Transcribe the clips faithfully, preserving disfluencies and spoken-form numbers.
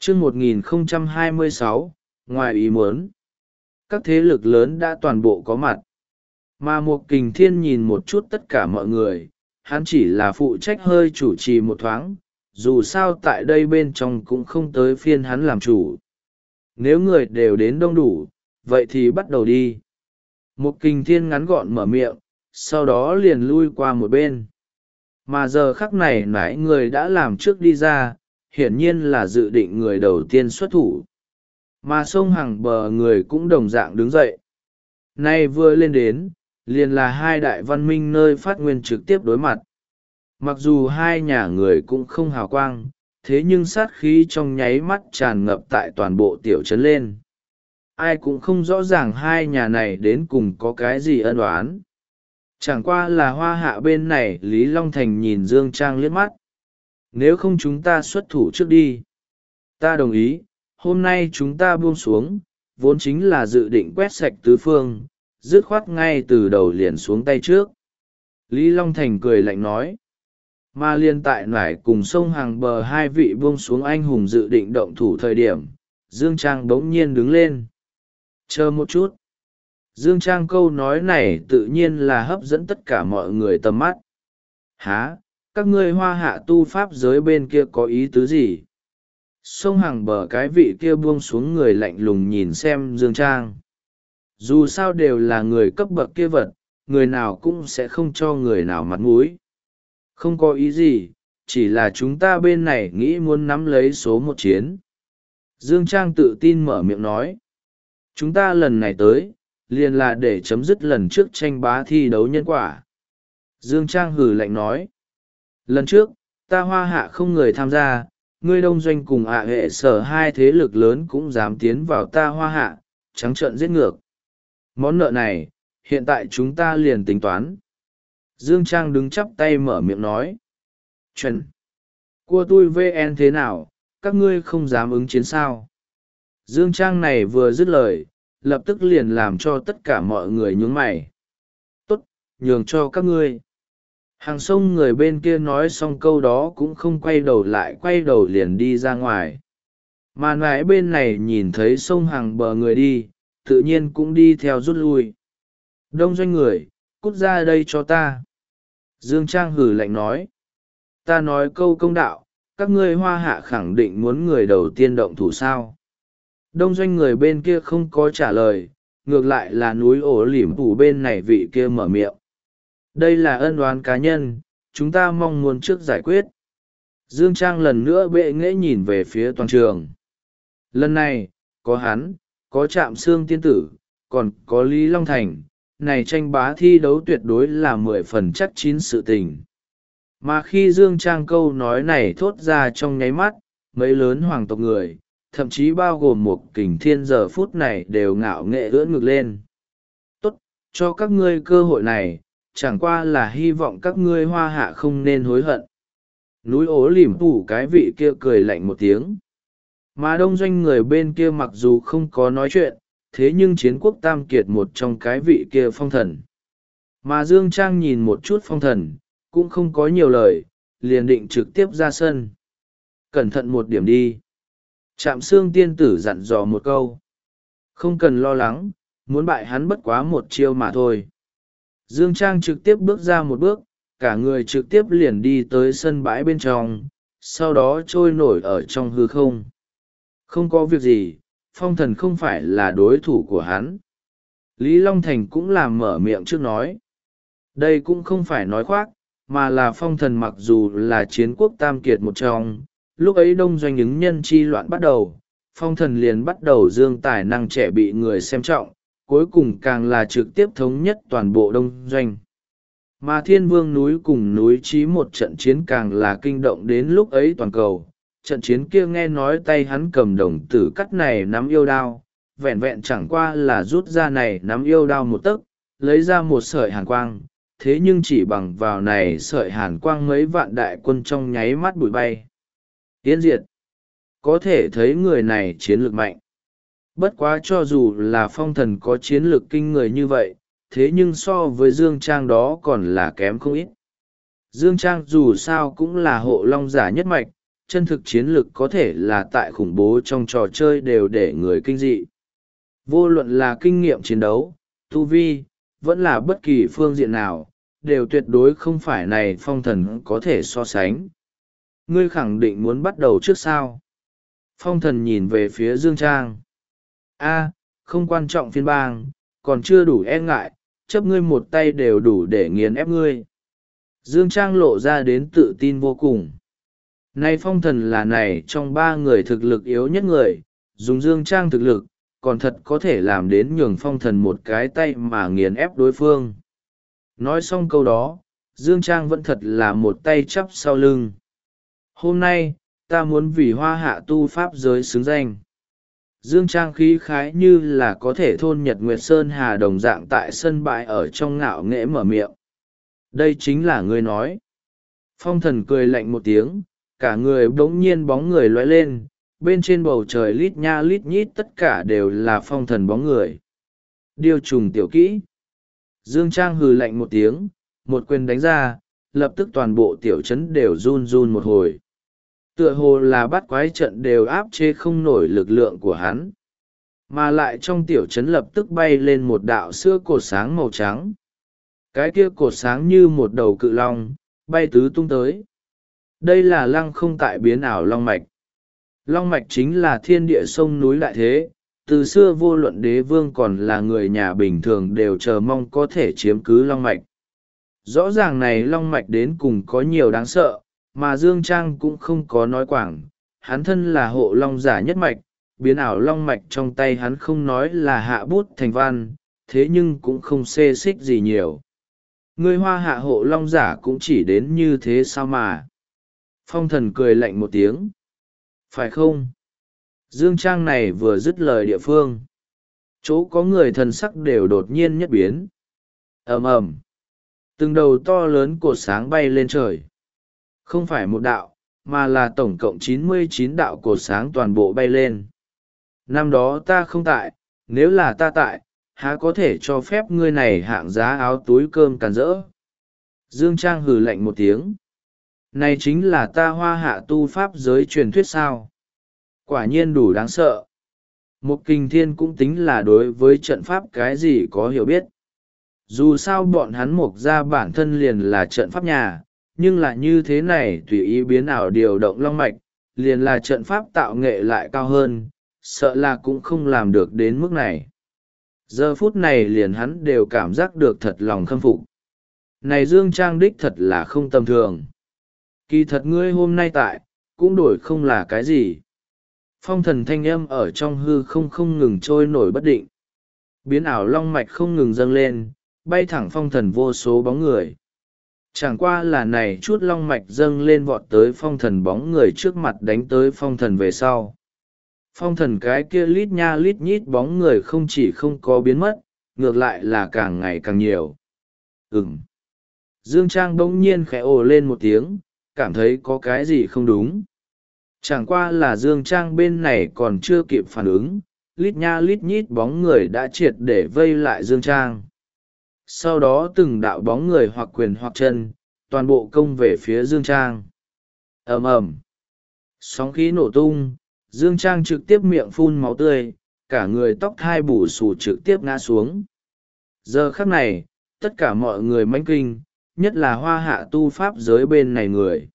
Chương một nghìn không trăm hai mươi sáu, ngoài ý muốn. Các thế lực lớn đã toàn bộ có mặt. Mà Mục Kình Thiên nhìn một chút tất cả mọi người, hắn chỉ là phụ trách hơi chủ trì một thoáng, dù sao tại đây bên trong cũng không tới phiên hắn làm chủ. Nếu người đều đến đông đủ, vậy thì bắt đầu đi. Mục Kình Thiên ngắn gọn mở miệng, sau đó liền lui qua một bên. Mà giờ khắc này nãy người đã làm trước đi ra, hiển nhiên là dự định người đầu tiên xuất thủ. Mà sông hàng bờ người cũng đồng dạng đứng dậy. Nay vừa lên đến, liền là hai đại văn minh nơi phát nguyên trực tiếp đối mặt. Mặc dù hai nhà người cũng không hào quang, thế nhưng sát khí trong nháy mắt tràn ngập tại toàn bộ tiểu trấn lên. Ai cũng không rõ ràng hai nhà này đến cùng có cái gì ân oán. Chẳng qua là Hoa Hạ bên này Lý Long Thành nhìn Dương Trang liếc mắt. Nếu không chúng ta xuất thủ trước đi. Ta đồng ý, hôm nay chúng ta buông xuống, vốn chính là dự định quét sạch tứ phương, dứt khoát ngay từ đầu liền xuống tay trước. Lý Long Thành cười lạnh nói. Mà liên tại nải cùng sông hàng bờ hai vị buông xuống anh hùng dự định động thủ thời điểm, Dương Trang bỗng nhiên đứng lên. Chờ một chút. Dương Trang câu nói này tự nhiên là hấp dẫn tất cả mọi người tầm mắt. Hả, các ngươi Hoa Hạ tu pháp giới bên kia có ý tứ gì? Sông hàng bờ cái vị kia buông xuống người lạnh lùng nhìn xem Dương Trang. Dù sao đều là người cấp bậc kia vật, người nào cũng sẽ không cho người nào mặt mũi. Không có ý gì, chỉ là chúng ta bên này nghĩ muốn nắm lấy số một chiến. Dương Trang tự tin mở miệng nói. Chúng ta lần này tới, liền là để chấm dứt lần trước tranh bá thi đấu nhân quả. Dương Trang hừ lạnh nói. Lần trước, ta Hoa Hạ không người tham gia, ngươi Đông Doanh cùng ạ hệ sở hai thế lực lớn cũng dám tiến vào ta Hoa Hạ, trắng trợn giết ngược. Món nợ này, hiện tại chúng ta liền tính toán. Dương Trang đứng chắp tay mở miệng nói. Chuẩn. Của tôi vê en thế nào, các ngươi không dám ứng chiến sao? Dương Trang này vừa dứt lời, lập tức liền làm cho tất cả mọi người nhướng mày. Tốt, nhường cho các ngươi. Hàng sông người bên kia nói xong câu đó cũng không quay đầu lại, quay đầu liền đi ra ngoài. Mà nãy bên này nhìn thấy sông hàng bờ người đi, tự nhiên cũng đi theo rút lui. Đông Doanh người, cút ra đây cho ta. Dương Trang hử lạnh nói. Ta nói câu công đạo, các ngươi Hoa Hạ khẳng định muốn người đầu tiên động thủ sao. Đông Doanh người bên kia không có trả lời, ngược lại là núi ổ lỉm phủ bên này vị kia mở miệng. Đây là ân oán cá nhân, chúng ta mong muốn trước giải quyết. Dương Trang lần nữa bệ nghễ nhìn về phía toàn trường. Lần này, có hắn, có Trạm Xương Tiên Tử, còn có Lý Long Thành, này tranh bá thi đấu tuyệt đối là mười phần chắc chín sự tình. Mà khi Dương Trang câu nói này thốt ra trong nháy mắt, mấy lớn hoàng tộc người, thậm chí bao gồm một Kình Thiên giờ phút này đều ngạo nghệ ưỡn ngực lên. Tốt, cho các ngươi cơ hội này, chẳng qua là hy vọng các ngươi Hoa Hạ không nên hối hận. Núi ố lỉm phủ cái vị kia cười lạnh một tiếng. Mà Đông Doanh người bên kia mặc dù không có nói chuyện, thế nhưng chiến quốc tam kiệt một trong cái vị kia phong thần. Mà Dương Trang nhìn một chút phong thần, cũng không có nhiều lời, liền định trực tiếp ra sân. Cẩn thận một điểm đi. Trạm Xương Tiên Tử dặn dò một câu. Không cần lo lắng, muốn bại hắn bất quá một chiêu mà thôi. Dương Trang trực tiếp bước ra một bước, cả người trực tiếp liền đi tới sân bãi bên trong, sau đó trôi nổi ở trong hư không. Không có việc gì, phong thần không phải là đối thủ của hắn. Lý Long Thành cũng làm mở miệng trước nói. Đây cũng không phải nói khoác, mà là phong thần mặc dù là chiến quốc tam kiệt một trong. Lúc ấy Đông Doanh ứng nhân chi loạn bắt đầu, phong thần liền bắt đầu dương tài năng trẻ bị người xem trọng, cuối cùng càng là trực tiếp thống nhất toàn bộ Đông Doanh. Mà Thiên Vương núi cùng núi Chí một trận chiến càng là kinh động đến lúc ấy toàn cầu. Trận chiến kia nghe nói tay hắn cầm đồng tử cắt này nắm yêu đao, vẹn vẹn chẳng qua là rút ra này nắm yêu đao một tấc, lấy ra một sợi hàn quang, thế nhưng chỉ bằng vào này sợi hàn quang mấy vạn đại quân trong nháy mắt bụi bay. Tiến diệt. Có thể thấy người này chiến lược mạnh. Bất quá cho dù là phong thần có chiến lược kinh người như vậy, thế nhưng so với Dương Trang đó còn là kém không ít. Dương Trang dù sao cũng là hộ long giả nhất mạch, chân thực chiến lực có thể là tại khủng bố trong trò chơi đều để người kinh dị. Vô luận là kinh nghiệm chiến đấu, tu vi, vẫn là bất kỳ phương diện nào, đều tuyệt đối không phải này phong thần có thể so sánh. Ngươi khẳng định muốn bắt đầu trước sao? Phong thần nhìn về phía Dương Trang. A, không quan trọng phiên bang, còn chưa đủ e ngại, chấp ngươi một tay đều đủ để nghiền ép ngươi. Dương Trang lộ ra đến tự tin vô cùng. Này phong thần là này trong ba người thực lực yếu nhất người, dùng Dương Trang thực lực, còn thật có thể làm đến nhường phong thần một cái tay mà nghiền ép đối phương. Nói xong câu đó, Dương Trang vẫn thật là một tay chắp sau lưng. Hôm nay, ta muốn vì hoa hạ tu pháp giới xứng danh. Dương Trang khí khái như là có thể thôn Nhật Nguyệt Sơn Hà đồng dạng tại sân bãi ở trong ngạo nghễ mở miệng. Đây chính là ngươi nói. Phong thần cười lạnh một tiếng, cả người bỗng nhiên bóng người lóe lên, bên trên bầu trời lít nha lít nhít tất cả đều là phong thần bóng người. Điều trùng tiểu kỹ. Dương Trang hừ lạnh một tiếng, một quyền đánh ra, lập tức toàn bộ tiểu trấn đều run run một hồi. Tựa hồ là bắt quái trận đều áp chế không nổi lực lượng của hắn. Mà lại trong tiểu trấn lập tức bay lên một đạo sữa cột sáng màu trắng. Cái kia cột sáng như một đầu cự long, bay tứ tung tới. Đây là lăng không tại biến ảo long mạch. Long mạch chính là thiên địa sông núi đại thế, từ xưa vô luận đế vương còn là người nhà bình thường đều chờ mong có thể chiếm cứ long mạch. Rõ ràng này long mạch đến cùng có nhiều đáng sợ, mà Dương Trang cũng không có nói quảng, hắn thân là hộ long giả nhất mạch, biến ảo long mạch trong tay hắn không nói là hạ bút thành văn, thế nhưng cũng không xê xích gì nhiều. Người hoa hạ hộ long giả cũng chỉ đến như thế sao mà. Phong thần cười lạnh một tiếng. Phải không? Dương Trang này vừa dứt lời địa phương. Chỗ có người thần sắc đều đột nhiên nhất biến. Ầm ầm. Từng đầu to lớn cột sáng bay lên trời. Không phải một đạo, mà là tổng cộng chín mươi chín đạo cột sáng toàn bộ bay lên. Năm đó ta không tại, nếu là ta tại, há có thể cho phép ngươi này hạng giá áo túi cơm càn rỡ. Dương Trang hừ lạnh một tiếng. Này chính là ta hoa hạ tu pháp giới truyền thuyết sao. Quả nhiên đủ đáng sợ. Một Kình Thiên cũng tính là đối với trận pháp cái gì có hiểu biết. Dù sao bọn hắn mục ra bản thân liền là trận pháp nhà, nhưng là như thế này tùy ý biến ảo điều động long mạch, liền là trận pháp tạo nghệ lại cao hơn, sợ là cũng không làm được đến mức này. Giờ phút này liền hắn đều cảm giác được thật lòng khâm phục. Này Dương Trang đích thật là không tầm thường. Kỳ thật ngươi hôm nay tại, cũng đổi không là cái gì. Phong thần thanh âm ở trong hư không không ngừng trôi nổi bất định. Biến ảo long mạch không ngừng dâng lên, bay thẳng phong thần vô số bóng người. Chẳng qua là này chút long mạch dâng lên vọt tới phong thần bóng người trước mặt đánh tới phong thần về sau. Phong thần cái kia lít nha lít nhít bóng người không chỉ không có biến mất, ngược lại là càng ngày càng nhiều. Ừm. Dương Trang bỗng nhiên khẽ ồ lên một tiếng, cảm thấy có cái gì không đúng. Chẳng qua là Dương Trang bên này còn chưa kịp phản ứng, lít nha lít nhít bóng người đã triệt để vây lại Dương Trang. Sau đó từng đạo bóng người hoặc quyền hoặc chân, toàn bộ công về phía Dương Trang. Ầm ầm, sóng khí nổ tung, Dương Trang trực tiếp miệng phun máu tươi, cả người tóc thai bù xù trực tiếp ngã xuống. Giờ khắc này, tất cả mọi người mãnh kinh, nhất là hoa hạ tu pháp giới bên này người.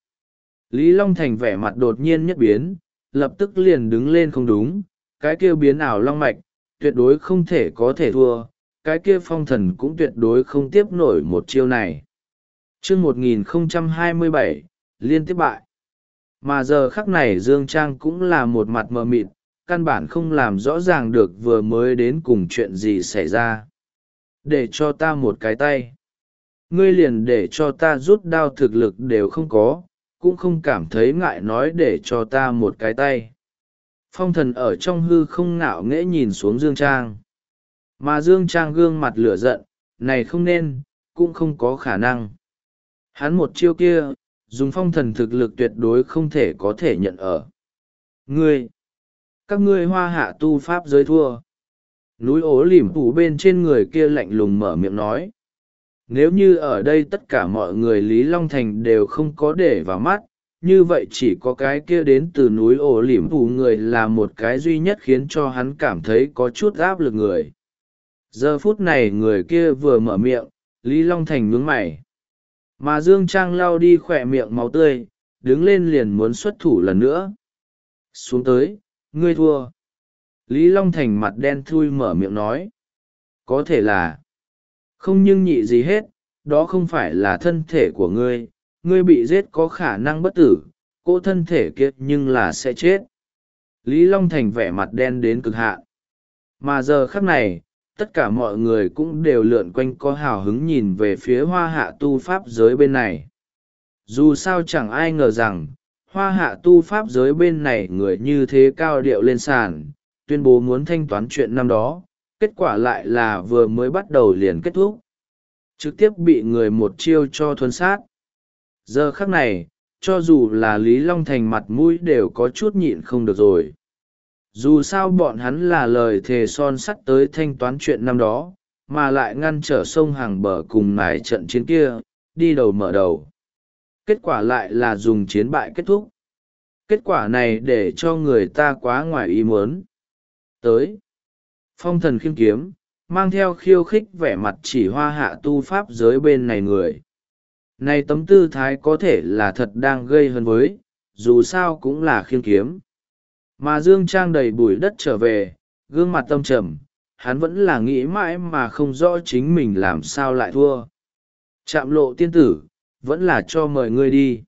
Lý Long Thành vẻ mặt đột nhiên nhất biến, lập tức liền đứng lên không đúng, cái kia biến ảo long mạch, tuyệt đối không thể có thể thua, cái kia phong thần cũng tuyệt đối không tiếp nổi một chiêu này. Chương một nghìn không trăm hai mươi bảy, liên tiếp bại. Mà giờ khắc này Dương Trang cũng là một mặt mờ mịt, căn bản không làm rõ ràng được vừa mới đến cùng chuyện gì xảy ra. Để cho ta một cái tay. Ngươi liền để cho ta rút đao thực lực đều không có, cũng không cảm thấy ngại nói để cho ta một cái tay. Phong thần ở trong hư không ngạo nghễ nhìn xuống Dương Trang. Mà Dương Trang gương mặt lửa giận, này không nên, cũng không có khả năng. Hắn một chiêu kia, dùng phong thần thực lực tuyệt đối không thể có thể nhận ở. Ngươi, các ngươi hoa hạ tu pháp giới thua. Núi ố lỉm phủ bên trên người kia lạnh lùng mở miệng nói. Nếu như ở đây tất cả mọi người Lý Long Thành đều không có để vào mắt, như vậy chỉ có cái kia đến từ núi ổ lỉm phủ người là một cái duy nhất khiến cho hắn cảm thấy có chút áp lực người. Giờ phút này người kia vừa mở miệng, Lý Long Thành nhướng mày. Mà Dương Trang lau đi khỏe miệng máu tươi, đứng lên liền muốn xuất thủ lần nữa. Xuống tới, ngươi thua. Lý Long Thành mặt đen thui mở miệng nói. Có thể là không, nhưng nhị gì hết, đó không phải là thân thể của ngươi, ngươi bị giết có khả năng bất tử, cỗ thân thể kia nhưng là sẽ chết. Lý Long Thành vẻ mặt đen đến cực hạn. Mà giờ khắc này, tất cả mọi người cũng đều lượn quanh có hào hứng nhìn về phía hoa hạ tu pháp giới bên này. Dù sao chẳng ai ngờ rằng, hoa hạ tu pháp giới bên này người như thế cao điệu lên sàn, tuyên bố muốn thanh toán chuyện năm đó, kết quả lại là vừa mới bắt đầu liền kết thúc. Trực tiếp bị người một chiêu cho thuần sát. Giờ khắc này, cho dù là Lý Long Thành mặt mũi đều có chút nhịn không được rồi. Dù sao bọn hắn là lời thề son sắt tới thanh toán chuyện năm đó, mà lại ngăn trở sông hàng bờ cùng nải trận chiến kia, đi đầu mở đầu. Kết quả lại là dùng chiến bại kết thúc. Kết quả này để cho người ta quá ngoài ý muốn. Tới, phong thần khiêm kiếm, mang theo khiêu khích vẻ mặt chỉ hoa hạ tu pháp giới bên này người. Này tấm tư thái có thể là thật đang gây hấn với, dù sao cũng là khiêm kiếm. Mà Dương Trang đầy bụi đất trở về, gương mặt tâm trầm, hắn vẫn là nghĩ mãi mà không rõ chính mình làm sao lại thua. Trạm Lộ tiên tử, vẫn là cho mời ngươi đi.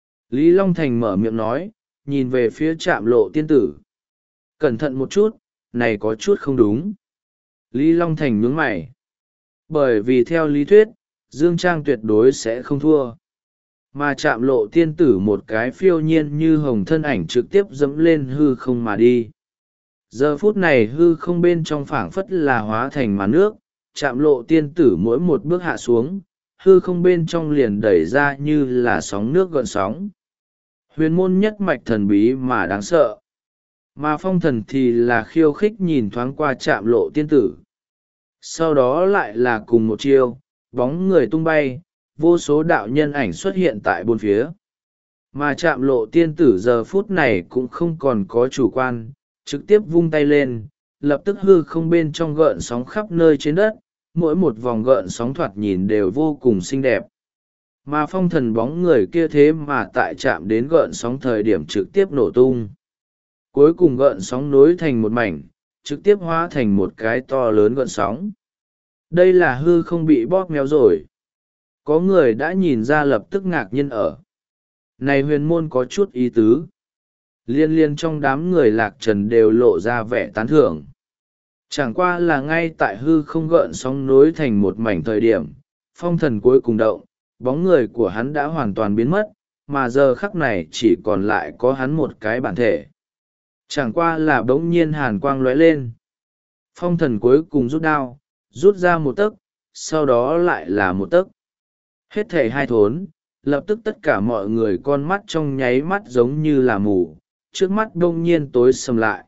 Lý Long Thành mở miệng nói, nhìn về phía Trạm Lộ tiên tử. Cẩn thận một chút, này có chút không đúng. Lý Long Thành nhướng mày. Bởi vì theo lý thuyết, Dương Trang tuyệt đối sẽ không thua. Mà Trạm Lộ tiên tử một cái phiêu nhiên như hồng thân ảnh trực tiếp dẫm lên hư không mà đi. Giờ phút này hư không bên trong phảng phất là hóa thành màn nước, Trạm Lộ tiên tử mỗi một bước hạ xuống, hư không bên trong liền đẩy ra như là sóng nước gợn sóng. Huyền môn nhất mạch thần bí mà đáng sợ. Mà phong thần thì là khiêu khích nhìn thoáng qua Trạm Lộ tiên tử. Sau đó lại là cùng một chiêu, bóng người tung bay, vô số đạo nhân ảnh xuất hiện tại bốn phía. Mà Trạm Lộ tiên tử giờ phút này cũng không còn có chủ quan, trực tiếp vung tay lên, lập tức hư không bên trong gợn sóng khắp nơi trên đất, mỗi một vòng gợn sóng thoạt nhìn đều vô cùng xinh đẹp. Mà phong thần bóng người kia thế mà tại chạm đến gợn sóng thời điểm trực tiếp nổ tung. Cuối cùng gợn sóng nối thành một mảnh, trực tiếp hóa thành một cái to lớn gợn sóng. Đây là hư không bị bóp méo rồi. Có người đã nhìn ra lập tức ngạc nhiên ở. Này huyền môn có chút ý tứ. Liên liên trong đám người lạc trần đều lộ ra vẻ tán thưởng. Chẳng qua là ngay tại hư không gợn sóng nối thành một mảnh thời điểm, phong thần cuối cùng động, bóng người của hắn đã hoàn toàn biến mất, mà giờ khắc này chỉ còn lại có hắn một cái bản thể. Chẳng qua là bỗng nhiên hàn quang lóe lên. Phong thần cuối cùng rút đao, rút ra một tấc, sau đó lại là một tấc. Hết thảy hai thốn, lập tức tất cả mọi người con mắt trong nháy mắt giống như là mù, trước mắt đông nhiên tối sầm lại.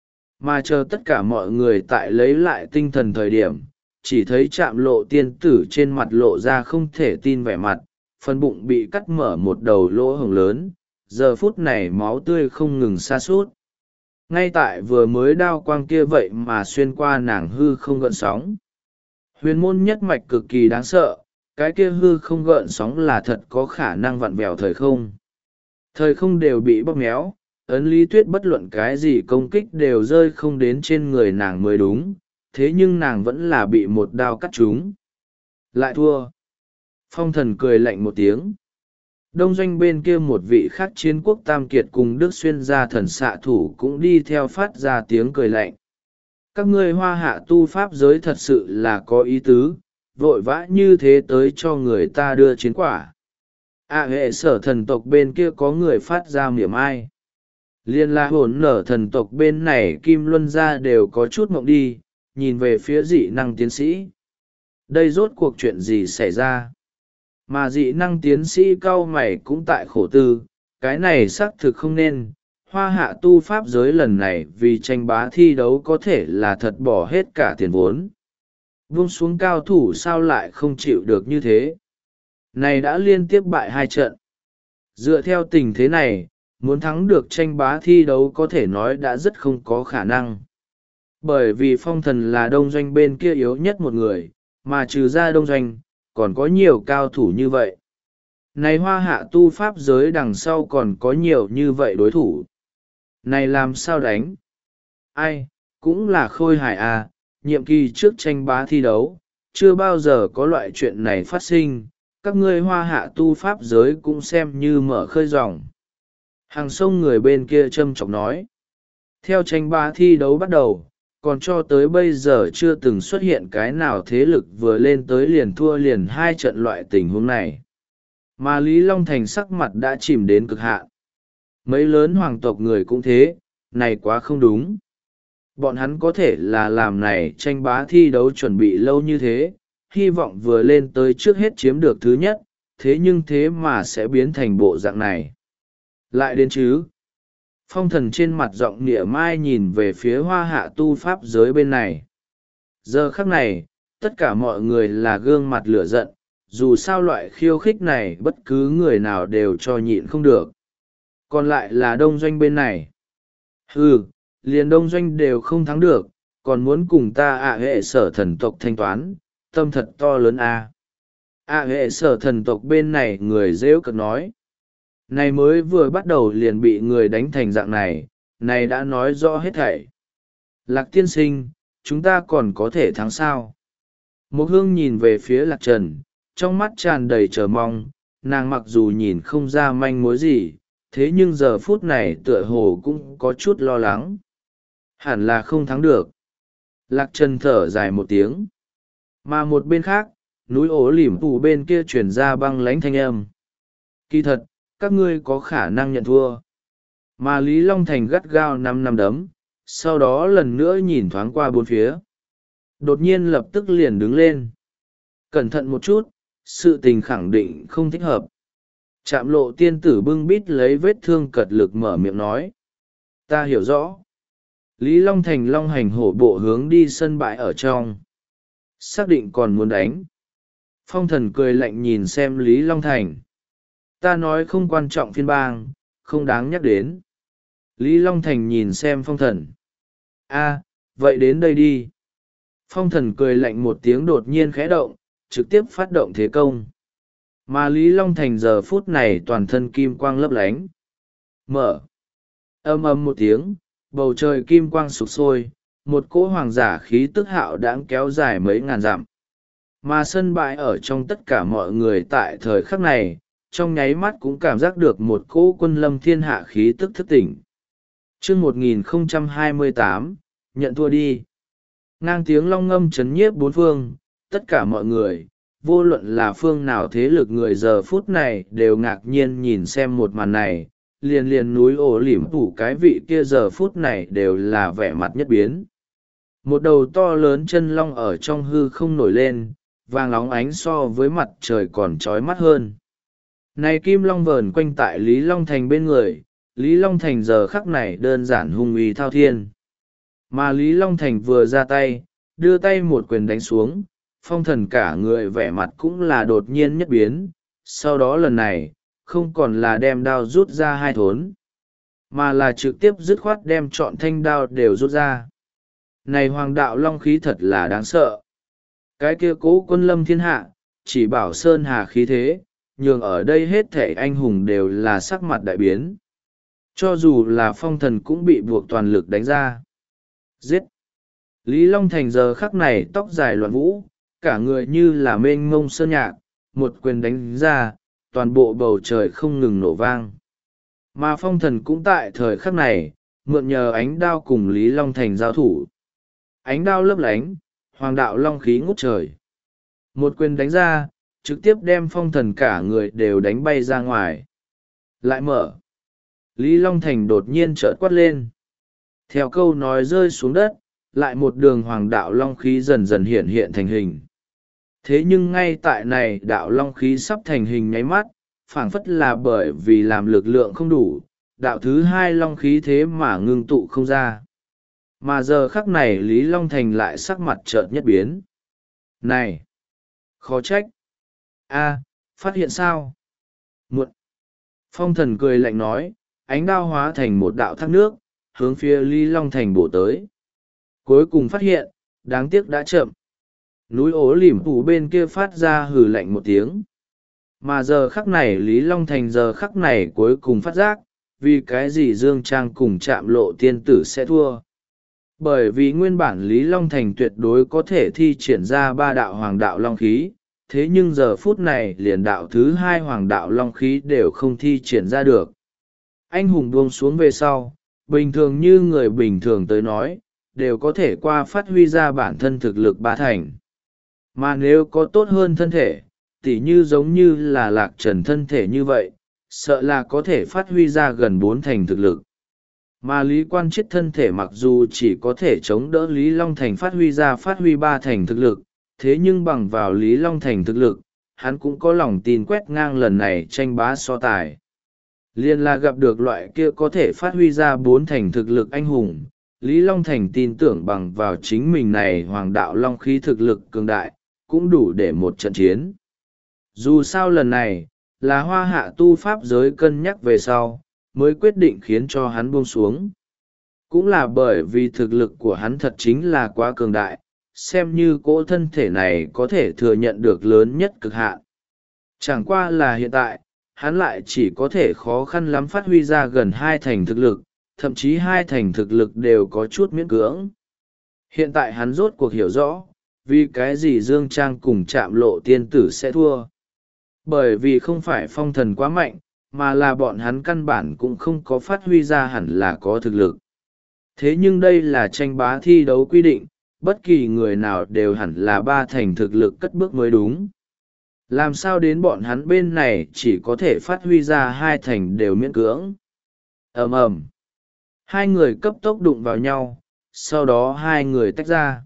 Mà chờ tất cả mọi người tại lấy lại tinh thần thời điểm, chỉ thấy Trạm Lộ tiên tử trên mặt lộ ra không thể tin vẻ mặt, phần bụng bị cắt mở một đầu lỗ hổng lớn, giờ phút này máu tươi không ngừng sa sút. Ngay tại vừa mới đao quang kia vậy mà xuyên qua nàng hư không gợn sóng. Huyền môn nhất mạch cực kỳ đáng sợ, cái kia hư không gợn sóng là thật có khả năng vặn vẹo thời không. Thời không đều bị bóp méo, ấn lý thuyết bất luận cái gì công kích đều rơi không đến trên người nàng mới đúng, thế nhưng nàng vẫn là bị một đao cắt trúng. Lại thua. Phong thần cười lạnh một tiếng. Đông doanh bên kia một vị khác chiến quốc tam kiệt cùng Đức Xuyên gia thần xạ thủ cũng đi theo phát ra tiếng cười lạnh. Các ngươi hoa hạ tu pháp giới thật sự là có ý tứ, vội vã như thế tới cho người ta đưa chiến quả. À hệ sở thần tộc bên kia có người phát ra miệng ai. Liên la hồn nở thần tộc bên này Kim Luân gia đều có chút mộng đi, nhìn về phía dị năng tiến sĩ. Đây rốt cuộc chuyện gì xảy ra? Mà dị năng tiến sĩ cau mày cũng tại khổ tư, cái này xác thực không nên. Hoa hạ tu pháp giới lần này vì tranh bá thi đấu có thể là thật bỏ hết cả tiền vốn. Buông xuống cao thủ sao lại không chịu được như thế? Này đã liên tiếp bại hai trận. Dựa theo tình thế này, muốn thắng được tranh bá thi đấu có thể nói đã rất không có khả năng. Bởi vì phong thần là đông doanh bên kia yếu nhất một người, mà trừ ra đông doanh, còn có nhiều cao thủ như vậy. Này hoa hạ tu pháp giới đằng sau còn có nhiều như vậy đối thủ. Này làm sao đánh? Ai, cũng là khôi hài à, nhiệm kỳ trước tranh bá thi đấu, chưa bao giờ có loại chuyện này phát sinh, các ngươi hoa hạ tu pháp giới cũng xem như mở khơi dòng. Hàng sông người bên kia châm chọc nói. Theo tranh bá thi đấu bắt đầu, còn cho tới bây giờ chưa từng xuất hiện cái nào thế lực vừa lên tới liền thua liền hai trận loại tình huống này. Mà Lý Long Thành sắc mặt đã chìm đến cực hạn. Mấy lớn hoàng tộc người cũng thế, này quá không đúng. Bọn hắn có thể là làm này tranh bá thi đấu chuẩn bị lâu như thế, hy vọng vừa lên tới trước hết chiếm được thứ nhất, thế nhưng thế mà sẽ biến thành bộ dạng này. Lại đến chứ. Phong thần trên mặt giọng nịa mai nhìn về phía hoa hạ tu pháp giới bên này. Giờ khắc này, tất cả mọi người là gương mặt lửa giận, dù sao loại khiêu khích này bất cứ người nào đều cho nhịn không được. Còn lại là đông doanh bên này. Ừ, liền đông doanh đều không thắng được, còn muốn cùng ta ạ hệ sở thần tộc thanh toán, tâm thật to lớn à. ạ hệ sở thần tộc bên này người rêu cực nói. Này mới vừa bắt đầu liền bị người đánh thành dạng này, này đã nói rõ hết thảy. Lạc tiên sinh, chúng ta còn có thể thắng sao? Một hương nhìn về phía lạc trần, trong mắt tràn đầy chờ mong, nàng mặc dù nhìn không ra manh mối gì, thế nhưng giờ phút này tựa hồ cũng có chút lo lắng. Hẳn là không thắng được. Lạc trần thở dài một tiếng. Mà một bên khác, núi ổ lỉm phủ bên kia chuyển ra băng lánh thanh âm. Kỳ thật, các ngươi có khả năng nhận thua. Mà Lý Long Thành gắt gao năm năm đấm, sau đó lần nữa nhìn thoáng qua bốn phía. Đột nhiên lập tức liền đứng lên. Cẩn thận một chút, sự tình khẳng định không thích hợp. Trạm lộ tiên tử bưng bít lấy vết thương cật lực mở miệng nói. Ta hiểu rõ. Lý Long Thành long hành hổ bộ hướng đi sân bãi ở trong. Xác định còn muốn đánh. Phong thần cười lạnh nhìn xem Lý Long Thành. Ta nói không quan trọng phiên bang, không đáng nhắc đến. Lý Long Thành nhìn xem phong thần. A, vậy đến đây đi. Phong thần cười lạnh một tiếng đột nhiên khẽ động, trực tiếp phát động thế công. Mà Lý Long Thành giờ phút này toàn thân kim quang lấp lánh. Mở. Âm âm một tiếng, bầu trời kim quang sụp sôi, một cỗ hoàng giả khí tức hạo đãng kéo dài mấy ngàn dặm. Mà sân bãi ở trong tất cả mọi người tại thời khắc này, trong nháy mắt cũng cảm giác được một cỗ quân lâm thiên hạ khí tức thức tỉnh. chương một nghìn không trăm hai mươi tám, nhận thua đi. Ngang tiếng long ngâm chấn nhiếp bốn phương, tất cả mọi người, vô luận là phương nào thế lực người giờ phút này đều ngạc nhiên nhìn xem một màn này, liền liền núi ổ lỉm phủ cái vị kia giờ phút này đều là vẻ mặt nhất biến. Một đầu to lớn chân long ở trong hư không nổi lên, vàng óng ánh so với mặt trời còn trói mắt hơn. Này kim long vờn quanh tại Lý Long Thành bên người, Lý Long Thành giờ khắc này đơn giản hung uy thao thiên. Mà Lý Long Thành vừa ra tay, đưa tay một quyền đánh xuống, phong thần cả người vẻ mặt cũng là đột nhiên nhất biến, sau đó lần này, không còn là đem đao rút ra hai thốn, mà là trực tiếp dứt khoát đem trọn thanh đao đều rút ra. Này hoàng đạo long khí thật là đáng sợ. Cái kia cố quân lâm thiên hạ, chỉ bảo sơn hà khí thế, nhường ở đây hết thể anh hùng đều là sắc mặt đại biến. Cho dù là phong thần cũng bị buộc toàn lực đánh ra. Giết! Lý Long Thành giờ khắc này tóc dài loạn vũ, cả người như là mênh mông sơn nhạc, một quyền đánh ra, toàn bộ bầu trời không ngừng nổ vang. Mà phong thần cũng tại thời khắc này, mượn nhờ ánh đao cùng Lý Long Thành giao thủ. Ánh đao lấp lánh, hoàng đạo long khí ngút trời. Một quyền đánh ra, trực tiếp đem phong thần cả người đều đánh bay ra ngoài. Lại mở. Lý Long Thành đột nhiên chợt quát lên. Theo câu nói rơi xuống đất, lại một đường hoàng đạo long khí dần dần hiện hiện thành hình. Thế nhưng ngay tại này đạo long khí sắp thành hình nháy mắt, phảng phất là bởi vì làm lực lượng không đủ, đạo thứ hai long khí thế mà ngưng tụ không ra. Mà giờ khắc này Lý Long Thành lại sắc mặt chợt nhất biến. Này! Khó trách! A, phát hiện sao? Muộn! Phong thần cười lạnh nói, ánh đao hóa thành một đạo thác nước, hướng phía Lý Long Thành bổ tới. Cuối cùng phát hiện, đáng tiếc đã chậm. Núi ố lỉm phủ bên kia phát ra hừ lạnh một tiếng. Mà giờ khắc này Lý Long Thành giờ khắc này cuối cùng phát giác, vì cái gì Dương Trang cùng chạm lộ tiên tử sẽ thua. Bởi vì nguyên bản Lý Long Thành tuyệt đối có thể thi triển ra ba đạo hoàng đạo long khí, thế nhưng giờ phút này liền đạo thứ hai hoàng đạo long khí đều không thi triển ra được. Anh hùng buông xuống về sau, bình thường như người bình thường tới nói, đều có thể qua phát huy ra bản thân thực lực ba thành. Mà nếu có tốt hơn thân thể, tỉ như giống như là Lạc Trần thân thể như vậy, sợ là có thể phát huy ra gần bốn thành thực lực. Mà Lý Quan Chiết thân thể mặc dù chỉ có thể chống đỡ Lý Long Thành phát huy ra phát huy ba thành thực lực, thế nhưng bằng vào Lý Long Thành thực lực, hắn cũng có lòng tin quét ngang lần này tranh bá so tài. Liên là gặp được loại kia có thể phát huy ra bốn thành thực lực anh hùng, Lý Long Thành tin tưởng bằng vào chính mình này hoàng đạo long khí thực lực cường đại, cũng đủ để một trận chiến. Dù sao lần này, là hoa hạ tu pháp giới cân nhắc về sau, mới quyết định khiến cho hắn buông xuống. Cũng là bởi vì thực lực của hắn thật chính là quá cường đại, xem như cỗ thân thể này có thể thừa nhận được lớn nhất cực hạn. Chẳng qua là hiện tại, hắn lại chỉ có thể khó khăn lắm phát huy ra gần hai thành thực lực, thậm chí hai thành thực lực đều có chút miễn cưỡng. Hiện tại hắn rốt cuộc hiểu rõ, vì cái gì Dương Trang cùng chạm lộ tiên tử sẽ thua. Bởi vì không phải phong thần quá mạnh, mà là bọn hắn căn bản cũng không có phát huy ra hẳn là có thực lực. Thế nhưng đây là tranh bá thi đấu quy định, bất kỳ người nào đều hẳn là ba thành thực lực cất bước mới đúng. Làm sao đến bọn hắn bên này chỉ có thể phát huy ra hai thành đều miễn cưỡng. Ầm ầm, hai người cấp tốc đụng vào nhau, sau đó hai người tách ra.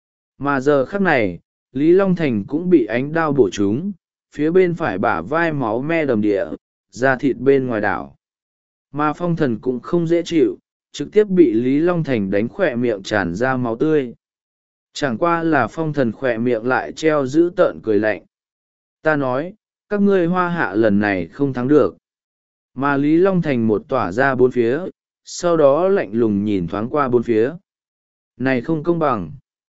Mà giờ khắc này, Lý Long Thành cũng bị ánh đao bổ trúng, phía bên phải bả vai máu me đầm địa, da thịt bên ngoài đảo. Mà phong thần cũng không dễ chịu, trực tiếp bị Lý Long Thành đánh khỏe miệng tràn ra máu tươi. Chẳng qua là phong thần khỏe miệng lại treo giữ tợn cười lạnh. Ta nói, các ngươi hoa hạ lần này không thắng được. Mà Lý Long Thành một tỏa ra bốn phía, sau đó lạnh lùng nhìn thoáng qua bốn phía. Này không công bằng.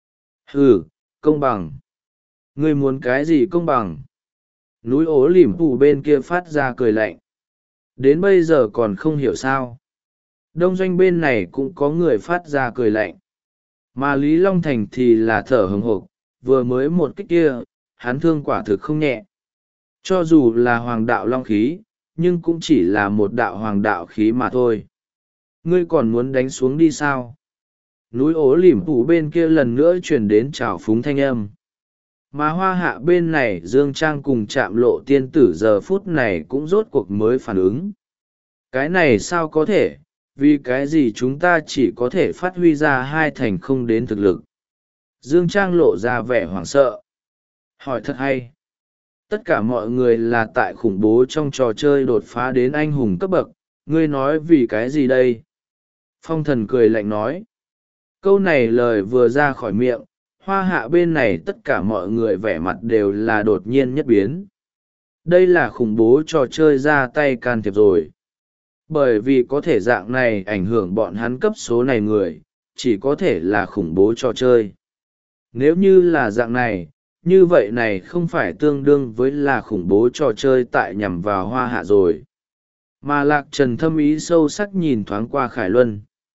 Ừ, công bằng. Ngươi muốn cái gì công bằng? Núi ố lỉm phủ bên kia phát ra cười lạnh. Đến bây giờ còn không hiểu sao. Đông doanh bên này cũng có người phát ra cười lạnh. Mà Lý Long Thành thì là thở hừng hực, vừa mới một kích kia, hắn thương quả thực không nhẹ. Cho dù là hoàng đạo long khí, nhưng cũng chỉ là một đạo hoàng đạo khí mà thôi. Ngươi còn muốn đánh xuống đi sao? Núi ố lỉm phủ bên kia lần nữa chuyển đến trào phúng thanh âm. Mà hoa hạ bên này Dương Trang cùng chạm lộ tiên tử giờ phút này cũng rốt cuộc mới phản ứng. Cái này sao có thể, vì cái gì chúng ta chỉ có thể phát huy ra hai thành không đến thực lực. Dương Trang lộ ra vẻ hoảng sợ. Hỏi thật hay. Tất cả mọi người là tại khủng bố trong trò chơi đột phá đến anh hùng cấp bậc, ngươi nói vì cái gì đây? Phong thần cười lạnh nói. Câu này lời vừa ra khỏi miệng, hoa hạ bên này tất cả mọi người vẻ mặt đều là đột nhiên nhất biến. Đây là khủng bố trò chơi ra tay can thiệp rồi. Bởi vì có thể dạng này ảnh hưởng bọn hắn cấp số này người, chỉ có thể là khủng bố trò chơi. Nếu như là dạng này, như vậy này không phải tương đương với là khủng bố trò chơi tại nhằm vào hoa hạ rồi. Mà Lạc Trần thâm ý sâu sắc nhìn thoáng qua Khải Luân.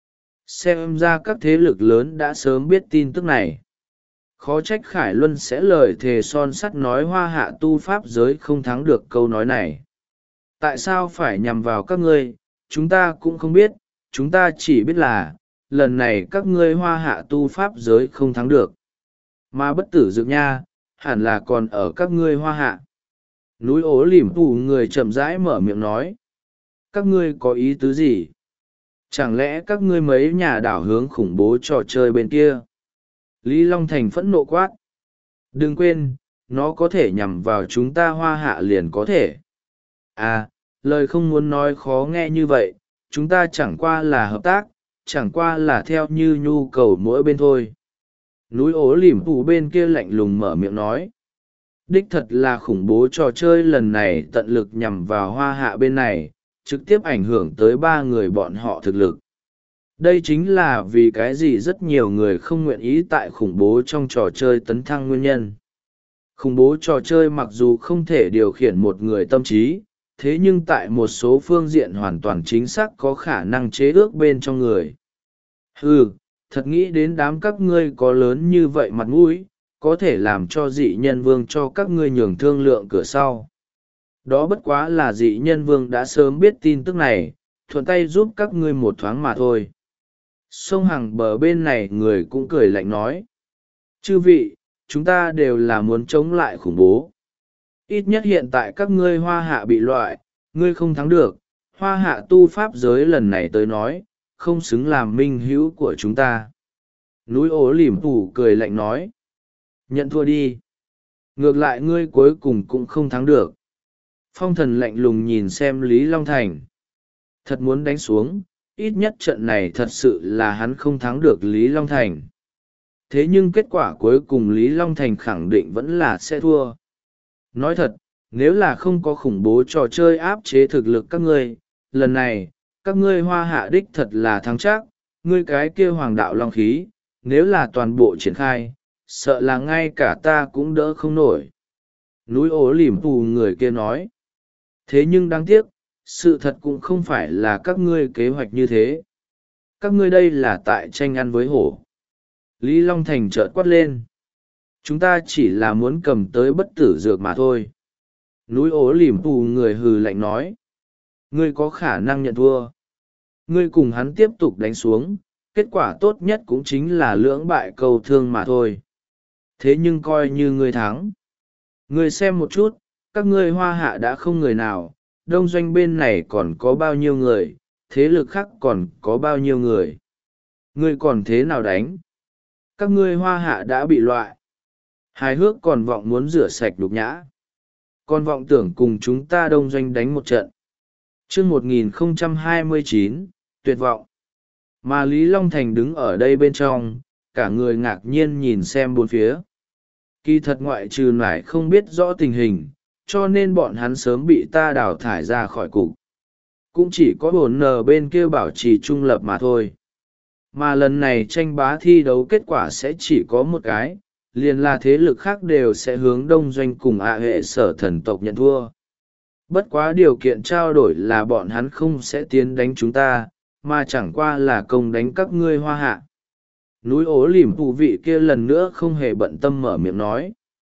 Xem ra các thế lực lớn đã sớm biết tin tức này. Khó trách Khải Luân sẽ lời thề son sắt nói hoa hạ tu pháp giới không thắng được câu nói này. Tại sao phải nhằm vào các ngươi, chúng ta cũng không biết, chúng ta chỉ biết là, lần này các ngươi hoa hạ tu pháp giới không thắng được. Mà bất tử dược nha, hẳn là còn ở các ngươi hoa hạ. Núi ố lỉm phủ người chậm rãi mở miệng nói. Các ngươi có ý tứ gì? Chẳng lẽ các ngươi mấy nhà đảo hướng khủng bố trò chơi bên kia? Lý Long Thành phẫn nộ quát. Đừng quên, nó có thể nhằm vào chúng ta hoa hạ liền có thể. À, lời không muốn nói khó nghe như vậy, chúng ta chẳng qua là hợp tác, chẳng qua là theo như nhu cầu mỗi bên thôi. Núi ố lỉm phủ bên kia lạnh lùng mở miệng nói. Đích thật là khủng bố trò chơi lần này tận lực nhằm vào hoa hạ bên này, trực tiếp ảnh hưởng tới ba người bọn họ thực lực. Đây chính là vì cái gì rất nhiều người không nguyện ý tại khủng bố trong trò chơi tấn thăng nguyên nhân. Khủng bố trò chơi mặc dù không thể điều khiển một người tâm trí, thế nhưng tại một số phương diện hoàn toàn chính xác có khả năng chế ước bên trong người. Ừ, thật nghĩ đến đám các ngươi có lớn như vậy mặt mũi, có thể làm cho dị nhân vương cho các ngươi nhường thương lượng cửa sau. Đó bất quá là dị nhân vương đã sớm biết tin tức này, thuận tay giúp các ngươi một thoáng mà thôi. Sông hàng bờ bên này người cũng cười lạnh nói. Chư vị, chúng ta đều là muốn chống lại khủng bố. Ít nhất hiện tại các ngươi hoa hạ bị loại, ngươi không thắng được, hoa hạ tu pháp giới lần này tới nói, không xứng làm minh hữu của chúng ta. Núi ố lìm phủ cười lạnh nói. Nhận thua đi. Ngược lại ngươi cuối cùng cũng không thắng được. Phong thần lạnh lùng nhìn xem Lý Long Thành. Thật muốn đánh xuống, ít nhất trận này thật sự là hắn không thắng được Lý Long Thành. Thế nhưng kết quả cuối cùng Lý Long Thành khẳng định vẫn là sẽ thua. Nói thật, nếu là không có khủng bố trò chơi áp chế thực lực các ngươi, lần này, các ngươi hoa hạ đích thật là thắng chắc, ngươi cái kia hoàng đạo long khí, nếu là toàn bộ triển khai, sợ là ngay cả ta cũng đỡ không nổi. Núi ố lìm phù người kia nói. Thế nhưng đáng tiếc, sự thật cũng không phải là các ngươi kế hoạch như thế. Các ngươi đây là tại tranh ăn với hổ. Lý Long Thành chợt quát lên. Chúng ta chỉ là muốn cầm tới bất tử dược mà thôi. Núi ố lìm phù người hừ lạnh nói. Ngươi có khả năng nhận thua. Ngươi cùng hắn tiếp tục đánh xuống, kết quả tốt nhất cũng chính là lưỡng bại cầu thương mà thôi. Thế nhưng coi như ngươi thắng. Ngươi xem một chút, các ngươi hoa hạ đã không người nào, đông doanh bên này còn có bao nhiêu người, thế lực khác còn có bao nhiêu người. Ngươi còn thế nào đánh? Các ngươi hoa hạ đã bị loại. Hài hước còn vọng muốn rửa sạch đục nhã. Còn vọng tưởng cùng chúng ta đông doanh đánh một trận. chương một nghìn không trăm hai mươi chín, tuyệt vọng. Mà Lý Long Thành đứng ở đây bên trong, cả người ngạc nhiên nhìn xem bốn phía. Kỳ thật ngoại trừ nải không biết rõ tình hình, cho nên bọn hắn sớm bị ta đào thải ra khỏi cục. Cũng chỉ có bổn nờ bên kia bảo trì trung lập mà thôi. Mà lần này tranh bá thi đấu kết quả sẽ chỉ có một cái, liền là thế lực khác đều sẽ hướng đông doanh cùng ạ hệ sở thần tộc nhận thua. Bất quá điều kiện trao đổi là bọn hắn không sẽ tiến đánh chúng ta, mà chẳng qua là công đánh các ngươi hoa hạ. Núi ố lìm phụ vị kia lần nữa không hề bận tâm mở miệng nói.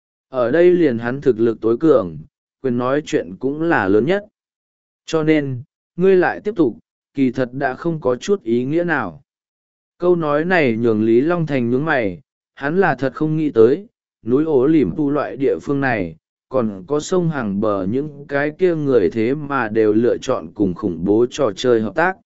Ở đây liền hắn thực lực tối cường, quyền nói chuyện cũng là lớn nhất. Cho nên, ngươi lại tiếp tục, kỳ thật đã không có chút ý nghĩa nào. Câu nói này nhường Lý Long Thành nhướng mày, hắn là thật không nghĩ tới, núi ố lìm tu loại địa phương này, còn có sông hàng bờ những cái kia người thế mà đều lựa chọn cùng khủng bố trò chơi hợp tác.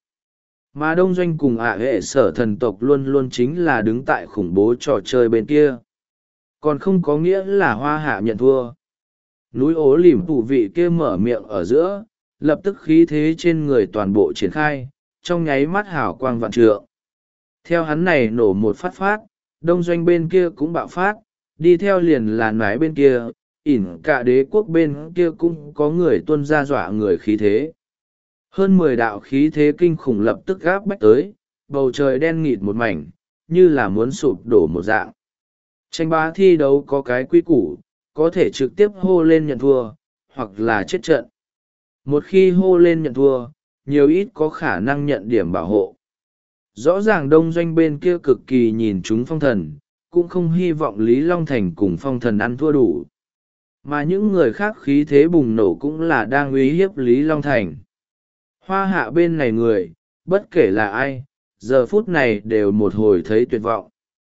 Mà đông doanh cùng ạ hệ sở thần tộc luôn luôn chính là đứng tại khủng bố trò chơi bên kia. Còn không có nghĩa là hoa hạ nhận thua. Núi ố lìm phủ vị kia mở miệng ở giữa, lập tức khí thế trên người toàn bộ triển khai, trong nháy mắt hào quang vạn trượng. Theo hắn này nổ một phát phát, đông doanh bên kia cũng bạo phát, đi theo liền là nái bên kia, ỉn cả đế quốc bên kia cũng có người tuân ra dọa người khí thế. Hơn mười đạo khí thế kinh khủng lập tức gáp bách tới, bầu trời đen nghịt một mảnh, như là muốn sụp đổ một dạng. Tranh bá thi đấu có cái quy củ, có thể trực tiếp hô lên nhận thua, hoặc là chết trận. Một khi hô lên nhận thua, nhiều ít có khả năng nhận điểm bảo hộ. Rõ ràng đông doanh bên kia cực kỳ nhìn chúng phong thần, cũng không hy vọng Lý Long Thành cùng phong thần ăn thua đủ. Mà những người khác khí thế bùng nổ cũng là đang uy hiếp Lý Long Thành. Hoa hạ bên này người, bất kể là ai, giờ phút này đều một hồi thấy tuyệt vọng.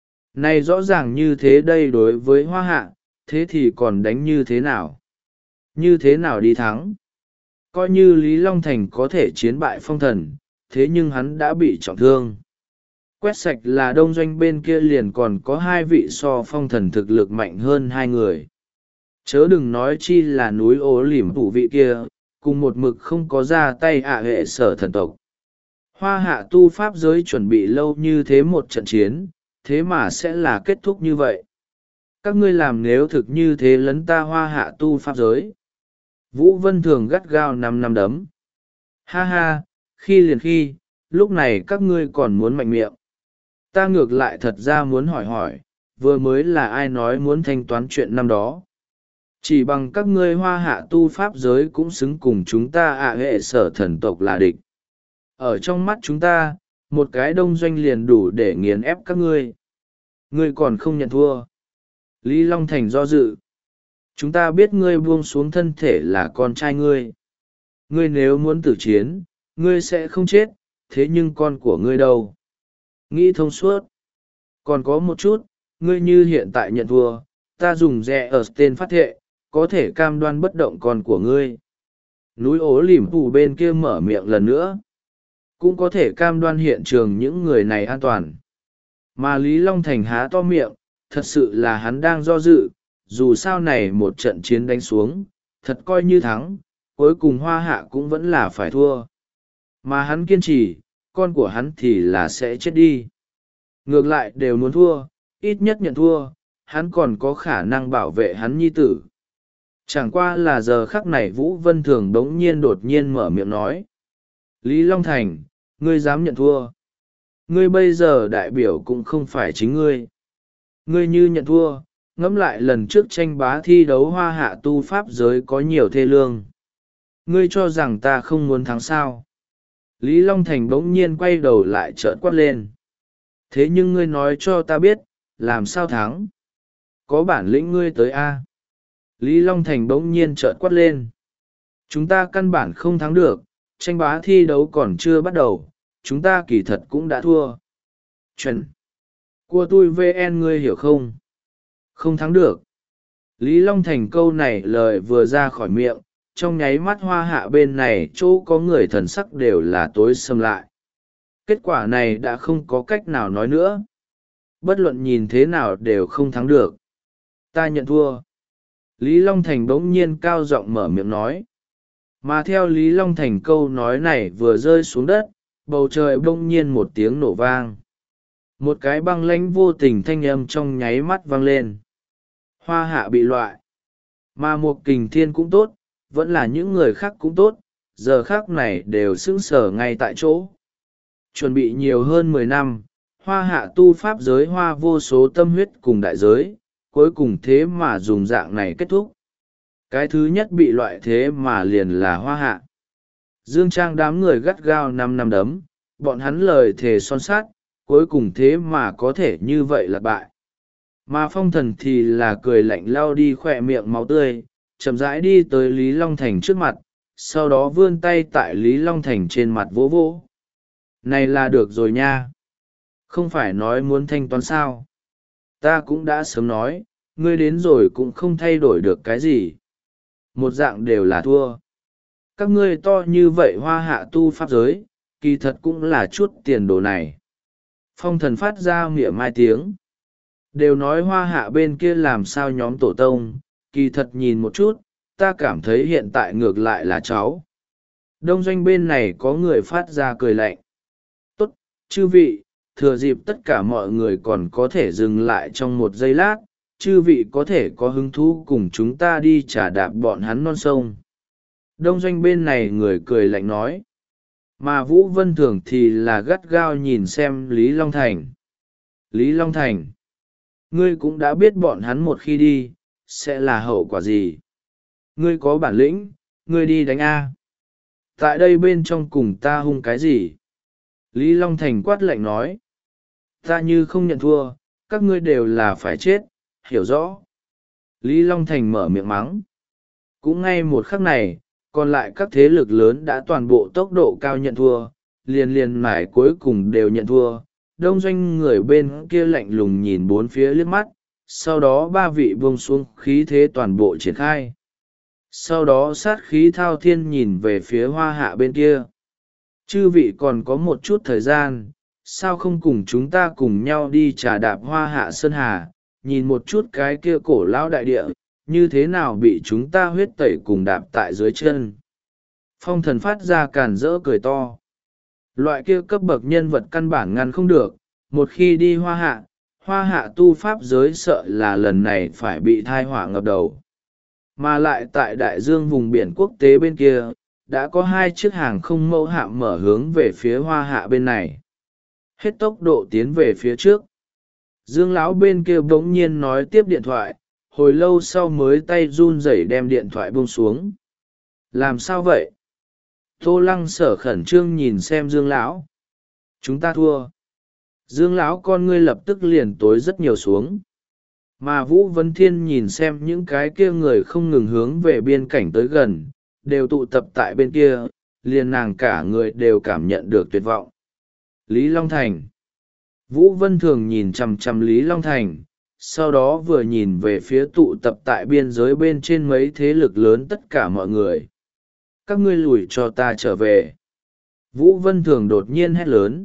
Này rõ ràng như thế đây đối với hoa hạ, thế thì còn đánh như thế nào? Như thế nào đi thắng? Coi như Lý Long Thành có thể chiến bại phong thần, thế nhưng hắn đã bị trọng thương. Quét sạch là đông doanh bên kia liền còn có hai vị so phong thần thực lực mạnh hơn hai người. Chớ đừng nói chi là núi ố lỉm phủ vị kia, cùng một mực không có ra tay ạ hệ sở thần tộc. Hoa hạ tu pháp giới chuẩn bị lâu như thế một trận chiến, thế mà sẽ là kết thúc như vậy. Các ngươi làm nếu thực như thế lấn ta hoa hạ tu pháp giới. Vũ Vân Thường gắt gao năm năm đấm. Ha ha, khi liền khi, lúc này các ngươi còn muốn mạnh miệng. Ta ngược lại thật ra muốn hỏi hỏi, vừa mới là ai nói muốn thanh toán chuyện năm đó. Chỉ bằng các ngươi hoa hạ tu pháp giới cũng xứng cùng chúng ta ạ hệ sở thần tộc là địch. Ở trong mắt chúng ta, một cái đông doanh liền đủ để nghiền ép các ngươi. Ngươi còn không nhận thua. Lý Long Thành do dự. Chúng ta biết ngươi buông xuống thân thể là con trai ngươi. Ngươi nếu muốn tử chiến, ngươi sẽ không chết, thế nhưng con của ngươi đâu? Nghĩ thông suốt. Còn có một chút, ngươi như hiện tại nhận thua, ta dùng rẻ ở tên phát thệ, có thể cam đoan bất động con của ngươi. Núi ố lỉm phủ bên kia mở miệng lần nữa. Cũng có thể cam đoan hiện trường những người này an toàn. Mà Lý Long Thành há to miệng, thật sự là hắn đang do dự, dù sao này một trận chiến đánh xuống, thật coi như thắng, cuối cùng hoa hạ cũng vẫn là phải thua. Mà hắn kiên trì, con của hắn thì là sẽ chết đi. Ngược lại đều muốn thua, ít nhất nhận thua, hắn còn có khả năng bảo vệ hắn nhi tử. Chẳng qua là giờ khắc này Vũ Vân Thường đống nhiên đột nhiên mở miệng nói. Lý Long Thành, ngươi dám nhận thua. Ngươi bây giờ đại biểu cũng không phải chính ngươi. Ngươi như nhận thua, ngẫm lại lần trước tranh bá thi đấu hoa hạ tu pháp giới có nhiều thê lương. Ngươi cho rằng ta không muốn thắng sao. Lý Long Thành bỗng nhiên quay đầu lại trợn quát lên. Thế nhưng ngươi nói cho ta biết, làm sao thắng? Có bản lĩnh ngươi tới A. Lý Long Thành bỗng nhiên trợn quát lên. Chúng ta căn bản không thắng được, tranh bá thi đấu còn chưa bắt đầu, chúng ta kỳ thật cũng đã thua. Chuẩn. Của tôi vê en ngươi hiểu không? Không thắng được. Lý Long Thành câu này lời vừa ra khỏi miệng, trong nháy mắt hoa hạ bên này chỗ có người thần sắc đều là tối sầm lại. Kết quả này đã không có cách nào nói nữa. Bất luận nhìn thế nào đều không thắng được. Ta nhận thua. Lý Long Thành bỗng nhiên cao giọng mở miệng nói. Mà theo Lý Long Thành câu nói này vừa rơi xuống đất, bầu trời bỗng nhiên một tiếng nổ vang. Một cái băng lãnh vô tình thanh âm trong nháy mắt vang lên. Hoa hạ bị loại. Mà một kình thiên cũng tốt, vẫn là những người khác cũng tốt, giờ khác này đều sững sờ ngay tại chỗ. Chuẩn bị nhiều hơn mười năm, hoa hạ tu pháp giới hoa vô số tâm huyết cùng đại giới, cuối cùng thế mà dùng dạng này kết thúc. Cái thứ nhất bị loại thế mà liền là hoa hạ. Dương Trang đám người gắt gao năm năm đấm, bọn hắn lời thề son sát, cuối cùng thế mà có thể như vậy là bại. Mà phong thần thì là cười lạnh lau đi khỏe miệng máu tươi, chậm rãi đi tới Lý Long Thành trước mặt, sau đó vươn tay tại Lý Long Thành trên mặt vỗ vỗ. Này là được rồi nha. Không phải nói muốn thanh toán sao. Ta cũng đã sớm nói, ngươi đến rồi cũng không thay đổi được cái gì. Một dạng đều là thua. Các ngươi to như vậy hoa hạ tu pháp giới, kỳ thật cũng là chút tiền đồ này. Phong thần phát ra mỉa mai tiếng. Đều nói hoa hạ bên kia làm sao nhóm tổ tông, kỳ thật nhìn một chút, ta cảm thấy hiện tại ngược lại là cháu. Đông doanh bên này có người phát ra cười lạnh. Tốt, chư vị, thừa dịp tất cả mọi người còn có thể dừng lại trong một giây lát, chư vị có thể có hứng thú cùng chúng ta đi trả đạp bọn hắn non sông. Đông doanh bên này người cười lạnh nói. Mà Vũ Vân Thường thì là gắt gao nhìn xem Lý Long Thành. Lý Long Thành, ngươi cũng đã biết bọn hắn một khi đi, sẽ là hậu quả gì. Ngươi có bản lĩnh, ngươi đi đánh A. Tại đây bên trong cùng ta hung cái gì? Lý Long Thành quát lạnh nói. Ta như không nhận thua, các ngươi đều là phải chết, hiểu rõ. Lý Long Thành mở miệng mắng. Cũng ngay một khắc này, còn lại các thế lực lớn đã toàn bộ tốc độ cao nhận thua, liền liền mải cuối cùng đều nhận thua. Đông doanh người bên kia lạnh lùng nhìn bốn phía liếc mắt, sau đó ba vị buông xuống khí thế toàn bộ triển khai. Sau đó sát khí thao thiên nhìn về phía hoa hạ bên kia. Chư vị còn có một chút thời gian, sao không cùng chúng ta cùng nhau đi trà đạp hoa hạ sơn hà, nhìn một chút cái kia cổ lão đại địa, như thế nào bị chúng ta huyết tẩy cùng đạp tại dưới chân. Phong thần phát ra càn rỡ cười to. Loại kia cấp bậc nhân vật căn bản ngăn không được, một khi đi hoa hạ, hoa hạ tu pháp giới sợ là lần này phải bị thai họa ngập đầu. Mà lại tại đại dương vùng biển quốc tế bên kia, đã có hai chiếc hàng không mẫu hạm mở hướng về phía hoa hạ bên này, hết tốc độ tiến về phía trước. Dương lão bên kia bỗng nhiên nói tiếp điện thoại, hồi lâu sau mới tay run rẩy đem điện thoại buông xuống. Làm sao vậy? Tô Lăng Sở khẩn trương nhìn xem Dương lão. Chúng ta thua. Dương lão con ngươi lập tức liền tối rất nhiều xuống. Mà Vũ Vấn Thiên nhìn xem những cái kia người không ngừng hướng về biên cảnh tới gần, đều tụ tập tại bên kia, liền nàng cả người đều cảm nhận được tuyệt vọng. Lý Long Thành. Vũ Vân Thường nhìn chằm chằm Lý Long Thành, sau đó vừa nhìn về phía tụ tập tại biên giới bên trên mấy thế lực lớn tất cả mọi người. Các ngươi lùi cho ta trở về. Vũ Vân Thường đột nhiên hét lớn.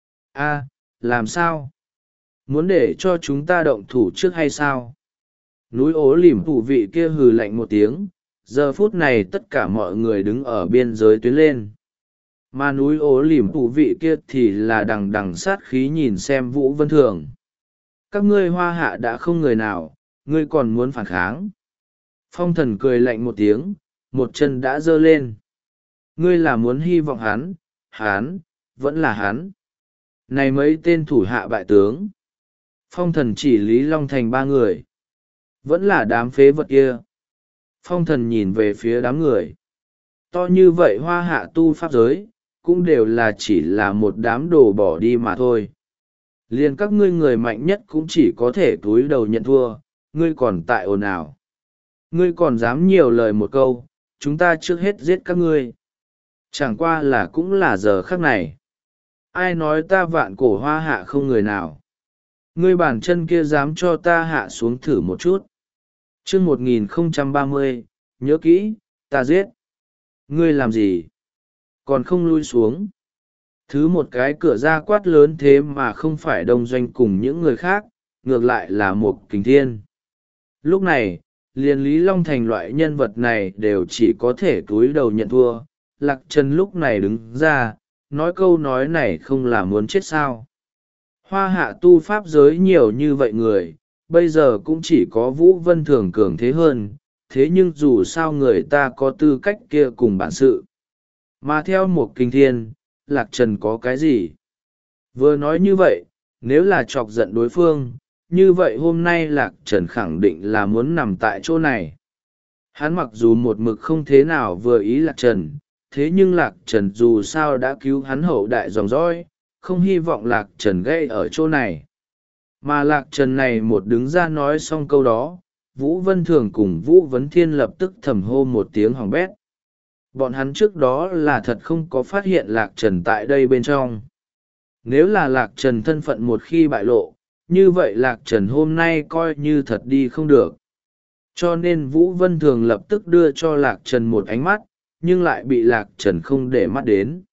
A, làm sao? Muốn để cho chúng ta động thủ trước hay sao? Núi ố lìm thủ vị kia hừ lạnh một tiếng, giờ phút này tất cả mọi người đứng ở biên giới tuyến lên. Mà núi ố lìm thủ vị kia thì là đằng đằng sát khí nhìn xem Vũ Vân Thường. Các ngươi hoa hạ đã không người nào, ngươi còn muốn phản kháng. Phong thần cười lạnh một tiếng, một chân đã giơ lên. Ngươi là muốn hy vọng hắn, hắn, vẫn là hắn. Này mấy tên thủ hạ bại tướng. Phong thần chỉ Lý Long Thành ba người. Vẫn là đám phế vật kia. Phong thần nhìn về phía đám người. To như vậy hoa hạ tu pháp giới, cũng đều là chỉ là một đám đồ bỏ đi mà thôi. Liền các ngươi người mạnh nhất cũng chỉ có thể cúi đầu nhận thua, ngươi còn tại ồn ào. Ngươi còn dám nhiều lời một câu, chúng ta trước hết giết các ngươi. Chẳng qua là cũng là giờ khắc này. Ai nói ta vạn cổ hoa hạ không người nào. Ngươi bàn chân kia dám cho ta hạ xuống thử một chút. chương một nghìn không trăm ba mươi, nhớ kỹ, ta giết. Ngươi làm gì? Còn không lui xuống. Thứ một cái cửa ra quát lớn thế mà không phải đông doanh cùng những người khác, ngược lại là một kình thiên. Lúc này, liền Lý Long Thành loại nhân vật này đều chỉ có thể cúi đầu nhận thua. Lạc Trần lúc này đứng ra, nói câu nói này không là muốn chết sao. Hoa hạ tu pháp giới nhiều như vậy người, bây giờ cũng chỉ có Vũ Vân Thường cường thế hơn, thế nhưng dù sao người ta có tư cách kia cùng bản sự. Mà theo một kinh thiên, Lạc Trần có cái gì? Vừa nói như vậy, nếu là chọc giận đối phương, như vậy hôm nay Lạc Trần khẳng định là muốn nằm tại chỗ này. Hắn mặc dù một mực không thế nào vừa ý Lạc Trần, thế nhưng Lạc Trần dù sao đã cứu hắn hậu đại dòng dõi, không hy vọng Lạc Trần gây ở chỗ này. Mà Lạc Trần này một đứng ra nói xong câu đó, Vũ Vân Thường cùng Vũ Vấn Thiên lập tức thầm hô một tiếng hỏng bét. Bọn hắn trước đó là thật không có phát hiện Lạc Trần tại đây bên trong. Nếu là Lạc Trần thân phận một khi bại lộ, như vậy Lạc Trần hôm nay coi như thật đi không được. Cho nên Vũ Vân Thường lập tức đưa cho Lạc Trần một ánh mắt, nhưng lại bị Lạc Trần không để mắt đến.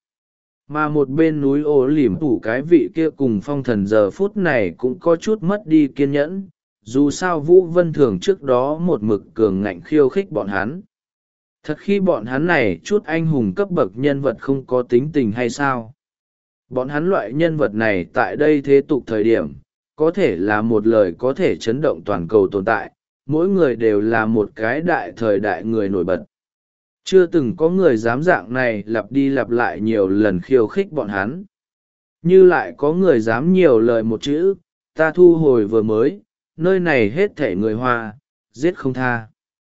Mà một bên núi ố lỉm tủ cái vị kia cùng Phong thần giờ phút này cũng có chút mất đi kiên nhẫn, dù sao Vũ Vân Thường trước đó một mực cường ngạnh khiêu khích bọn hắn. Thật khi bọn hắn này chút anh hùng cấp bậc nhân vật không có tính tình hay sao? Bọn hắn loại nhân vật này tại đây thế tục thời điểm, có thể là một lời có thể chấn động toàn cầu tồn tại, mỗi người đều là một cái đại thời đại người nổi bật. Chưa từng có người dám dạng này lặp đi lặp lại nhiều lần khiêu khích bọn hắn. Như lại có người dám nhiều lời một chữ, ta thu hồi vừa mới, nơi này hết thảy người Hoa, giết không tha.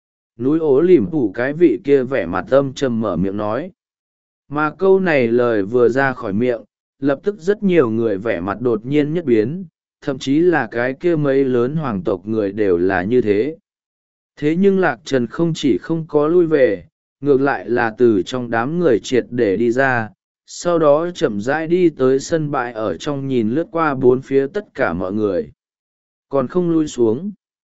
Núi ố lìm phủ cái vị kia vẻ mặt âm trầm mở miệng nói. Mà câu này lời vừa ra khỏi miệng, lập tức rất nhiều người vẻ mặt đột nhiên nhất biến, thậm chí là cái kia mấy lớn hoàng tộc người đều là như thế. Thế nhưng Lạc Trần không chỉ không có lui về, ngược lại là từ trong đám người triệt để đi ra, sau đó chậm rãi đi tới sân bãi ở trong nhìn lướt qua bốn phía tất cả mọi người. Còn không lui xuống.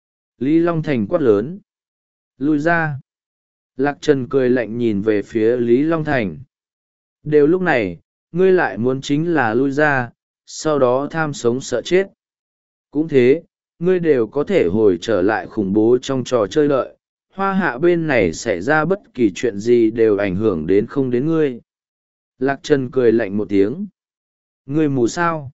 Lý Long Thành quát lớn. Lui ra. Lạc Trần cười lạnh nhìn về phía Lý Long Thành. Đều lúc này, ngươi lại muốn chính là lui ra, sau đó tham sống sợ chết. Cũng thế, ngươi đều có thể hồi trở lại khủng bố trong trò chơi lợi. Hoa hạ bên này xảy ra bất kỳ chuyện gì đều ảnh hưởng đến không đến ngươi. Lạc Trần cười lạnh một tiếng. Ngươi mù sao?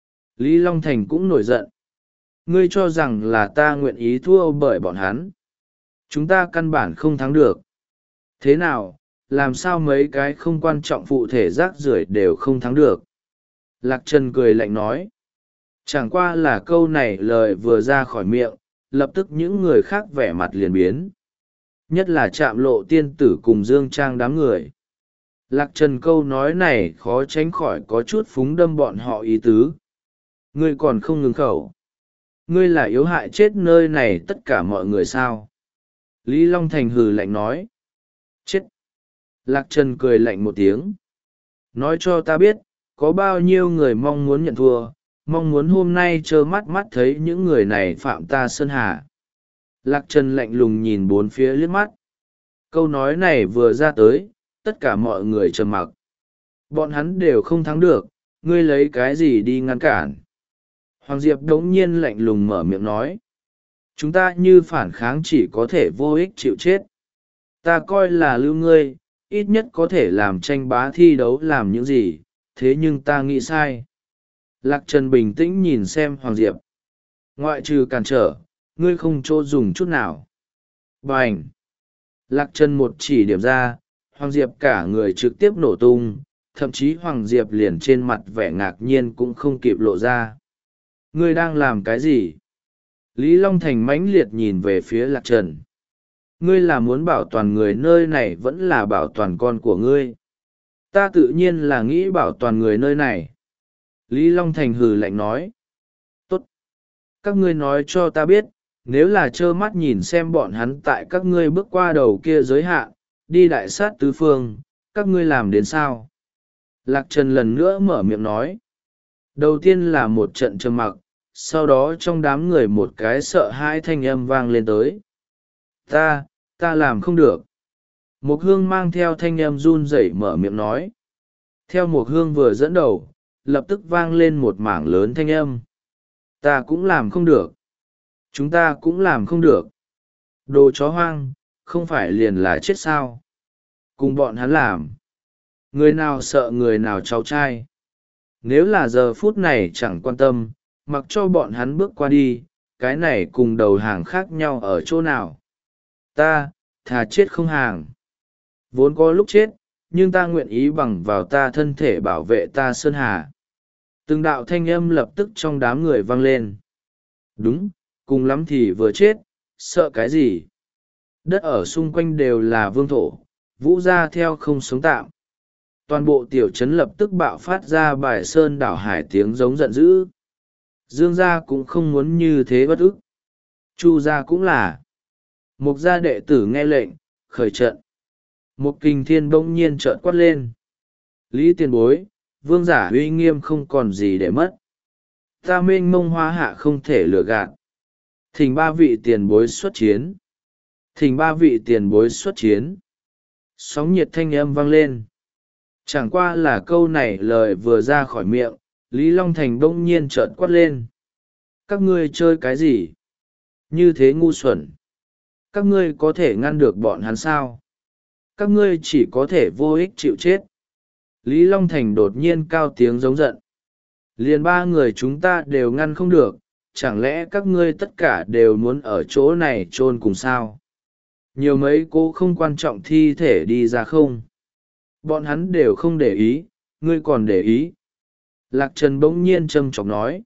Lý Long Thành cũng nổi giận. Ngươi cho rằng là ta nguyện ý thua bởi bọn hắn. Chúng ta căn bản không thắng được. Thế nào, làm sao mấy cái không quan trọng phụ thể rác rưởi đều không thắng được. Lạc Trần cười lạnh nói. Chẳng qua là câu này lời vừa ra khỏi miệng, lập tức những người khác vẻ mặt liền biến. Nhất là Trạm Lộ tiên tử cùng Dương Trang đám người. Lạc Trần câu nói này khó tránh khỏi có chút phúng đâm bọn họ ý tứ. Ngươi còn không ngừng khẩu. Ngươi là yếu hại chết nơi này tất cả mọi người sao? Lý Long Thành hừ lạnh nói. Chết! Lạc Trần cười lạnh một tiếng. Nói cho ta biết, có bao nhiêu người mong muốn nhận thua, mong muốn hôm nay trơ mắt mắt thấy những người này phạm ta Sơn Hà. Lạc Trần lạnh lùng nhìn bốn phía liếc mắt. Câu nói này vừa ra tới, tất cả mọi người trầm mặc. Bọn hắn đều không thắng được, ngươi lấy cái gì đi ngăn cản? Hoàng Diệp đống nhiên lạnh lùng mở miệng nói. Chúng ta như phản kháng chỉ có thể vô ích chịu chết. Ta coi là lưu ngươi, ít nhất có thể làm tranh bá thi đấu làm những gì, thế nhưng ta nghĩ sai. Lạc Trần bình tĩnh nhìn xem Hoàng Diệp. Ngoại trừ cản trở, ngươi không chỗ dùng chút nào. Bành! Lạc Trần một chỉ điểm ra, Hoàng Diệp cả người trực tiếp nổ tung, thậm chí Hoàng Diệp liền trên mặt vẻ ngạc nhiên cũng không kịp lộ ra. Ngươi đang làm cái gì? Lý Long Thành mãnh liệt nhìn về phía Lạc Trần. Ngươi là muốn bảo toàn người nơi này vẫn là bảo toàn con của ngươi? Ta tự nhiên là nghĩ bảo toàn người nơi này. Lý Long Thành hừ lạnh nói. Tốt! Các ngươi nói cho ta biết, nếu là trơ mắt nhìn xem bọn hắn tại các ngươi bước qua đầu kia giới hạn, đi đại sát tứ phương, các ngươi làm đến sao? Lạc Trần lần nữa mở miệng nói. Đầu tiên là một trận trầm mặc, sau đó trong đám người một cái sợ hãi thanh âm vang lên tới. Ta, ta làm không được. Một hương mang theo thanh âm run rẩy mở miệng nói. Theo một hương vừa dẫn đầu, lập tức vang lên một mảng lớn thanh âm. Ta cũng làm không được. Chúng ta cũng làm không được. Đồ chó hoang, không phải liền là chết sao? Cùng bọn hắn làm. Người nào sợ người nào cháu trai. Nếu là giờ phút này chẳng quan tâm, mặc cho bọn hắn bước qua đi, cái này cùng đầu hàng khác nhau ở chỗ nào. Ta, thà chết không hàng. Vốn có lúc chết, nhưng ta nguyện ý bằng vào ta thân thể bảo vệ ta Sơn Hà. Từng đạo thanh âm lập tức trong đám người vang lên. Đúng, cùng lắm thì vừa chết, sợ cái gì? Đất ở xung quanh đều là vương thổ, vũ ra theo không sống tạm. Toàn bộ tiểu trấn lập tức bạo phát ra bài sơn đảo hải tiếng giống giận dữ. Dương gia cũng không muốn như thế bất ức. Chu gia cũng là. Mục gia đệ tử nghe lệnh, khởi trận. Một kình thiên bỗng nhiên trợn quát lên. Lý tiền bối, vương giả uy nghiêm không còn gì để mất. Ta mênh mông hoa hạ không thể lừa gạt. Thỉnh ba vị tiền bối xuất chiến. Thỉnh ba vị tiền bối xuất chiến. Sóng nhiệt thanh âm vang lên. Chẳng qua là câu này lời vừa ra khỏi miệng, Lý Long Thành bỗng nhiên trợn quát lên. Các ngươi chơi cái gì? Như thế ngu xuẩn. Các ngươi có thể ngăn được bọn hắn sao? Các ngươi chỉ có thể vô ích chịu chết. Lý Long Thành đột nhiên cao tiếng giống giận. Liền ba người chúng ta đều ngăn không được, chẳng lẽ các ngươi tất cả đều muốn ở chỗ này chôn cùng sao? Nhiều mấy cô không quan trọng thi thể đi ra không? Bọn hắn đều không để ý, ngươi còn để ý. Lạc Trần bỗng nhiên trầm trọng nói.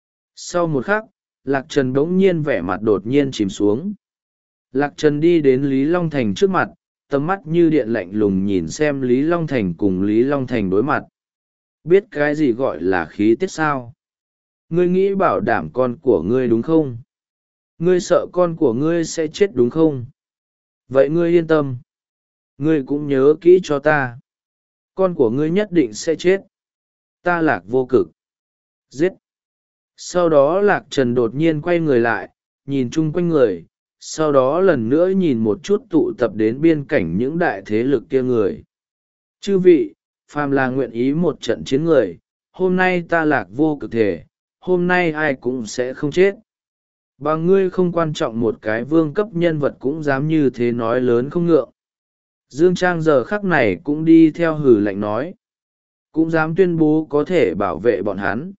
Sau một khắc, Lạc Trần bỗng nhiên vẻ mặt đột nhiên chìm xuống. Lạc Trần đi đến Lý Long Thành trước mặt, tầm mắt như điện lạnh lùng nhìn xem Lý Long Thành cùng Lý Long Thành đối mặt. Biết cái gì gọi là khí tiết sao? Ngươi nghĩ bảo đảm con của ngươi đúng không? Ngươi sợ con của ngươi sẽ chết đúng không? Vậy ngươi yên tâm. Ngươi cũng nhớ kỹ cho ta. Con của ngươi nhất định sẽ chết. Ta Lạc Vô Cực. Giết. Sau đó Lạc Trần đột nhiên quay người lại, nhìn chung quanh người, sau đó lần nữa nhìn một chút tụ tập đến biên cảnh những đại thế lực kia người. Chư vị, phàm là nguyện ý một trận chiến người, hôm nay ta Lạc Vô Cực thể, hôm nay ai cũng sẽ không chết. Bằng ngươi không quan trọng một cái vương cấp nhân vật cũng dám như thế nói lớn không ngượng. Dương Trang giờ khắc này cũng đi theo hử lạnh nói. Cũng dám tuyên bố có thể bảo vệ bọn hắn.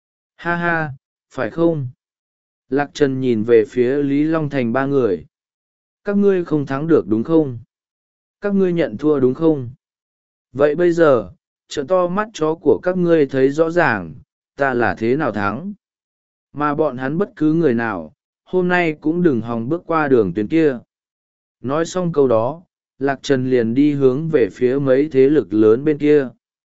Ha ha, phải không? Lạc Trần nhìn về phía Lý Long Thành ba người. Các ngươi không thắng được đúng không? Các ngươi nhận thua đúng không? Vậy bây giờ, trợn to mắt chó của các ngươi thấy rõ ràng, ta là thế nào thắng. Mà bọn hắn bất cứ người nào, hôm nay cũng đừng hòng bước qua đường tuyến kia. Nói xong câu đó, Lạc Trần liền đi hướng về phía mấy thế lực lớn bên kia.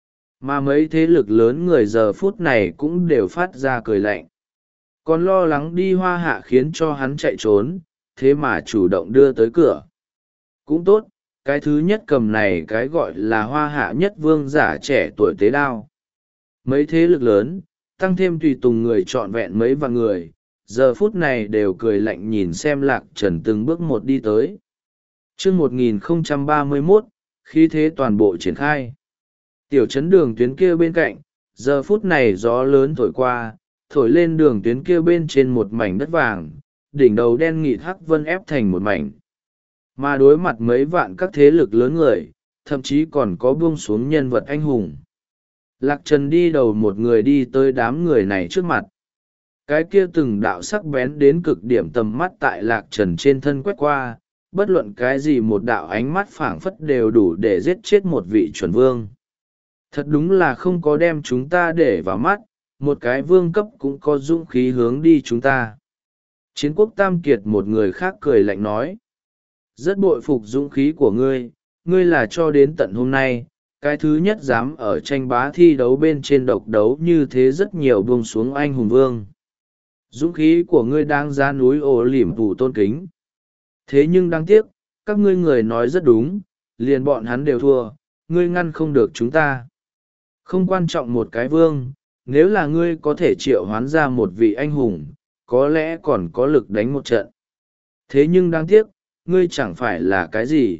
Mà mấy thế lực lớn người giờ phút này cũng đều phát ra cười lạnh. Còn lo lắng đi hoa hạ khiến cho hắn chạy trốn, thế mà chủ động đưa tới cửa. Cũng tốt, cái thứ nhất cầm này cái gọi là hoa hạ nhất vương giả trẻ tuổi tế đao. Mấy thế lực lớn, tăng thêm tùy tùng người trọn vẹn mấy vạn người, giờ phút này đều cười lạnh nhìn xem Lạc Trần từng bước một đi tới. Chương một nghìn không trăm ba mươi mốt, khí thế toàn bộ triển khai. Tiểu trấn đường tuyến kia bên cạnh, giờ phút này gió lớn thổi qua, thổi lên đường tuyến kia bên trên một mảnh đất vàng, đỉnh đầu đen nghịt hắc vân ép thành một mảnh. Mà đối mặt mấy vạn các thế lực lớn người, thậm chí còn có buông xuống nhân vật anh hùng. Lạc Trần đi đầu một người đi tới đám người này trước mặt. Cái kia từng đạo sắc bén đến cực điểm tầm mắt tại Lạc Trần trên thân quét qua, bất luận cái gì một đạo ánh mắt phảng phất đều đủ để giết chết một vị chuẩn vương. Thật đúng là không có đem chúng ta để vào mắt, một cái vương cấp cũng có dũng khí hướng đi chúng ta. Chiến quốc tam kiệt một người khác cười lạnh nói. Rất bội phục dũng khí của ngươi, ngươi là cho đến tận hôm nay, cái thứ nhất dám ở tranh bá thi đấu bên trên độc đấu như thế rất nhiều buông xuống anh hùng vương. Dũng khí của ngươi đang ra núi ổ liểm phủ tôn kính. Thế nhưng đáng tiếc, các ngươi người nói rất đúng, liền bọn hắn đều thua, ngươi ngăn không được chúng ta. Không quan trọng một cái vương, nếu là ngươi có thể triệu hoán ra một vị anh hùng, có lẽ còn có lực đánh một trận. Thế nhưng đáng tiếc, ngươi chẳng phải là cái gì.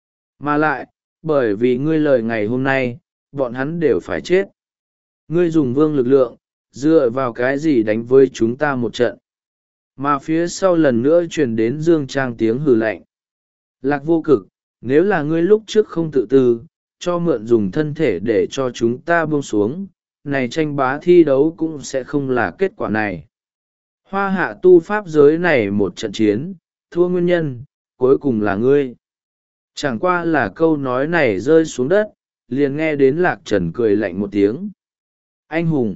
Mà lại, bởi vì ngươi lời ngày hôm nay, bọn hắn đều phải chết. Ngươi dùng vương lực lượng, dựa vào cái gì đánh với chúng ta một trận. Mà phía sau lần nữa truyền đến Dương Trang tiếng hừ lạnh. Lạc Vô Cực, nếu là ngươi lúc trước không tự tư, cho mượn dùng thân thể để cho chúng ta buông xuống, này tranh bá thi đấu cũng sẽ không là kết quả này. Hoa hạ tu pháp giới này một trận chiến, thua nguyên nhân, cuối cùng là ngươi. Chẳng qua là câu nói này rơi xuống đất, liền nghe đến Lạc Trần cười lạnh một tiếng. Anh hùng!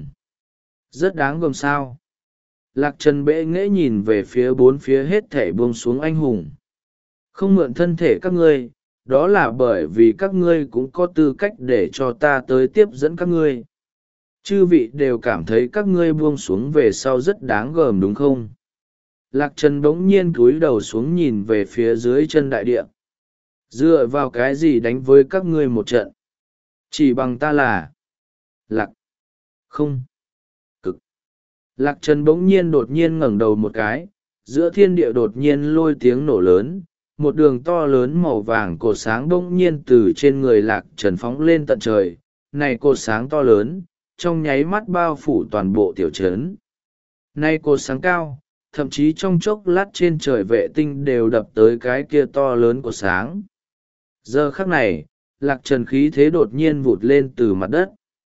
Rất đáng gờm sao. Lạc Trần bệ nghễ nhìn về phía bốn phía hết thể buông xuống anh hùng. Không mượn thân thể các ngươi, đó là bởi vì các ngươi cũng có tư cách để cho ta tới tiếp dẫn các ngươi. Chư vị đều cảm thấy các ngươi buông xuống về sau rất đáng gờm đúng không? Lạc Trần bỗng nhiên cúi đầu xuống nhìn về phía dưới chân đại địa. Dựa vào cái gì đánh với các ngươi một trận? Chỉ bằng ta là... Lạc... Không... Cực... Lạc Trần bỗng nhiên đột nhiên ngẩng đầu một cái, giữa thiên địa đột nhiên lôi tiếng nổ lớn, một đường to lớn màu vàng cột sáng bỗng nhiên từ trên người Lạc Trần phóng lên tận trời. Này cột sáng to lớn, trong nháy mắt bao phủ toàn bộ tiểu trấn. Này cột sáng cao, thậm chí trong chốc lát trên trời vệ tinh đều đập tới cái kia to lớn của sáng. Giờ khắc này, Lạc Trần khí thế đột nhiên vụt lên từ mặt đất.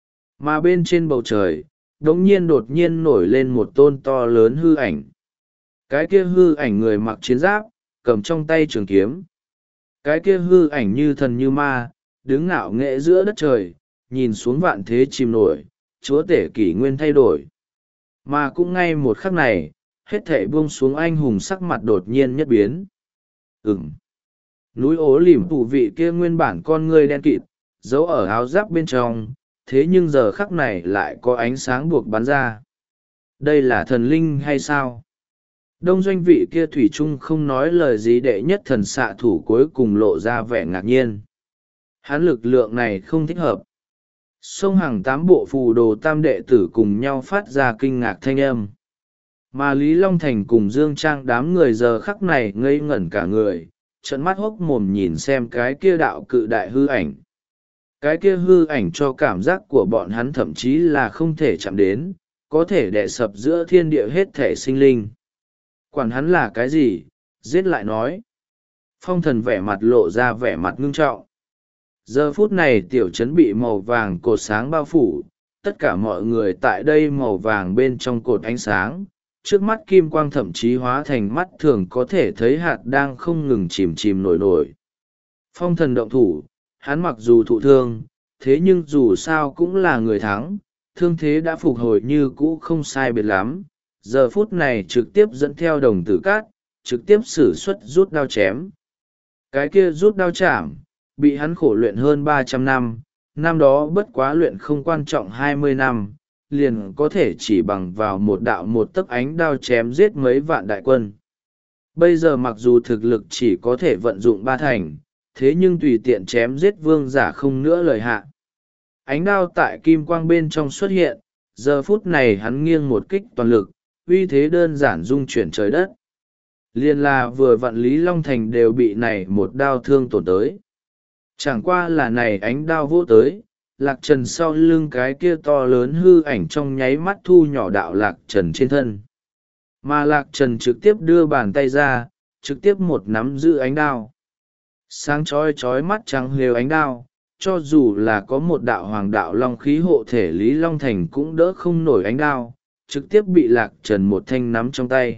Mà bên trên bầu trời, đống nhiên đột nhiên nổi lên một tôn to lớn hư ảnh. Cái kia hư ảnh người mặc chiến giáp, cầm trong tay trường kiếm. Cái kia hư ảnh như thần như ma, đứng ngạo nghệ giữa đất trời, nhìn xuống vạn thế chìm nổi, chúa tể kỷ nguyên thay đổi. Mà cũng ngay một khắc này, hết thảy buông xuống anh hùng sắc mặt đột nhiên nhất biến. Ừm. Núi ố lỉm phủ vị kia nguyên bản con ngươi đen kịt, giấu ở áo giáp bên trong, thế nhưng giờ khắc này lại có ánh sáng buộc bắn ra. Đây là thần linh hay sao? Đông doanh vị kia thủy chung không nói lời gì đệ nhất thần xạ thủ cuối cùng lộ ra vẻ ngạc nhiên. Hắn lực lượng này không thích hợp. Sông hàng tám bộ phù đồ tam đệ tử cùng nhau phát ra kinh ngạc thanh âm. Mà Lý Long Thành cùng Dương Trang đám người giờ khắc này ngây ngẩn cả người, trợn mắt hốc mồm nhìn xem cái kia đạo cự đại hư ảnh. Cái kia hư ảnh cho cảm giác của bọn hắn thậm chí là không thể chạm đến, có thể đè sập giữa thiên địa hết thể sinh linh. Quản hắn là cái gì, giết lại nói. Phong thần vẻ mặt lộ ra vẻ mặt ngưng trọng. Giờ phút này tiểu trấn bị màu vàng cột sáng bao phủ, tất cả mọi người tại đây màu vàng bên trong cột ánh sáng, trước mắt kim quang thậm chí hóa thành mắt thường có thể thấy hạt đang không ngừng chìm chìm nổi nổi. Phong thần động thủ, hắn mặc dù thụ thương, thế nhưng dù sao cũng là người thắng, thương thế đã phục hồi như cũ không sai biệt lắm. Giờ phút này trực tiếp dẫn theo đồng tử cát, trực tiếp sử xuất rút đao chém. Cái kia rút đao chạm, bị hắn khổ luyện hơn ba trăm năm, năm đó bất quá luyện không quan trọng hai mươi năm, liền có thể chỉ bằng vào một đạo một tấc ánh đao chém giết mấy vạn đại quân. Bây giờ mặc dù thực lực chỉ có thể vận dụng ba thành, thế nhưng tùy tiện chém giết vương giả không nữa lời hạ. Ánh đao tại kim quang bên trong xuất hiện, giờ phút này hắn nghiêng một kích toàn lực, uy thế đơn giản dung chuyển trời đất. Liên là vừa vạn Lý Long Thành đều bị này một đao thương tổn tới. Chẳng qua là này ánh đao vô tới, Lạc Trần sau lưng cái kia to lớn hư ảnh trong nháy mắt thu nhỏ đạo Lạc Trần trên thân. Mà Lạc Trần trực tiếp đưa bàn tay ra, trực tiếp một nắm giữ ánh đao. Sáng chói chói mắt trắng lều ánh đao, cho dù là có một đạo hoàng đạo long khí hộ thể Lý Long Thành cũng đỡ không nổi ánh đao, trực tiếp bị Lạc Trần một thanh nắm trong tay.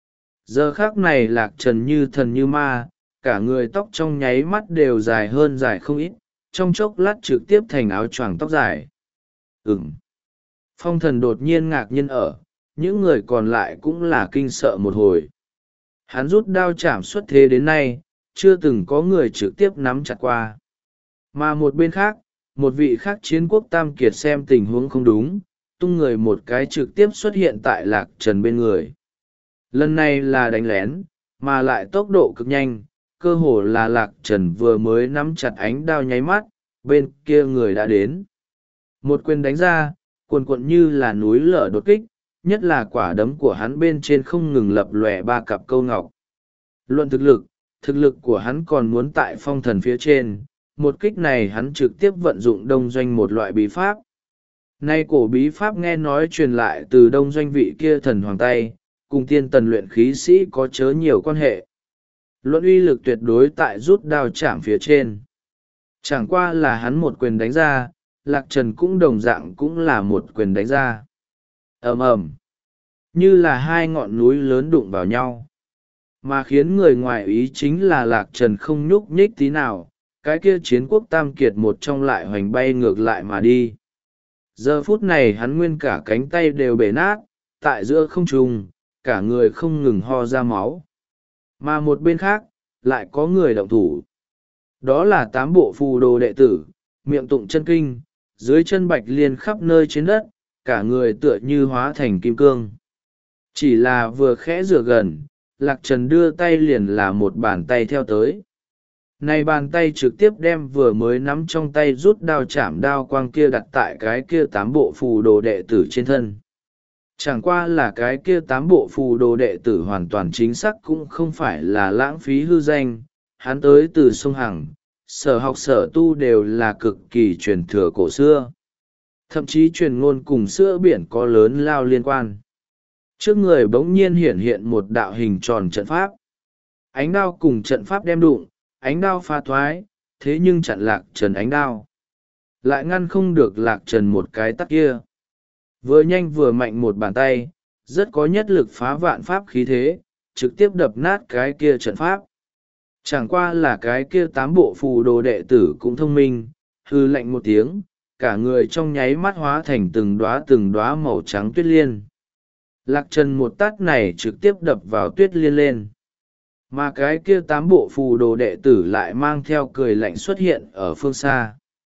Giờ khác này Lạc Trần như thần như ma, cả người tóc trong nháy mắt đều dài hơn dài không ít, trong chốc lát trực tiếp thành áo choàng tóc dài. Ừm. Phong thần đột nhiên ngạc nhiên ở, những người còn lại cũng là kinh sợ một hồi. Hắn rút đao chạm xuất thế đến nay, chưa từng có người trực tiếp nắm chặt qua. Mà một bên khác, một vị khác chiến quốc tam kiệt xem tình huống không đúng, tung người một cái trực tiếp xuất hiện tại Lạc Trần bên người. Lần này là đánh lén, mà lại tốc độ cực nhanh, cơ hồ là Lạc Trần vừa mới nắm chặt ánh đao nháy mắt, bên kia người đã đến. Một quyền đánh ra, cuồn cuộn như là núi lở đột kích, nhất là quả đấm của hắn bên trên không ngừng lập lòe ba cặp câu ngọc. Luận thực lực, thực lực của hắn còn muốn tại phong thần phía trên, một kích này hắn trực tiếp vận dụng đông doanh một loại bí pháp. Nay cổ bí pháp nghe nói truyền lại từ đông doanh vị kia thần hoàng tay, cùng tiên tần luyện khí sĩ có chớ nhiều quan hệ. Luận uy lực tuyệt đối tại rút đao chạm phía trên. Chẳng qua là hắn một quyền đánh ra, Lạc Trần cũng đồng dạng cũng là một quyền đánh ra. Ầm ầm, như là hai ngọn núi lớn đụng vào nhau. Mà khiến người ngoài ý chính là Lạc Trần không nhúc nhích tí nào, cái kia chiến quốc tam kiệt một trong lại hoành bay ngược lại mà đi. Giờ phút này hắn nguyên cả cánh tay đều bể nát, tại giữa không trung, cả người không ngừng ho ra máu. Mà một bên khác, lại có người động thủ. Đó là tám bộ phù đồ đệ tử, miệng tụng chân kinh, dưới chân bạch liên khắp nơi trên đất, cả người tựa như hóa thành kim cương. Chỉ là vừa khẽ rửa gần, Lạc Trần đưa tay liền là một bàn tay theo tới. Này bàn tay trực tiếp đem vừa mới nắm trong tay rút đao chạm đao quang kia đặt tại cái kia tám bộ phù đồ đệ tử trên thân. Chẳng qua là cái kia tám bộ phù đồ đệ tử hoàn toàn chính xác cũng không phải là lãng phí hư danh, hắn tới từ sông Hằng, sở học sở tu đều là cực kỳ truyền thừa cổ xưa. Thậm chí truyền ngôn cùng sữa biển có lớn lao liên quan. Trước người bỗng nhiên hiển hiện một đạo hình tròn trận pháp. Ánh đao cùng trận pháp đem đụng, ánh đao pha thoái, thế nhưng chặn Lạc Trần ánh đao. Lại ngăn không được Lạc Trần một cái tắt kia. Vừa nhanh vừa mạnh một bàn tay, rất có nhất lực phá vạn pháp khí thế, trực tiếp đập nát cái kia trận pháp. Chẳng qua là cái kia tám bộ phù đồ đệ tử cũng thông minh, hư lạnh một tiếng, cả người trong nháy mắt hóa thành từng đóa từng đóa màu trắng tuyết liên. Lạc Trần một tát này trực tiếp đập vào tuyết liên lên. Mà cái kia tám bộ phù đồ đệ tử lại mang theo cười lạnh xuất hiện ở phương xa.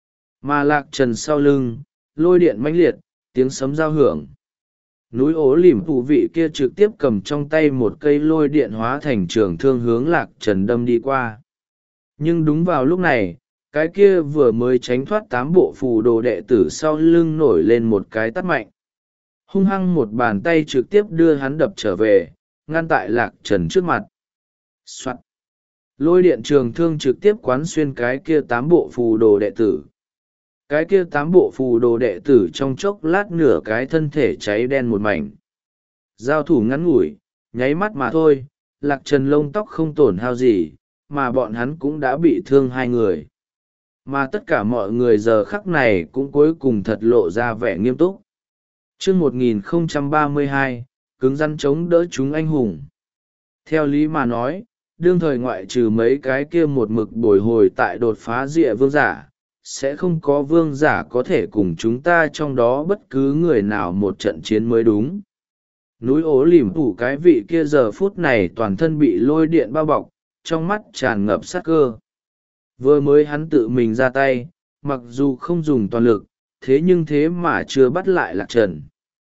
Mà Lạc Trần sau lưng, lôi điện mãnh liệt, tiếng sấm giao hưởng. Núi ố lỉm phù vị kia trực tiếp cầm trong tay một cây lôi điện hóa thành trường thương hướng Lạc Trần đâm đi qua. Nhưng đúng vào lúc này, cái kia vừa mới tránh thoát tám bộ phù đồ đệ tử sau lưng nổi lên một cái tát mạnh. Hung hăng một bàn tay trực tiếp đưa hắn đập trở về, ngăn tại Lạc Trần trước mặt. Soạn. Lôi điện trường thương trực tiếp quán xuyên cái kia tám bộ phù đồ đệ tử. Cái kia tám bộ phù đồ đệ tử trong chốc lát nửa cái thân thể cháy đen một mảnh. Giao thủ ngắn ngủi, nháy mắt mà thôi, Lạc Trần lông tóc không tổn hao gì, mà bọn hắn cũng đã bị thương hai người. Mà tất cả mọi người giờ khắc này cũng cuối cùng thật lộ ra vẻ nghiêm túc. Chương một nghìn không trăm ba mươi hai, cứng rắn chống đỡ chúng anh hùng. Theo lý mà nói, đương thời ngoại trừ mấy cái kia một mực bồi hồi tại đột phá rịa vương giả, sẽ không có vương giả có thể cùng chúng ta trong đó bất cứ người nào một trận chiến mới đúng. Núi ố lìm phủ cái vị kia giờ phút này toàn thân bị lôi điện bao bọc, trong mắt tràn ngập sát cơ. Vừa mới hắn tự mình ra tay, mặc dù không dùng toàn lực, thế nhưng thế mà chưa bắt lại Lạc Trần.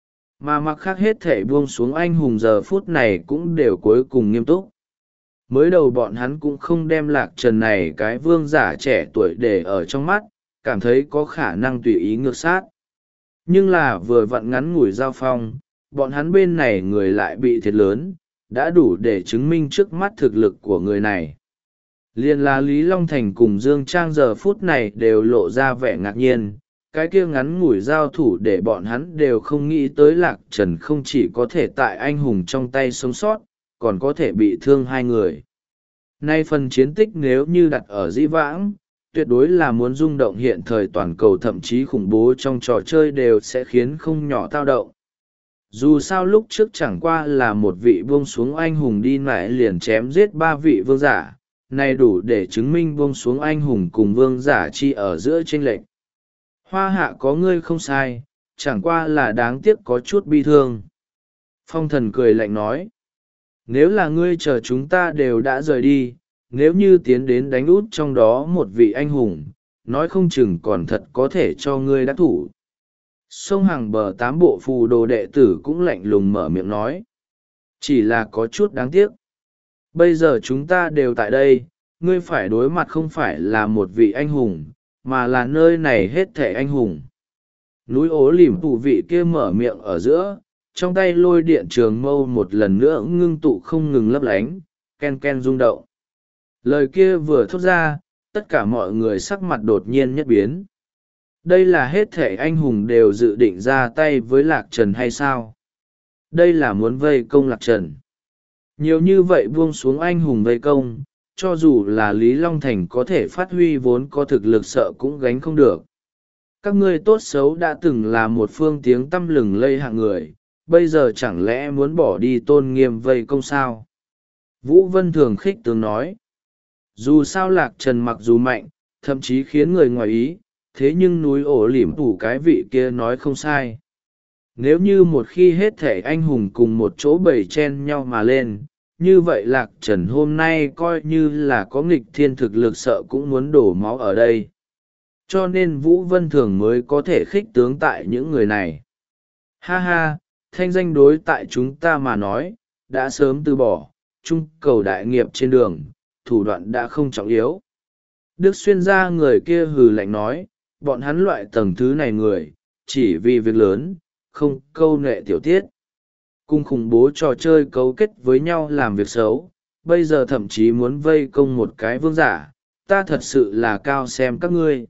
Mà mặc khác hết thể buông xuống anh hùng giờ phút này cũng đều cuối cùng nghiêm túc. Mới đầu bọn hắn cũng không đem Lạc Trần này cái vương giả trẻ tuổi để ở trong mắt, cảm thấy có khả năng tùy ý ngược sát. Nhưng là vừa vặn ngắn ngủi giao phong, bọn hắn bên này người lại bị thiệt lớn, đã đủ để chứng minh trước mắt thực lực của người này. Liên là Lý Long Thành cùng Dương Trang giờ phút này đều lộ ra vẻ ngạc nhiên, cái kia ngắn ngủi giao thủ để bọn hắn đều không nghĩ tới Lạc Trần không chỉ có thể tại anh hùng trong tay sống sót, còn có thể bị thương hai người. Nay phần chiến tích nếu như đặt ở dĩ vãng, tuyệt đối là muốn rung động hiện thời toàn cầu, thậm chí khủng bố trong trò chơi đều sẽ khiến không nhỏ tao động. Dù sao lúc trước chẳng qua là một vị buông xuống anh hùng đi lại liền chém giết ba vị vương giả, này đủ để chứng minh buông xuống anh hùng cùng vương giả chi ở giữa chênh lệch. Hoa hạ có ngươi không sai, chẳng qua là đáng tiếc có chút bi thương. Phong thần cười lạnh nói, nếu là ngươi chờ chúng ta đều đã rời đi, nếu như tiến đến đánh út trong đó một vị anh hùng, nói không chừng còn thật có thể cho ngươi đắc thủ. Sông hàng bờ tám bộ phù đồ đệ tử cũng lạnh lùng mở miệng nói, chỉ là có chút đáng tiếc. Bây giờ chúng ta đều tại đây, ngươi phải đối mặt không phải là một vị anh hùng, mà là nơi này hết thảy anh hùng. Núi ố lìm tụ vị kia mở miệng ở giữa, trong tay lôi điện trường mâu một lần nữa ngưng tụ không ngừng lấp lánh, ken ken rung động. Lời kia vừa thốt ra, tất cả mọi người sắc mặt đột nhiên nhất biến. Đây là hết thảy anh hùng đều dự định ra tay với Lạc Trần hay sao? Đây là muốn vây công Lạc Trần. Nhiều như vậy buông xuống anh hùng vây công, cho dù là Lý Long Thành có thể phát huy vốn có thực lực sợ cũng gánh không được. Các ngươi tốt xấu đã từng là một phương tiếng tăm lừng lây hạng người, bây giờ chẳng lẽ muốn bỏ đi tôn nghiêm vây công sao? Vũ Vân Thường khích tướng nói. Dù sao Lạc Trần mặc dù mạnh, thậm chí khiến người ngoài ý, thế nhưng núi ổ lỉm tủ cái vị kia nói không sai. Nếu như một khi hết thể anh hùng cùng một chỗ bầy chen nhau mà lên, như vậy Lạc Trần hôm nay coi như là có nghịch thiên thực lực sợ cũng muốn đổ máu ở đây. Cho nên Vũ Vân Thường mới có thể khích tướng tại những người này. Ha ha, thanh danh đối tại chúng ta mà nói, đã sớm từ bỏ, trung cầu đại nghiệp trên đường, thủ đoạn đã không trọng yếu. Đức Xuyên ra người kia hừ lạnh nói, bọn hắn loại tầng thứ này người, chỉ vì việc lớn, không câu nệ tiểu tiết. Cùng khủng bố trò chơi cấu kết với nhau làm việc xấu, bây giờ thậm chí muốn vây công một cái vương giả, ta thật sự là cao xem các ngươi.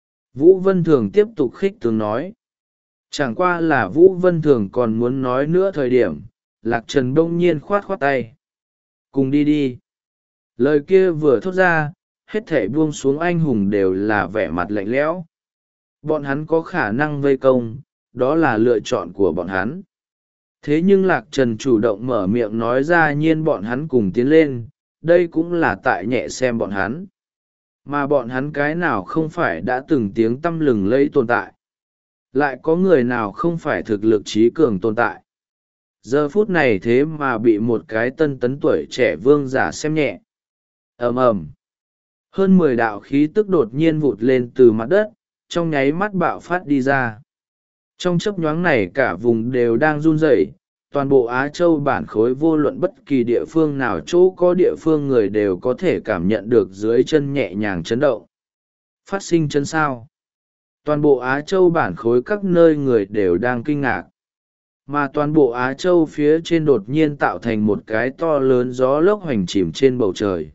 Vũ Vân Thường tiếp tục khích tướng nói. Chẳng qua là Vũ Vân Thường còn muốn nói nữa thời điểm, Lạc Trần đông nhiên khoát khoát tay. Cùng đi đi. Lời kia vừa thốt ra, hết thể buông xuống anh hùng đều là vẻ mặt lạnh lẽo. Bọn hắn có khả năng vây công, đó là lựa chọn của bọn hắn. Thế nhưng Lạc Trần chủ động mở miệng nói ra nhiên bọn hắn cùng tiến lên, đây cũng là tại nhẹ xem bọn hắn. Mà bọn hắn cái nào không phải đã từng tiếng tăm lừng lẫy tồn tại. Lại có người nào không phải thực lực trí cường tồn tại. Giờ phút này thế mà bị một cái tân tấn tuổi trẻ vương giả xem nhẹ. Ầm ầm. Hơn mười đạo khí tức đột nhiên vụt lên từ mặt đất, trong nháy mắt bạo phát đi ra. Trong chớp nhoáng này cả vùng đều đang run rẩy, toàn bộ Á Châu bản khối vô luận bất kỳ địa phương nào chỗ có địa phương người đều có thể cảm nhận được dưới chân nhẹ nhàng chấn động. Phát sinh chân sao? Toàn bộ Á Châu bản khối các nơi người đều đang kinh ngạc. Mà toàn bộ Á Châu phía trên đột nhiên tạo thành một cái to lớn gió lốc hoành chìm trên bầu trời.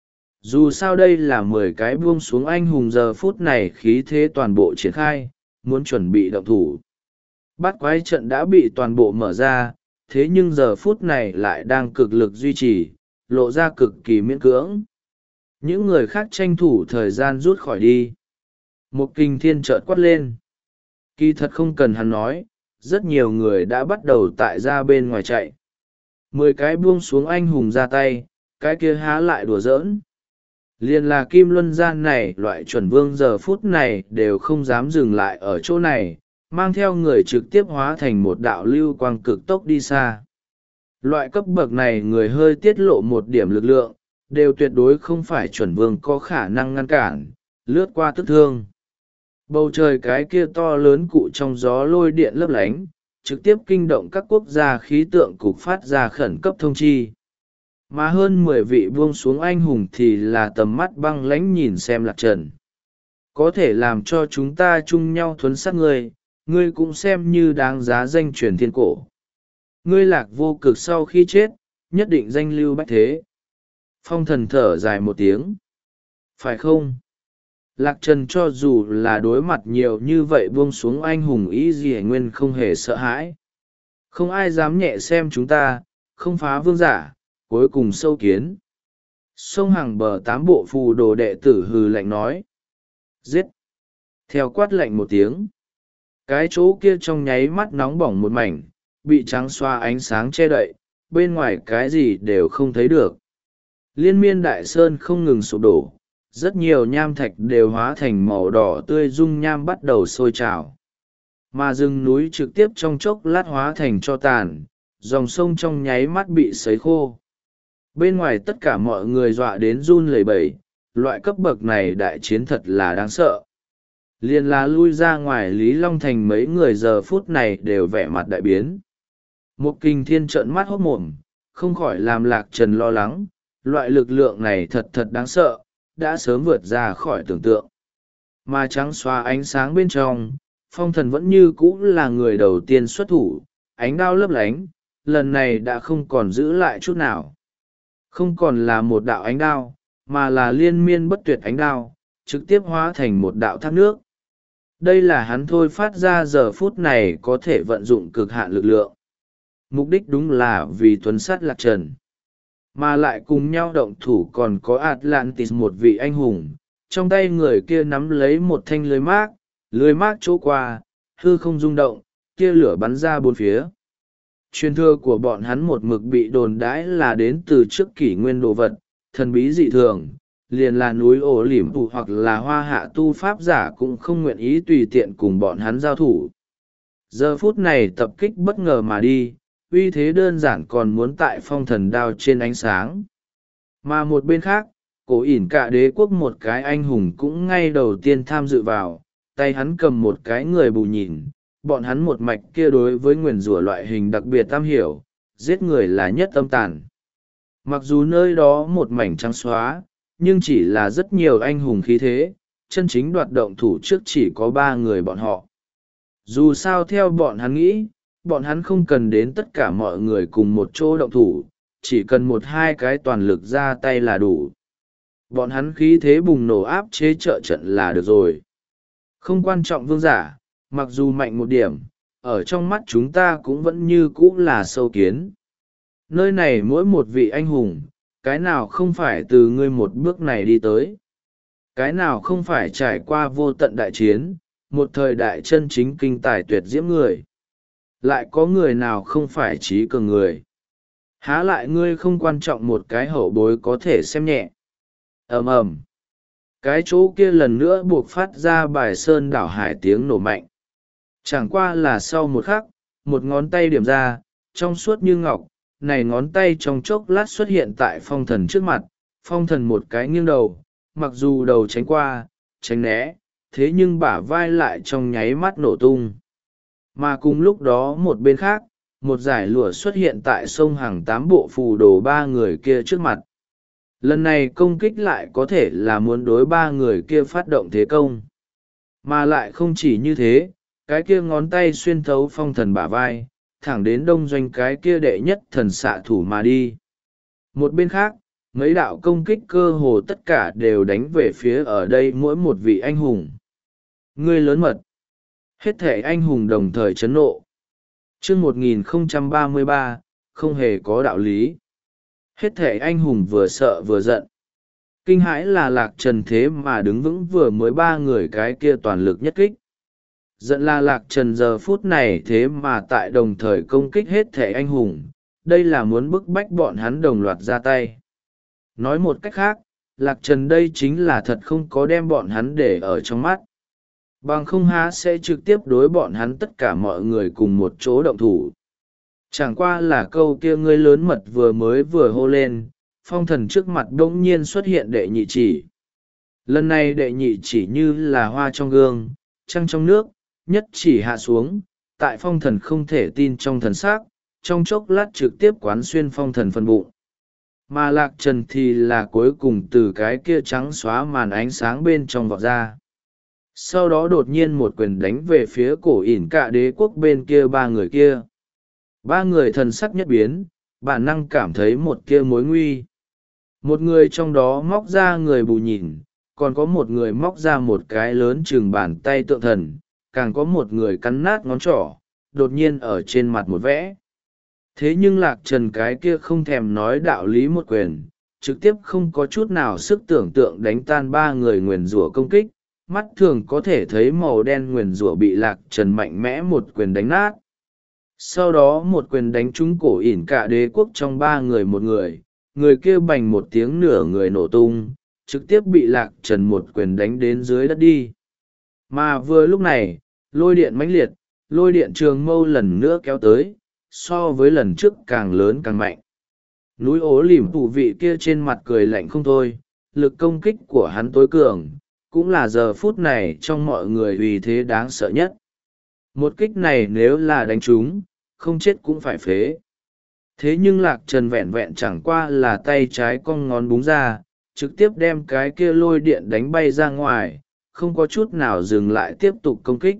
Dù sao đây là mười cái buông xuống anh hùng giờ phút này khí thế toàn bộ triển khai, muốn chuẩn bị động thủ. Bát quái trận đã bị toàn bộ mở ra, thế nhưng giờ phút này lại đang cực lực duy trì, lộ ra cực kỳ miễn cưỡng. Những người khác tranh thủ thời gian rút khỏi đi. Một kinh thiên chợt quát lên. Kỳ thật không cần hắn nói, rất nhiều người đã bắt đầu tại ra bên ngoài chạy. Mười cái buông xuống anh hùng ra tay, cái kia há lại đùa giỡn. Liền là Kim Luân Gian này loại chuẩn vương giờ phút này đều không dám dừng lại ở chỗ này, mang theo người trực tiếp hóa thành một đạo lưu quang cực tốc đi xa. Loại cấp bậc này người hơi tiết lộ một điểm lực lượng, đều tuyệt đối không phải chuẩn vương có khả năng ngăn cản, lướt qua tức thương. Bầu trời cái kia to lớn cụ trong gió lôi điện lấp lánh, trực tiếp kinh động các quốc gia khí tượng cục phát ra khẩn cấp thông chi. Mà hơn mười vị buông xuống anh hùng thì là tầm mắt băng lãnh nhìn xem Lạc Trần. Có thể làm cho chúng ta chung nhau thuấn sát ngươi, ngươi cũng xem như đáng giá danh truyền thiên cổ. Ngươi Lạc Vô Cực sau khi chết, nhất định danh lưu bách thế. Phong Thần thở dài một tiếng. Phải không? Lạc Trần cho dù là đối mặt nhiều như vậy buông xuống anh hùng ý gì nguyên không hề sợ hãi. Không ai dám nhẹ xem chúng ta, không phá vương giả, cuối cùng sâu kiến. Sông hàng bờ tám bộ phù đồ đệ tử hừ lạnh nói. Giết! Theo quát lạnh một tiếng. Cái chỗ kia trong nháy mắt nóng bỏng một mảnh, bị trắng xoa ánh sáng che đậy, bên ngoài cái gì đều không thấy được. Liên miên đại sơn không ngừng sụp đổ, rất nhiều nham thạch đều hóa thành màu đỏ tươi, dung nham bắt đầu sôi trào. Mà rừng núi trực tiếp trong chốc lát hóa thành tro tàn, dòng sông trong nháy mắt bị sấy khô. Bên ngoài tất cả mọi người dọa đến run lẩy bẩy, loại cấp bậc này đại chiến thật là đáng sợ. Liên là lui ra ngoài Lý Long Thành mấy người giờ phút này đều vẻ mặt đại biến. Một Kình Thiên trợn mắt hốt mồm, không khỏi làm Lạc Trần lo lắng, loại lực lượng này thật thật đáng sợ, đã sớm vượt ra khỏi tưởng tượng. Mà trắng xóa ánh sáng bên trong, Phong Thần vẫn như cũ là người đầu tiên xuất thủ, ánh đao lấp lánh, lần này đã không còn giữ lại chút nào. Không còn là một đạo ánh đao, mà là liên miên bất tuyệt ánh đao, trực tiếp hóa thành một đạo thác nước. Đây là hắn thôi phát ra giờ phút này có thể vận dụng cực hạn lực lượng. Mục đích đúng là vì tuấn sát Lạc Trần. Mà lại cùng nhau động thủ còn có Atlantis một vị anh hùng, trong tay người kia nắm lấy một thanh lưới mác, lưới mác chỗ qua, hư không rung động, tia lửa bắn ra bốn phía. Truyền thừa của bọn hắn một mực bị đồn đãi là đến từ trước kỷ nguyên đồ vật, thần bí dị thường, liền là núi ổ lỉm tụ hoặc là hoa hạ tu pháp giả cũng không nguyện ý tùy tiện cùng bọn hắn giao thủ. Giờ phút này tập kích bất ngờ mà đi, uy thế đơn giản còn muốn tại Phong Thần đao trên ánh sáng. Mà một bên khác, cổ ỉn cả đế quốc một cái anh hùng cũng ngay đầu tiên tham dự vào, tay hắn cầm một cái người bù nhìn, bọn hắn một mạch kia đối với nguyền rủa loại hình đặc biệt am hiểu, giết người là nhất âm tàn. Mặc dù nơi đó một mảnh trắng xóa, nhưng chỉ là rất nhiều anh hùng khí thế, chân chính đoạt động thủ trước chỉ có ba người bọn họ. Dù sao theo bọn hắn nghĩ, bọn hắn không cần đến tất cả mọi người cùng một chỗ động thủ, chỉ cần một hai cái toàn lực ra tay là đủ. Bọn hắn khí thế bùng nổ áp chế trợ trận là được rồi. Không quan trọng vương giả, mặc dù mạnh một điểm, ở trong mắt chúng ta cũng vẫn như cũ là sâu kiến. Nơi này mỗi một vị anh hùng, cái nào không phải từ ngươi một bước này đi tới. Cái nào không phải trải qua vô tận đại chiến, một thời đại chân chính kinh tài tuyệt diễm người. Lại có người nào không phải trí cường người. Há lại ngươi không quan trọng một cái hậu bối có thể xem nhẹ. Ầm ầm. Cái chỗ kia lần nữa buộc phát ra bài sơn đảo hải tiếng nổ mạnh. Chẳng qua là sau một khắc, một ngón tay điểm ra, trong suốt như ngọc, này ngón tay trong chốc lát xuất hiện tại Phong Thần trước mặt. Phong Thần một cái nghiêng đầu, mặc dù đầu tránh qua, tránh né, thế nhưng bả vai lại trong nháy mắt nổ tung. Mà cùng lúc đó một bên khác, một giải lụa xuất hiện tại sông hàng tám bộ phù đồ ba người kia trước mặt. Lần này công kích lại có thể là muốn đối ba người kia phát động thế công. Mà lại không chỉ như thế, cái kia ngón tay xuyên thấu Phong Thần bả vai, thẳng đến đông doanh cái kia đệ nhất thần xạ thủ mà đi. Một bên khác, mấy đạo công kích cơ hồ tất cả đều đánh về phía ở đây mỗi một vị anh hùng. Ngươi lớn mật. Hết thể anh hùng đồng thời chấn nộ. Chương một nghìn không trăm ba mươi ba, không hề có đạo lý. Hết thể anh hùng vừa sợ vừa giận. Kinh hãi là Lạc Trần thế mà đứng vững vừa mới ba người cái kia toàn lực nhất kích. Giận là Lạc Trần giờ phút này thế mà tại đồng thời công kích hết thể anh hùng. Đây là muốn bức bách bọn hắn đồng loạt ra tay. nói một cách khác, Lạc Trần đây chính là thật không có đem bọn hắn để ở trong mắt. Bằng không há sẽ trực tiếp đối bọn hắn tất cả mọi người cùng một chỗ động thủ. Chẳng qua là câu kia ngươi lớn mật vừa mới vừa hô lên, phong thần trước mặt đ ỗ n g nhiên xuất hiện đệ nhị chỉ. Lần này đệ nhị chỉ như là hoa trong gương, trăng trong nước, nhất chỉ hạ xuống, tại phong thần không thể tin trong thần xác, trong chốc lát trực tiếp quán xuyên phong thần phân bụng. Mà Lạc Trần thì là cuối cùng từ cái kia trắng xóa màn ánh sáng bên trong vọt ra. Sau đó đột nhiên một quyền đánh về phía cổ ỉn cả đế quốc bên kia ba người kia. Ba người thần sắc nhất biến, bản năng cảm thấy một kia mối nguy. Một người trong đó móc ra người bù nhìn, còn có một người móc ra một cái lớn chừng bàn tay tượng thần, càng có một người cắn nát ngón trỏ, đột nhiên ở trên mặt một vẽ. Thế nhưng Lạc Trần cái kia không thèm nói đạo lý một quyền, trực tiếp không có chút nào sức tưởng tượng đánh tan ba người nguyền rủa công kích, mắt thường có thể thấy màu đen nguyền rủa bị Lạc Trần mạnh mẽ một quyền đánh nát. Sau đó một quyền đánh trúng cổ ỉn cả đế quốc trong ba người một người, người kia bành một tiếng nửa người nổ tung, trực tiếp bị Lạc Trần một quyền đánh đến dưới đất đi. Mà vừa lúc này, lôi điện mãnh liệt, lôi điện trường mâu lần nữa kéo tới, so với lần trước càng lớn càng mạnh. Núi ố lỉm thủ vị kia trên mặt cười lạnh không thôi, lực công kích của hắn tối cường, cũng là giờ phút này trong mọi người uy thế đáng sợ nhất. Một kích này nếu là đánh trúng, không chết cũng phải phế. Thế nhưng Lạc Trần vẹn vẹn chẳng qua là tay trái cong ngón búng ra, trực tiếp đem cái kia lôi điện đánh bay ra ngoài, không có chút nào dừng lại tiếp tục công kích.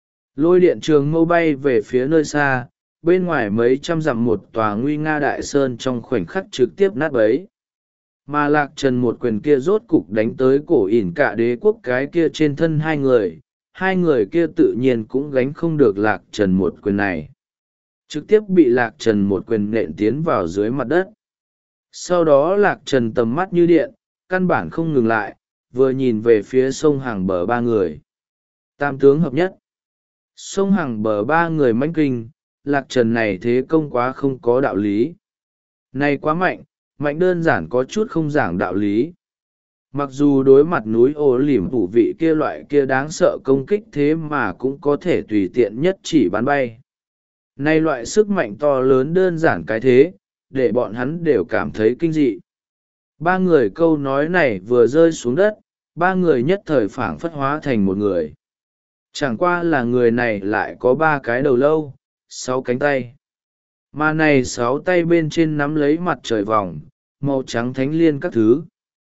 Lôi điện trường mâu bay về phía nơi xa, bên ngoài mấy trăm dặm một tòa nguy nga đại sơn trong khoảnh khắc trực tiếp nát bấy. Mà Lạc Trần một quyền kia rốt cục đánh tới cổ ỉn cả đế quốc cái kia trên thân hai người, hai người kia tự nhiên cũng gánh không được Lạc Trần một quyền này. Trực tiếp bị Lạc Trần một quyền nện tiến vào dưới mặt đất. Sau đó Lạc Trần tầm mắt như điện, căn bản không ngừng lại, vừa nhìn về phía sông hàng bờ ba người. Tam tướng hợp nhất. Sông hàng bờ ba người mãnh kinh, Lạc Trần này thế công quá không có đạo lý. Này quá mạnh, mạnh đơn giản có chút không giảng đạo lý. Mặc dù đối mặt núi ô lỉm thủ vị kia loại kia đáng sợ công kích thế mà cũng có thể tùy tiện nhất chỉ bắn bay. Này loại sức mạnh to lớn đơn giản cái thế, để bọn hắn đều cảm thấy kinh dị. Ba người câu nói này vừa rơi xuống đất, ba người nhất thời phảng phất hóa thành một người. Chẳng qua là người này lại có ba cái đầu lâu, sáu cánh tay. Mà này sáu tay bên trên nắm lấy mặt trời vòng, màu trắng thánh liên các thứ.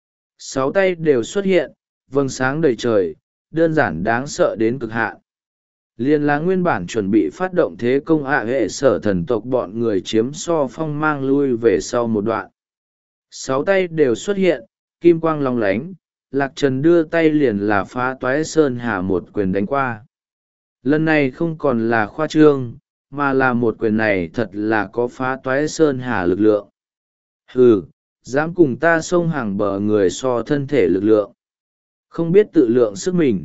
Sáu tay đều xuất hiện, vầng sáng đầy trời, đơn giản đáng sợ đến cực hạn. Liên là nguyên bản chuẩn bị phát động thế công ạ hệ sở thần tộc bọn người chiếm so phong mang lui về sau một đoạn. Sáu tay đều xuất hiện, kim quang long lánh, Lạc Trần đưa tay liền là phá toái sơn hà một quyền đánh qua. Lần này không còn là khoa trương, mà là một quyền này thật là có phá toái sơn hà lực lượng. Hừ, dám cùng ta xông hàng bờ người so thân thể lực lượng. Không biết tự lượng sức mình.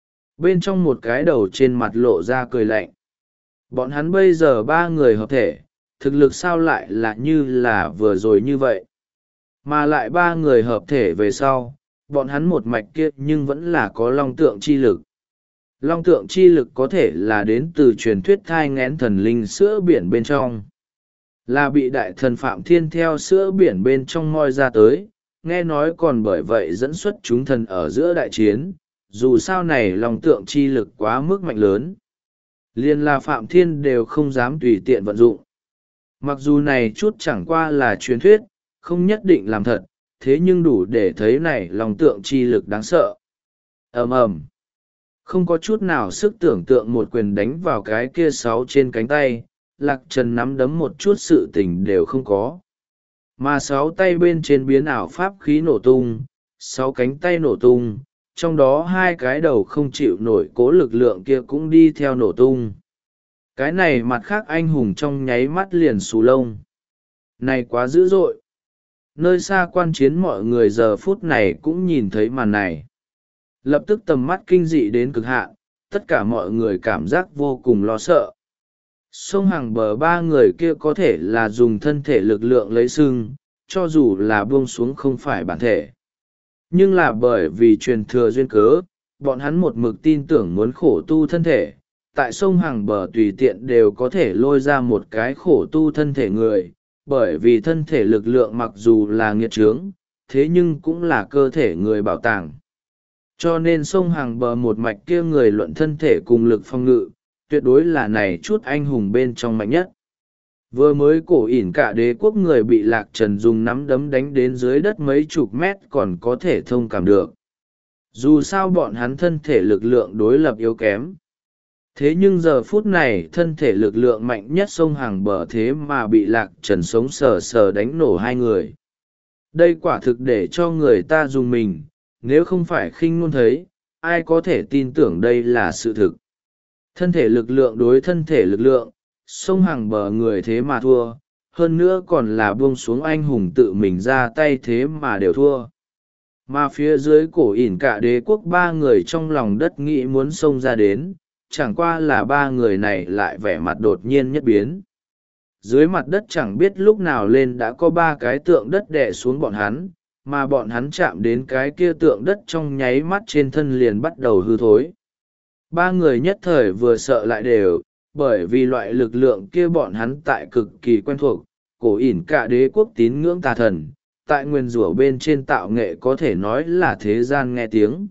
Bên trong một cái đầu trên mặt lộ ra cười lạnh. Bọn hắn bây giờ ba người hợp thể, thực lực sao lại là như là vừa rồi như vậy. Mà lại ba người hợp thể về sau, bọn hắn một mạch kia nhưng vẫn là có long tượng chi lực. Long tượng chi lực có thể là đến từ truyền thuyết thai ngén thần linh sữa biển bên trong. Là bị đại thần Phạm Thiên theo sữa biển bên trong moi ra tới, nghe nói còn bởi vậy dẫn xuất chúng thần ở giữa đại chiến, dù sao này long tượng chi lực quá mức mạnh lớn. Liên là Phạm Thiên đều không dám tùy tiện vận dụng. Mặc dù này chút chẳng qua là truyền thuyết, không nhất định làm thật, thế nhưng đủ để thấy này long tượng chi lực đáng sợ. Ầm ầm, không có chút nào sức tưởng tượng một quyền đánh vào cái kia sáu trên cánh tay, Lạc Trần nắm đấm một chút sự tình đều không có. Mà sáu tay bên trên biến ảo pháp khí nổ tung, sáu cánh tay nổ tung, trong đó hai cái đầu không chịu nổi cố lực lượng kia cũng đi theo nổ tung. Cái này mặt khác anh hùng trong nháy mắt liền xù lông. Này quá dữ dội. Nơi xa quan chiến mọi người giờ phút này cũng nhìn thấy màn này. Lập tức tầm mắt kinh dị đến cực hạn, tất cả mọi người cảm giác vô cùng lo sợ. Sông hàng bờ ba người kia có thể là dùng thân thể lực lượng lấy sưng, cho dù là buông xuống không phải bản thể. Nhưng là bởi vì truyền thừa duyên cớ, bọn hắn một mực tin tưởng muốn khổ tu thân thể, tại sông Hằng Bờ tùy tiện đều có thể lôi ra một cái khổ tu thân thể người, bởi vì thân thể lực lượng mặc dù là nghiệt trướng, thế nhưng cũng là cơ thể người bảo tàng. Cho nên sông Hằng Bờ một mạch kia người luận thân thể cùng lực phong ngự, tuyệt đối là này chút anh hùng bên trong mạnh nhất. Vừa mới cổ ỉn cả đế quốc người bị Lạc Trần dùng nắm đấm đánh đến dưới đất mấy chục mét còn có thể thông cảm được. Dù sao bọn hắn thân thể lực lượng đối lập yếu kém. Thế nhưng giờ phút này thân thể lực lượng mạnh nhất sông Hằng Bờ thế mà bị Lạc Trần sống sờ sờ đánh nổ hai người. Đây quả thực để cho người ta dùng mình, nếu không phải khinh ngôn thấy, ai có thể tin tưởng đây là sự thực. Thân thể lực lượng đối thân thể lực lượng, sông Hằng Bờ người thế mà thua, hơn nữa còn là buông xuống anh hùng tự mình ra tay thế mà đều thua. Mà phía dưới cổ ỉn cả đế quốc ba người trong lòng đất nghĩ muốn xông ra đến, chẳng qua là ba người này lại vẻ mặt đột nhiên nhất biến. Dưới mặt đất chẳng biết lúc nào lên đã có ba cái tượng đất đè xuống bọn hắn, mà bọn hắn chạm đến cái kia tượng đất trong nháy mắt trên thân liền bắt đầu hư thối. Ba người nhất thời vừa sợ lại đều, bởi vì loại lực lượng kia bọn hắn tại cực kỳ quen thuộc, cổ ỉn cả đế quốc tín ngưỡng tà thần, tại nguyên rủa bên trên tạo nghệ có thể nói là thế gian nghe tiếng.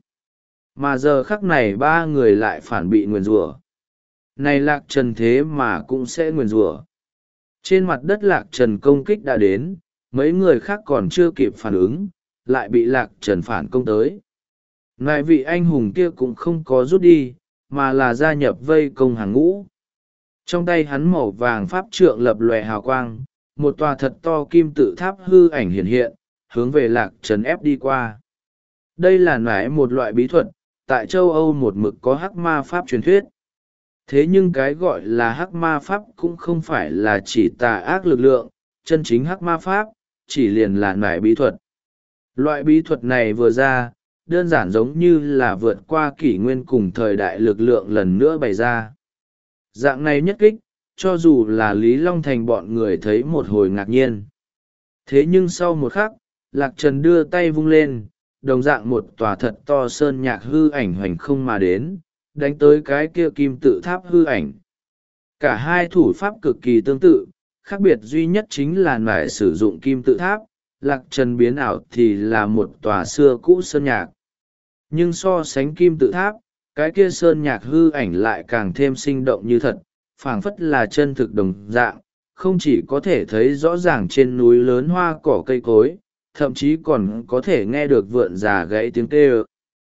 Mà giờ khắc này ba người lại phản bị nguyền rủa. Này Lạc Trần thế mà cũng sẽ nguyền rủa. Trên mặt đất Lạc Trần công kích đã đến, mấy người khác còn chưa kịp phản ứng, lại bị Lạc Trần phản công tới. Ngài vị anh hùng kia cũng không có rút đi, mà là gia nhập vây công hàng ngũ. Trong tay hắn màu vàng pháp trượng lập lòe hào quang, một tòa thật to kim tự tháp hư ảnh hiện hiện, hướng về Lạc Trần ép đi qua. Đây là nải một loại bí thuật, tại châu Âu một mực có hắc ma pháp truyền thuyết. Thế nhưng cái gọi là hắc ma pháp cũng không phải là chỉ tà ác lực lượng, chân chính hắc ma pháp, chỉ liền là nải bí thuật. Loại bí thuật này vừa ra, đơn giản giống như là vượt qua kỷ nguyên cùng thời đại lực lượng lần nữa bày ra. Dạng này nhất kích, cho dù là Lý Long Thành bọn người thấy một hồi ngạc nhiên. Thế nhưng sau một khắc, Lạc Trần đưa tay vung lên, đồng dạng một tòa thật to sơn nhạc hư ảnh hoành không mà đến, đánh tới cái kia kim tự tháp hư ảnh. Cả hai thủ pháp cực kỳ tương tự, khác biệt duy nhất chính là nải sử dụng kim tự tháp, Lạc Trần biến ảo thì là một tòa xưa cũ sơn nhạc. Nhưng so sánh kim tự tháp, cái kia sơn nhạc hư ảnh lại càng thêm sinh động như thật, phảng phất là chân thực đồng dạng, không chỉ có thể thấy rõ ràng trên núi lớn hoa cỏ cây cối, thậm chí còn có thể nghe được vượn già gãy tiếng kêu.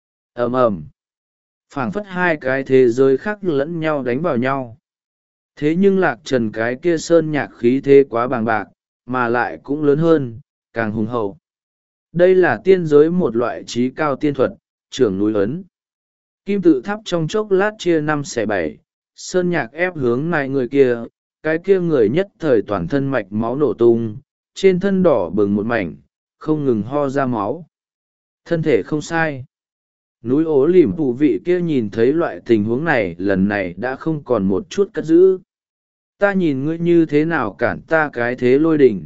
Ầm ầm, phảng phất hai cái thế giới khác lẫn nhau đánh vào nhau. Thế nhưng Lạc Trần cái kia sơn nhạc khí thế quá bàng bạc, mà lại cũng lớn hơn, càng hùng hậu. Đây là tiên giới một loại trí cao tiên thuật, trưởng núi ấn. Kim tự tháp trong chốc lát chia năm xẻ bảy, sơn nhạc ép hướng này người kia, cái kia người nhất thời toàn thân mạch máu nổ tung, trên thân đỏ bừng một mảnh, không ngừng ho ra máu. Thân thể không sai. Núi ố lìm phụ vị kia nhìn thấy loại tình huống này lần này đã không còn một chút cất giữ. Ta nhìn ngươi như thế nào cản ta cái thế lôi đỉnh.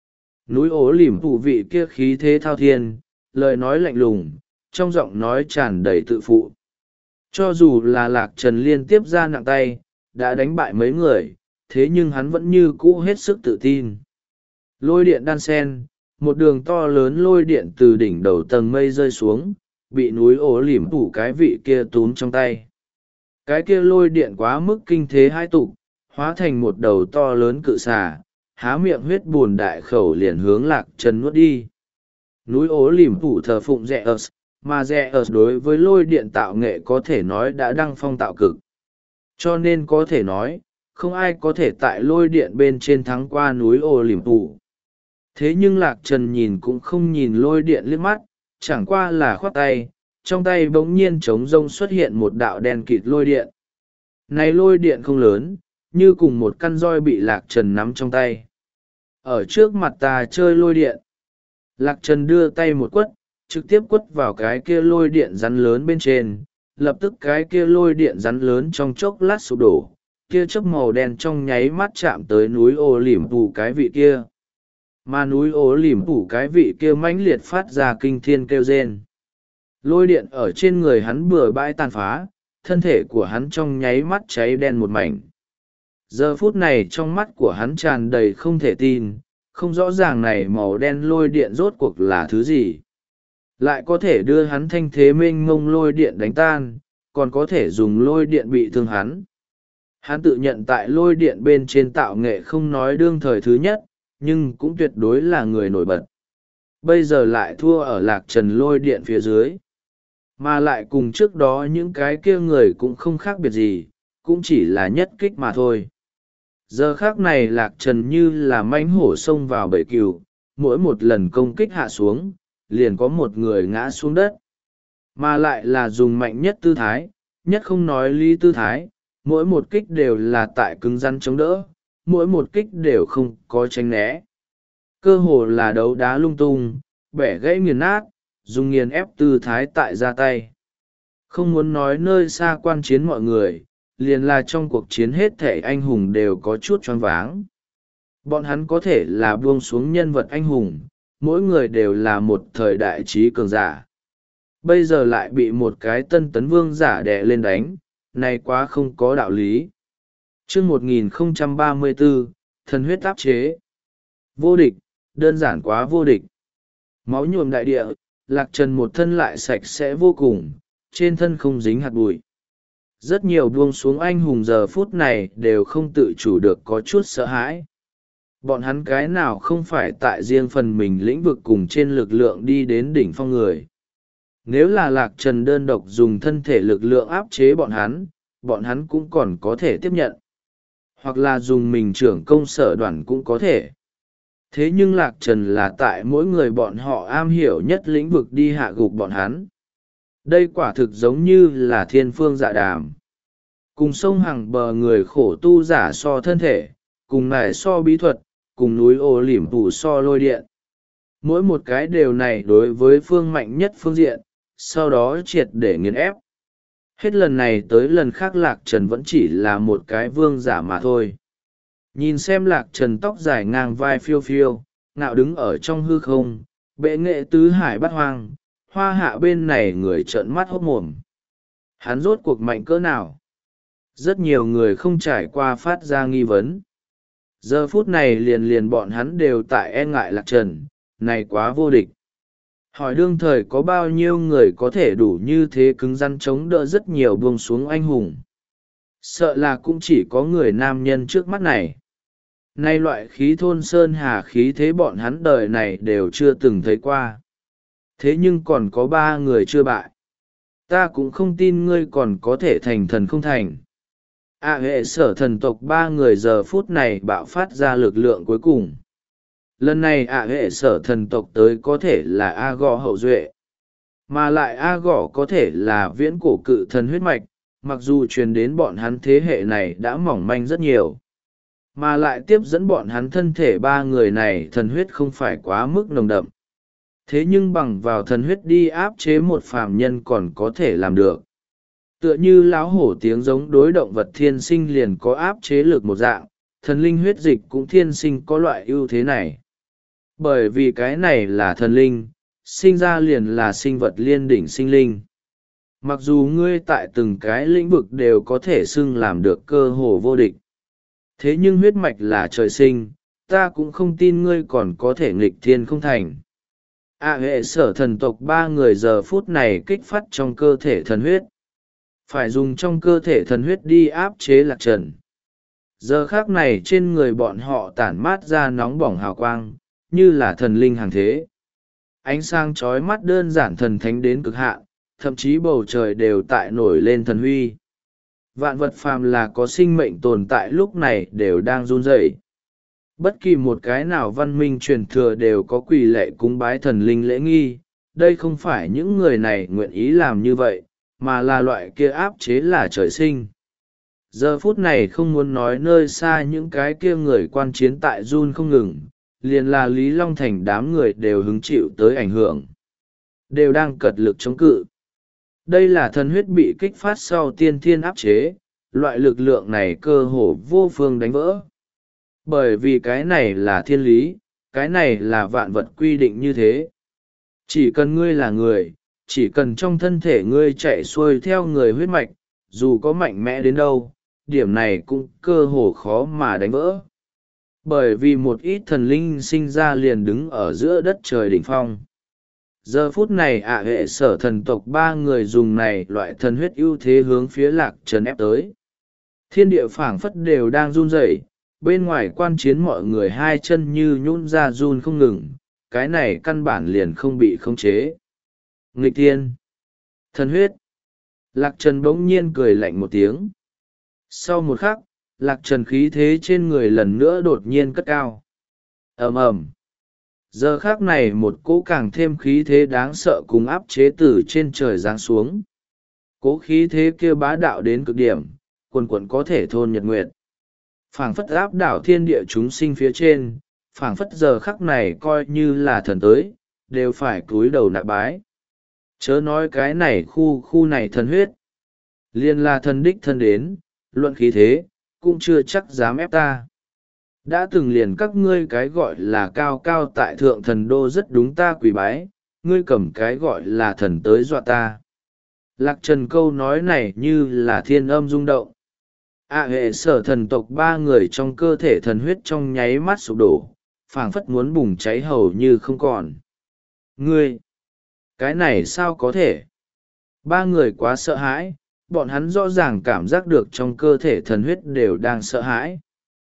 Núi ố lìm phụ vị kia khí thế thao thiên, lời nói lạnh lùng, trong giọng nói tràn đầy tự phụ. Cho dù là Lạc Trần liên tiếp ra nặng tay, đã đánh bại mấy người, thế nhưng hắn vẫn như cũ hết sức tự tin. Lôi điện đan sen, một đường to lớn lôi điện từ đỉnh đầu tầng mây rơi xuống, bị núi ố lìm phủ cái vị kia túm trong tay. Cái kia lôi điện quá mức kinh thế hai tục, hóa thành một đầu to lớn cự xà, há miệng huyết buồn đại khẩu liền hướng Lạc Trần nuốt đi. Núi ố lìm phủ thờ phụng rẻ ớt, mà rẻ ớt đối với lôi điện tạo nghệ có thể nói đã đăng phong tạo cực. Cho nên có thể nói, không ai có thể tại lôi điện bên trên thắng qua núi ố lìm phủ. Thế nhưng Lạc Trần nhìn cũng không nhìn lôi điện liếc mắt, chẳng qua là khoác tay, trong tay bỗng nhiên trống rông xuất hiện một đạo đen kịt lôi điện. Này lôi điện không lớn, như cùng một căn roi bị Lạc Trần nắm trong tay. Ở trước mặt ta chơi lôi điện. Lạc Trần đưa tay một quất, trực tiếp quất vào cái kia lôi điện rắn lớn bên trên, lập tức cái kia lôi điện rắn lớn trong chốc lát sụp đổ, kia chớp màu đen trong nháy mắt chạm tới núi ô lỉm phủ cái vị kia. Mà núi ố lìm phủ cái vị kia mãnh liệt phát ra kinh thiên kêu rên. Lôi điện ở trên người hắn bừa bãi tàn phá, thân thể của hắn trong nháy mắt cháy đen một mảnh. Giờ phút này trong mắt của hắn tràn đầy không thể tin, không rõ ràng này màu đen lôi điện rốt cuộc là thứ gì. Lại có thể đưa hắn thanh thế mênh mông lôi điện đánh tan, còn có thể dùng lôi điện bị thương hắn. Hắn tự nhận tại lôi điện bên trên tạo nghệ không nói đương thời thứ nhất, nhưng cũng tuyệt đối là người nổi bật. Bây giờ lại thua ở lạc trần lôi điện phía dưới. Mà lại cùng trước đó những cái kia người cũng không khác biệt gì, cũng chỉ là nhất kích mà thôi. Giờ khác này lạc trần như là mãnh hổ xông vào bầy cừu, mỗi một lần công kích hạ xuống, liền có một người ngã xuống đất. Mà lại là dùng mạnh nhất tư thái, nhất không nói lý tư thái, mỗi một kích đều là tại cứng rắn chống đỡ, mỗi một kích đều không có tránh né. Cơ hồ là đấu đá lung tung, bẻ gãy nghiền nát, dùng nghiền ép tư thái tại ra tay. Không muốn nói nơi xa quan chiến mọi người, liền là trong cuộc chiến hết thể anh hùng đều có chút choáng váng. Bọn hắn có thể là buông xuống nhân vật anh hùng, mỗi người đều là một thời đại trí cường giả. Bây giờ lại bị một cái tân tấn vương giả đè lên đánh, này quá không có đạo lý. Chương một nghìn không trăm ba mươi bốn, thần huyết áp chế. Vô địch, đơn giản quá vô địch. Máu nhuộm đại địa, lạc trần một thân lại sạch sẽ vô cùng, trên thân không dính hạt bụi. Rất nhiều buông xuống anh hùng giờ phút này đều không tự chủ được có chút sợ hãi. Bọn hắn cái nào không phải tại riêng phần mình lĩnh vực cùng trên lực lượng đi đến đỉnh phong người. Nếu là lạc trần đơn độc dùng thân thể lực lượng áp chế bọn hắn, bọn hắn cũng còn có thể tiếp nhận. Hoặc là dùng mình trưởng công sở đoàn cũng có thể. Thế nhưng lạc trần là tại mỗi người bọn họ am hiểu nhất lĩnh vực đi hạ gục bọn hắn. Đây quả thực giống như là thiên phương dạ đàm. Cùng sông hàng bờ người khổ tu giả so thân thể, cùng nải so bí thuật, cùng núi ô lỉm phủ so lôi điện. Mỗi một cái đều này đối với phương mạnh nhất phương diện, sau đó triệt để nghiền ép. Hết lần này tới lần khác lạc trần vẫn chỉ là một cái vương giả mà thôi. Nhìn xem lạc trần tóc dài ngang vai phiêu phiêu, ngạo đứng ở trong hư không, bệ nghệ tứ hải bát hoang, hoa hạ bên này người trợn mắt hốt mồm. Hắn rốt cuộc mạnh cỡ nào? Rất nhiều người không trải qua phát ra nghi vấn. Giờ phút này liền liền bọn hắn đều tại e ngại lạc trần, này quá vô địch. Hỏi đương thời có bao nhiêu người có thể đủ như thế cứng rắn chống đỡ rất nhiều buông xuống anh hùng. Sợ là cũng chỉ có người nam nhân trước mắt này. Nay loại khí thôn sơn hà khí thế bọn hắn đời này đều chưa từng thấy qua. Thế nhưng còn có ba người chưa bại. Ta cũng không tin ngươi còn có thể thành thần không thành. À hệ sở thần tộc ba người giờ phút này bạo phát ra lực lượng cuối cùng. Lần này ạ hệ sở thần tộc tới có thể là A gò hậu duệ. Mà lại A gò có thể là viễn cổ cự thần huyết mạch, mặc dù truyền đến bọn hắn thế hệ này đã mỏng manh rất nhiều. Mà lại tiếp dẫn bọn hắn thân thể ba người này thần huyết không phải quá mức nồng đậm. Thế nhưng bằng vào thần huyết đi áp chế một phàm nhân còn có thể làm được. Tựa như lão hổ tiếng giống đối động vật thiên sinh liền có áp chế lực một dạng, thần linh huyết dịch cũng thiên sinh có loại ưu thế này. Bởi vì cái này là thần linh, sinh ra liền là sinh vật liên đỉnh sinh linh. Mặc dù ngươi tại từng cái lĩnh vực đều có thể xưng làm được cơ hồ vô địch. Thế nhưng huyết mạch là trời sinh, ta cũng không tin ngươi còn có thể nghịch thiên không thành. À hệ sở thần tộc ba người giờ phút này kích phát trong cơ thể thần huyết. Phải dùng trong cơ thể thần huyết đi áp chế lạc trần. Giờ khác này trên người bọn họ tản mát ra nóng bỏng hào quang, như là thần linh hàng thế. Ánh sáng chói mắt đơn giản thần thánh đến cực hạn, thậm chí bầu trời đều tại nổi lên thần huy. Vạn vật phàm là có sinh mệnh tồn tại lúc này đều đang run rẩy. Bất kỳ một cái nào văn minh truyền thừa đều có quỳ lệ cúng bái thần linh lễ nghi, đây không phải những người này nguyện ý làm như vậy, mà là loại kia áp chế là trời sinh. Giờ phút này không muốn nói nơi xa những cái kia người quan chiến tại run không ngừng, liền là Lý Long Thành đám người đều hứng chịu tới ảnh hưởng. Đều đang cật lực chống cự. Đây là thần huyết bị kích phát sau tiên thiên áp chế, loại lực lượng này cơ hồ vô phương đánh vỡ. Bởi vì cái này là thiên lý, cái này là vạn vật quy định như thế. Chỉ cần ngươi là người, chỉ cần trong thân thể ngươi chạy xuôi theo người huyết mạch, dù có mạnh mẽ đến đâu, điểm này cũng cơ hồ khó mà đánh vỡ. Bởi vì một ít thần linh sinh ra liền đứng ở giữa đất trời đỉnh phong. Giờ phút này ạ hệ sở thần tộc ba người dùng này loại thần huyết ưu thế hướng phía Lạc Trần ép tới. Thiên địa phảng phất đều đang run rẩy, bên ngoài quan chiến mọi người hai chân như nhún ra run không ngừng, cái này căn bản liền không bị khống chế. Nghịch thiên! Thần huyết! Lạc Trần bỗng nhiên cười lạnh một tiếng. Sau một khắc, Lạc Trần khí thế trên người lần nữa đột nhiên cất cao. Ầm ầm! Giờ khác này một cỗ càng thêm khí thế đáng sợ cùng áp chế từ trên trời giáng xuống. Cỗ khí thế kia bá đạo đến cực điểm, quần quần có thể thôn nhật nguyệt. Phảng phất áp đảo thiên địa chúng sinh phía trên, phảng phất giờ khắc này coi như là thần tới, đều phải cúi đầu nạp bái. Chớ nói cái này khu khu này thần huyết. Liên là thần đích thân đến, luận khí thế, cũng chưa chắc dám ép ta. Đã từng liền các ngươi cái gọi là cao cao tại thượng thần đô rất đúng ta quỳ bái, ngươi cầm cái gọi là thần tới dọa ta. Lạc Trần câu nói này như là thiên âm rung động. ạ hệ sở thần tộc ba người trong cơ thể thần huyết trong nháy mắt sụp đổ, phảng phất muốn bùng cháy hầu như không còn. Ngươi! Cái này sao có thể? Ba người quá sợ hãi, bọn hắn rõ ràng cảm giác được trong cơ thể thần huyết đều đang sợ hãi.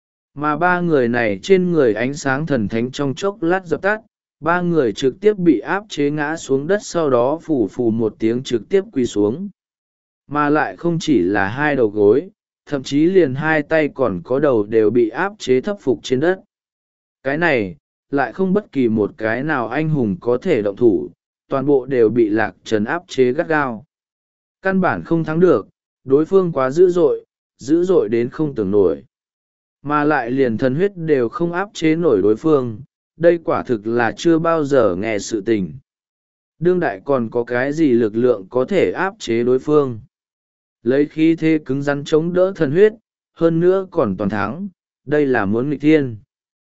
Mà ba người này trên người ánh sáng thần thánh trong chốc lát dập tắt, ba người trực tiếp bị áp chế ngã xuống đất, sau đó phù phù một tiếng trực tiếp quỳ xuống. Mà lại không chỉ là hai đầu gối, thậm chí liền hai tay còn có đầu đều bị áp chế thấp phục trên đất. Cái này, lại không bất kỳ một cái nào anh hùng có thể động thủ, toàn bộ đều bị Lạc Trần áp chế gắt gao. Căn bản không thắng được, đối phương quá dữ dội, dữ dội đến không tưởng nổi. Mà lại liền thần huyết đều không áp chế nổi đối phương, đây quả thực là chưa bao giờ nghe sự tình. Đương đại còn có cái gì lực lượng có thể áp chế đối phương. Lấy khí thế cứng rắn chống đỡ thần huyết, hơn nữa còn toàn thắng, đây là muốn nghịch thiên.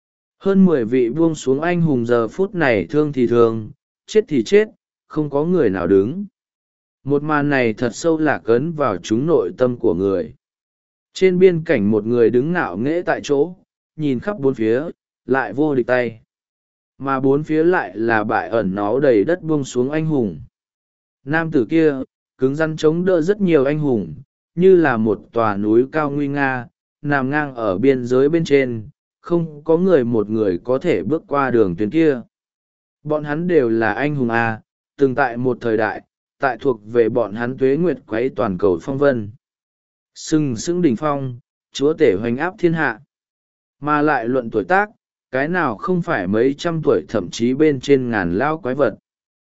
Hơn mười vị buông xuống anh hùng giờ phút này thương thì thương, chết thì chết, không có người nào đứng. Một màn này thật sâu lạc ấn vào chúng nội tâm của người. Trên biên cảnh một người đứng ngạo nghễ tại chỗ, nhìn khắp bốn phía, lại vô địch tay. Mà bốn phía lại là bại ẩn náu đầy đất buông xuống anh hùng. Nam tử kia, cứng rắn chống đỡ rất nhiều anh hùng, như là một tòa núi cao nguy nga, nằm ngang ở biên giới bên trên, không có người một người có thể bước qua đường tuyến kia. Bọn hắn đều là anh hùng A, từng tại một thời đại, tại thuộc về bọn hắn tuế nguyệt quấy toàn cầu phong vân. Sừng sững đỉnh phong, chúa tể hoành áp thiên hạ. Mà lại luận tuổi tác, cái nào không phải mấy trăm tuổi thậm chí bên trên ngàn lao quái vật.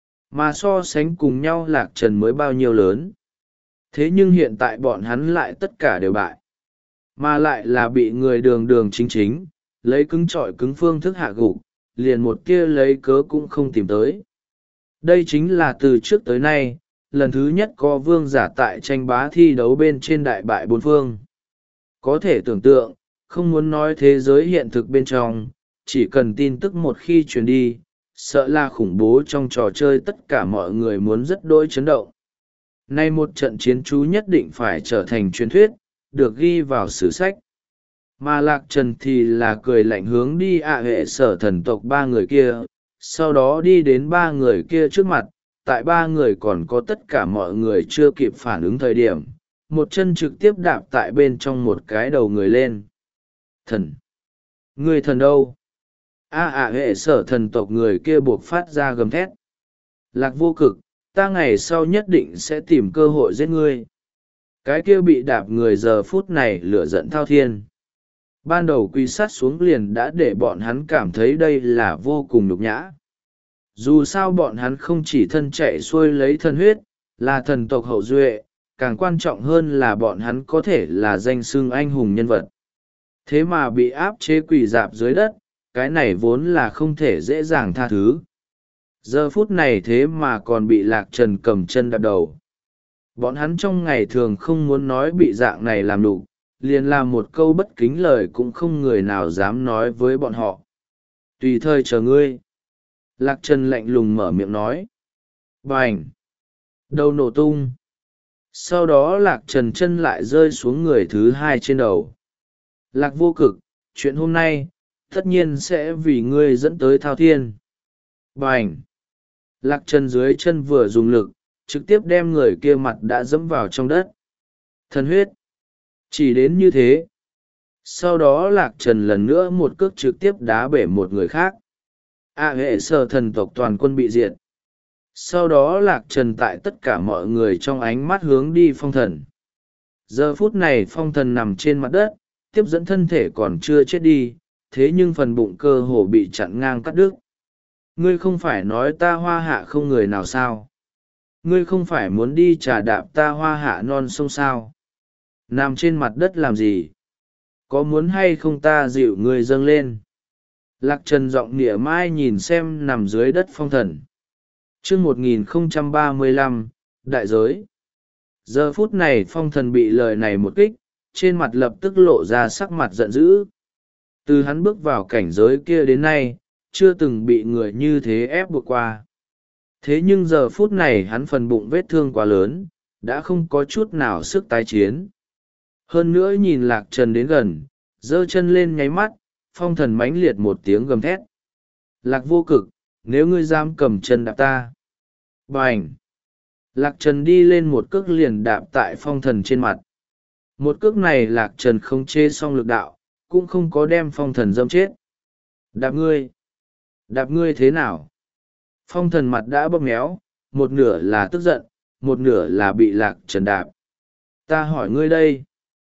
Mà so sánh cùng nhau Lạc Trần mới bao nhiêu lớn. Thế nhưng hiện tại bọn hắn lại tất cả đều bại. Mà lại là bị người đường đường chính chính, lấy cứng trọi cứng phương thức hạ gục, liền một kia lấy cớ cũng không tìm tới. Đây chính là từ trước tới nay, lần thứ nhất có vương giả tại tranh bá thi đấu bên trên đại bại bốn phương. Có thể tưởng tượng, không muốn nói thế giới hiện thực bên trong, chỉ cần tin tức một khi truyền đi, sợ là khủng bố trong trò chơi tất cả mọi người muốn rất đỗi chấn động. Nay một trận chiến chú nhất định phải trở thành truyền thuyết, được ghi vào sử sách. Mà Lạc Trần thì là cười lạnh hướng đi ạ hệ sở thần tộc ba người kia, sau đó đi đến ba người kia trước mặt, tại ba người còn có tất cả mọi người chưa kịp phản ứng thời điểm, một chân trực tiếp đạp tại bên trong một cái đầu người lên. Thần! Người thần đâu? A ạ hệ sở thần tộc người kia buộc phát ra gầm thét. Lạc vô cực, ta ngày sau nhất định sẽ tìm cơ hội giết ngươi. Cái kia bị đạp người giờ phút này lửa giận thao thiên. Ban đầu quy sát xuống liền đã để bọn hắn cảm thấy đây là vô cùng nhục nhã. Dù sao bọn hắn không chỉ thân chạy xuôi lấy thân huyết, là thần tộc hậu duệ, càng quan trọng hơn là bọn hắn có thể là danh xưng anh hùng nhân vật. Thế mà bị áp chế quỳ dạp dưới đất, cái này vốn là không thể dễ dàng tha thứ. Giờ phút này thế mà còn bị Lạc Trần cầm chân đạp đầu. Bọn hắn trong ngày thường không muốn nói bị dạng này làm đủ, liền làm một câu bất kính lời cũng không người nào dám nói với bọn họ. Tùy thời chờ ngươi. Lạc Trần lạnh lùng mở miệng nói. Bành! Đầu nổ tung. Sau đó Lạc Trần chân lại rơi xuống người thứ hai trên đầu. Lạc Vô Cực, chuyện hôm nay, tất nhiên sẽ vì ngươi dẫn tới thao thiên. Bành! Lạc Trần dưới chân vừa dùng lực, trực tiếp đem người kia mặt đã dẫm vào trong đất. Thần huyết! Chỉ đến như thế. Sau đó Lạc Trần lần nữa một cước trực tiếp đá bể một người khác. A hệ sở thần tộc toàn quân bị diệt. Sau đó Lạc Trần tại tất cả mọi người trong ánh mắt hướng đi phong thần. Giờ phút này phong thần nằm trên mặt đất, tiếp dẫn thân thể còn chưa chết đi, thế nhưng phần bụng cơ hồ bị chặn ngang cắt đứt. Ngươi không phải nói ta Hoa Hạ không người nào sao? Ngươi không phải muốn đi trà đạp ta Hoa Hạ non sông sao? Nằm trên mặt đất làm gì? Có muốn hay không ta dịu ngươi dâng lên? Lạc Trần giọng nịa mai nhìn xem nằm dưới đất phong thần. chương một nghìn không trăm ba mươi lăm, đại giới. Giờ phút này phong thần bị lời này một kích, trên mặt lập tức lộ ra sắc mặt giận dữ. Từ hắn bước vào cảnh giới kia đến nay, chưa từng bị người như thế ép buộc qua. Thế nhưng giờ phút này hắn phần bụng vết thương quá lớn, đã không có chút nào sức tái chiến. Hơn nữa nhìn Lạc Trần đến gần, giơ chân lên nháy mắt, phong thần mãnh liệt một tiếng gầm thét. Lạc Vô Cực, nếu ngươi dám cầm chân đạp ta. Bành! Lạc Trần đi lên một cước liền đạp tại phong thần trên mặt. Một cước này Lạc Trần không chê xong lực đạo, cũng không có đem phong thần dâm chết. Đạp ngươi! Đạp ngươi thế nào? Phong thần mặt đã bóp méo, một nửa là tức giận, một nửa là bị Lạc Trần đạp. Ta hỏi ngươi đây.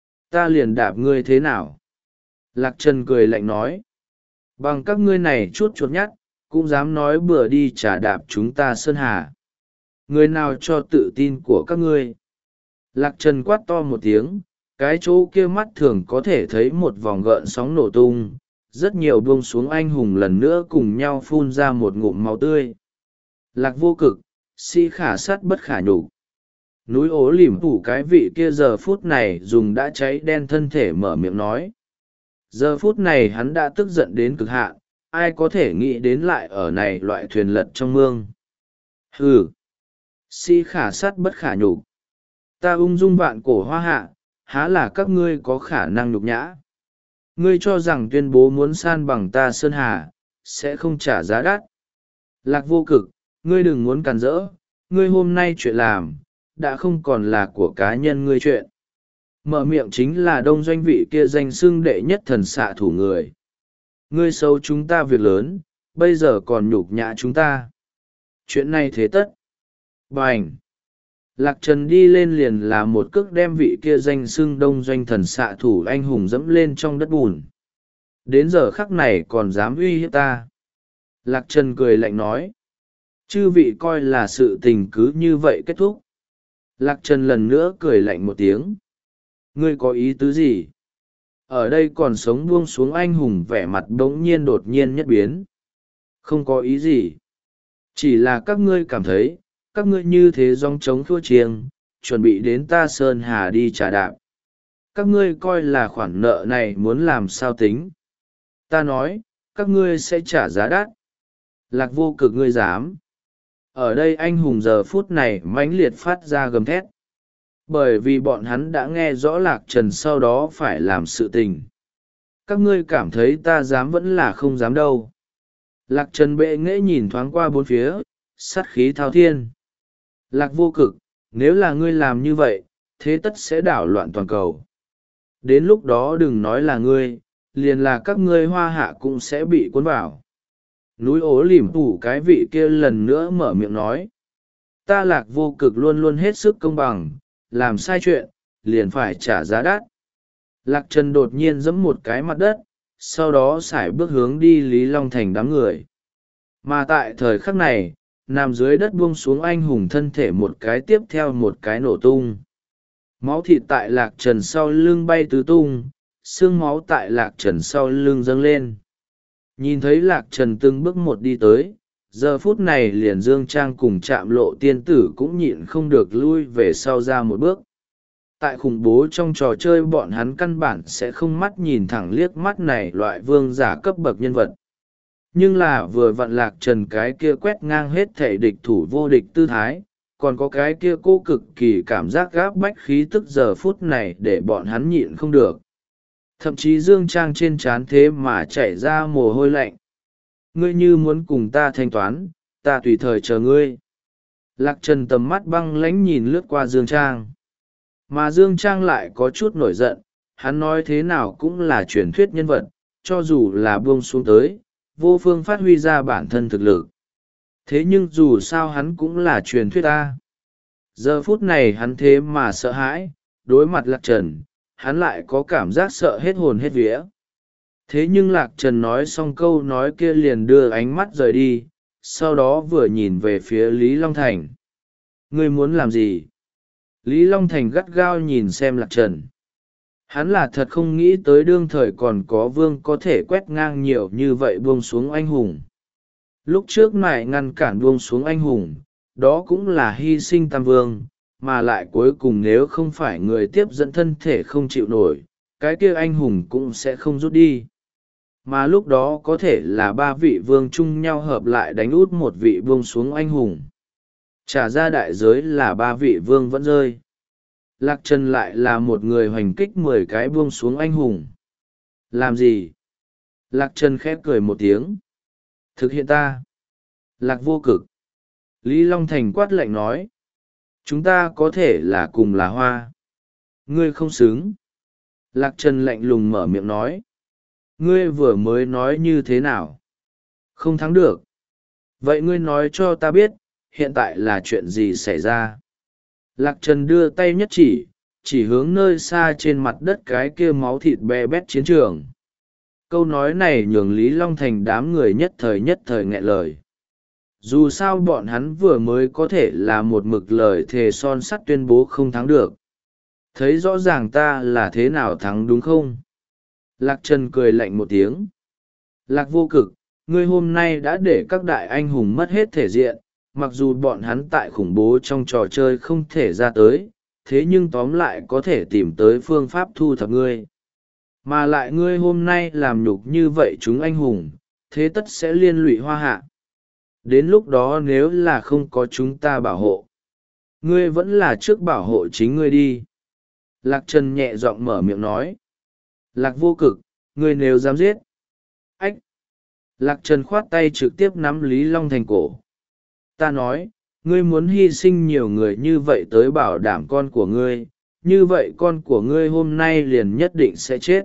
Ta liền đạp ngươi thế nào? Lạc Trần cười lạnh nói. Bằng các ngươi này chút chuột nhắt, cũng dám nói bừa đi trả đạp chúng ta Sơn Hà. Người nào cho tự tin của các ngươi? Lạc Trần quát to một tiếng, cái chỗ kia mắt thường có thể thấy một vòng gợn sóng nổ tung, rất nhiều buông xuống anh hùng lần nữa cùng nhau phun ra một ngụm máu tươi. Lạc Vô Cực, si khả sát bất khả nhục. Núi ố lìm phủ cái vị kia giờ phút này dùng đã cháy đen thân thể mở miệng nói. Giờ phút này hắn đã tức giận đến cực hạn, ai có thể nghĩ đến lại ở này loại thuyền lật trong mương. Hừ! Si khả sát bất khả nhục. Ta ung dung vạn cổ Hoa Hạ, há là các ngươi có khả năng nhục nhã. Ngươi cho rằng tuyên bố muốn san bằng ta Sơn Hà, sẽ không trả giá đắt. Lạc Vô Cực, ngươi đừng muốn cản rỡ, ngươi hôm nay chuyện làm, đã không còn là của cá nhân ngươi chuyện. Mở miệng chính là đông doanh vị kia danh xưng đệ nhất thần xạ thủ người. Ngươi xấu chúng ta việc lớn, bây giờ còn nhục nhã chúng ta. Chuyện này thế tất. Bành! Lạc Trần đi lên liền là một cước đem vị kia danh xưng đông doanh thần xạ thủ anh hùng dẫm lên trong đất bùn. Đến giờ khắc này còn dám uy hiếp ta. Lạc Trần cười lạnh nói. Chư vị coi là sự tình cứ như vậy kết thúc. Lạc Trần lần nữa cười lạnh một tiếng. Ngươi có ý tứ gì? Ở đây còn sống buông xuống anh hùng vẻ mặt bỗng nhiên đột nhiên nhất biến. Không có ý gì. Chỉ là các ngươi cảm thấy, các ngươi như thế dòng trống thua chiêng, chuẩn bị đến ta Sơn Hà đi trả đạp. Các ngươi coi là khoản nợ này muốn làm sao tính. Ta nói, các ngươi sẽ trả giá đắt. Lạc Vô Cực ngươi dám. Ở đây anh hùng giờ phút này mãnh liệt phát ra gầm thét. Bởi vì bọn hắn đã nghe rõ Lạc Trần sau đó phải làm sự tình. Các ngươi cảm thấy ta dám vẫn là không dám đâu. Lạc Trần bệ nghễ nhìn thoáng qua bốn phía, sát khí thao thiên. Lạc Vô Cực, nếu là ngươi làm như vậy, thế tất sẽ đảo loạn toàn cầu. Đến lúc đó đừng nói là ngươi, liền là các ngươi Hoa Hạ cũng sẽ bị cuốn vào. Núi ố lìm tủ cái vị kia lần nữa mở miệng nói. Ta Lạc Vô Cực luôn luôn hết sức công bằng, làm sai chuyện, liền phải trả giá đắt. Lạc Trần đột nhiên giẫm một cái mặt đất, sau đó sải bước hướng đi Lý Long Thành đám người. Mà tại thời khắc này, nằm dưới đất buông xuống anh hùng thân thể một cái tiếp theo một cái nổ tung. Máu thịt tại Lạc Trần sau lưng bay tứ tung, xương máu tại Lạc Trần sau lưng dâng lên. Nhìn thấy Lạc Trần từng bước một đi tới, giờ phút này liền Dương Trang cùng Trạm Lộ tiên tử cũng nhịn không được lui về sau ra một bước. Tại khủng bố trong trò chơi bọn hắn căn bản sẽ không mắt nhìn thẳng liếc mắt này loại vương giả cấp bậc nhân vật. nhưng là vừa vặn Lạc Trần cái kia quét ngang hết thể địch thủ vô địch tư thái, còn có cái kia cô cực kỳ cảm giác gáp bách khí tức giờ phút này để bọn hắn nhịn không được. Thậm chí dương trang trên trán thế mà chảy ra mồ hôi lạnh. Ngươi như muốn cùng ta thanh toán, ta tùy thời chờ ngươi. Lạc Trần tầm mắt băng lãnh nhìn lướt qua dương trang. Mà dương trang lại có chút nổi giận, hắn nói thế nào cũng là truyền thuyết nhân vật, cho dù là buông xuống tới, vô phương phát huy ra bản thân thực lực. Thế nhưng dù sao hắn cũng là truyền thuyết ta. Giờ phút này hắn thế mà sợ hãi, đối mặt Lạc Trần, hắn lại có cảm giác sợ hết hồn hết vía. Thế nhưng Lạc Trần nói xong câu nói kia liền đưa ánh mắt rời đi, sau đó vừa nhìn về phía Lý Long Thành. Ngươi muốn làm gì? Lý Long Thành gắt gao nhìn xem Lạc Trần. Hắn là thật không nghĩ tới đương thời còn có vương có thể quét ngang nhiều như vậy buông xuống anh hùng. Lúc trước này ngăn cản buông xuống anh hùng, đó cũng là hy sinh tam vương, mà lại cuối cùng nếu không phải người tiếp dẫn thân thể không chịu nổi, cái kia anh hùng cũng sẽ không rút đi. Mà lúc đó có thể là ba vị vương chung nhau hợp lại đánh út một vị buông xuống anh hùng. Trả ra đại giới là ba vị vương vẫn rơi. Lạc Trần lại là một người hoành kích mười cái buông xuống anh hùng. Làm gì? Lạc Trần khép cười một tiếng. Thực hiện ta. Lạc vô cực. Lý Long Thành quát lạnh nói. Chúng ta có thể là cùng là hoa. Ngươi không xứng. Lạc Trần lạnh lùng mở miệng nói. Ngươi vừa mới nói như thế nào? Không thắng được. Vậy ngươi nói cho ta biết, hiện tại là chuyện gì xảy ra? Lạc Trần đưa tay nhất chỉ, chỉ hướng nơi xa trên mặt đất cái kia máu thịt be bét chiến trường. Câu nói này nhường Lý Long Thành đám người nhất thời nhất thời nghẹn lời. Dù sao bọn hắn vừa mới có thể là một mực lời thề son sắt tuyên bố không thắng được. Thấy rõ ràng ta là thế nào thắng đúng không? Lạc Trần cười lạnh một tiếng. Lạc vô cực, ngươi hôm nay đã để các đại anh hùng mất hết thể diện, mặc dù bọn hắn tại khủng bố trong trò chơi không thể ra tới, thế nhưng tóm lại có thể tìm tới phương pháp thu thập ngươi. Mà lại ngươi hôm nay làm nhục như vậy chúng anh hùng, thế tất sẽ liên lụy hoa hạ. Đến lúc đó nếu là không có chúng ta bảo hộ, ngươi vẫn là trước bảo hộ chính ngươi đi. Lạc Trần nhẹ giọng mở miệng nói. Lạc vô cực, ngươi nếu dám giết. Ách! Lạc Trần khoát tay trực tiếp nắm Lý Long Thành cổ. Ta nói, ngươi muốn hy sinh nhiều người như vậy tới bảo đảm con của ngươi, như vậy con của ngươi hôm nay liền nhất định sẽ chết.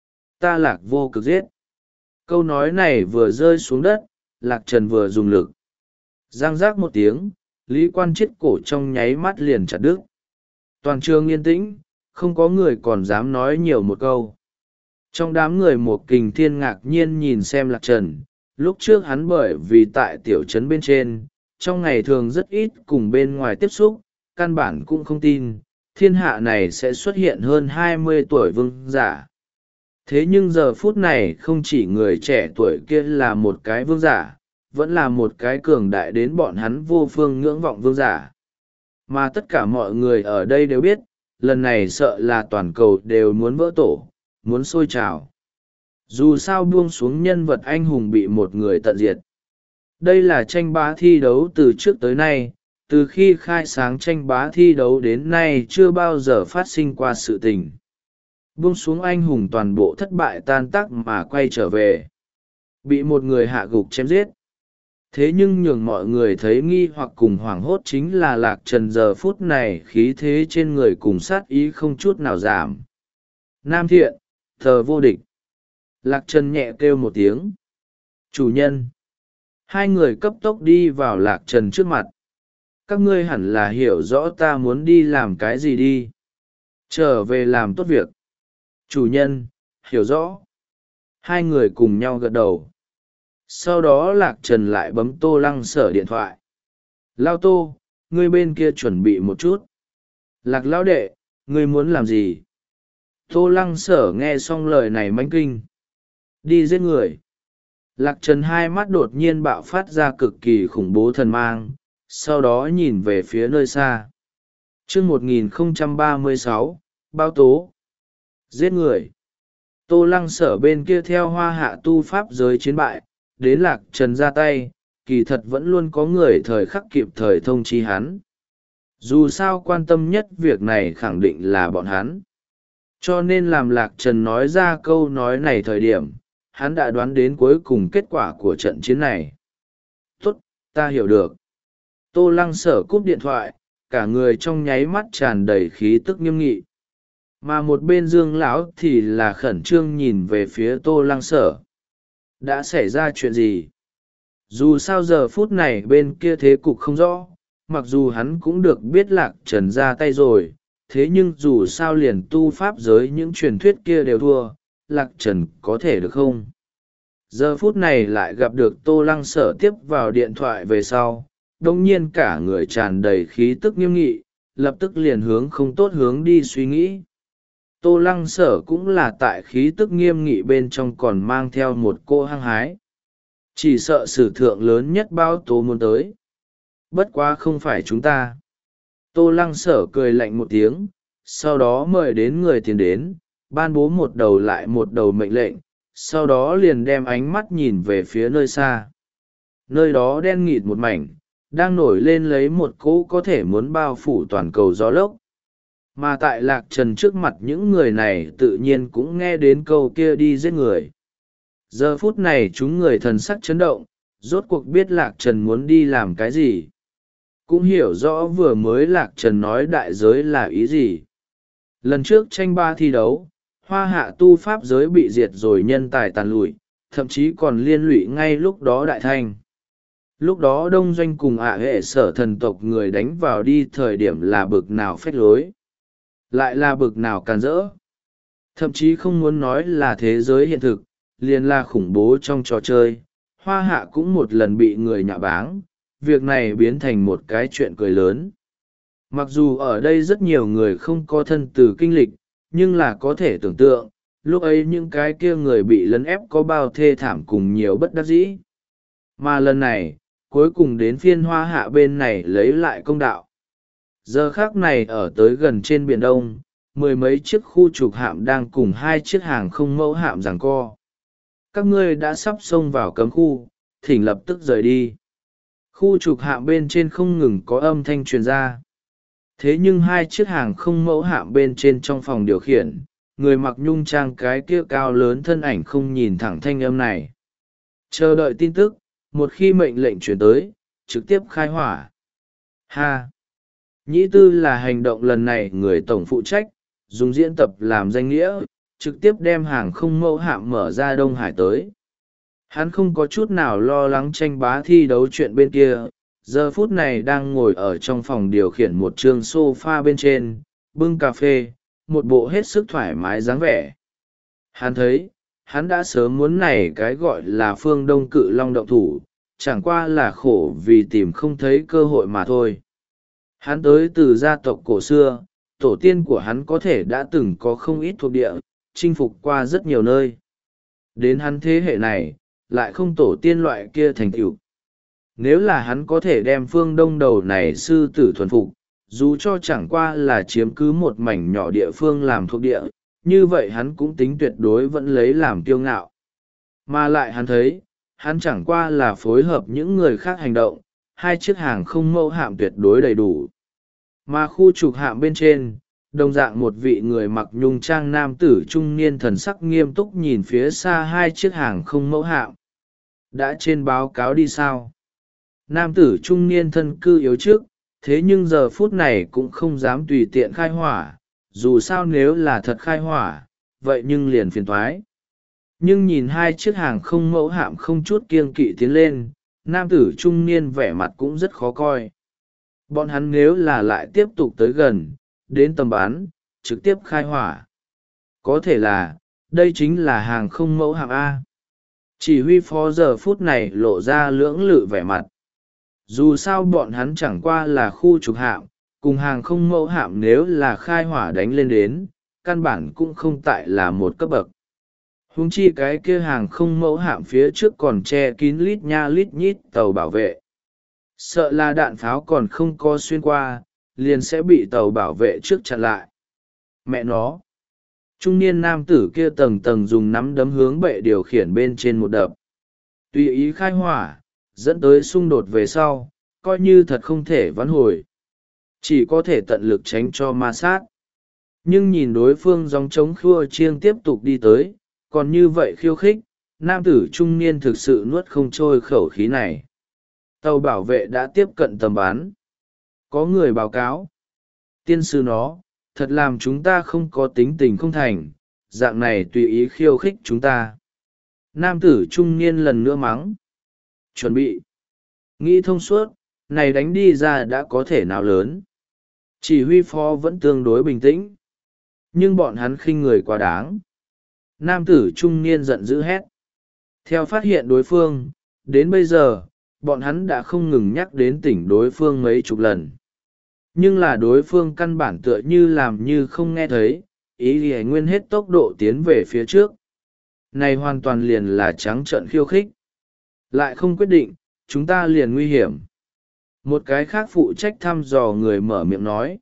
Ta Lạc vô cực giết. Câu nói này vừa rơi xuống đất, Lạc Trần vừa dùng lực. Giang giác một tiếng, Lý Quan chết cổ trong nháy mắt liền chặt đứt. Toàn trường yên tĩnh, không có người còn dám nói nhiều một câu. Trong đám người một kình thiên ngạc nhiên nhìn xem Lạc Trần, lúc trước hắn bởi vì tại tiểu trấn bên trên, trong ngày thường rất ít cùng bên ngoài tiếp xúc, căn bản cũng không tin, thiên hạ này sẽ xuất hiện hơn hai mươi tuổi vương giả. Thế nhưng giờ phút này không chỉ người trẻ tuổi kia là một cái vương giả, vẫn là một cái cường đại đến bọn hắn vô phương ngưỡng vọng vương giả. Mà tất cả mọi người ở đây đều biết, lần này sợ là toàn cầu đều muốn vỡ tổ, muốn sôi trào. Dù sao buông xuống nhân vật anh hùng bị một người tận diệt. Đây là tranh bá thi đấu từ trước tới nay, từ khi khai sáng tranh bá thi đấu đến nay chưa bao giờ phát sinh qua sự tình. Buông xuống anh hùng toàn bộ thất bại tan tác mà quay trở về. Bị một người hạ gục chém giết. Thế nhưng nhường mọi người thấy nghi hoặc cùng hoảng hốt chính là Lạc Trần giờ phút này khí thế trên người cùng sát ý không chút nào giảm. Nam thiện, thờ vô địch. Lạc Trần nhẹ kêu một tiếng. Chủ nhân. Hai người cấp tốc đi vào Lạc Trần trước mặt. Các ngươi hẳn là hiểu rõ ta muốn đi làm cái gì đi. Trở về làm tốt việc. Chủ nhân, hiểu rõ. Hai người cùng nhau gật đầu. Sau đó Lạc Trần lại bấm Tô Lăng Sở điện thoại. Lao Tô, ngươi bên kia chuẩn bị một chút. Lạc Lão đệ, ngươi muốn làm gì? Tô Lăng Sở nghe xong lời này mánh kinh. Đi giết người. Lạc Trần hai mắt đột nhiên bạo phát ra cực kỳ khủng bố thần mang, sau đó nhìn về phía nơi xa. Chương một nghìn không trăm ba mươi sáu, Bao Tố. Giết người. Tô Lăng Sở bên kia theo hoa hạ tu pháp giới chiến bại, đến Lạc Trần ra tay, kỳ thật vẫn luôn có người thời khắc kịp thời thông chi hắn. Dù sao quan tâm nhất việc này khẳng định là bọn hắn. Cho nên làm Lạc Trần nói ra câu nói này thời điểm, hắn đã đoán đến cuối cùng kết quả của trận chiến này. Tốt, ta hiểu được. Tô Lăng Sở cúp điện thoại, cả người trong nháy mắt tràn đầy khí tức nghiêm nghị. Mà một bên Dương lão thì là khẩn trương nhìn về phía Tô Lăng Sở. Đã xảy ra chuyện gì? Dù sao giờ phút này bên kia thế cục không rõ, mặc dù hắn cũng được biết Lạc Trần ra tay rồi, thế nhưng dù sao liền tu pháp giới những truyền thuyết kia đều thua, Lạc Trần có thể được không? Giờ phút này lại gặp được Tô Lăng Sở tiếp vào điện thoại về sau, đồng nhiên cả người tràn đầy khí tức nghiêm nghị, lập tức liền hướng không tốt hướng đi suy nghĩ. Tô Lăng Sở cũng là tại khí tức nghiêm nghị bên trong còn mang theo một cô hăng hái. Chỉ sợ sử thượng lớn nhất bao tố muốn tới. Bất quá không phải chúng ta. Tô Lăng Sở cười lạnh một tiếng, sau đó mời đến người tiền đến, ban bố một đầu lại một đầu mệnh lệnh, sau đó liền đem ánh mắt nhìn về phía nơi xa. Nơi đó đen nghịt một mảnh, đang nổi lên lấy một cỗ có thể muốn bao phủ toàn cầu gió lốc. Mà tại Lạc Trần trước mặt những người này tự nhiên cũng nghe đến câu kia đi giết người. Giờ phút này chúng người thần sắc chấn động, rốt cuộc biết Lạc Trần muốn đi làm cái gì. Cũng hiểu rõ vừa mới Lạc Trần nói đại giới là ý gì. Lần trước tranh ba thi đấu, hoa hạ tu pháp giới bị diệt rồi nhân tài tàn lụi, thậm chí còn liên lụy ngay lúc đó đại thanh. Lúc đó đông doanh cùng ạ hệ sở thần tộc người đánh vào đi thời điểm là bực nào phách lối. Lại là bực nào càn rỡ. Thậm chí không muốn nói là thế giới hiện thực, liền là khủng bố trong trò chơi. Hoa hạ cũng một lần bị người nhạ báng, việc này biến thành một cái chuyện cười lớn. Mặc dù ở đây rất nhiều người không có thân từ kinh lịch, nhưng là có thể tưởng tượng, lúc ấy những cái kia người bị lấn ép có bao thê thảm cùng nhiều bất đắc dĩ. Mà lần này, cuối cùng đến phiên hoa hạ bên này lấy lại công đạo. Giờ khác này ở tới gần trên biển Đông, mười mấy chiếc khu trục hạm đang cùng hai chiếc hàng không mẫu hạm giằng co. Các ngươi đã sắp xông vào cấm khu, thỉnh lập tức rời đi. Khu trục hạm bên trên không ngừng có âm thanh truyền ra. Thế nhưng hai chiếc hàng không mẫu hạm bên trên trong phòng điều khiển, người mặc nhung trang cái kia cao lớn thân ảnh không nhìn thẳng thanh âm này. Chờ đợi tin tức, một khi mệnh lệnh chuyển tới, trực tiếp khai hỏa. Ha! Nhĩ tư là hành động lần này người tổng phụ trách, dùng diễn tập làm danh nghĩa, trực tiếp đem hàng không mẫu hạm mở ra Đông Hải tới. Hắn không có chút nào lo lắng tranh bá thi đấu chuyện bên kia, giờ phút này đang ngồi ở trong phòng điều khiển một trường sofa bên trên, bưng cà phê, một bộ hết sức thoải mái dáng vẻ. Hắn thấy, hắn đã sớm muốn này cái gọi là phương Đông Cự Long động thủ, chẳng qua là khổ vì tìm không thấy cơ hội mà thôi. Hắn tới từ gia tộc cổ xưa, tổ tiên của hắn có thể đã từng có không ít thuộc địa, chinh phục qua rất nhiều nơi. Đến hắn thế hệ này, lại không tổ tiên loại kia thành tựu. Nếu là hắn có thể đem phương Đông đầu này sư tử thuần phục, dù cho chẳng qua là chiếm cứ một mảnh nhỏ địa phương làm thuộc địa, như vậy hắn cũng tính tuyệt đối vẫn lấy làm kiêu ngạo. Mà lại hắn thấy, hắn chẳng qua là phối hợp những người khác hành động, hai chiếc hàng không mẫu hạm tuyệt đối đầy đủ. Mà khu trục hạm bên trên, đồng dạng một vị người mặc nhung trang nam tử trung niên thần sắc nghiêm túc nhìn phía xa hai chiếc hàng không mẫu hạm. Đã trên báo cáo đi sao? Nam tử trung niên thân cư yếu trước, thế nhưng giờ phút này cũng không dám tùy tiện khai hỏa, dù sao nếu là thật khai hỏa, vậy nhưng liền phiền thoái. Nhưng nhìn hai chiếc hàng không mẫu hạm không chút kiêng kỵ tiến lên, nam tử trung niên vẻ mặt cũng rất khó coi. Bọn hắn nếu là lại tiếp tục tới gần, đến tầm bắn, trực tiếp khai hỏa. Có thể là, đây chính là hàng không mẫu hạm A. Chỉ huy phó giờ phút này lộ ra lưỡng lự vẻ mặt. Dù sao bọn hắn chẳng qua là khu trục hạm, cùng hàng không mẫu hạm nếu là khai hỏa đánh lên đến, căn bản cũng không tại là một cấp bậc. Huống chi cái kia hàng không mẫu hạm phía trước còn che kín lít nha lít nhít tàu bảo vệ. Sợ là đạn pháo còn không có xuyên qua, liền sẽ bị tàu bảo vệ trước chặn lại. Mẹ nó! Trung niên nam tử kia tầng tầng dùng nắm đấm hướng bệ điều khiển bên trên một đập. Tùy ý khai hỏa, dẫn tới xung đột về sau, coi như thật không thể vãn hồi. Chỉ có thể tận lực tránh cho ma sát. Nhưng nhìn đối phương gióng trống khua chiêng tiếp tục đi tới, còn như vậy khiêu khích, nam tử trung niên thực sự nuốt không trôi khẩu khí này. Tàu bảo vệ đã tiếp cận tầm bắn. Có người báo cáo. Tiên sư nó, thật làm chúng ta không có tính tình không thành, dạng này tùy ý khiêu khích chúng ta. Nam tử trung niên lần nữa mắng. Chuẩn bị. Nghĩ thông suốt, này đánh đi ra đã có thể nào lớn. Chỉ huy phó vẫn tương đối bình tĩnh. Nhưng bọn hắn khinh người quá đáng. Nam tử trung niên giận dữ hét. Theo phát hiện đối phương, đến bây giờ, bọn hắn đã không ngừng nhắc đến tỉnh đối phương mấy chục lần. Nhưng là đối phương căn bản tựa như làm như không nghe thấy, ý thì nguyên hết tốc độ tiến về phía trước. Này hoàn toàn liền là trắng trợn khiêu khích. Lại không quyết định, chúng ta liền nguy hiểm. Một cái khác phụ trách thăm dò người mở miệng nói.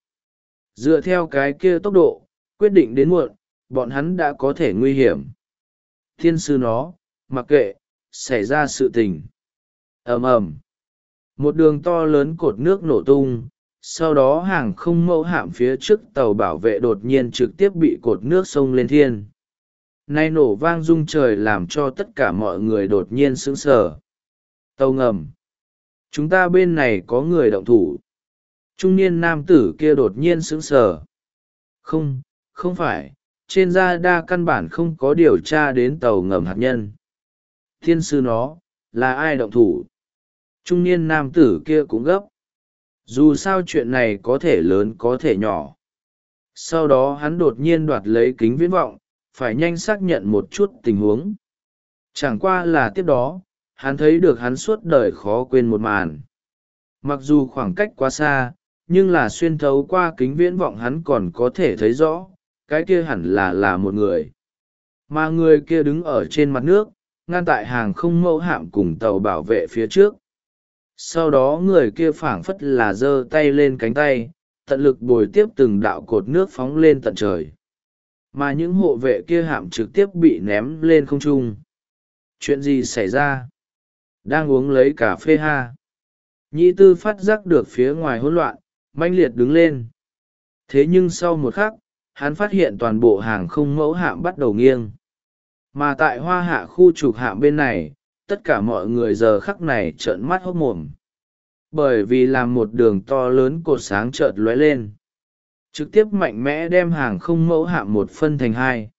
Dựa theo cái kia tốc độ, quyết định đến muộn, bọn hắn đã có thể nguy hiểm. Thiên sư nó, mặc kệ, xảy ra sự tình. Ầm ầm. Một đường to lớn cột nước nổ tung, sau đó hàng không mẫu hạm phía trước tàu bảo vệ đột nhiên trực tiếp bị cột nước xông lên thiên. Nay nổ vang rung trời làm cho tất cả mọi người đột nhiên sững sờ. Tàu ngầm. Chúng ta bên này có người động thủ. Trung niên nam tử kia đột nhiên sững sờ. Không, không phải, trên radar căn bản không có điều tra đến tàu ngầm hạt nhân. Thiên sư nó, là ai động thủ? Trung niên nam tử kia cũng gấp. Dù sao chuyện này có thể lớn có thể nhỏ. Sau đó hắn đột nhiên đoạt lấy kính viễn vọng, phải nhanh xác nhận một chút tình huống. Chẳng qua là tiếp đó, hắn thấy được hắn suốt đời khó quên một màn. Mặc dù khoảng cách quá xa, nhưng là xuyên thấu qua kính viễn vọng hắn còn có thể thấy rõ, cái kia hẳn là là một người. Mà người kia đứng ở trên mặt nước, ngăn tại hàng không mẫu hạm cùng tàu bảo vệ phía trước. Sau đó người kia phảng phất là giơ tay lên cánh tay, tận lực bồi tiếp từng đạo cột nước phóng lên tận trời. Mà những hộ vệ kia hạm trực tiếp bị ném lên không trung. Chuyện gì xảy ra? Đang uống lấy cà phê ha. Nhĩ tư phát giác được phía ngoài hỗn loạn, manh liệt đứng lên. Thế nhưng sau một khắc, hắn phát hiện toàn bộ hàng không mẫu hạm bắt đầu nghiêng. Mà tại hoa hạ khu trục hạm bên này, tất cả mọi người giờ khắc này trợn mắt hốt mồm. Bởi vì làm một đường to lớn cột sáng chợt lóe lên. Trực tiếp mạnh mẽ đem hàng không mẫu hạm một phân thành hai.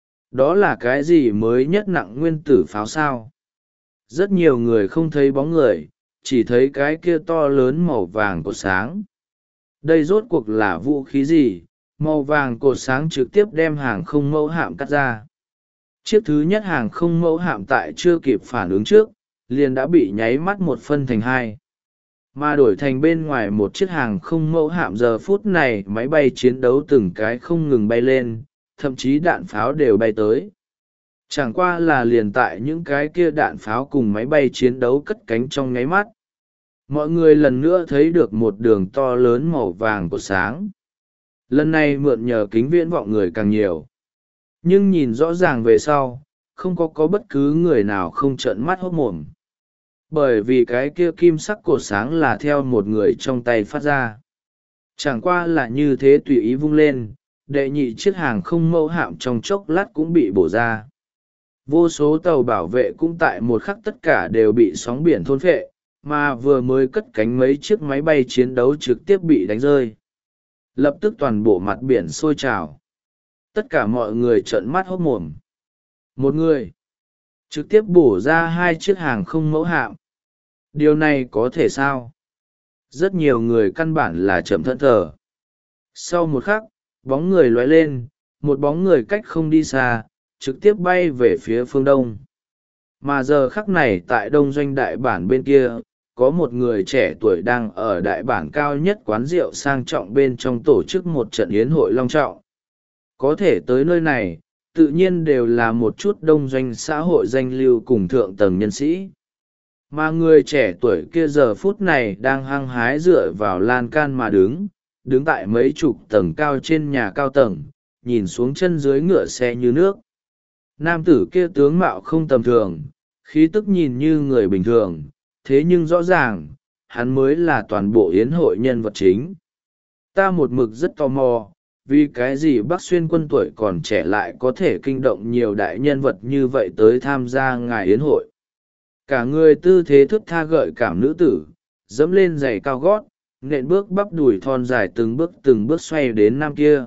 Đó là cái gì mới nhất nặng nguyên tử pháo sao? Rất nhiều người không thấy bóng người, chỉ thấy cái kia to lớn màu vàng cột sáng. Đây rốt cuộc là vũ khí gì? Màu vàng cột sáng trực tiếp đem hàng không mẫu hạm cắt ra. Chiếc thứ nhất hàng không mẫu hạm tại chưa kịp phản ứng trước, liền đã bị nháy mắt một phân thành hai. Mà đổi thành bên ngoài một chiếc hàng không mẫu hạm giờ phút này máy bay chiến đấu từng cái không ngừng bay lên, thậm chí đạn pháo đều bay tới. Chẳng qua là liền tại những cái kia đạn pháo cùng máy bay chiến đấu cất cánh trong nháy mắt. Mọi người lần nữa thấy được một đường to lớn màu vàng của sáng. Lần này mượn nhờ kính viễn vọng người càng nhiều. Nhưng nhìn rõ ràng về sau, không có có bất cứ người nào không trợn mắt hốt mồm. Bởi vì cái kia kim sắc cột sáng là theo một người trong tay phát ra. Chẳng qua là như thế tùy ý vung lên, đệ nhị chiếc hàng không mẫu hạm trong chốc lát cũng bị bổ ra. Vô số tàu bảo vệ cũng tại một khắc tất cả đều bị sóng biển thôn phệ, mà vừa mới cất cánh mấy chiếc máy bay chiến đấu trực tiếp bị đánh rơi. Lập tức toàn bộ mặt biển sôi trào. Tất cả mọi người trợn mắt hốt mồm. Một người trực tiếp bổ ra hai chiếc hàng không mẫu hạm. Điều này có thể sao? Rất nhiều người căn bản là chậm thẫn thờ. Sau một khắc, bóng người lóe lên, một bóng người cách không đi xa, trực tiếp bay về phía phương đông. Mà giờ khắc này tại đông doanh đại bản bên kia, có một người trẻ tuổi đang ở đại bản cao nhất quán rượu sang trọng bên trong tổ chức một trận yến hội long trọng. Có thể tới nơi này, tự nhiên đều là một chút đông doanh xã hội danh lưu cùng thượng tầng nhân sĩ. Mà người trẻ tuổi kia giờ phút này đang hăng hái dựa vào lan can mà đứng, đứng tại mấy chục tầng cao trên nhà cao tầng, nhìn xuống chân dưới ngựa xe như nước. Nam tử kia tướng mạo không tầm thường, khí tức nhìn như người bình thường, thế nhưng rõ ràng, hắn mới là toàn bộ yến hội nhân vật chính. Ta một mực rất tò mò, vì cái gì Bắc Xuyên Quân tuổi còn trẻ lại có thể kinh động nhiều đại nhân vật như vậy tới tham gia ngài yến hội. Cả người tư thế thướt tha gợi cảm nữ tử, dẫm lên giày cao gót, nện bước bắp đùi thon dài từng bước từng bước xoay đến nam kia.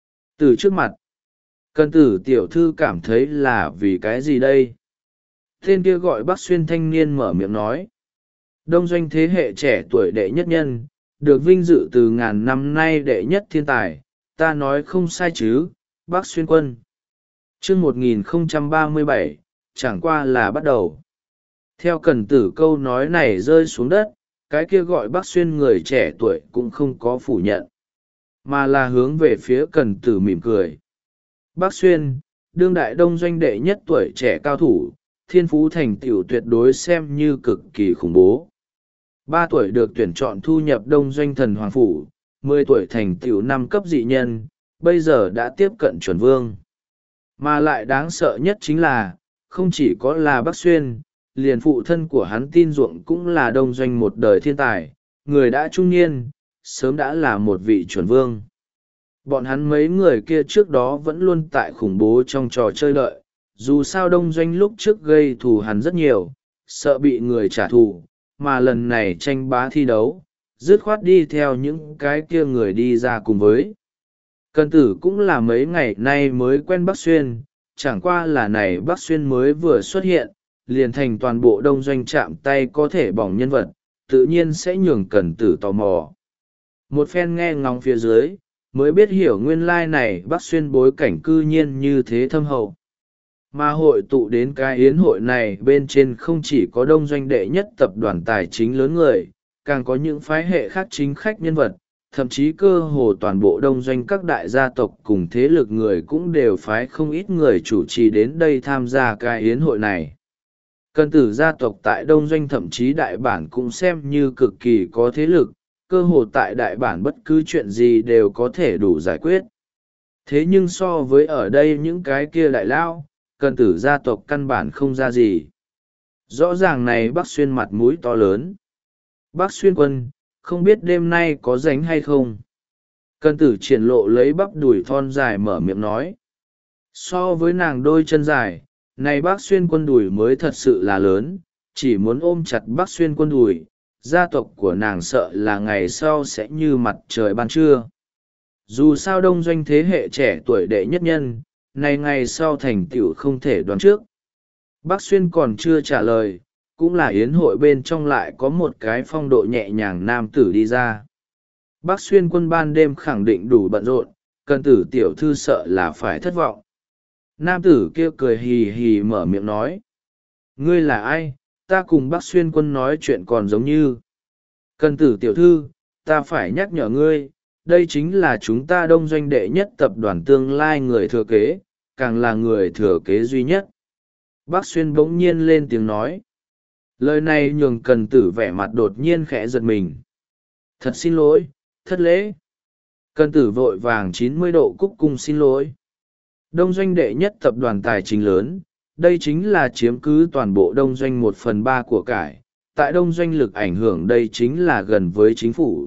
Từ trước mặt, Cần Tử tiểu thư cảm thấy là vì cái gì đây? Tên kia gọi Bắc Xuyên thanh niên mở miệng nói. Đông doanh thế hệ trẻ tuổi đệ nhất nhân, được vinh dự từ ngàn năm nay đệ nhất thiên tài, ta nói không sai chứ, Bắc Xuyên Quân. Chương một nghìn không trăm ba mươi bảy, chẳng qua là bắt đầu. Theo Cần Tử câu nói này rơi xuống đất, cái kia gọi Bắc Xuyên người trẻ tuổi cũng không có phủ nhận, mà là hướng về phía Cần Tử mỉm cười. Bắc Xuyên, đương đại đông doanh đệ nhất tuổi trẻ cao thủ, thiên phú thành tựu tuyệt đối xem như cực kỳ khủng bố. Ba tuổi được tuyển chọn thu nhập đông doanh thần hoàng phủ, mười tuổi thành tựu năm cấp dị nhân, bây giờ đã tiếp cận chuẩn vương. Mà lại đáng sợ nhất chính là, không chỉ có là Bắc Xuyên, liền phụ thân của hắn Tin Ruộng cũng là đông doanh một đời thiên tài, người đã trung niên, sớm đã là một vị chuẩn vương. Bọn hắn mấy người kia trước đó vẫn luôn tại khủng bố trong trò chơi đợi, dù sao đông doanh lúc trước gây thù hắn rất nhiều, sợ bị người trả thù, mà lần này tranh bá thi đấu, dứt khoát đi theo những cái kia người đi ra cùng với. Cần Tử cũng là mấy ngày nay mới quen Bắc Xuyên, chẳng qua là này Bắc Xuyên mới vừa xuất hiện, liền thành toàn bộ đông doanh chạm tay có thể bỏng nhân vật, tự nhiên sẽ nhường Cần Tử tò mò. Một phen nghe ngóng phía dưới, mới biết hiểu nguyên lai này Bắc Xuyên bối cảnh cư nhiên như thế thâm hậu. Mà hội tụ đến cái yến hội này bên trên không chỉ có đông doanh đệ nhất tập đoàn tài chính lớn người, càng có những phái hệ khác chính khách nhân vật, thậm chí cơ hồ toàn bộ đông doanh các đại gia tộc cùng thế lực người cũng đều phái không ít người chủ trì đến đây tham gia cái yến hội này. Cần Tử gia tộc tại đông doanh thậm chí đại bản cũng xem như cực kỳ có thế lực, cơ hồ tại đại bản bất cứ chuyện gì đều có thể đủ giải quyết. Thế nhưng so với ở đây những cái kia đại lao, Cần Tử gia tộc căn bản không ra gì. Rõ ràng này Bắc Xuyên mặt mũi to lớn. Bắc Xuyên Quân, không biết đêm nay có rảnh hay không? Cần Tử triển lộ lấy bắp đùi thon dài mở miệng nói. So với nàng đôi chân dài, này Bắc Xuyên Quân đùi mới thật sự là lớn, chỉ muốn ôm chặt Bắc Xuyên Quân đùi, gia tộc của nàng sợ là ngày sau sẽ như mặt trời ban trưa. Dù sao đông doanh thế hệ trẻ tuổi đệ nhất nhân, này ngày sau thành tựu không thể đoán trước. Bắc Xuyên còn chưa trả lời, cũng là yến hội bên trong lại có một cái phong độ nhẹ nhàng nam tử đi ra. Bắc Xuyên Quân ban đêm khẳng định đủ bận rộn, Cần Tử tiểu thư sợ là phải thất vọng. Nam tử kia cười hì hì mở miệng nói. Ngươi là ai, ta cùng Bắc Xuyên Quân nói chuyện còn giống như. Cần Tử tiểu thư, ta phải nhắc nhở ngươi, đây chính là chúng ta đông doanh đệ nhất tập đoàn tương lai người thừa kế, càng là người thừa kế duy nhất. Bắc Xuyên bỗng nhiên lên tiếng nói. Lời này nhường Cần Tử vẻ mặt đột nhiên khẽ giật mình. Thật xin lỗi, thất lễ. Cần Tử vội vàng chín mươi độ cúc cung xin lỗi. Đông doanh đệ nhất tập đoàn tài chính lớn, đây chính là chiếm cứ toàn bộ đông doanh một phần ba của cải. Tại đông doanh lực ảnh hưởng đây chính là gần với chính phủ.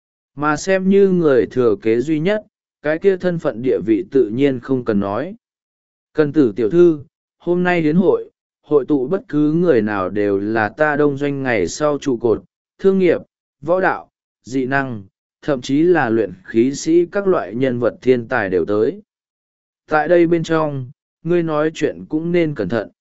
Mà xem như người thừa kế duy nhất, cái kia thân phận địa vị tự nhiên không cần nói. Cần Tử tiểu thư, hôm nay đến hội, hội tụ bất cứ người nào đều là ta đông doanh ngày sau trụ cột, thương nghiệp, võ đạo, dị năng, thậm chí là luyện khí sĩ các loại nhân vật thiên tài đều tới. Tại đây bên trong, ngươi nói chuyện cũng nên cẩn thận.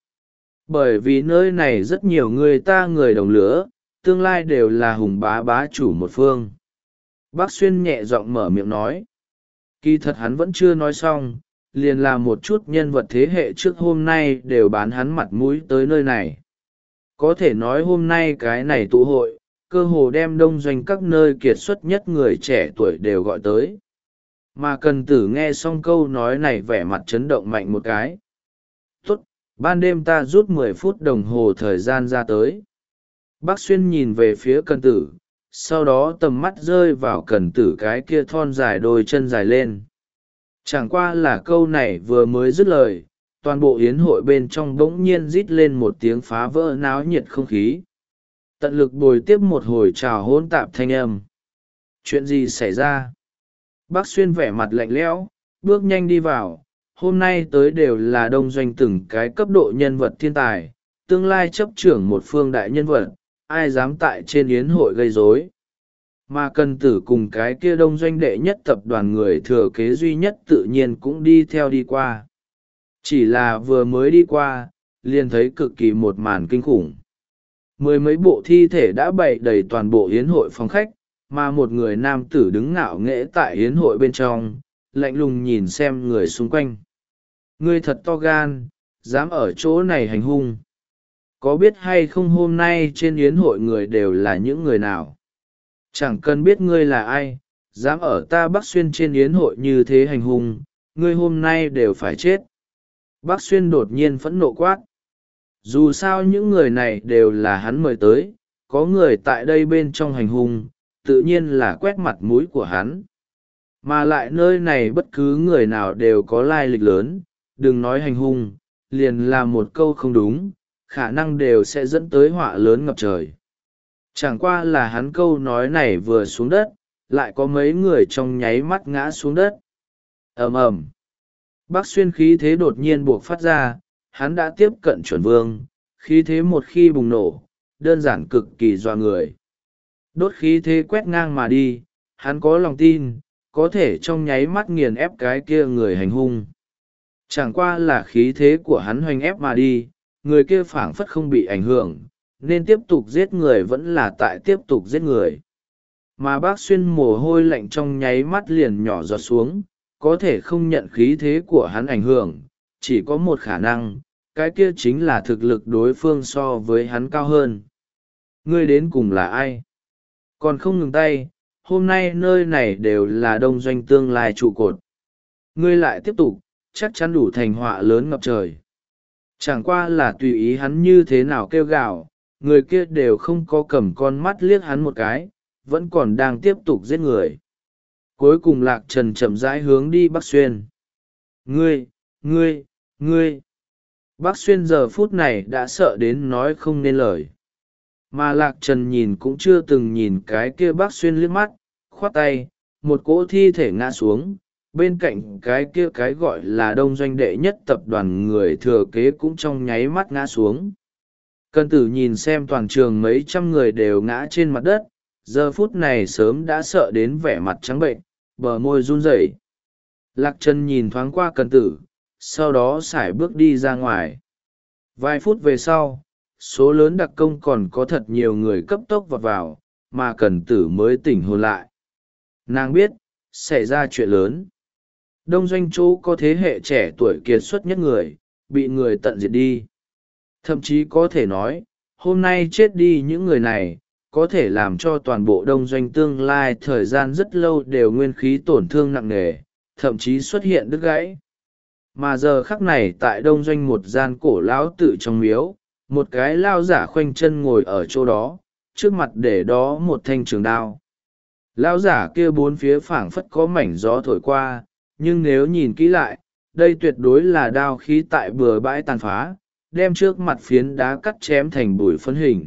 Bởi vì nơi này rất nhiều người ta người đồng lứa, tương lai đều là hùng bá bá chủ một phương. Bác Xuyên nhẹ giọng mở miệng nói. Kỳ thật hắn vẫn chưa nói xong, liền là một chút nhân vật thế hệ trước hôm nay đều bán hắn mặt mũi tới nơi này. Có thể nói hôm nay cái này tụ hội, cơ hồ đem đông doanh các nơi kiệt xuất nhất người trẻ tuổi đều gọi tới. Mà Cần Tử nghe xong câu nói này vẻ mặt chấn động mạnh một cái. Tốt, ban đêm ta rút mười phút đồng hồ thời gian ra tới. Bác Xuyên nhìn về phía Cần Tử, sau đó tầm mắt rơi vào Cần Tử cái kia thon dài đôi chân dài lên. Chẳng qua là câu này vừa mới dứt lời, toàn bộ yến hội bên trong bỗng nhiên rít lên một tiếng phá vỡ náo nhiệt không khí. Tận lực bồi tiếp một hồi trào hỗn tạp thanh âm. Chuyện gì xảy ra? Bác Xuyên vẻ mặt lạnh lẽo, bước nhanh đi vào. Hôm nay tới đều là đông doanh từng cái cấp độ nhân vật thiên tài, tương lai chấp trưởng một phương đại nhân vật, ai dám tại trên yến hội gây rối. Mà Cần Tử cùng cái kia đông doanh đệ nhất tập đoàn người thừa kế duy nhất tự nhiên cũng đi theo đi qua. Chỉ là vừa mới đi qua, liền thấy cực kỳ một màn kinh khủng. Mười mấy bộ thi thể đã bày đầy toàn bộ yến hội phòng khách, mà một người nam tử đứng ngạo nghễ tại yến hội bên trong, lạnh lùng nhìn xem người xung quanh. Ngươi thật to gan, dám ở chỗ này hành hung. Có biết hay không hôm nay trên yến hội người đều là những người nào? Chẳng cần biết ngươi là ai, dám ở ta Bắc Xuyên trên yến hội như thế hành hung, ngươi hôm nay đều phải chết. Bác Xuyên đột nhiên phẫn nộ quát. Dù sao những người này đều là hắn mời tới, có người tại đây bên trong hành hung, tự nhiên là quét mặt mũi của hắn. Mà lại nơi này bất cứ người nào đều có lai lịch lớn, đừng nói hành hung, liền là một câu không đúng, khả năng đều sẽ dẫn tới họa lớn ngập trời. Chẳng qua là hắn câu nói này vừa xuống đất, lại có mấy người trong nháy mắt ngã xuống đất. Ầm ầm. Bác Xuyên khí thế đột nhiên buộc phát ra, hắn đã tiếp cận chuẩn vương, khí thế một khi bùng nổ, đơn giản cực kỳ dọa người. Đốt khí thế quét ngang mà đi, hắn có lòng tin, có thể trong nháy mắt nghiền ép cái kia người hành hung. Chẳng qua là khí thế của hắn hoành ép mà đi, người kia phảng phất không bị ảnh hưởng, nên tiếp tục giết người vẫn là tại tiếp tục giết người. Mà Bác Xuyên mồ hôi lạnh trong nháy mắt liền nhỏ giọt xuống, có thể không nhận khí thế của hắn ảnh hưởng, chỉ có một khả năng, cái kia chính là thực lực đối phương so với hắn cao hơn. Ngươi đến cùng là ai? Còn không ngừng tay, hôm nay nơi này đều là đông doanh tương lai trụ cột. Ngươi lại tiếp tục, chắc chắn đủ thành họa lớn ngập trời. Chẳng qua là tùy ý hắn như thế nào kêu gào, người kia đều không có cầm con mắt liếc hắn một cái, vẫn còn đang tiếp tục giết người. Cuối cùng Lạc Trần chậm rãi hướng đi Bắc Xuyên. Ngươi, ngươi, ngươi. Bắc Xuyên giờ phút này đã sợ đến nói không nên lời. Mà Lạc Trần nhìn cũng chưa từng nhìn cái kia Bắc Xuyên liếc mắt, khoát tay, một cỗ thi thể ngã xuống, bên cạnh cái kia cái gọi là đông doanh đệ nhất tập đoàn người thừa kế cũng trong nháy mắt ngã xuống. Cần Tử nhìn xem toàn trường mấy trăm người đều ngã trên mặt đất, giờ phút này sớm đã sợ đến vẻ mặt trắng bệnh, bờ môi run rẩy. Lạc Trần nhìn thoáng qua Cần Tử, sau đó sải bước đi ra ngoài. Vài phút về sau, số lớn đặc công còn có thật nhiều người cấp tốc vọt vào, mà Cần Tử mới tỉnh hồn lại. Nàng biết, xảy ra chuyện lớn. Đông doanh chỗ có thế hệ trẻ tuổi kiệt xuất nhất người, bị người tận diệt đi. Thậm chí có thể nói, hôm nay chết đi những người này, có thể làm cho toàn bộ đông doanh tương lai thời gian rất lâu đều nguyên khí tổn thương nặng nề, thậm chí xuất hiện đứt gãy. Mà giờ khắc này tại đông doanh một gian cổ lão tự trong miếu, một cái lao giả khoanh chân ngồi ở chỗ đó, trước mặt để đó một thanh trường đao. Lão giả kia bốn phía phảng phất có mảnh gió thổi qua, nhưng nếu nhìn kỹ lại, đây tuyệt đối là đao khí tại bừa bãi tàn phá, đem trước mặt phiến đá cắt chém thành bụi phấn hình.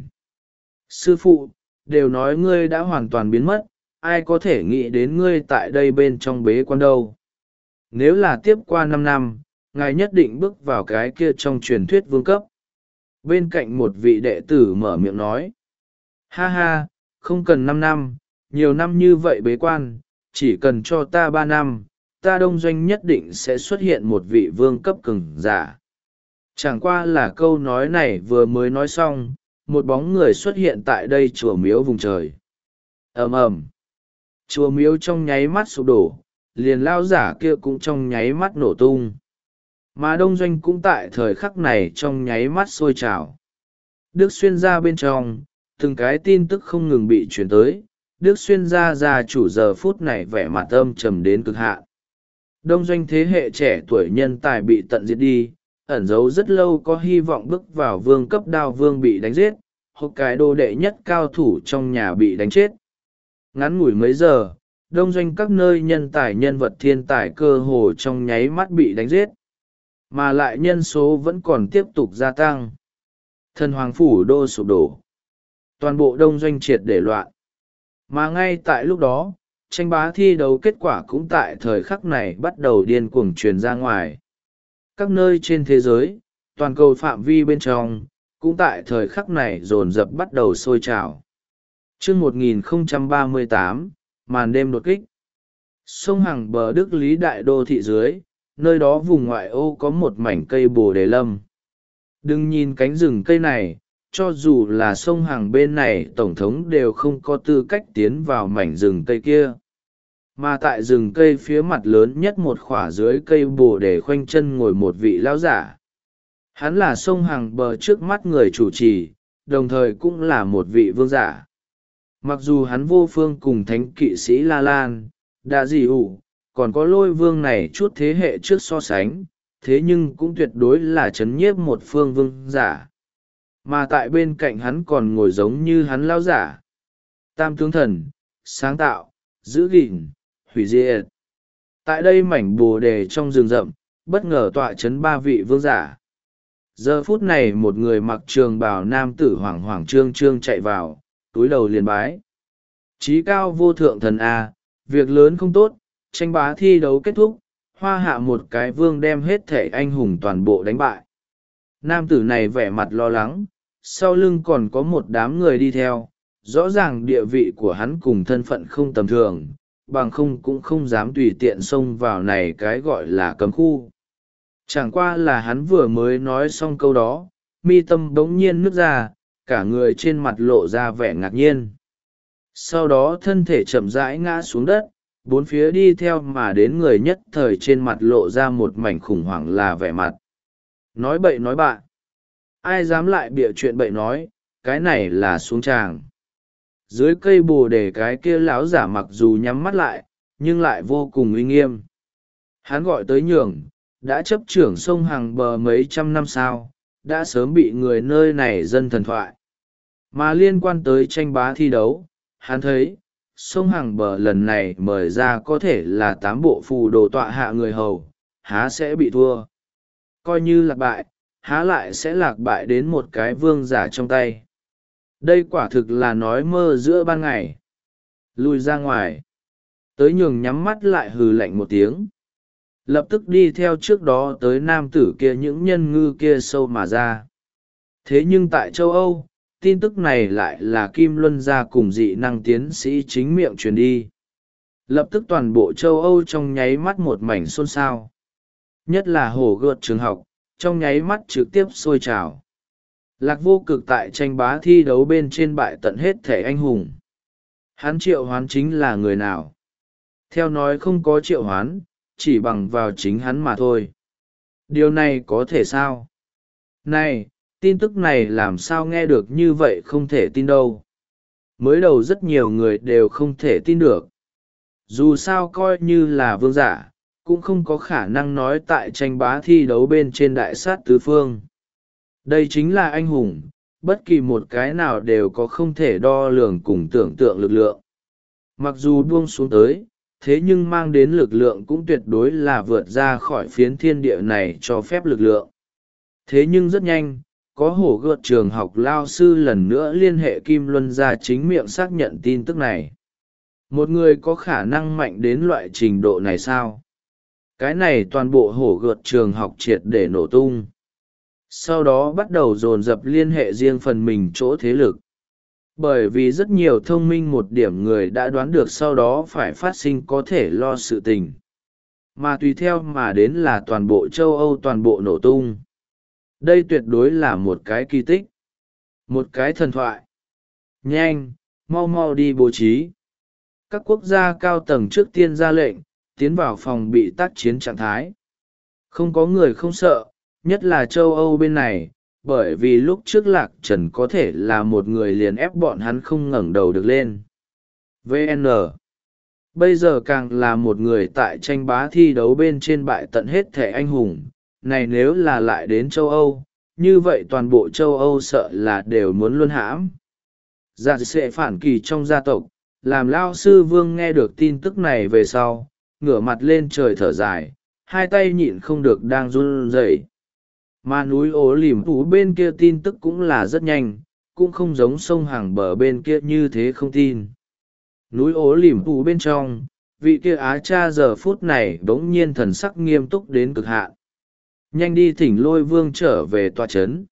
Sư phụ, đều nói ngươi đã hoàn toàn biến mất, ai có thể nghĩ đến ngươi tại đây bên trong bế quan đâu. Nếu là tiếp qua năm năm, ngài nhất định bước vào cái kia trong truyền thuyết vương cấp. Bên cạnh một vị đệ tử mở miệng nói. Ha ha, không cần năm năm, nhiều năm như vậy bế quan, chỉ cần cho ta ba năm, ta đông doanh nhất định sẽ xuất hiện một vị vương cấp cường giả. Chẳng qua là câu nói này vừa mới nói xong, một bóng người xuất hiện tại đây chùa miếu vùng trời. Ầm ầm, chùa miếu trong nháy mắt sụp đổ, liền lao giả kia cũng trong nháy mắt nổ tung. Mà đông doanh cũng tại thời khắc này trong nháy mắt sôi trào. Đức Xuyên gia bên trong, từng cái tin tức không ngừng bị truyền tới, Đức Xuyên gia gia chủ giờ phút này vẻ mặt âm trầm đến cực hạn. Đông doanh thế hệ trẻ tuổi nhân tài bị tận diệt đi, ẩn giấu rất lâu có hy vọng bước vào vương cấp đao vương bị đánh giết, hoặc cái đô đệ nhất cao thủ trong nhà bị đánh chết. Ngắn ngủi mấy giờ, đông doanh các nơi nhân tài nhân vật thiên tài cơ hồ trong nháy mắt bị đánh giết. mà lại nhân số vẫn còn tiếp tục gia tăng. Thần hoàng phủ đô sụp đổ, toàn bộ đông doanh triệt để loạn. Mà ngay tại lúc đó, tranh bá thi đấu kết quả cũng tại thời khắc này bắt đầu điên cuồng truyền ra ngoài. Các nơi trên thế giới, toàn cầu phạm vi bên trong, cũng tại thời khắc này dồn dập bắt đầu sôi trào. Chương một nghìn không trăm ba mươi tám, màn đêm đột kích. Sông Hằng bờ Đức Lý đại đô thị dưới, nơi đó vùng ngoại ô có một mảnh cây bồ đề lâm. Đừng nhìn cánh rừng cây này, cho dù là sông Hằng bên này tổng thống đều không có tư cách tiến vào mảnh rừng cây kia. Mà tại rừng cây phía mặt lớn nhất một khỏa dưới cây bồ đề khoanh chân ngồi một vị lão giả. Hắn là sông Hằng bờ trước mắt người chủ trì, đồng thời cũng là một vị vương giả. Mặc dù hắn vô phương cùng thánh kỵ sĩ La Lan, Đa Dị ủ, còn có lôi vương này chút thế hệ trước so sánh, thế nhưng cũng tuyệt đối là chấn nhiếp một phương vương giả. Mà tại bên cạnh hắn còn ngồi giống như hắn lão giả. Tam tướng thần, sáng tạo, giữ gìn, hủy diệt. Tại đây mảnh bồ đề trong rừng rậm, bất ngờ tọa chấn ba vị vương giả. Giờ phút này một người mặc trường bào nam tử hoảng hoảng trương trương chạy vào, túi đầu liền bái. Chí cao vô thượng thần A, việc lớn không tốt, tranh bá thi đấu kết thúc, hoa hạ một cái vương đem hết thể anh hùng toàn bộ đánh bại. Nam tử này vẻ mặt lo lắng, sau lưng còn có một đám người đi theo, rõ ràng địa vị của hắn cùng thân phận không tầm thường, bằng không cũng không dám tùy tiện xông vào này cái gọi là cấm khu. Chẳng qua là hắn vừa mới nói xong câu đó, mi tâm bỗng nhiên nứt ra, cả người trên mặt lộ ra vẻ ngạc nhiên. Sau đó thân thể chậm rãi ngã xuống đất, bốn phía đi theo mà đến người nhất thời trên mặt lộ ra một mảnh khủng hoảng là vẻ mặt. Nói bậy nói bạ. Ai dám lại bịa chuyện bậy nói, cái này là xuống tràng. Dưới cây bồ đề cái kia lão giả mặc dù nhắm mắt lại, nhưng lại vô cùng uy nghiêm. Hắn gọi tới nhường, đã chấp trưởng sông Hằng bờ mấy trăm năm sau, đã sớm bị người nơi này dân thần thoại. Mà liên quan tới tranh bá thi đấu, hắn thấy, sông Hằng bờ lần này mời ra có thể là tám bộ phù đồ tọa hạ người hầu, há sẽ bị thua. Coi như lạc bại, há lại sẽ lạc bại đến một cái vương giả trong tay. Đây quả thực là nói mơ giữa ban ngày. Lùi ra ngoài. Tới nhường nhắm mắt lại hừ lạnh một tiếng. Lập tức đi theo trước đó tới nam tử kia những nhân ngư kia sâu mà ra. Thế nhưng tại châu Âu, tin tức này lại là Kim Luân gia cùng dị năng tiến sĩ chính miệng truyền đi. Lập tức toàn bộ châu Âu trong nháy mắt một mảnh xôn xao. Nhất là hổ gợt trường học, trong nháy mắt trực tiếp sôi trào. Lạc Vô Cực tại tranh bá thi đấu bên trên bại tận hết thể anh hùng. Hắn triệu hoán chính là người nào? Theo nói không có triệu hoán, chỉ bằng vào chính hắn mà thôi. Điều này có thể sao? Này, tin tức này làm sao nghe được như vậy không thể tin đâu. Mới đầu rất nhiều người đều không thể tin được. Dù sao coi như là vương giả, cũng không có khả năng nói tại tranh bá thi đấu bên trên đại sát tứ phương. Đây chính là anh hùng, bất kỳ một cái nào đều có không thể đo lường cùng tưởng tượng lực lượng. Mặc dù buông xuống tới, thế nhưng mang đến lực lượng cũng tuyệt đối là vượt ra khỏi phiến thiên địa này cho phép lực lượng. Thế nhưng rất nhanh, có hổ gợt trường học lao sư lần nữa liên hệ Kim Luân gia chính miệng xác nhận tin tức này. Một người có khả năng mạnh đến loại trình độ này sao? Cái này toàn bộ hổ gợt trường học triệt để nổ tung. Sau đó bắt đầu dồn dập liên hệ riêng phần mình chỗ thế lực. Bởi vì rất nhiều thông minh một điểm người đã đoán được sau đó phải phát sinh có thể lo sự tình. Mà tùy theo mà đến là toàn bộ châu Âu toàn bộ nổ tung. Đây tuyệt đối là một cái kỳ tích. Một cái thần thoại. Nhanh, mau mau đi bố trí. Các quốc gia cao tầng trước tiên ra lệnh, tiến vào phòng bị tác chiến trạng thái. Không có người không sợ, nhất là châu Âu bên này, bởi vì lúc trước Lạc Trần có thể là một người liền ép bọn hắn không ngẩng đầu được lên. vê en Bây giờ càng là một người tại tranh bá thi đấu bên trên bại tận hết thể anh hùng, này nếu là lại đến châu Âu, như vậy toàn bộ châu Âu sợ là đều muốn luôn hãm. Dạ sẽ phản kỳ trong gia tộc, làm lao sư vương nghe được tin tức này về sau, ngửa mặt lên trời thở dài, hai tay nhịn không được đang run rẩy. Mà núi ố lỉm phủ bên kia tin tức cũng là rất nhanh, cũng không giống sông hàng bờ bên kia như thế không tin. Núi ố lỉm phủ bên trong, vị kia á cha giờ phút này bỗng nhiên thần sắc nghiêm túc đến cực hạn. Nhanh đi thỉnh Lôi Vương trở về tọa trấn.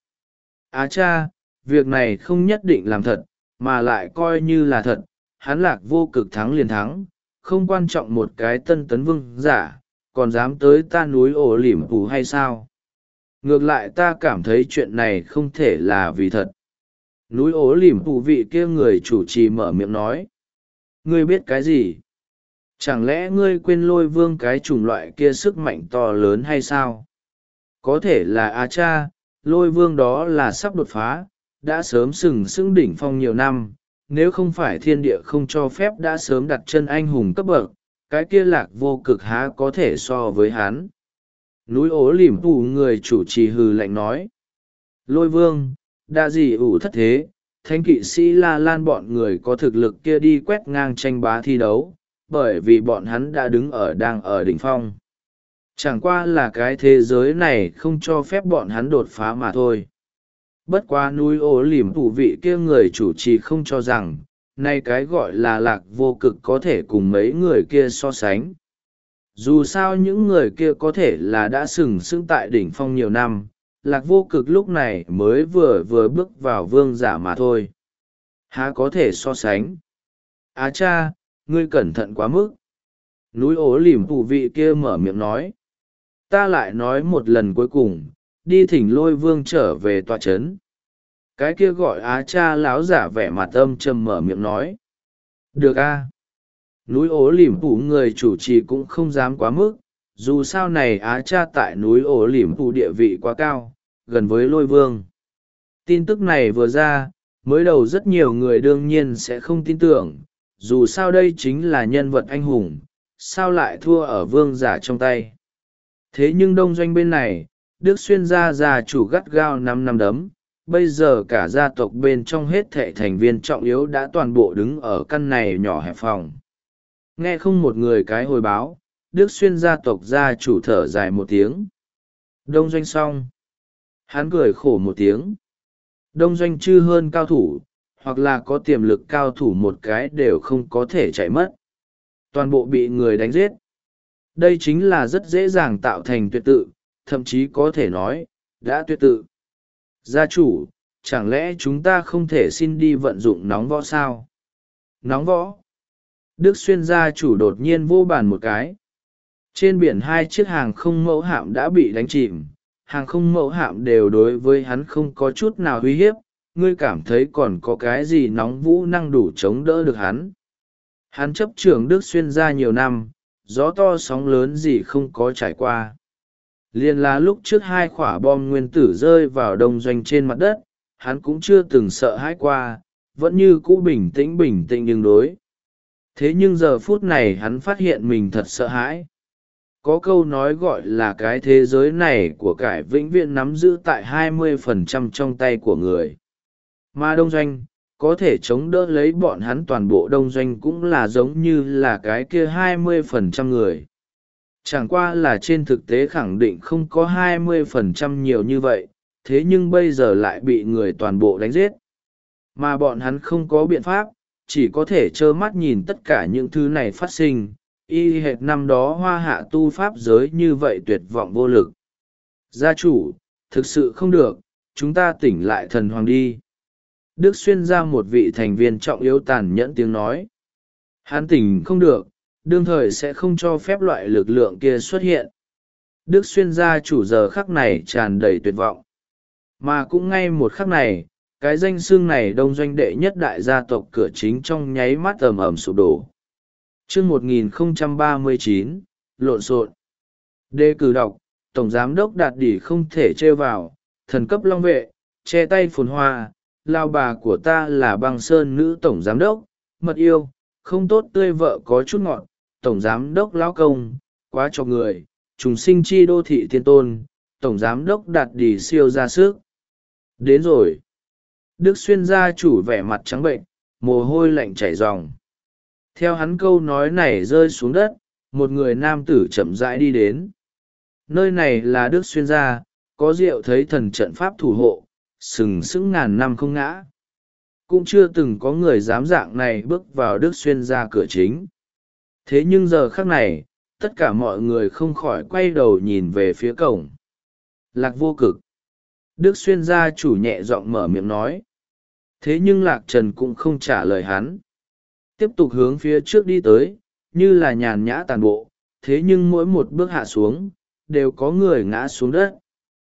Á cha, việc này không nhất định làm thật, mà lại coi như là thật, hắn Lạc Vô Cực thắng liền thắng, không quan trọng một cái tân tấn vương giả, còn dám tới ta núi ổ lỉm phủ hay sao? Ngược lại ta cảm thấy chuyện này không thể là vì thật. Núi ổ lỉm phủ vị kia người chủ trì mở miệng nói. Ngươi biết cái gì? Chẳng lẽ ngươi quên Lôi Vương cái chủng loại kia sức mạnh to lớn hay sao? Có thể là á cha, Lôi Vương đó là sắp đột phá, đã sớm sừng sững đỉnh phong nhiều năm, nếu không phải thiên địa không cho phép đã sớm đặt chân anh hùng cấp bậc, cái kia Lạc Vô Cực há có thể so với hắn. Núi ố lỉm phủ người chủ trì hừ lạnh nói. Lôi Vương, đã gì ủ thất thế, thánh kỵ sĩ La Lan bọn người có thực lực kia đi quét ngang tranh bá thi đấu, bởi vì bọn hắn đã đứng ở đang ở đỉnh phong. Chẳng qua là cái thế giới này không cho phép bọn hắn đột phá mà thôi. Bất quá núi ố lỉm phủ vị kia người chủ trì không cho rằng, nay cái gọi là Lạc Vô Cực có thể cùng mấy người kia so sánh. Dù sao những người kia có thể là đã sừng sững tại đỉnh phong nhiều năm, Lạc Vô Cực lúc này mới vừa vừa bước vào vương giả mà thôi. Há có thể so sánh? Á cha, ngươi cẩn thận quá mức. Núi ố lỉm phủ vị kia mở miệng nói. Ta lại nói một lần cuối cùng, đi thỉnh Lôi Vương trở về tọa trấn. Cái kia gọi á cha láo giả vẻ mặt âm trầm mở miệng nói. Được a. Núi ố lỉm phủ người chủ trì cũng không dám quá mức, dù sao này á cha tại núi ố lỉm phủ địa vị quá cao, gần với Lôi Vương. Tin tức này vừa ra, mới đầu rất nhiều người đương nhiên sẽ không tin tưởng, dù sao đây chính là nhân vật anh hùng, sao lại thua ở vương giả trong tay. Thế nhưng đông doanh bên này, Đức Xuyên gia gia chủ gắt gao năm năm đấm, bây giờ cả gia tộc bên trong hết thệ thành viên trọng yếu đã toàn bộ đứng ở căn này nhỏ hẹp phòng. Nghe không một người cái hồi báo, Đức Xuyên gia tộc gia chủ thở dài một tiếng. Đông doanh xong. Hắn cười khổ một tiếng. Đông doanh chư hơn cao thủ, hoặc là có tiềm lực cao thủ một cái đều không có thể chạy mất. Toàn bộ bị người đánh giết. Đây chính là rất dễ dàng tạo thành tuyệt tự, thậm chí có thể nói, đã tuyệt tự. Gia chủ, chẳng lẽ chúng ta không thể xin đi vận dụng nóng võ sao? Nóng võ. Đức Xuyên gia chủ đột nhiên vô bàn một cái. Trên biển hai chiếc hàng không mẫu hạm đã bị đánh chìm, hàng không mẫu hạm đều đối với hắn không có chút nào uy hiếp, ngươi cảm thấy còn có cái gì nóng vũ năng đủ chống đỡ được hắn. Hắn chấp trưởng Đức Xuyên gia nhiều năm, gió to sóng lớn gì không có trải qua. Liên là lúc trước hai quả bom nguyên tử rơi vào đông doanh trên mặt đất, hắn cũng chưa từng sợ hãi qua, vẫn như cũ bình tĩnh bình tĩnh nhưng đối. Thế nhưng giờ phút này hắn phát hiện mình thật sợ hãi. Có câu nói gọi là cái thế giới này của cải vĩnh viễn nắm giữ tại hai mươi phần trăm trong tay của người. Mà đông doanh, có thể chống đỡ lấy bọn hắn toàn bộ đông doanh cũng là giống như là cái kia hai mươi phần trăm người. Chẳng qua là trên thực tế khẳng định không có hai mươi phần trăm nhiều như vậy, thế nhưng bây giờ lại bị người toàn bộ đánh giết. Mà bọn hắn không có biện pháp, chỉ có thể trơ mắt nhìn tất cả những thứ này phát sinh, y hệt năm đó hoa hạ tu pháp giới như vậy tuyệt vọng vô lực. Gia chủ, thực sự không được, chúng ta tỉnh lại thần hoàng đi. Đức Xuyên ra một vị thành viên trọng yếu tàn nhẫn tiếng nói. Hắn tỉnh không được, đương thời sẽ không cho phép loại lực lượng kia xuất hiện. Đức Xuyên gia chủ giờ khắc này tràn đầy tuyệt vọng. Mà cũng ngay một khắc này, cái danh xưng này đông doanh đệ nhất đại gia tộc cửa chính trong nháy mắt ầm ầm sụp đổ. Chương một nghìn không trăm ba mươi chín, lộn xộn. Đề cử đọc, Tổng Giám đốc Đạt Đỉ không thể trêu vào, thần cấp long vệ, che tay phồn hoa, lao bà của ta là băng sơn nữ Tổng Giám đốc, mật yêu, không tốt tươi vợ có chút ngọn, Tổng Giám đốc lão công, quá cho người, trùng sinh chi đô thị thiên tôn, Tổng Giám đốc Đạt Đỉ siêu ra sức. Đến rồi. Đức Xuyên gia chủ vẻ mặt trắng bệnh, mồ hôi lạnh chảy ròng. Theo hắn câu nói này rơi xuống đất, một người nam tử chậm rãi đi đến. Nơi này là Đức Xuyên gia, có Diệu thấy thần trận pháp thủ hộ, sừng sững ngàn năm không ngã. Cũng chưa từng có người dám dạng này bước vào Đức Xuyên gia cửa chính. Thế nhưng giờ khắc này, tất cả mọi người không khỏi quay đầu nhìn về phía cổng. Lạc Vô Cực. Đức Xuyên gia chủ nhẹ giọng mở miệng nói. Thế nhưng Lạc Trần cũng không trả lời hắn. Tiếp tục hướng phía trước đi tới, như là nhàn nhã tàn bộ, thế nhưng mỗi một bước hạ xuống, đều có người ngã xuống đất.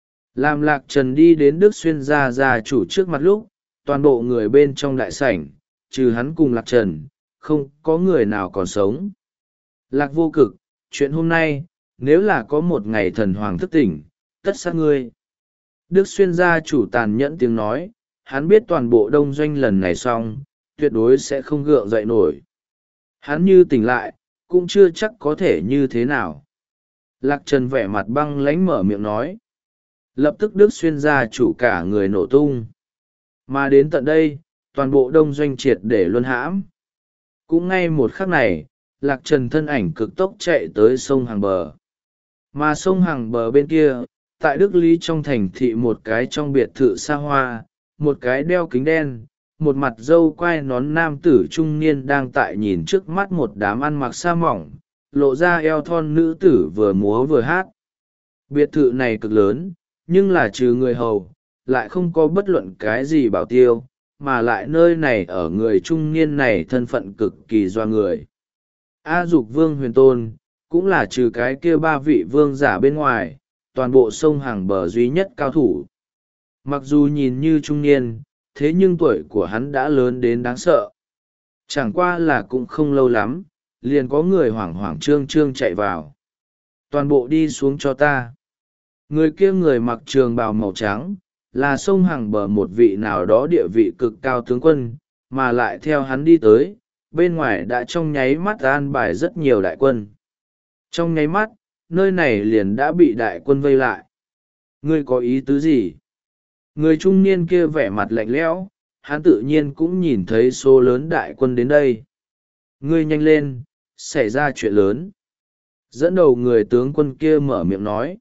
Làm Lạc Trần đi đến Đức Xuyên gia gia chủ trước mặt lúc, toàn bộ người bên trong đại sảnh, trừ hắn cùng Lạc Trần, không có người nào còn sống. Lạc Vô Cực, chuyện hôm nay, nếu là có một ngày thần hoàng thức tỉnh, tất sát ngươi. Đức Xuyên gia chủ tàn nhẫn tiếng nói, hắn biết toàn bộ đông doanh lần này xong, tuyệt đối sẽ không gượng dậy nổi. Hắn như tỉnh lại, cũng chưa chắc có thể như thế nào. Lạc Trần vẻ mặt băng lãnh mở miệng nói. Lập tức Đức Xuyên gia chủ cả người nổ tung. Mà đến tận đây, toàn bộ đông doanh triệt để luân hãm. Cũng ngay một khắc này, Lạc Trần thân ảnh cực tốc chạy tới sông Hàng Bờ. Mà sông Hàng Bờ bên kia, tại Đức Lý trong thành thị một cái trong biệt thự xa hoa, một cái đeo kính đen, một mặt râu quai nón nam tử trung niên đang tại nhìn trước mắt một đám ăn mặc sa mỏng, lộ ra eo thon nữ tử vừa múa vừa hát. Biệt thự này cực lớn, nhưng là trừ người hầu, lại không có bất luận cái gì bảo tiêu, mà lại nơi này ở người trung niên này thân phận cực kỳ doa người. A Dục Vương Huyền Tôn, cũng là trừ cái kia ba vị vương giả bên ngoài, toàn bộ sông Hàng Bờ duy nhất cao thủ. Mặc dù nhìn như trung niên, thế nhưng tuổi của hắn đã lớn đến đáng sợ. Chẳng qua là cũng không lâu lắm, liền có người hoảng hoảng trương trương chạy vào. Toàn bộ đi xuống cho ta. Người kia người mặc trường bào màu trắng, là sông Hàng Bờ một vị nào đó địa vị cực cao tướng quân, mà lại theo hắn đi tới, bên ngoài đã trong nháy mắt an bài rất nhiều đại quân. Trong nháy mắt, nơi này liền đã bị đại quân vây lại. Ngươi có ý tứ gì? Người trung niên kia vẻ mặt lạnh lẽo, hắn tự nhiên cũng nhìn thấy số lớn đại quân đến đây. Ngươi nhanh lên, xảy ra chuyện lớn. Dẫn đầu người tướng quân kia mở miệng nói.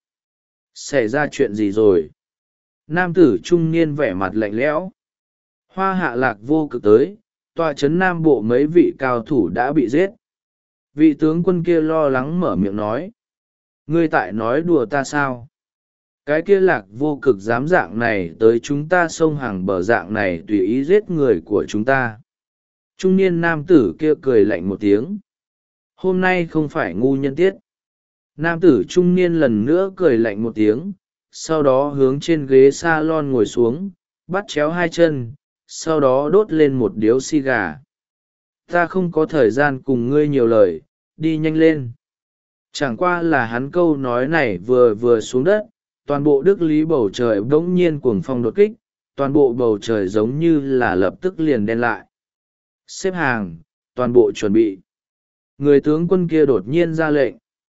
Xảy ra chuyện gì rồi? Nam tử trung niên vẻ mặt lạnh lẽo. Hoa Hạ Lạc Vô Cực tới, tòa trấn Nam Bộ mấy vị cao thủ đã bị giết. Vị tướng quân kia lo lắng mở miệng nói. Ngươi tại nói đùa ta sao? Cái kia Lạc Vô Cực dám dạng này tới chúng ta sông Hàng Bờ dạng này tùy ý giết người của chúng ta. Trung niên nam tử kia cười lạnh một tiếng. Hôm nay không phải ngu nhân tiết. Nam tử trung niên lần nữa cười lạnh một tiếng, sau đó hướng trên ghế salon ngồi xuống, bắt chéo hai chân, sau đó đốt lên một điếu xì gà. Ta không có thời gian cùng ngươi nhiều lời, đi nhanh lên. Chẳng qua là hắn câu nói này vừa vừa xuống đất, toàn bộ Đức Lý bầu trời bỗng nhiên cuồng phong đột kích, toàn bộ bầu trời giống như là lập tức liền đen lại. Xếp hàng, toàn bộ chuẩn bị. Người tướng quân kia đột nhiên ra lệnh.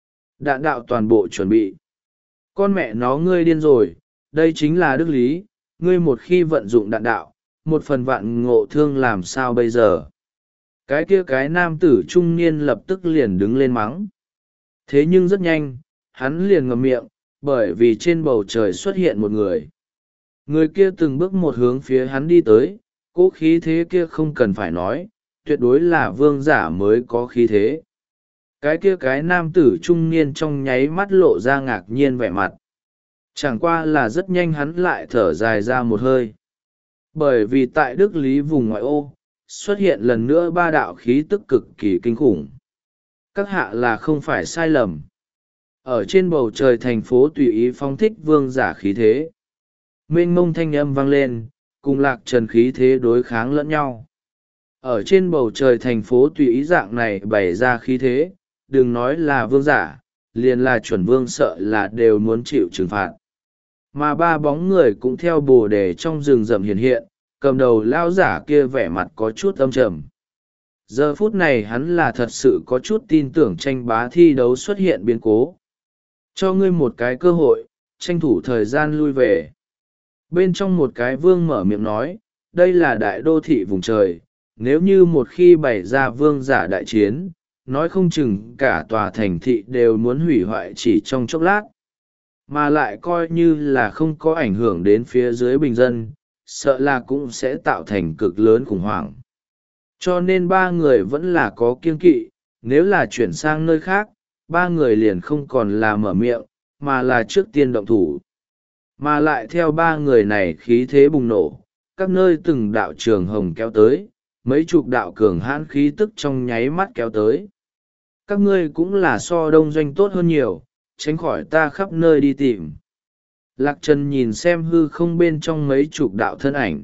Đạn đạo toàn bộ chuẩn bị. Con mẹ nó ngươi điên rồi, đây chính là Đức Lý, ngươi một khi vận dụng đạn đạo, một phần vạn ngộ thương làm sao bây giờ? Cái kia cái nam tử trung niên lập tức liền đứng lên mắng. Thế nhưng rất nhanh, hắn liền ngậm miệng, bởi vì trên bầu trời xuất hiện một người. Người kia từng bước một hướng phía hắn đi tới, cỗ khí thế kia không cần phải nói, tuyệt đối là vương giả mới có khí thế. Cái kia cái nam tử trung niên trong nháy mắt lộ ra ngạc nhiên vẻ mặt. Chẳng qua là rất nhanh hắn lại thở dài ra một hơi. Bởi vì tại Đức Lý vùng ngoại ô, xuất hiện lần nữa ba đạo khí tức cực kỳ kinh khủng. Các hạ là không phải sai lầm. Ở trên bầu trời thành phố tùy ý phóng thích vương giả khí thế. Mênh mông thanh âm vang lên, cùng Lạc Trần khí thế đối kháng lẫn nhau. Ở trên bầu trời thành phố tùy ý dạng này bày ra khí thế, đừng nói là vương giả, liền là chuẩn vương sợ là đều muốn chịu trừng phạt. Mà ba bóng người cũng theo bồ đề trong rừng rậm hiện hiện, cầm đầu lao giả kia vẻ mặt có chút âm trầm. Giờ phút này hắn là thật sự có chút tin tưởng tranh bá thi đấu xuất hiện biến cố. Cho ngươi một cái cơ hội, tranh thủ thời gian lui về. Bên trong một cái vương mở miệng nói, đây là đại đô thị vùng trời, nếu như một khi bày ra vương giả đại chiến, nói không chừng cả tòa thành thị đều muốn hủy hoại chỉ trong chốc lát. mà lại coi như là không có ảnh hưởng đến phía dưới bình dân, sợ là cũng sẽ tạo thành cực lớn khủng hoảng. Cho nên ba người vẫn là có kiêng kỵ, nếu là chuyển sang nơi khác, ba người liền không còn là mở miệng, mà là trước tiên động thủ. Mà lại theo ba người này khí thế bùng nổ, các nơi từng đạo trường hồng kéo tới, mấy chục đạo cường hãn khí tức trong nháy mắt kéo tới. Các ngươi cũng là so đông doanh tốt hơn nhiều, tránh khỏi ta khắp nơi đi tìm. Lạc Trần nhìn xem hư không bên trong mấy chục đạo thân ảnh.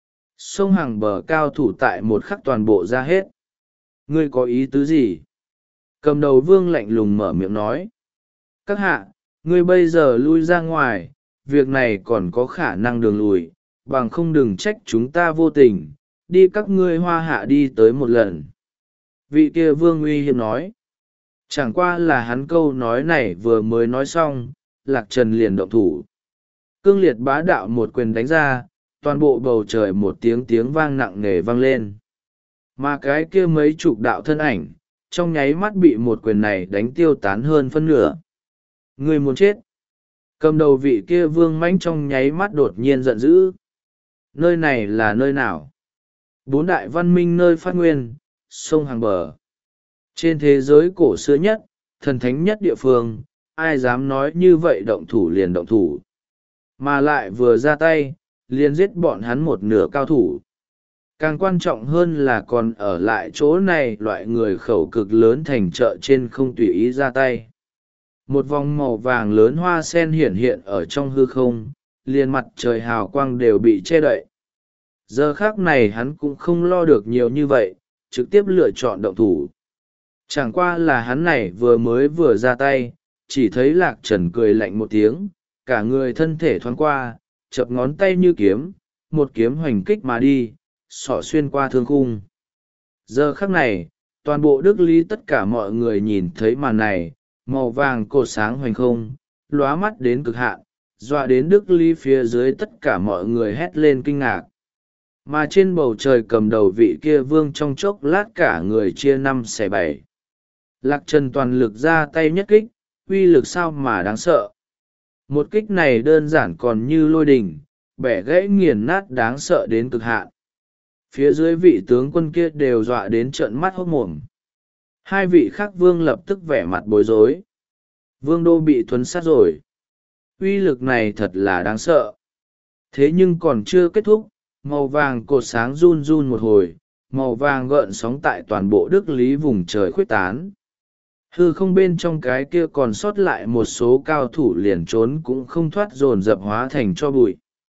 Sông hàng bờ cao thủ tại một khắc toàn bộ ra hết. Ngươi có ý tứ gì? Cầm đầu vương lạnh lùng mở miệng nói. Các hạ, ngươi bây giờ lui ra ngoài, việc này còn có khả năng đường lùi, bằng không đừng trách chúng ta vô tình, đi các ngươi hoa hạ đi tới một lần. Vị kia vương uy hiếp nói. Chẳng qua là hắn câu nói này vừa mới nói xong, Lạc Trần liền động thủ. Cương liệt bá đạo một quyền đánh ra, toàn bộ bầu trời một tiếng tiếng vang nặng nề vang lên. Mà cái kia mấy chục đạo thân ảnh, trong nháy mắt bị một quyền này đánh tiêu tán hơn phân nửa. Người muốn chết. Cầm đầu vị kia vương mãnh trong nháy mắt đột nhiên giận dữ. Nơi này là nơi nào? Bốn đại văn minh nơi phát nguyên, sông hàng bờ. Trên thế giới cổ xưa nhất, thần thánh nhất địa phương, ai dám nói như vậy động thủ liền động thủ. Mà lại vừa ra tay, liền giết bọn hắn một nửa cao thủ. Càng quan trọng hơn là còn ở lại chỗ này loại người khẩu cực lớn thành chợ trên không tùy ý ra tay. Một vòng màu vàng lớn hoa sen hiển hiện ở trong hư không, liền mặt trời hào quang đều bị che đậy. Giờ khác này hắn cũng không lo được nhiều như vậy, trực tiếp lựa chọn động thủ. Chẳng qua là hắn này vừa mới vừa ra tay, chỉ thấy Lạc Trần cười lạnh một tiếng, cả người thân thể thoáng qua, chập ngón tay như kiếm, một kiếm hoành kích mà đi, xỏ xuyên qua thương khung. Giờ khắc này, toàn bộ Đức Lý tất cả mọi người nhìn thấy màn này, màu vàng cột sáng hoành không, lóa mắt đến cực hạn, dọa đến Đức Lý phía dưới tất cả mọi người hét lên kinh ngạc. Mà trên bầu trời cầm đầu vị kia vương trong chốc lát cả người chia năm xẻ bảy. Lạc Trần toàn lực ra tay nhất kích, uy lực sao mà đáng sợ. Một kích này đơn giản còn như lôi đình, bẻ gãy nghiền nát đáng sợ đến cực hạn. Phía dưới vị tướng quân kia đều dọa đến trợn mắt hốt mồm. Hai vị khác vương lập tức vẻ mặt bối rối. Vương đô bị thuấn sát rồi. Uy lực này thật là đáng sợ. Thế nhưng còn chưa kết thúc, màu vàng cột sáng run run một hồi, màu vàng gợn sóng tại toàn bộ Đức Lý vùng trời khuếch tán. Hư không bên trong cái kia còn sót lại một số cao thủ liền trốn cũng không thoát dồn dập hóa thành cho bụi.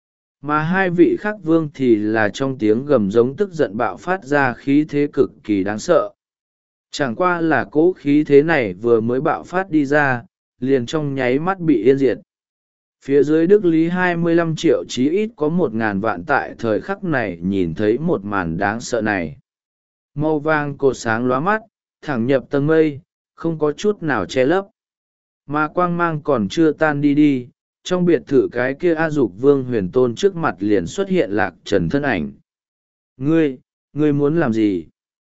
Mà hai vị khác vương thì là trong tiếng gầm giống tức giận bạo phát ra khí thế cực kỳ đáng sợ. Chẳng qua là cỗ khí thế này vừa mới bạo phát đi ra, liền trong nháy mắt bị yên diệt. Phía dưới Đức Lý hai mươi lăm triệu chí ít có một ngàn vạn tại thời khắc này nhìn thấy một màn đáng sợ này. Màu vàng cột sáng lóa mắt, thẳng nhập tầng mây, không có chút nào che lấp. Mà quang mang còn chưa tan đi đi, trong biệt thự cái kia A Dục Vương Huyền Tôn trước mặt liền xuất hiện Lạc Trần thân ảnh. Ngươi, ngươi muốn làm gì?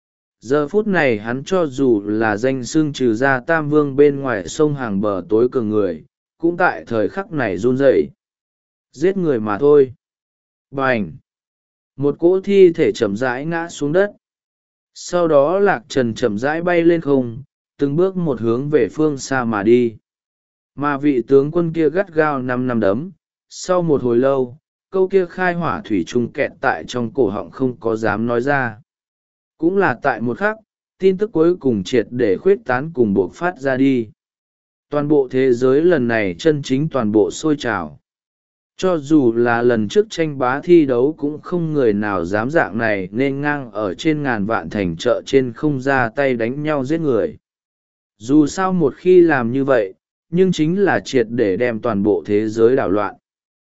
Giờ phút này hắn cho dù là danh xưng trừ ra Tam Vương bên ngoài sông hàng bờ tối cường người, cũng tại thời khắc này run rẩy. Giết người mà thôi. Bành! Một cỗ thi thể chậm rãi ngã xuống đất. Sau đó Lạc Trần chậm rãi bay lên không, từng bước một hướng về phương xa mà đi. Mà vị tướng quân kia gắt gao năm năm đấm, sau một hồi lâu, câu kia khai hỏa thủy chung kẹt tại trong cổ họng không có dám nói ra. Cũng là tại một khắc, tin tức cuối cùng triệt để khuyết tán cùng buộc phát ra đi. Toàn bộ thế giới lần này chân chính toàn bộ sôi trào. Cho dù là lần trước tranh bá thi đấu cũng không người nào dám dạng này nên ngang ở trên ngàn vạn thành chợ trên không ra tay đánh nhau giết người. Dù sao một khi làm như vậy, nhưng chính là triệt để đem toàn bộ thế giới đảo loạn.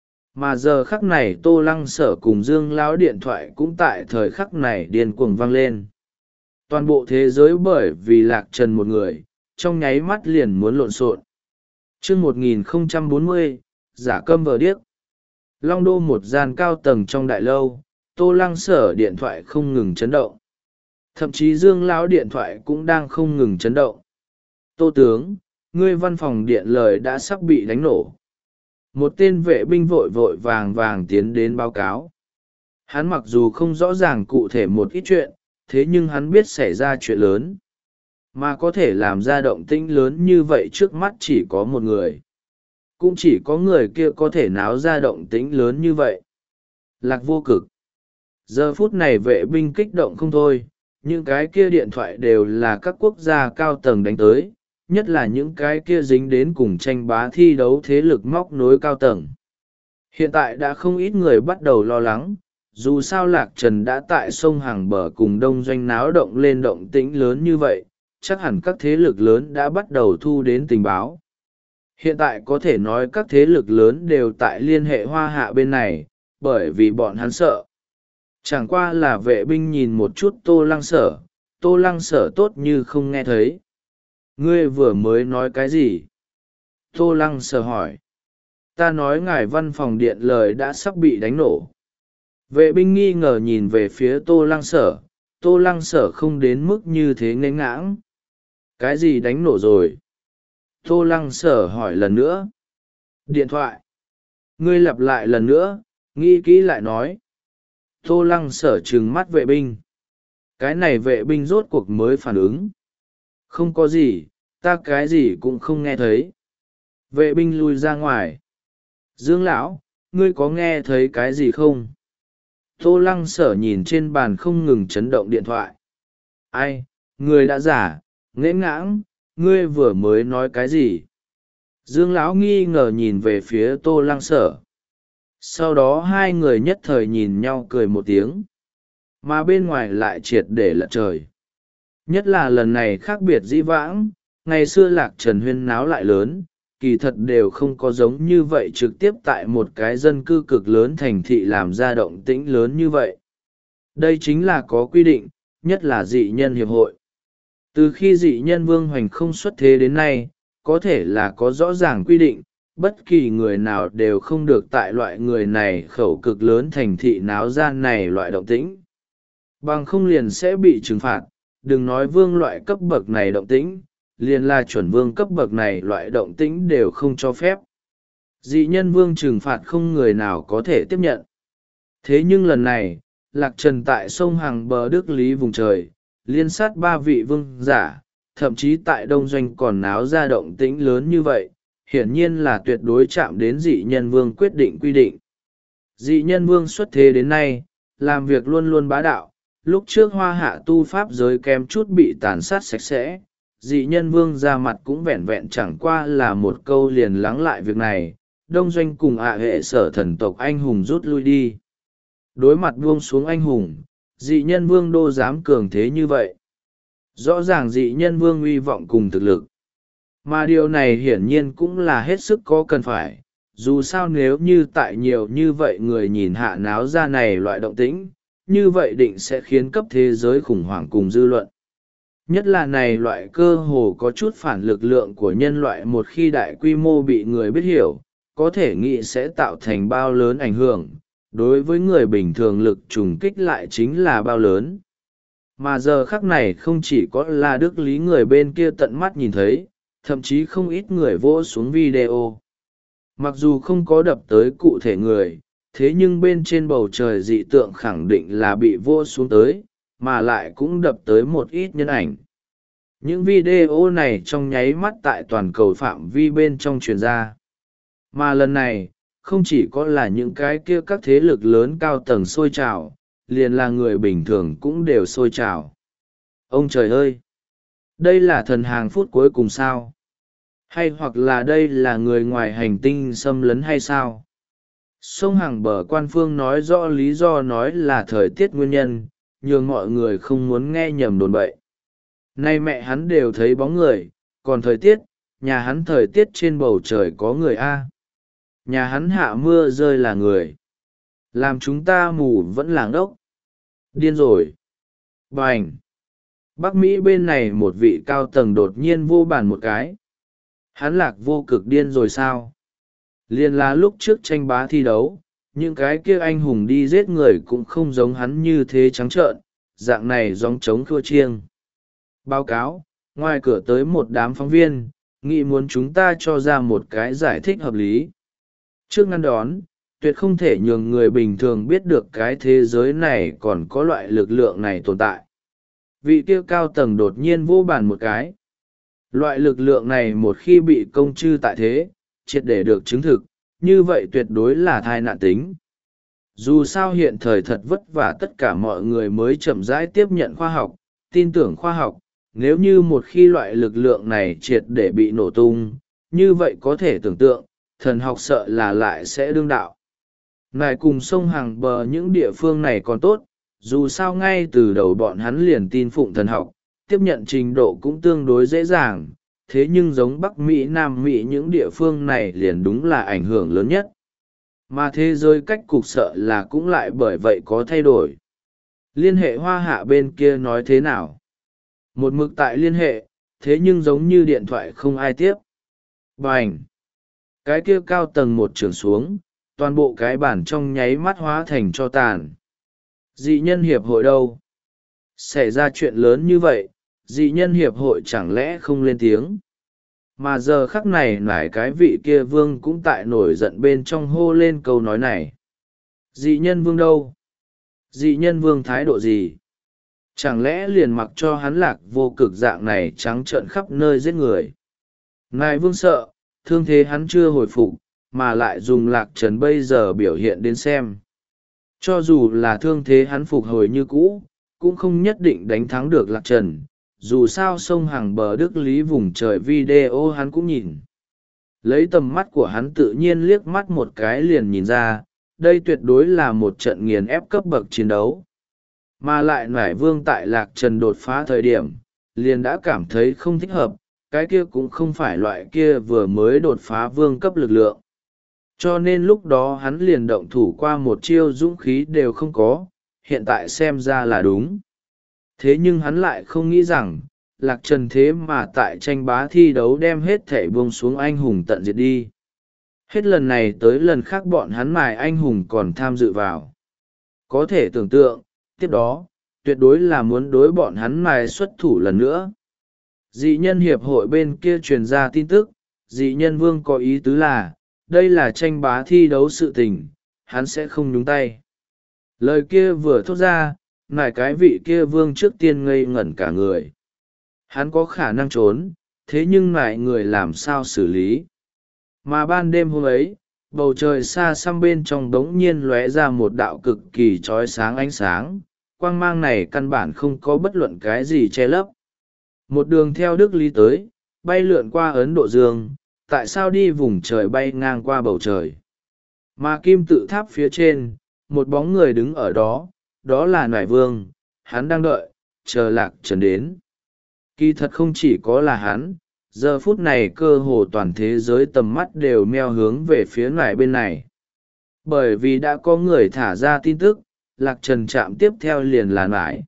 Mà giờ khắc này Tô Lăng Sở cùng Dương Lão điện thoại cũng tại thời khắc này điên cuồng vang lên. Toàn bộ thế giới bởi vì Lạc Trần một người, trong nháy mắt liền muốn lộn xộn. Chương một nghìn không trăm bốn mươi, giả câm vờ điếc. Long Đô một gian cao tầng trong đại lâu, Tô Lăng Sở điện thoại không ngừng chấn động. Thậm chí Dương Lão điện thoại cũng đang không ngừng chấn động. Tô tướng, ngươi văn phòng điện lời đã sắp bị đánh nổ. một tên vệ binh vội vội vàng vàng tiến đến báo cáo. Hắn mặc dù không rõ ràng cụ thể một ít chuyện, thế nhưng hắn biết xảy ra chuyện lớn. Mà có thể làm ra động tĩnh lớn như vậy trước mắt chỉ có một người. Cũng chỉ có người kia có thể náo ra động tĩnh lớn như vậy. Lạc Vô Cực. Giờ phút này vệ binh kích động không thôi, những cái kia điện thoại đều là các quốc gia cao tầng đánh tới, nhất là những cái kia dính đến cùng tranh bá thi đấu thế lực móc nối cao tầng. Hiện tại đã không ít người bắt đầu lo lắng, dù sao Lạc Trần đã tại sông Hàng Bờ cùng đông doanh náo động lên động tĩnh lớn như vậy, chắc hẳn các thế lực lớn đã bắt đầu thu đến tình báo. Hiện tại có thể nói các thế lực lớn đều tại liên hệ Hoa Hạ bên này, bởi vì bọn hắn sợ. Chẳng qua là vệ binh nhìn một chút Tô Lăng Sở, Tô Lăng Sở tốt như không nghe thấy. Ngươi vừa mới nói cái gì? Tô Lăng Sở hỏi. Ta nói ngài văn phòng điện lời đã sắp bị đánh nổ. Vệ binh nghi ngờ nhìn về phía Tô Lăng Sở, Tô Lăng Sở không đến mức như thế nghênh ngãng. Cái gì đánh nổ rồi? Tô Lăng Sở hỏi lần nữa. Điện thoại. Ngươi lặp lại lần nữa, nghĩ kỹ lại nói. Tô Lăng Sở trừng mắt vệ binh. Cái này vệ binh rốt cuộc mới phản ứng. Không có gì, ta cái gì cũng không nghe thấy. Vệ binh lui ra ngoài. Dương lão, ngươi có nghe thấy cái gì không? Tô Lăng Sở nhìn trên bàn không ngừng chấn động điện thoại. Ai, ngươi đã giả, nghễ ngãng, ngươi vừa mới nói cái gì? Dương lão nghi ngờ nhìn về phía Tô Lăng Sở. Sau đó hai người nhất thời nhìn nhau cười một tiếng, mà bên ngoài lại triệt để lật trời. Nhất là lần này khác biệt dĩ vãng, ngày xưa Lạc Trần huyên náo lại lớn, kỳ thật đều không có giống như vậy trực tiếp tại một cái dân cư cực lớn thành thị làm ra động tĩnh lớn như vậy. Đây chính là có quy định, nhất là dị nhân hiệp hội. Từ khi dị nhân Vương Hoành không xuất thế đến nay, có thể là có rõ ràng quy định, bất kỳ người nào đều không được tại loại người này khẩu cực lớn thành thị náo gian này loại động tĩnh. Bằng không liền sẽ bị trừng phạt, đừng nói vương loại cấp bậc này động tĩnh, liền là chuẩn vương cấp bậc này loại động tĩnh đều không cho phép. Dị nhân vương trừng phạt không người nào có thể tiếp nhận. Thế nhưng lần này, Lạc Trần tại sông Hàng Bờ Đức Lý vùng trời, liên sát ba vị vương giả, thậm chí tại đông doanh còn náo ra động tĩnh lớn như vậy, hiển nhiên là tuyệt đối chạm đến dị nhân vương quyết định quy định. Dị nhân vương xuất thế đến nay, làm việc luôn luôn bá đạo, lúc trước Hoa Hạ tu pháp giới kém chút bị tàn sát sạch sẽ, dị nhân vương ra mặt cũng vẹn vẹn chẳng qua là một câu liền lắng lại việc này, đông doanh cùng ạ hệ sở thần tộc anh hùng rút lui đi. Đối mặt buông xuống anh hùng, dị nhân vương đô dám cường thế như vậy. Rõ ràng dị nhân vương uy vọng cùng thực lực. Mà điều này hiển nhiên cũng là hết sức có cần phải, dù sao nếu như tại nhiều như vậy người nhìn hạ náo ra này loại động tĩnh, như vậy định sẽ khiến cấp thế giới khủng hoảng cùng dư luận. Nhất là này loại cơ hồ có chút phản lực lượng của nhân loại một khi đại quy mô bị người biết hiểu, có thể nghĩ sẽ tạo thành bao lớn ảnh hưởng, đối với người bình thường lực trùng kích lại chính là bao lớn. Mà giờ khắc này không chỉ có là Đức Lý người bên kia tận mắt nhìn thấy, thậm chí không ít người vỗ xuống video. Mặc dù không có đập tới cụ thể người, thế nhưng bên trên bầu trời dị tượng khẳng định là bị vỗ xuống tới, mà lại cũng đập tới một ít nhân ảnh. Những video này trong nháy mắt tại toàn cầu phạm vi bên trong truyền ra. Mà lần này, không chỉ có là những cái kia các thế lực lớn cao tầng sôi trào, liền là người bình thường cũng đều sôi trào. Ông trời ơi! Đây là thần hàng phút cuối cùng sao? Hay hoặc là đây là người ngoài hành tinh xâm lấn hay sao? Sông Hàng Bờ quan phương nói rõ lý do nói là thời tiết nguyên nhân, nhường mọi người không muốn nghe nhầm đồn bậy. Nay mẹ hắn đều thấy bóng người, còn thời tiết, nhà hắn thời tiết trên bầu trời có người A. Nhà hắn hạ mưa rơi là người. Làm chúng ta mù vẫn làng đốc. Điên rồi. Bành. Bắc Mỹ bên này một vị cao tầng đột nhiên vô bàn một cái. Hắn Lạc Vô Cực điên rồi sao? Liên là lúc trước tranh bá thi đấu, những cái kia anh hùng đi giết người cũng không giống hắn như thế trắng trợn, dạng này gióng trống thua chiêng. Báo cáo, ngoài cửa tới một đám phóng viên, nghĩ muốn chúng ta cho ra một cái giải thích hợp lý. Trước ngăn đón, tuyệt không thể nhường người bình thường biết được cái thế giới này còn có loại lực lượng này tồn tại. Vị kia cao tầng đột nhiên vô bàn một cái. Loại lực lượng này một khi bị công chư tại thế, triệt để được chứng thực, như vậy tuyệt đối là thai nạn tính. Dù sao hiện thời thật vất vả tất cả mọi người mới chậm rãi tiếp nhận khoa học, tin tưởng khoa học, nếu như một khi loại lực lượng này triệt để bị nổ tung, như vậy có thể tưởng tượng, thần học sợ là lại sẽ đương đạo. Này cùng sông hàng bờ những địa phương này còn tốt, dù sao ngay từ đầu bọn hắn liền tin phụng thần học, tiếp nhận trình độ cũng tương đối dễ dàng, thế nhưng giống Bắc Mỹ Nam Mỹ những địa phương này liền đúng là ảnh hưởng lớn nhất. Mà thế giới cách cục sợ là cũng lại bởi vậy có thay đổi. Liên hệ Hoa Hạ bên kia nói thế nào? Một mực tại liên hệ, thế nhưng giống như điện thoại không ai tiếp. Bành! Cái kia cao tầng một trường xuống, toàn bộ cái bản trong nháy mắt hóa thành cho tàn. Dị nhân hiệp hội đâu? Xảy ra chuyện lớn như vậy, dị nhân hiệp hội chẳng lẽ không lên tiếng? Mà giờ khắc này nải cái vị kia vương cũng tại nổi giận bên trong hô lên câu nói này. Dị nhân vương đâu? Dị nhân vương thái độ gì? Chẳng lẽ liền mặc cho hắn lạc vô cực dạng này trắng trợn khắp nơi giết người? Ngài vương sợ, thương thế hắn chưa hồi phục, mà lại dùng lạc trần bây giờ biểu hiện đến xem. Cho dù là thương thế hắn phục hồi như cũ, cũng không nhất định đánh thắng được lạc trần. Dù sao sông hàng bờ Đức Lý vùng trời video hắn cũng nhìn. Lấy tầm mắt của hắn tự nhiên liếc mắt một cái liền nhìn ra, đây tuyệt đối là một trận nghiền ép cấp bậc chiến đấu. Mà lại nải vương tại lạc trần đột phá thời điểm, liền đã cảm thấy không thích hợp, cái kia cũng không phải loại kia vừa mới đột phá vương cấp lực lượng. Cho nên lúc đó hắn liền động thủ qua một chiêu dũng khí đều không có, hiện tại xem ra là đúng. Thế nhưng hắn lại không nghĩ rằng, lạc trần thế mà tại tranh bá thi đấu đem hết thể buông xuống anh hùng tận diệt đi. Hết lần này tới lần khác bọn hắn mài anh hùng còn tham dự vào. Có thể tưởng tượng, tiếp đó, tuyệt đối là muốn đối bọn hắn mài xuất thủ lần nữa. Dị nhân hiệp hội bên kia truyền ra tin tức, dị nhân vương có ý tứ là, đây là tranh bá thi đấu sự tình, hắn sẽ không nhúng tay. Lời kia vừa thốt ra, nài cái vị kia vương trước tiên ngây ngẩn cả người. Hắn có khả năng trốn, thế nhưng nài người làm sao xử lý. Mà ban đêm hôm ấy, bầu trời xa xăm bên trong đống nhiên lóe ra một đạo cực kỳ trói sáng ánh sáng, quang mang này căn bản không có bất luận cái gì che lấp. Một đường theo Đức Lý tới, bay lượn qua Ấn Độ Dương, tại sao đi vùng trời bay ngang qua bầu trời. Mà kim tự tháp phía trên, một bóng người đứng ở đó, đó là nải vương, hắn đang đợi, chờ lạc trần đến. Kỳ thật không chỉ có là hắn, giờ phút này cơ hồ toàn thế giới tầm mắt đều meo hướng về phía nải bên này. Bởi vì đã có người thả ra tin tức, lạc trần chạm tiếp theo liền là nải.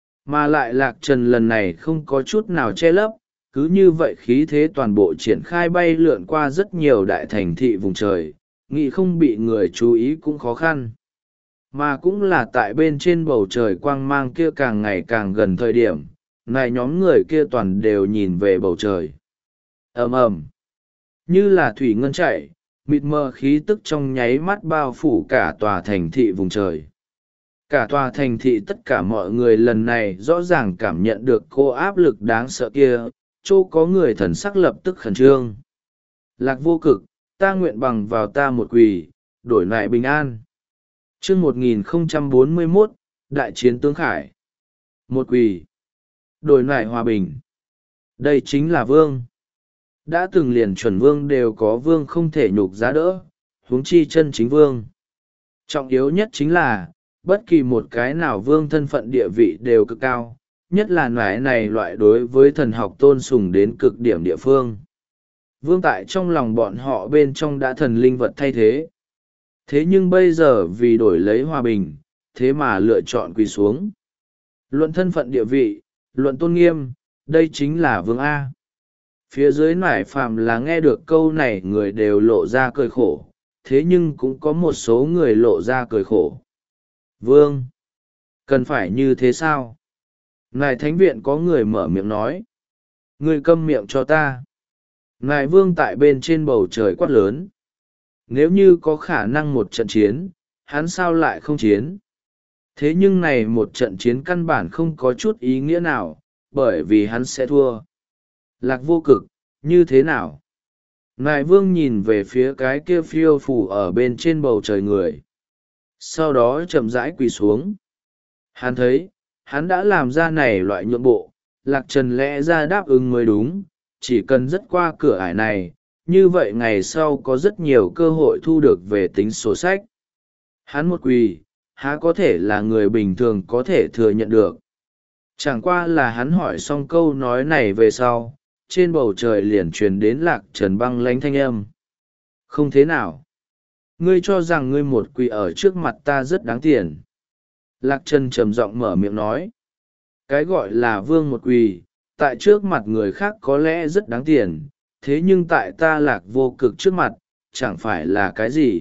Mà lại lạc trần lần này không có chút nào che lấp, cứ như vậy khí thế toàn bộ triển khai bay lượn qua rất nhiều đại thành thị vùng trời, nghĩ không bị người chú ý cũng khó khăn. Mà cũng là tại bên trên bầu trời quang mang kia càng ngày càng gần thời điểm, này nhóm người kia toàn đều nhìn về bầu trời. Ầm ầm, như là thủy ngân chảy, mịt mờ khí tức trong nháy mắt bao phủ cả tòa thành thị vùng trời. Cả tòa thành thị tất cả mọi người lần này rõ ràng cảm nhận được cô áp lực đáng sợ kia, chỗ có người thần sắc lập tức khẩn trương. Lạc vô cực, ta nguyện bằng vào ta một quỳ, đổi lại bình an. Chương một nghìn không trăm bốn mươi mốt, Đại chiến tướng Khải. Một quỳ, đổi lại hòa bình. Đây chính là vương. Đã từng liền chuẩn vương đều có vương không thể nhục giá đỡ, huống chi chân chính vương. Trọng yếu nhất chính là, bất kỳ một cái nào vương thân phận địa vị đều cực cao, nhất là loại này loại đối với thần học tôn sùng đến cực điểm địa phương. Vương tại trong lòng bọn họ bên trong đã thần linh vật thay thế. Thế nhưng bây giờ vì đổi lấy hòa bình, thế mà lựa chọn quỳ xuống. Luận thân phận địa vị, luận tôn nghiêm, đây chính là vương A. Phía dưới nải phàm là nghe được câu này người đều lộ ra cười khổ, thế nhưng cũng có một số người lộ ra cười khổ. Vương! Cần phải như thế sao? Ngài thánh viện có người mở miệng nói. Ngươi câm miệng cho ta. Ngài vương tại bên trên bầu trời quát lớn. nếu như có khả năng một trận chiến, hắn sao lại không chiến? Thế nhưng này một trận chiến căn bản không có chút ý nghĩa nào, bởi vì hắn sẽ thua. Lạc Vô Cực, như thế nào? Nại vương nhìn về phía cái kia phiêu phủ ở bên trên bầu trời người. Sau đó chậm rãi quỳ xuống. Hắn thấy, hắn đã làm ra này loại nhượng bộ, Lạc Trần lẽ ra đáp ứng mới đúng, chỉ cần dứt qua cửa ải này, như vậy ngày sau có rất nhiều cơ hội thu được về tính sổ sách. Hắn một quỳ, há có thể là người bình thường có thể thừa nhận được. Chẳng qua là hắn hỏi xong câu nói này về sau, trên bầu trời liền truyền đến Lạc Trần băng lãnh thanh âm. Không thế nào. Ngươi cho rằng ngươi một quỳ ở trước mặt ta rất đáng tiền. Lạc Trần trầm giọng mở miệng nói. Cái gọi là vương một quỳ, tại trước mặt người khác có lẽ rất đáng tiền, thế nhưng tại ta Lạc Vô Cực trước mặt, chẳng phải là cái gì.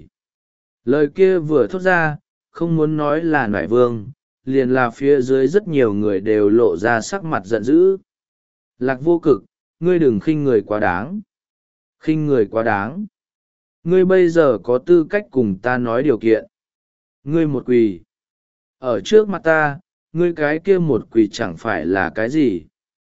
Lời kia vừa thốt ra, không muốn nói là nải vương, liền là phía dưới rất nhiều người đều lộ ra sắc mặt giận dữ. Lạc Vô Cực, ngươi đừng khinh người quá đáng. Khinh người quá đáng. Ngươi bây giờ có tư cách cùng ta nói điều kiện. Ngươi một quỳ. Ở trước mặt ta, ngươi cái kia một quỳ chẳng phải là cái gì.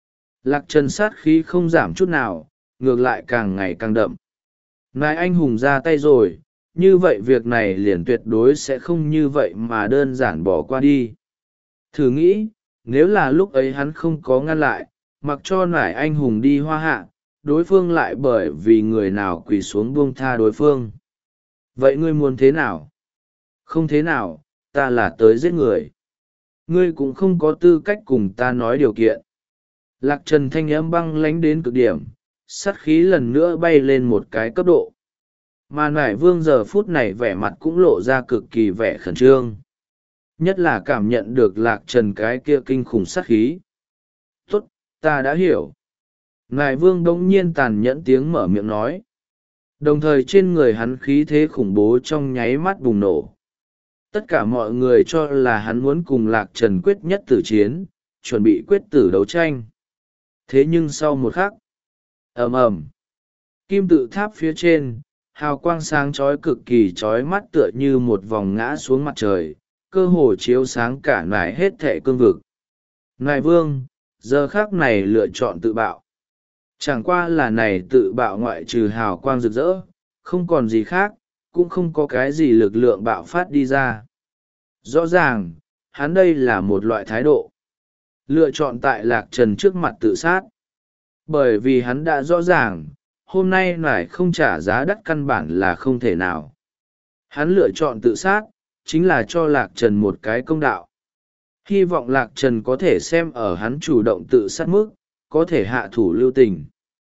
Lạc Trần sát khí không giảm chút nào, ngược lại càng ngày càng đậm. Nài anh hùng ra tay rồi, như vậy việc này liền tuyệt đối sẽ không như vậy mà đơn giản bỏ qua đi. Thử nghĩ, nếu là lúc ấy hắn không có ngăn lại, mặc cho nải anh hùng đi hoa hạ, đối phương lại bởi vì người nào quỳ xuống buông tha đối phương. Vậy ngươi muốn thế nào? Không thế nào, ta là tới giết người. Ngươi cũng không có tư cách cùng ta nói điều kiện. Lạc Trần thanh âm băng lánh đến cực điểm, sát khí lần nữa bay lên một cái cấp độ. Mà nải vương giờ phút này vẻ mặt cũng lộ ra cực kỳ vẻ khẩn trương. Nhất là cảm nhận được Lạc Trần cái kia kinh khủng sát khí. Tốt, ta đã hiểu. Nải vương đông nhiên tàn nhẫn tiếng mở miệng nói. Đồng thời trên người hắn khí thế khủng bố trong nháy mắt bùng nổ. Tất cả mọi người cho là hắn muốn cùng Lạc Trần quyết nhất tử chiến, chuẩn bị quyết tử đấu tranh. Thế nhưng sau một khắc, ầm ầm, kim tự tháp phía trên, hào quang sáng chói cực kỳ chói mắt tựa như một vòng ngã xuống mặt trời, cơ hồ chiếu sáng cả nải hết thệ cương vực. Nải vương, giờ khác này lựa chọn tự bạo. Chẳng qua là này tự bạo ngoại trừ hào quang rực rỡ, không còn gì khác, cũng không có cái gì lực lượng bạo phát đi ra. Rõ ràng, hắn đây là một loại thái độ. Lựa chọn tại Lạc Trần trước mặt tự sát. Bởi vì hắn đã rõ ràng, hôm nay nải không trả giá đắt căn bản là không thể nào. Hắn lựa chọn tự sát, chính là cho Lạc Trần một cái công đạo. Hy vọng Lạc Trần có thể xem ở hắn chủ động tự sát mức, có thể hạ thủ lưu tình.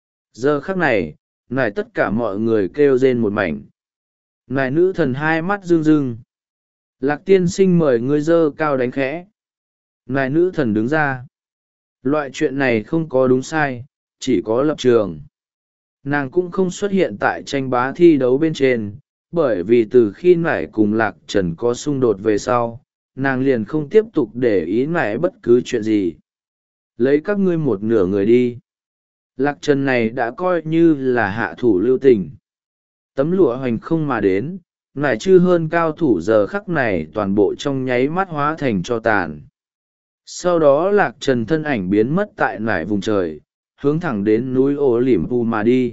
Giờ khắc này, nải tất cả mọi người kêu rên một mảnh. Nải nữ thần hai mắt rưng rưng. Lạc tiên sinh mời ngươi dơ cao đánh khẽ. Nải nữ thần đứng ra. Loại chuyện này không có đúng sai, chỉ có lập trường. Nàng cũng không xuất hiện tại tranh bá thi đấu bên trên, bởi vì từ khi nải cùng Lạc Trần có xung đột về sau, nàng liền không tiếp tục để ý nải bất cứ chuyện gì. Lấy các ngươi một nửa người đi. Lạc Trần này đã coi như là hạ thủ lưu tình. Tấm lụa hoành không mà đến, nải chư hơn cao thủ giờ khắc này toàn bộ trong nháy mắt hóa thành cho tàn. Sau đó Lạc Trần thân ảnh biến mất tại nải vùng trời, hướng thẳng đến núi ổ lỉm pu mà đi.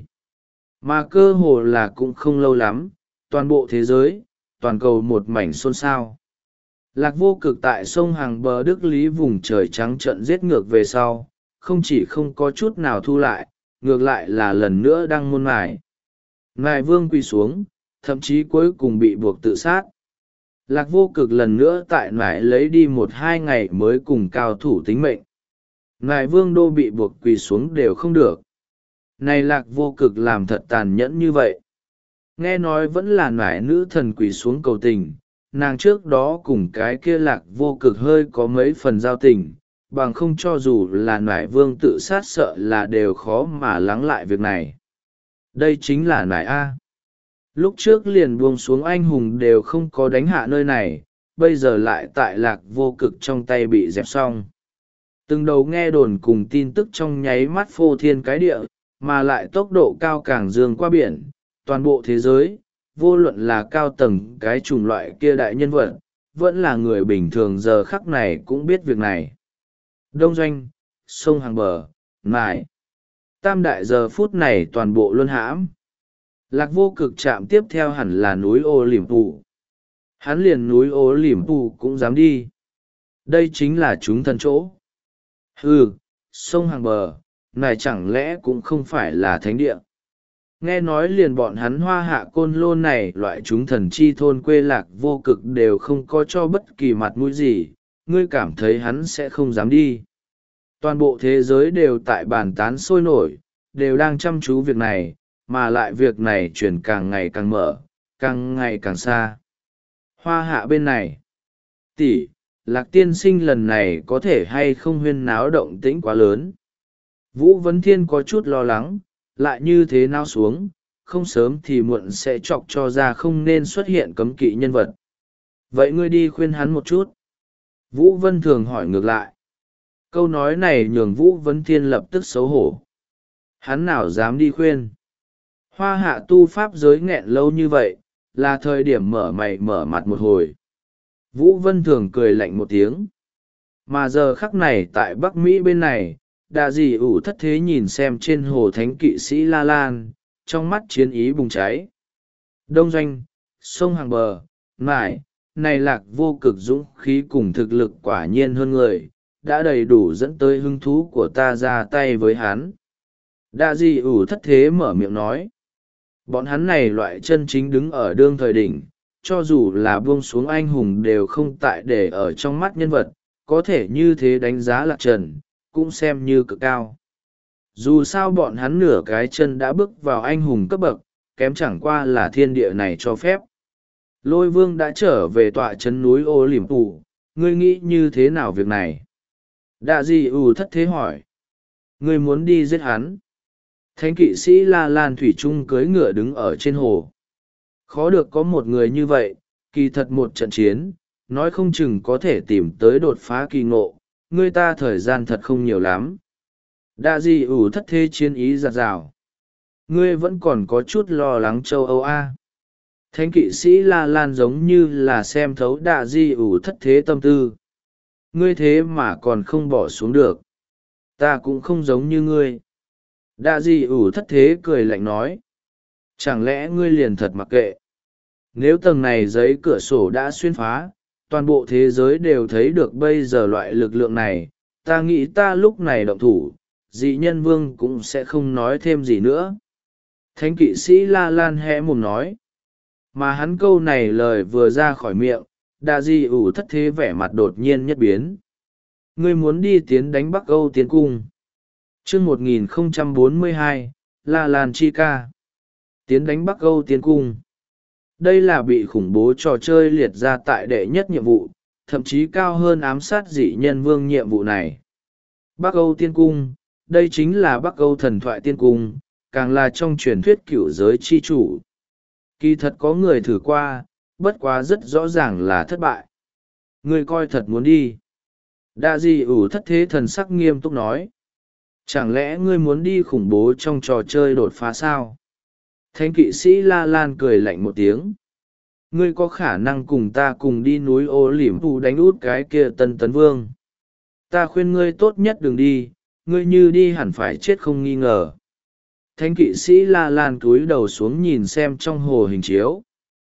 Mà cơ hồ là cũng không lâu lắm, toàn bộ thế giới, toàn cầu một mảnh xôn xao. Lạc Vô Cực tại sông hàng bờ Đức Lý vùng trời trắng trận giết ngược về sau, không chỉ không có chút nào thu lại, ngược lại là lần nữa đăng môn mải. Nại vương quỳ xuống, thậm chí cuối cùng bị buộc tự sát. Lạc Vô Cực lần nữa tại nại lấy đi một hai ngày mới cùng cao thủ tính mệnh. Nại vương đô bị buộc quỳ xuống đều không được. Này Lạc Vô Cực làm thật tàn nhẫn như vậy. Nghe nói vẫn là nại nữ thần quỳ xuống cầu tình, nàng trước đó cùng cái kia Lạc Vô Cực hơi có mấy phần giao tình, bằng không cho dù là nại vương tự sát sợ là đều khó mà lắng lại việc này. Đây chính là nại A. Lúc trước liền buông xuống anh hùng đều không có đánh hạ nơi này, bây giờ lại tại Lạc Vô Cực trong tay bị dẹp xong. Từng đầu nghe đồn cùng tin tức trong nháy mắt phô thiên cái địa, mà lại tốc độ cao càng dương qua biển, toàn bộ thế giới, vô luận là cao tầng cái chủng loại kia đại nhân vật, vẫn là người bình thường giờ khắc này cũng biết việc này. Đông doanh, sông hàng bờ, mải. Tam đại giờ phút này toàn bộ luân hãm. Lạc vô cực chạm tiếp theo hẳn là núi ô liềm phù. Hắn liền núi ô liềm phù cũng dám đi. Đây chính là chúng thần chỗ. Hừ, sông hàng bờ, này chẳng lẽ cũng không phải là thánh địa. Nghe nói liền bọn hắn hoa hạ côn lôn này loại chúng thần chi thôn quê lạc vô cực đều không có cho bất kỳ mặt mũi gì, ngươi cảm thấy hắn sẽ không dám đi. Toàn bộ thế giới đều tại bàn tán sôi nổi, đều đang chăm chú việc này, mà lại việc này chuyển càng ngày càng mở, càng ngày càng xa. Hoa hạ bên này, tỷ, Lạc tiên sinh lần này có thể hay không huyên náo động tĩnh quá lớn. Vũ Vấn Thiên có chút lo lắng, lại như thế nào xuống, không sớm thì muộn sẽ chọc cho ra không nên xuất hiện cấm kỵ nhân vật. Vậy ngươi đi khuyên hắn một chút. Vũ Vân Thường hỏi ngược lại. Câu nói này nhường Vũ Vấn Thiên lập tức xấu hổ. Hắn nào dám đi khuyên. Hoa hạ tu pháp giới nghẹn lâu như vậy, là thời điểm mở mày mở mặt một hồi. Vũ Vân Thường cười lạnh một tiếng. Mà giờ khắc này tại Bắc Mỹ bên này, đạ dị ủ thất thế nhìn xem trên hồ thánh kỵ sĩ La Lan, trong mắt chiến ý bùng cháy. Đông doanh, sông hàng bờ, mải, này lạc vô cực dũng khí cùng thực lực quả nhiên hơn người, đã đầy đủ dẫn tới hứng thú của ta ra tay với hắn. Đạ dị ủ thất thế mở miệng nói. Bọn hắn này loại chân chính đứng ở đương thời đỉnh, cho dù là buông xuống anh hùng đều không tại để ở trong mắt nhân vật, có thể như thế đánh giá lạc trần, cũng xem như cực cao. Dù sao bọn hắn nửa cái chân đã bước vào anh hùng cấp bậc, kém chẳng qua là thiên địa này cho phép. Lôi vương đã trở về tọa chân núi ô liềm phủ, ngươi nghĩ như thế nào việc này? Đạ dị ủ thất thế hỏi. Ngươi muốn đi giết hắn. Thánh kỵ sĩ La Lan thủy trung cưỡi ngựa đứng ở trên hồ. Khó được có một người như vậy, kỳ thật một trận chiến, nói không chừng có thể tìm tới đột phá kỳ ngộ, ngươi ta thời gian thật không nhiều lắm. Đạ dị ủ thất thế chiến ý giạt rào. Ngươi vẫn còn có chút lo lắng châu Âu A. Thánh kỵ sĩ La Lan giống như là xem thấu đạ dị ủ thất thế tâm tư. Ngươi thế mà còn không bỏ xuống được. Ta cũng không giống như ngươi. Đạ dị ủ thất thế cười lạnh nói. Chẳng lẽ ngươi liền thật mặc kệ? Nếu tầng này giấy cửa sổ đã xuyên phá, toàn bộ thế giới đều thấy được bây giờ loại lực lượng này, ta nghĩ ta lúc này động thủ, dị nhân vương cũng sẽ không nói thêm gì nữa. Thánh kỵ sĩ La Lan hé mồm nói. Mà hắn câu này lời vừa ra khỏi miệng, đạ dị ủ thất thế vẻ mặt đột nhiên nhất biến. Ngươi muốn đi tiến đánh Bắc Âu tiến cung. Chương một nghìn không trăm bốn mươi hai, La Lan chi ca. Tiến đánh Bắc Âu tiến cung. Đây là bị khủng bố trò chơi liệt ra tại đệ nhất nhiệm vụ, thậm chí cao hơn ám sát dị nhân vương nhiệm vụ này. Bắc Âu tiên cung, đây chính là Bắc Âu thần thoại tiên cung, càng là trong truyền thuyết cửu giới chi chủ. Kỳ thật có người thử qua, bất quá rất rõ ràng là thất bại. Ngươi coi thật muốn đi. Đạ dị ủ thất thế thần sắc nghiêm túc nói. Chẳng lẽ ngươi muốn đi khủng bố trong trò chơi đột phá sao? Thánh kỵ sĩ La Lan cười lạnh một tiếng. Ngươi có khả năng cùng ta cùng đi núi ô liềm phù đánh út cái kia tân tấn vương. Ta khuyên ngươi tốt nhất đừng đi, ngươi như đi hẳn phải chết không nghi ngờ. Thánh kỵ sĩ La Lan cúi đầu xuống nhìn xem trong hồ hình chiếu.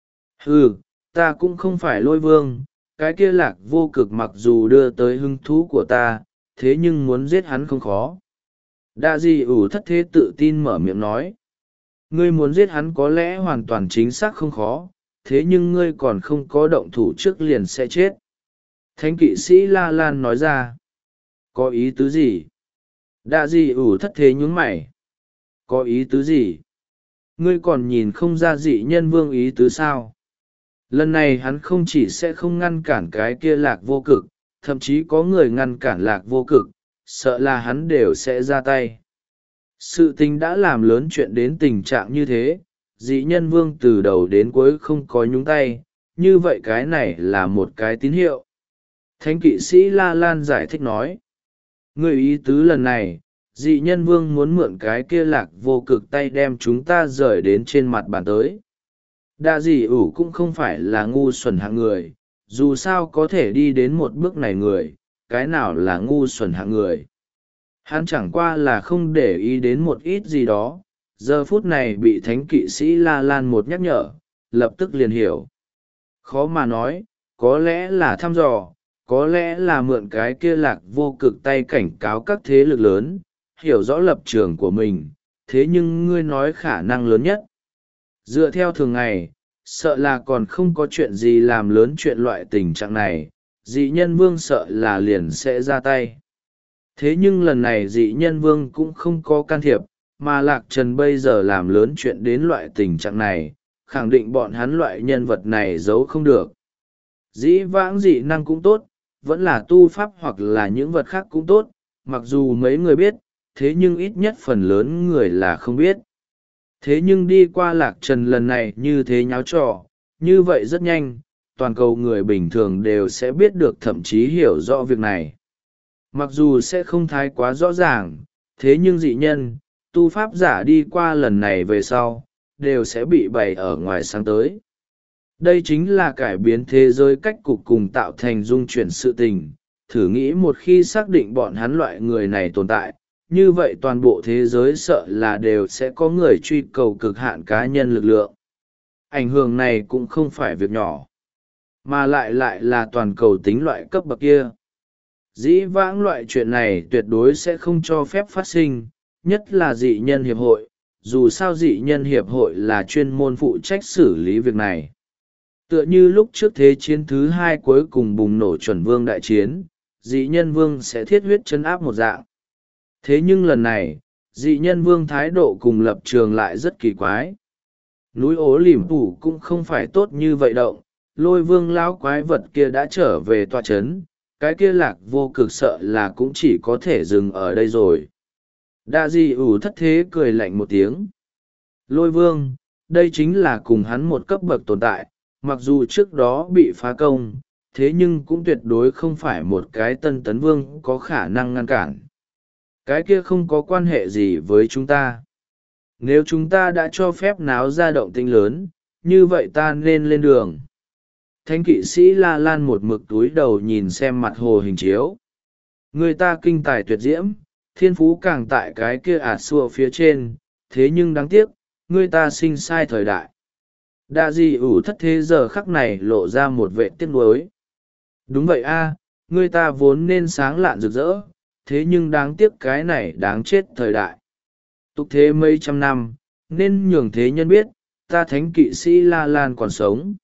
Ừ, ta cũng không phải lôi vương, cái kia lạc vô cực mặc dù đưa tới hứng thú của ta, thế nhưng muốn giết hắn không khó. Đạ dị ủ thất thế tự tin mở miệng nói. Ngươi muốn giết hắn có lẽ hoàn toàn chính xác không khó, thế nhưng ngươi còn không có động thủ trước liền sẽ chết. Thánh kỵ sĩ La Lan nói ra. Có ý tứ gì? Đạ dị ủ thất thế nhún mày. Có ý tứ gì? Ngươi còn nhìn không ra dị nhân vương ý tứ sao? Lần này hắn không chỉ sẽ không ngăn cản cái kia lạc vô cực, thậm chí có người ngăn cản lạc vô cực, sợ là hắn đều sẽ ra tay. Sự tình đã làm lớn chuyện đến tình trạng như thế, dị nhân vương từ đầu đến cuối không có nhúng tay, như vậy cái này là một cái tín hiệu. Thánh kỵ sĩ La Lan giải thích nói. Người ý tứ lần này, dị nhân vương muốn mượn cái kia lạc vô cực tay đem chúng ta rời đến trên mặt bàn tới. Đa dị ủ cũng không phải là ngu xuẩn hạng người, dù sao có thể đi đến một bước này người, cái nào là ngu xuẩn hạng người. Hắn chẳng qua là không để ý đến một ít gì đó, giờ phút này bị thánh kỵ sĩ La Lan một nhắc nhở, lập tức liền hiểu. Khó mà nói, có lẽ là thăm dò, có lẽ là mượn cái kia lạc vô cực tay cảnh cáo các thế lực lớn, hiểu rõ lập trường của mình, thế nhưng ngươi nói khả năng lớn nhất. Dựa theo thường ngày, sợ là còn không có chuyện gì làm lớn chuyện loại tình trạng này, dị nhân vương sợ là liền sẽ ra tay. Thế nhưng lần này dị nhân vương cũng không có can thiệp, mà Lạc Trần bây giờ làm lớn chuyện đến loại tình trạng này, khẳng định bọn hắn loại nhân vật này giấu không được. Dĩ vãng dị năng cũng tốt, vẫn là tu pháp hoặc là những vật khác cũng tốt, mặc dù mấy người biết, thế nhưng ít nhất phần lớn người là không biết. Thế nhưng đi qua Lạc Trần lần này như thế nháo trò, như vậy rất nhanh, toàn cầu người bình thường đều sẽ biết được, thậm chí hiểu rõ việc này. Mặc dù sẽ không thái quá rõ ràng, thế nhưng dị nhân, tu pháp giả đi qua lần này về sau, đều sẽ bị bày ở ngoài sáng tới. Đây chính là cải biến thế giới cách cục cùng tạo thành dung chuyển sự tình. Thử nghĩ một khi xác định bọn hắn loại người này tồn tại, như vậy toàn bộ thế giới sợ là đều sẽ có người truy cầu cực hạn cá nhân lực lượng. Ảnh hưởng này cũng không phải việc nhỏ, mà lại lại là toàn cầu tính loại cấp bậc kia. Dĩ vãng loại chuyện này tuyệt đối sẽ không cho phép phát sinh, nhất là dị nhân hiệp hội, dù sao dị nhân hiệp hội là chuyên môn phụ trách xử lý việc này. Tựa như lúc trước thế chiến thứ hai cuối cùng bùng nổ chuẩn vương đại chiến, dị nhân vương sẽ thiết huyết chấn áp một dạng. Thế nhưng lần này, dị nhân vương thái độ cùng lập trường lại rất kỳ quái. Núi ố lìm phủ cũng không phải tốt như vậy động, lôi vương lão quái vật kia đã trở về tọa chấn, cái kia lạc vô cực sợ là cũng chỉ có thể dừng ở đây rồi. Đa di ủ thất thế cười lạnh một tiếng. Lôi vương, đây chính là cùng hắn một cấp bậc tồn tại, mặc dù trước đó bị phá công, thế nhưng cũng tuyệt đối không phải một cái tân tấn vương có khả năng ngăn cản. Cái kia không có quan hệ gì với chúng ta. Nếu chúng ta đã cho phép náo ra động tĩnh lớn, như vậy ta nên lên đường. Thánh kỵ sĩ La Lan một mực túi đầu nhìn xem mặt hồ hình chiếu. Người ta kinh tài tuyệt diễm, thiên phú càng tại cái kia ạt xua phía trên, thế nhưng đáng tiếc, người ta sinh sai thời đại. Đa di ủ thất thế giờ khắc này lộ ra một vệ tiếc nuối. Đúng vậy a, à, người ta vốn nên sáng lạn rực rỡ, thế nhưng đáng tiếc cái này đáng chết thời đại. Tục thế mấy trăm năm, nên nhường thế nhân biết, ta thánh kỵ sĩ La Lan còn sống.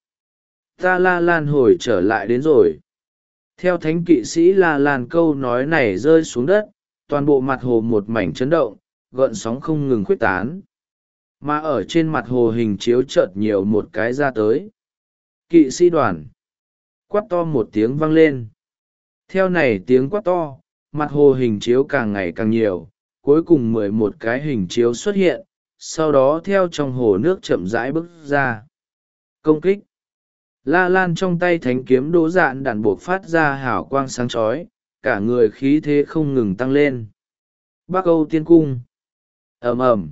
Ta La Lan hồi trở lại đến rồi. Theo thánh kỵ sĩ La Lan câu nói này rơi xuống đất, toàn bộ mặt hồ một mảnh chấn động, gợn sóng không ngừng khuếch tán. Mà ở trên mặt hồ hình chiếu chợt nhiều một cái ra tới. Kỵ sĩ đoàn. Quát to một tiếng vang lên. Theo này tiếng quát to, mặt hồ hình chiếu càng ngày càng nhiều, cuối cùng mười một cái hình chiếu xuất hiện, sau đó theo trong hồ nước chậm rãi bước ra. Công kích. La Lan trong tay thánh kiếm đỗ dạn đạn buộc phát ra hào quang sáng chói, cả người khí thế không ngừng tăng lên. Bắc Âu Tiên Cung. Ầm ầm.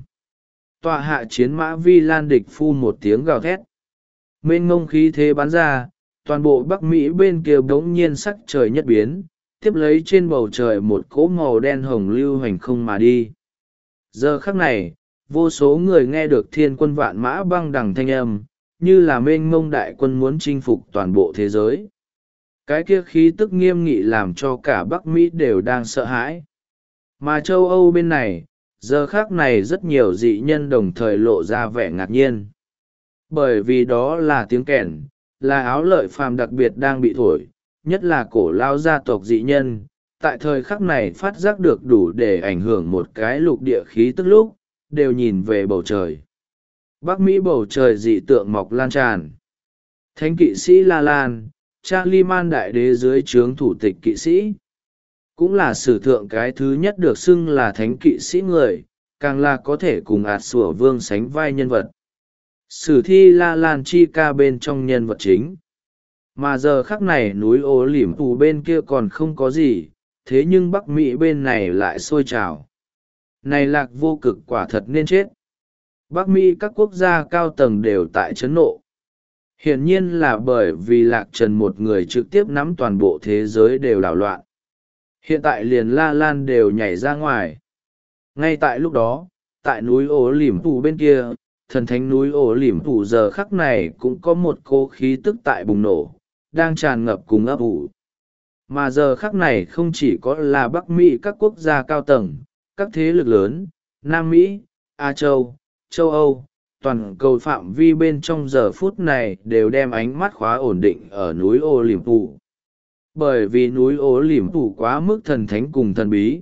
Tọa hạ chiến mã Vi Lan địch phun một tiếng gào thét. Mênh ngông khí thế bắn ra, toàn bộ Bắc Mỹ bên kia bỗng nhiên sắc trời nhất biến, tiếp lấy trên bầu trời một cỗ màu đen hồng lưu hành không mà đi. Giờ khắc này, vô số người nghe được thiên quân vạn mã băng đằng thanh âm, như là mênh mông đại quân muốn chinh phục toàn bộ thế giới. Cái kia khí tức nghiêm nghị làm cho cả Bắc Mỹ đều đang sợ hãi. Mà châu Âu bên này, giờ khác này rất nhiều dị nhân đồng thời lộ ra vẻ ngạc nhiên. Bởi vì đó là tiếng kèn, là áo lợi phàm đặc biệt đang bị thổi, nhất là cổ lao gia tộc dị nhân, tại thời khắc này phát giác được đủ để ảnh hưởng một cái lục địa khí tức lúc, đều nhìn về bầu trời. Bắc Mỹ bầu trời dị tượng mọc lan tràn. Thánh kỵ sĩ La Lan, Charlie Man đại đế dưới trướng thủ tịch kỵ sĩ. Cũng là sử thượng cái thứ nhất được xưng là thánh kỵ sĩ người, càng là có thể cùng ạt sủa vương sánh vai nhân vật. Sử thi La Lan chi ca bên trong nhân vật chính. Mà giờ khắc này núi ố lỉm tù bên kia còn không có gì, thế nhưng Bắc Mỹ bên này lại sôi trào. Này lạc vô cực quả thật nên chết. Bắc Mỹ các quốc gia cao tầng đều tại chấn nộ. hiển nhiên là bởi vì lạc trần một người trực tiếp nắm toàn bộ thế giới đều đảo loạn. Hiện tại liền La Lan đều nhảy ra ngoài. Ngay tại lúc đó, tại núi ổ lỉm phủ bên kia, thần thánh núi ổ lỉm phủ giờ khắc này cũng có một cỗ khí tức tại bùng nổ, đang tràn ngập cùng ấp ủ. Mà giờ khắc này không chỉ có là Bắc Mỹ các quốc gia cao tầng, các thế lực lớn, Nam Mỹ, Á Châu, châu Âu, toàn cầu phạm vi bên trong giờ phút này đều đem ánh mắt khóa ổn định ở núi ô liềm phủ. Bởi vì núi ô liềm phủ quá mức thần thánh cùng thần bí.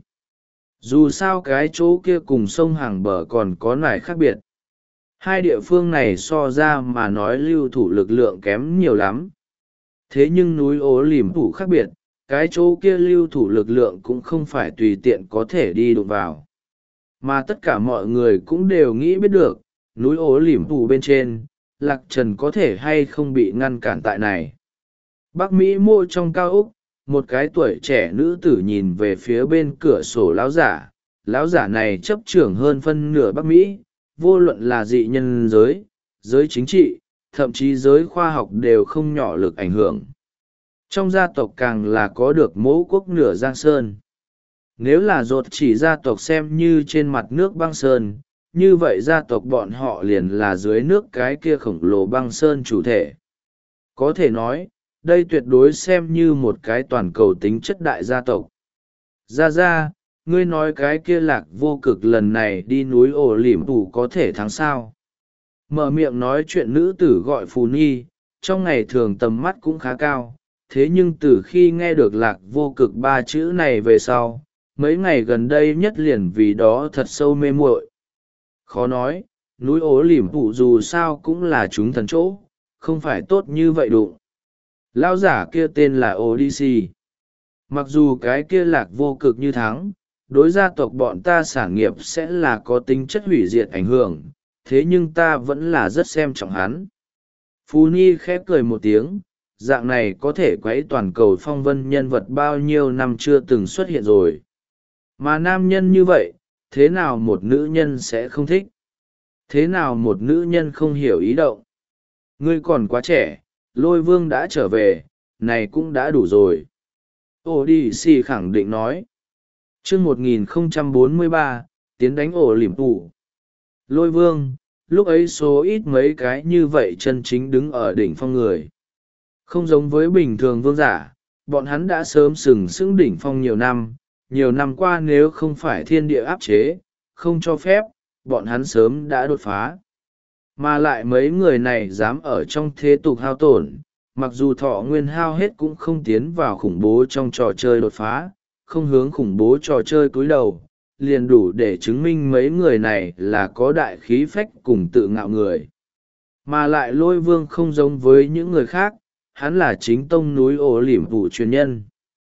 Dù sao cái chỗ kia cùng sông hàng bờ còn có nải khác biệt. Hai địa phương này so ra mà nói lưu thủ lực lượng kém nhiều lắm. Thế nhưng núi ô liềm phủ khác biệt, cái chỗ kia lưu thủ lực lượng cũng không phải tùy tiện có thể đi đụng vào. Mà tất cả mọi người cũng đều nghĩ biết được, núi ố lỉm phủ bên trên, Lạc Trần có thể hay không bị ngăn cản tại này. Bắc Mỹ mô trong cao úc, một cái tuổi trẻ nữ tử nhìn về phía bên cửa sổ lão giả. Lão giả này chấp trưởng hơn phân nửa Bắc Mỹ, vô luận là dị nhân giới, giới chính trị, thậm chí giới khoa học đều không nhỏ lực ảnh hưởng. Trong gia tộc càng là có được mẫu quốc nửa giang sơn. Nếu là dột chỉ gia tộc xem như trên mặt nước băng sơn, như vậy gia tộc bọn họ liền là dưới nước cái kia khổng lồ băng sơn chủ thể. Có thể nói, đây tuyệt đối xem như một cái toàn cầu tính chất đại gia tộc. Ra ra, ngươi nói cái kia lạc vô cực lần này đi núi ổ lỉm phủ có thể thắng sao. Mở miệng nói chuyện nữ tử gọi Phù Nhi, trong ngày thường tầm mắt cũng khá cao, thế nhưng từ khi nghe được lạc vô cực ba chữ này về sau, mấy ngày gần đây nhất liền vì đó thật sâu mê muội. Khó nói, núi ố lỉm phủ dù sao cũng là chúng thần chỗ, không phải tốt như vậy đụng. Lão giả kia tên là Odyssey. Mặc dù cái kia lạc vô cực như thắng, đối gia tộc bọn ta sản nghiệp sẽ là có tính chất hủy diệt ảnh hưởng, thế nhưng ta vẫn là rất xem trọng hắn. Phú Nhi khép cười một tiếng, dạng này có thể quấy toàn cầu phong vân nhân vật bao nhiêu năm chưa từng xuất hiện rồi. Mà nam nhân như vậy, thế nào một nữ nhân sẽ không thích? Thế nào một nữ nhân không hiểu ý động? Ngươi còn quá trẻ, Lôi Vương đã trở về, này cũng đã đủ rồi. Odyssey khẳng định nói. Chương một nghìn không trăm bốn mươi ba, tiến đánh ổ lỉm phủ. Lôi Vương, lúc ấy số ít mấy cái như vậy chân chính đứng ở đỉnh phong người. Không giống với bình thường vương giả, bọn hắn đã sớm sừng sững đỉnh phong nhiều năm, nhiều năm qua nếu không phải thiên địa áp chế, không cho phép, bọn hắn sớm đã đột phá. Mà lại mấy người này dám ở trong thế tục hao tổn, mặc dù thọ nguyên hao hết cũng không tiến vào khủng bố trong trò chơi đột phá, không hướng khủng bố trò chơi cúi đầu, liền đủ để chứng minh mấy người này là có đại khí phách cùng tự ngạo người. Mà lại Lôi Vương không giống với những người khác, hắn là chính tông núi ổ lỉm phủ truyền nhân.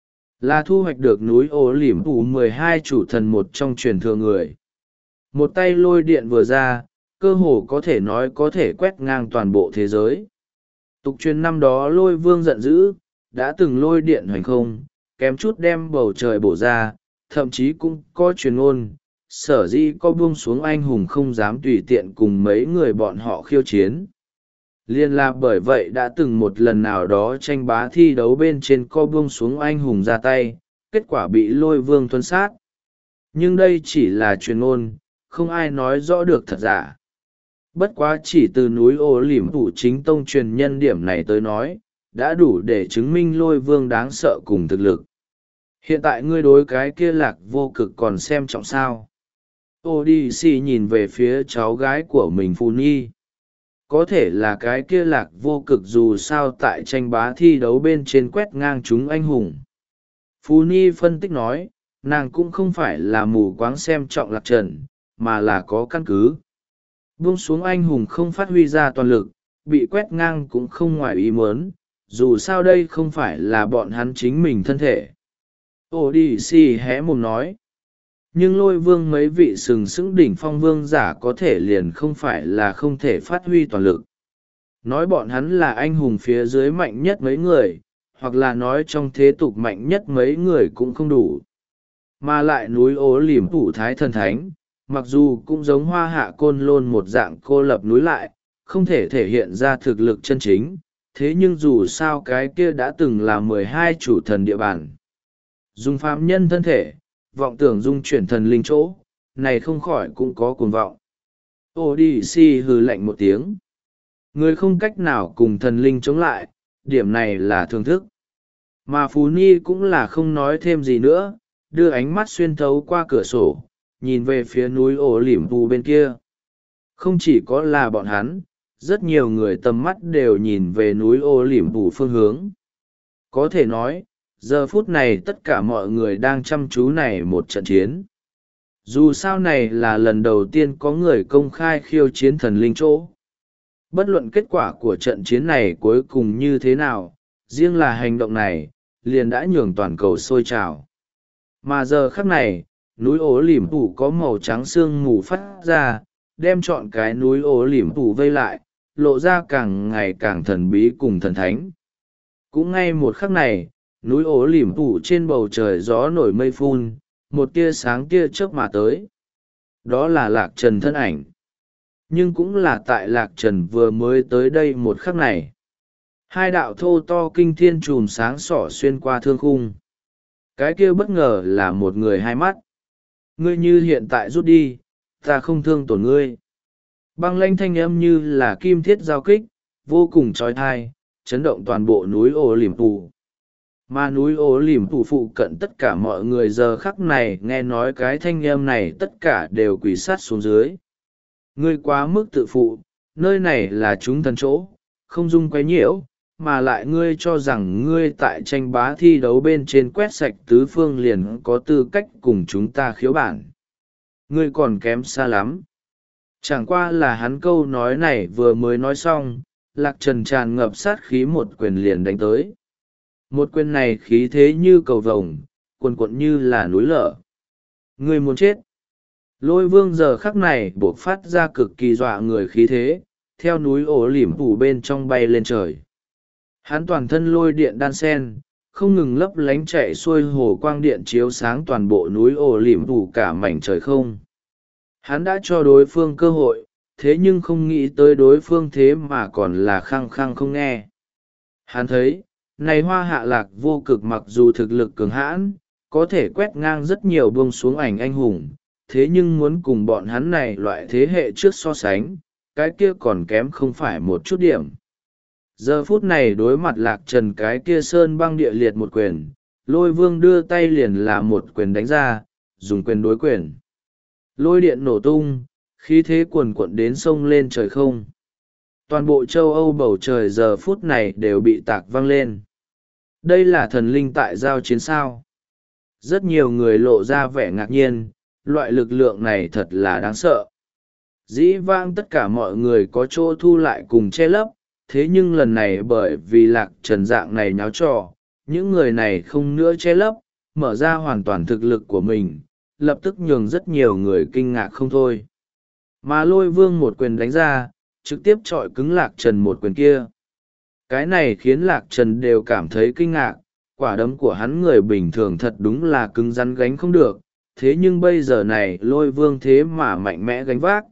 Là thu hoạch được núi ổ lỉm phủ mười hai chủ thần một trong truyền thừa người. Một tay lôi điện vừa ra, cơ hồ có thể nói có thể quét ngang toàn bộ thế giới. Tục truyền năm đó Lôi Vương giận dữ, đã từng lôi điện hoành không, kém chút đem bầu trời bổ ra, thậm chí cũng có truyền ngôn, sở dĩ có buông xuống anh hùng không dám tùy tiện cùng mấy người bọn họ khiêu chiến. Liên là bởi vậy đã từng một lần nào đó tranh bá thi đấu bên trên co buông xuống anh hùng ra tay, kết quả bị Lôi Vương tuân sát. Nhưng đây chỉ là truyền ngôn, không ai nói rõ được thật giả. Bất quá chỉ từ núi ô lỉm phủ chính tông truyền nhân điểm này tới nói, đã đủ để chứng minh Lôi Vương đáng sợ cùng thực lực. Hiện tại ngươi đối cái kia lạc vô cực còn xem trọng sao. Odyssey nhìn về phía cháu gái của mình Phù Nhi. Có thể là cái kia lạc vô cực dù sao tại tranh bá thi đấu bên trên quét ngang chúng anh hùng. Phù Nhi phân tích nói, nàng cũng không phải là mù quáng xem trọng Lạc Trần, mà là có căn cứ. Buông xuống anh hùng không phát huy ra toàn lực, bị quét ngang cũng không ngoài ý muốn, dù sao đây không phải là bọn hắn chính mình thân thể. Odyssey hé mồm nói. Nhưng Lôi Vương mấy vị sừng sững đỉnh phong vương giả có thể liền không phải là không thể phát huy toàn lực. Nói bọn hắn là anh hùng phía dưới mạnh nhất mấy người, hoặc là nói trong thế tục mạnh nhất mấy người cũng không đủ. Mà lại núi ố lỉm phủ thái thần thánh, mặc dù cũng giống hoa hạ côn lôn một dạng cô lập núi lại, không thể thể hiện ra thực lực chân chính, thế nhưng dù sao cái kia đã từng là mười hai chủ thần địa bàn. Dùng phàm nhân thân thể, vọng tưởng dung chuyển thần linh chỗ, này không khỏi cũng có cuồng vọng. Ô đi si hừ lạnh một tiếng. Người không cách nào cùng thần linh chống lại, điểm này là thưởng thức. Mà Phú Ni cũng là không nói thêm gì nữa, đưa ánh mắt xuyên thấu qua cửa sổ, nhìn về phía núi ổ lỉm phù bên kia. Không chỉ có là bọn hắn, rất nhiều người tầm mắt đều nhìn về núi ô lỉm phù phương hướng. Có thể nói, giờ phút này tất cả mọi người đang chăm chú này một trận chiến. Dù sao này là lần đầu tiên có người công khai khiêu chiến thần linh chỗ. Bất luận kết quả của trận chiến này cuối cùng như thế nào, riêng là hành động này, liền đã nhường toàn cầu sôi trào. Mà giờ khắc này, núi ố lỉm phủ có màu trắng sương mù phát ra, đem trọn cái núi ố lỉm phủ vây lại, lộ ra càng ngày càng thần bí cùng thần thánh. Cũng ngay một khắc này, núi ố lỉm phủ trên bầu trời gió nổi mây phun, một tia sáng tia chớp mà tới. Đó là Lạc Trần thân ảnh. Nhưng cũng là tại Lạc Trần vừa mới tới đây một khắc này. Hai đạo thô to kinh thiên chùm sáng sỏ xuyên qua thương khung. Cái kia bất ngờ là một người hai mắt. Ngươi như hiện tại rút đi, ta không thương tổn ngươi. Băng lanh thanh âm như là kim thiết giao kích, vô cùng trói thai, chấn động toàn bộ núi ổ lỉm phủ. Mà núi ổ lỉm phủ phụ cận tất cả mọi người giờ khắc này nghe nói cái thanh âm này tất cả đều quỳ sát xuống dưới. Ngươi quá mức tự phụ, nơi này là chúng thần chỗ, không dung quấy nhiễu, mà lại ngươi cho rằng ngươi tại tranh bá thi đấu bên trên quét sạch tứ phương liền có tư cách cùng chúng ta khiếu bản. Ngươi còn kém xa lắm. Chẳng qua là hắn câu nói này vừa mới nói xong, Lạc Trần tràn ngập sát khí một quyền liền đánh tới. Một quyền này khí thế như cầu vồng, cuồn cuộn như là núi lở. Ngươi muốn chết. Lôi vương giờ khắc này buộc phát ra cực kỳ dọa người khí thế, theo núi ổ lỉm phủ bên trong bay lên trời. Hắn toàn thân lôi điện đan sen, không ngừng lấp lánh chạy xuôi hồ quang điện chiếu sáng toàn bộ núi ổ lỉm phủ cả mảnh trời không. Hắn đã cho đối phương cơ hội, thế nhưng không nghĩ tới đối phương thế mà còn là khăng khăng không nghe. Hắn thấy, này hoa hạ lạc vô cực mặc dù thực lực cường hãn, có thể quét ngang rất nhiều buông xuống ảnh anh hùng, thế nhưng muốn cùng bọn hắn này loại thế hệ trước so sánh, cái kia còn kém không phải một chút điểm. Giờ phút này đối mặt Lạc Trần cái kia sơn băng địa liệt một quyền, lôi vương đưa tay liền là một quyền đánh ra, dùng quyền đối quyền. Lôi điện nổ tung, khí thế cuồn cuộn đến sông lên trời không. Toàn bộ châu Âu bầu trời giờ phút này đều bị tạc văng lên. Đây là thần linh tại giao chiến sao. Rất nhiều người lộ ra vẻ ngạc nhiên, loại lực lượng này thật là đáng sợ. Dĩ vãng tất cả mọi người có chỗ thu lại cùng che lấp, thế nhưng lần này bởi vì Lạc Trần dạng này nháo trò, những người này không nữa che lấp, mở ra hoàn toàn thực lực của mình, lập tức nhường rất nhiều người kinh ngạc không thôi. Mà lôi vương một quyền đánh ra, trực tiếp chọi cứng Lạc Trần một quyền kia. Cái này khiến Lạc Trần đều cảm thấy kinh ngạc, quả đấm của hắn người bình thường thật đúng là cứng rắn gánh không được, thế nhưng bây giờ này lôi vương thế mà mạnh mẽ gánh vác.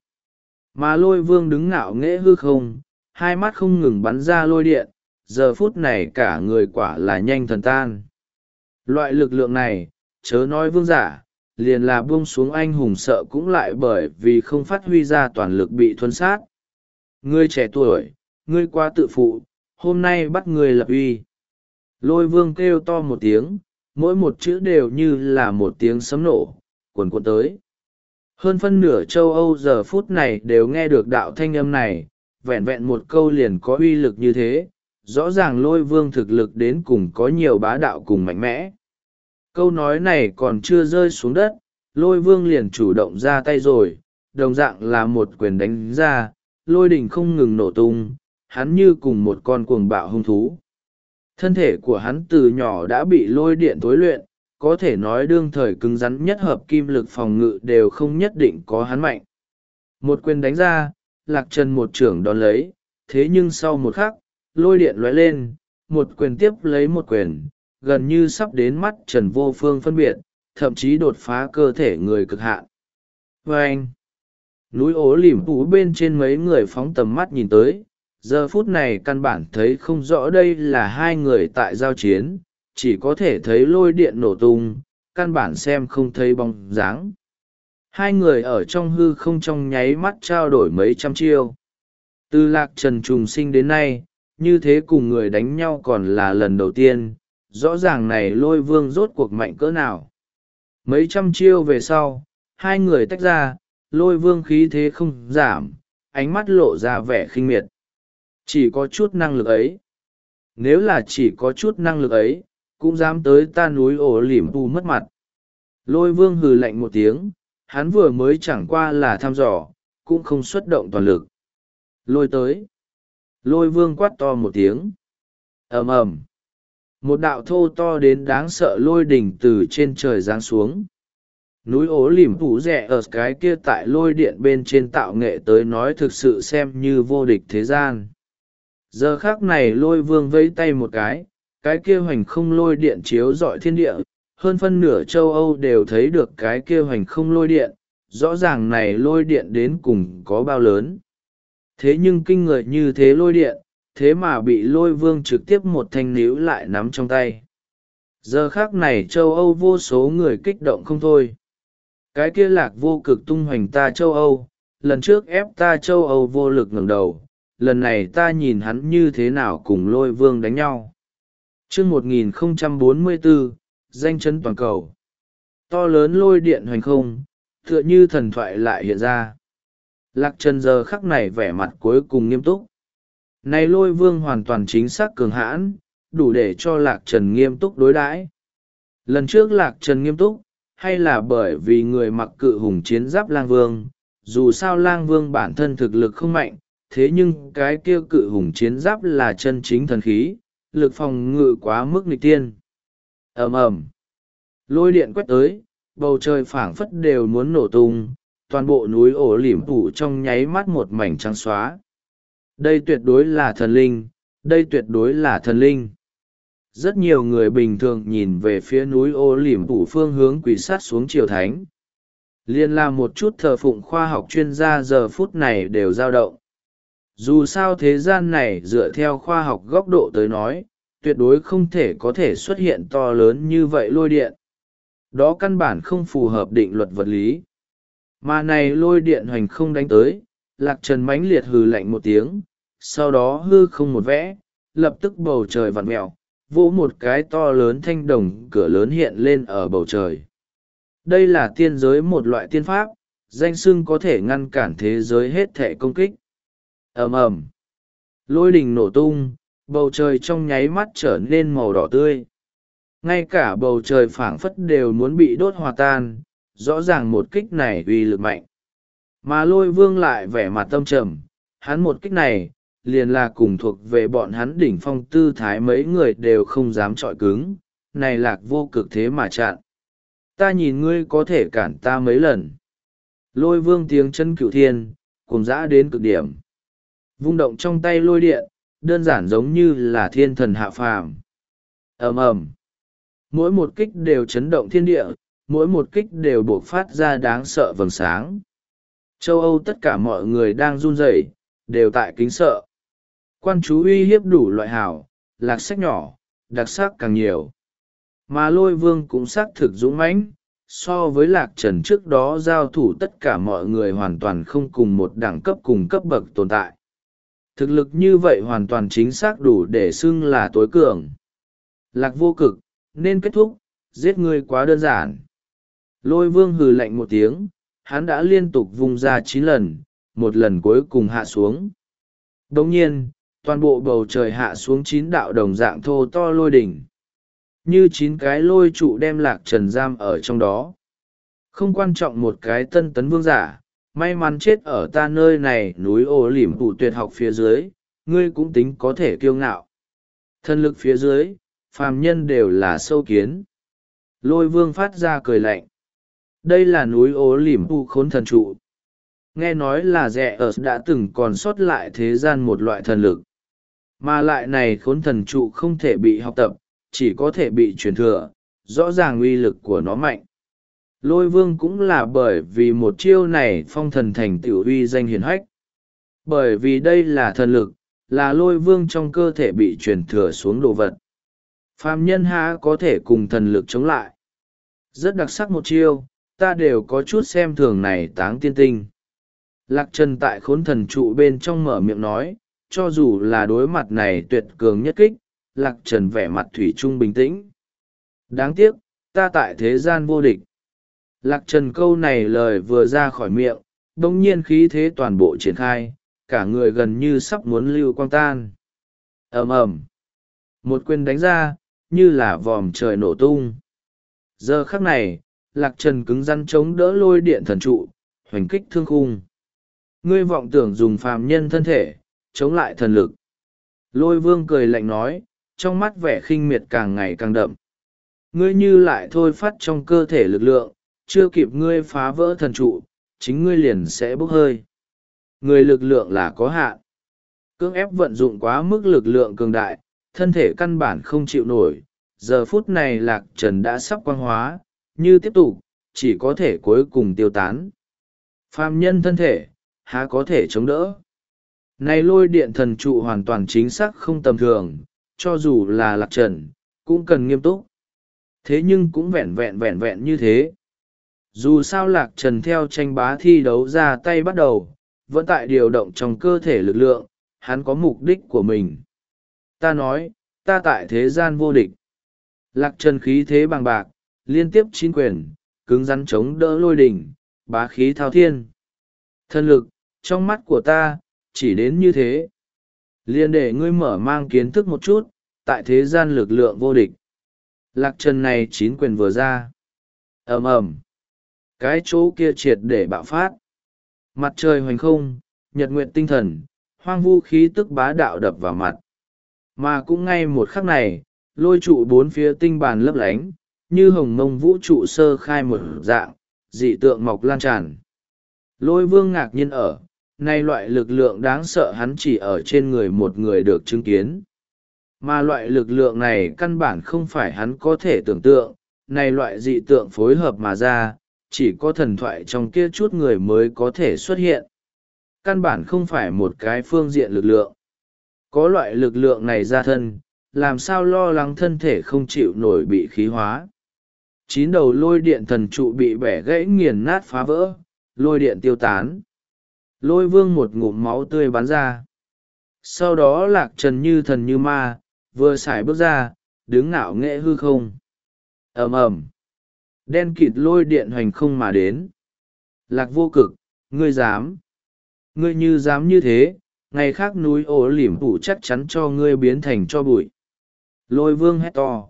Mà lôi vương đứng ngạo nghễ hư không, hai mắt không ngừng bắn ra lôi điện, giờ phút này cả người quả là nhanh thần tan. Loại lực lượng này, chớ nói vương giả, liền là buông xuống anh hùng sợ cũng lại bởi vì không phát huy ra toàn lực bị thuần sát. Ngươi trẻ tuổi, ngươi quá tự phụ, hôm nay bắt ngươi lập uy. Lôi vương kêu to một tiếng, mỗi một chữ đều như là một tiếng sấm nổ, cuồn cuộn tới. Hơn phân nửa châu Âu giờ phút này đều nghe được đạo thanh âm này, vẹn vẹn một câu liền có uy lực như thế, rõ ràng lôi vương thực lực đến cùng có nhiều bá đạo cùng mạnh mẽ. Câu nói này còn chưa rơi xuống đất, lôi vương liền chủ động ra tay rồi, đồng dạng là một quyền đánh ra, lôi đỉnh không ngừng nổ tung, hắn như cùng một con cuồng bạo hung thú. Thân thể của hắn từ nhỏ đã bị lôi điện tối luyện, có thể nói đương thời cứng rắn nhất hợp kim lực phòng ngự đều không nhất định có hắn mạnh. Một quyền đánh ra, Lạc Trần một trưởng đón lấy, thế nhưng sau một khắc, lôi điện lóe lên, một quyền tiếp lấy một quyền, gần như sắp đến mắt Trần vô phương phân biệt, thậm chí đột phá cơ thể người cực hạn. Vâng! Núi ố lỉm phủ bên trên mấy người phóng tầm mắt nhìn tới, giờ phút này căn bản thấy không rõ đây là hai người tại giao chiến, chỉ có thể thấy lôi điện nổ tung, căn bản xem không thấy bóng dáng. Hai người ở trong hư không trong nháy mắt trao đổi mấy trăm chiêu. Từ Lạc Trần trùng sinh đến nay, như thế cùng người đánh nhau còn là lần đầu tiên, rõ ràng này lôi vương rốt cuộc mạnh cỡ nào. Mấy trăm chiêu về sau, hai người tách ra, lôi vương khí thế không giảm, ánh mắt lộ ra vẻ khinh miệt. Chỉ có chút năng lực ấy. Nếu là chỉ có chút năng lực ấy, cũng dám tới ta núi ổ lỉm tu mất mặt. Lôi vương hừ lạnh một tiếng, hắn vừa mới chẳng qua là thăm dò, cũng không xuất động toàn lực. Lôi tới. Lôi vương quát to một tiếng. Ầm ầm. Một đạo thô to đến đáng sợ lôi đỉnh từ trên trời giáng xuống. Núi ố lỉm phủ rẻ ở cái kia tại lôi điện bên trên tạo nghệ tới nói thực sự xem như vô địch thế gian. Giờ khác này lôi vương vẫy tay một cái, cái kia hoành không lôi điện chiếu rọi thiên địa, hơn phân nửa châu Âu đều thấy được cái kia hoành không lôi điện, rõ ràng này lôi điện đến cùng có bao lớn. Thế nhưng kinh người như thế lôi điện, thế mà bị lôi vương trực tiếp một thanh níu lại nắm trong tay. Giờ khác này châu Âu vô số người kích động không thôi. Cái kia lạc vô cực tung hoành ta châu Âu, lần trước ép ta châu Âu vô lực ngẩng đầu, lần này ta nhìn hắn như thế nào cùng lôi vương đánh nhau. Chương một nghìn không trăm bốn mươi bốn, danh chấn toàn cầu. To lớn lôi điện hoành không, tựa như thần thoại lại hiện ra. Lạc Trần giờ khắc này vẻ mặt cuối cùng nghiêm túc. Này lôi vương hoàn toàn chính xác cường hãn, đủ để cho Lạc Trần nghiêm túc đối đãi. Lần trước Lạc Trần nghiêm túc, hay là bởi vì người mặc cự hùng chiến giáp lang vương, dù sao lang vương bản thân thực lực không mạnh, thế nhưng cái kia cự hùng chiến giáp là chân chính thần khí, lực phòng ngự quá mức nghịch tiên. Ầm ầm, lôi điện quét tới, bầu trời phảng phất đều muốn nổ tung, toàn bộ núi ổ lỉm phủ trong nháy mắt một mảnh trắng xóa. Đây tuyệt đối là thần linh, đây tuyệt đối là thần linh. Rất nhiều người bình thường nhìn về phía núi ô lỉm phủ phương hướng quỳ sát xuống triều thánh. Liên là một chút thờ phụng khoa học chuyên gia giờ phút này đều dao động. Dù sao thế gian này dựa theo khoa học góc độ tới nói, tuyệt đối không thể có thể xuất hiện to lớn như vậy lôi điện. Đó căn bản không phù hợp định luật vật lý. Mà này lôi điện hoành không đánh tới, Lạc Trần mãnh liệt hừ lạnh một tiếng, sau đó hư không một vẽ, lập tức bầu trời vặn mẹo, vỗ một cái to lớn thanh đồng cửa lớn hiện lên ở bầu trời. Đây là tiên giới một loại tiên pháp, danh xưng có thể ngăn cản thế giới hết thể công kích. Ầm ầm, lôi đình nổ tung, bầu trời trong nháy mắt trở nên màu đỏ tươi. Ngay cả bầu trời phảng phất đều muốn bị đốt hòa tan, rõ ràng một kích này uy lực mạnh. Mà lôi vương lại vẻ mặt tâm trầm, hắn một kích này, liền là cùng thuộc về bọn hắn đỉnh phong tư thái mấy người đều không dám chọi cứng, này lạc vô cực thế mà chặn. Ta nhìn ngươi có thể cản ta mấy lần. Lôi vương tiếng chân cửu thiên, cùng dã đến cực điểm. Vung động trong tay lôi điện, đơn giản giống như là thiên thần hạ phàm. Ầm ầm, mỗi một kích đều chấn động thiên địa, mỗi một kích đều bộc phát ra đáng sợ vầng sáng. Châu Âu tất cả mọi người đang run rẩy, đều tại kính sợ. Quan chú uy hiếp đủ loại hảo, lạc sách nhỏ, đặc sắc càng nhiều. Mà lôi vương cũng xác thực dũng mãnh, so với lạc trần trước đó giao thủ tất cả mọi người hoàn toàn không cùng một đẳng cấp cùng cấp bậc tồn tại. Thực lực như vậy hoàn toàn chính xác đủ để xưng là tối cường. Lạc vô cực, nên kết thúc, giết ngươi quá đơn giản. Lôi vương hừ lạnh một tiếng, hắn đã liên tục vung ra chín lần, một lần cuối cùng hạ xuống. Đồng nhiên, toàn bộ bầu trời hạ xuống chín đạo đồng dạng thô to lôi đỉnh. Như chín cái lôi trụ đem lạc trần giam ở trong đó. Không quan trọng một cái tân tấn vương giả, may mắn chết ở ta nơi này núi ô lỉm phủ tuyệt học phía dưới, ngươi cũng tính có thể kiêu ngạo. Thân lực phía dưới, phàm nhân đều là sâu kiến. Lôi vương phát ra cười lạnh. Đây là núi ố lỉm phủ khốn thần trụ. Nghe nói là rẻ ở đã từng còn sót lại thế gian một loại thần lực. Mà lại này khốn thần trụ không thể bị học tập, chỉ có thể bị truyền thừa, rõ ràng uy lực của nó mạnh. Lôi vương cũng là bởi vì một chiêu này phong thần thành tựu uy danh hiển hách. Bởi vì đây là thần lực, là lôi vương trong cơ thể bị truyền thừa xuống đồ vật. Phàm nhân há có thể cùng thần lực chống lại. Rất đặc sắc một chiêu, ta đều có chút xem thường này táng tiên tinh. Lạc Trần tại khốn thần trụ bên trong mở miệng nói, cho dù là đối mặt này tuyệt cường nhất kích, Lạc Trần vẻ mặt thủy chung bình tĩnh. Đáng tiếc, ta tại thế gian vô địch. Lạc Trần câu này lời vừa ra khỏi miệng, bỗng nhiên khí thế toàn bộ triển khai, cả người gần như sắp muốn lưu quang tan. Ầm ầm, một quyền đánh ra, như là vòm trời nổ tung. Giờ khắc này, Lạc Trần cứng rắn chống đỡ lôi điện thần trụ, hoành kích thương khung. Ngươi vọng tưởng dùng phàm nhân thân thể, chống lại thần lực. Lôi vương cười lạnh nói, trong mắt vẻ khinh miệt càng ngày càng đậm. Ngươi như lại thôi phát trong cơ thể lực lượng, chưa kịp ngươi phá vỡ thần trụ, chính ngươi liền sẽ bốc hơi. Người lực lượng là có hạn. Cưỡng ép vận dụng quá mức lực lượng cường đại, thân thể căn bản không chịu nổi. Giờ phút này Lạc Trần đã sắp quang hóa, như tiếp tục, chỉ có thể cuối cùng tiêu tán. Phàm nhân thân thể, há có thể chống đỡ. Này lôi điện thần trụ hoàn toàn chính xác không tầm thường, cho dù là Lạc Trần, cũng cần nghiêm túc. Thế nhưng cũng vẹn vẹn vẹn vẹn như thế. Dù sao Lạc Trần theo tranh bá thi đấu ra tay bắt đầu, vẫn tại điều động trong cơ thể lực lượng, hắn có mục đích của mình. Ta nói, ta tại thế gian vô địch. Lạc Trần khí thế bằng bạc, liên tiếp chín quyền, cứng rắn chống đỡ lôi đỉnh, bá khí thao thiên. Thân lực, trong mắt của ta, chỉ đến như thế. Liên để ngươi mở mang kiến thức một chút, tại thế gian lực lượng vô địch. Lạc Trần này chín quyền vừa ra. Ầm ầm, cái chỗ kia triệt để bạo phát. Mặt trời hoành không, nhật nguyện tinh thần, hoang vu khí tức bá đạo đập vào mặt. Mà cũng ngay một khắc này, lôi trụ bốn phía tinh bàn lấp lánh, như hồng mông vũ trụ sơ khai một dạng, dị tượng mọc lan tràn. Lôi vương ngạc nhiên ở, nay loại lực lượng đáng sợ hắn chỉ ở trên người một người được chứng kiến. Mà loại lực lượng này căn bản không phải hắn có thể tưởng tượng, này loại dị tượng phối hợp mà ra, chỉ có thần thoại trong kia chút người mới có thể xuất hiện. Căn bản không phải một cái phương diện lực lượng. Có loại lực lượng này ra thân, làm sao lo lắng thân thể không chịu nổi bị khí hóa. Chín đầu lôi điện thần trụ bị bẻ gãy nghiền nát phá vỡ, lôi điện tiêu tán. Lôi vương một ngụm máu tươi bắn ra. Sau đó Lạc Trần như thần như ma, vừa xài bước ra, đứng ngạo nghệ hư không. Ầm ầm, đen kịt lôi điện hoành không mà đến. Lạc vô cực, ngươi dám. Ngươi như dám như thế, ngày khác núi ổ liểm phủ chắc chắn cho ngươi biến thành cho bụi. Lôi vương hét to.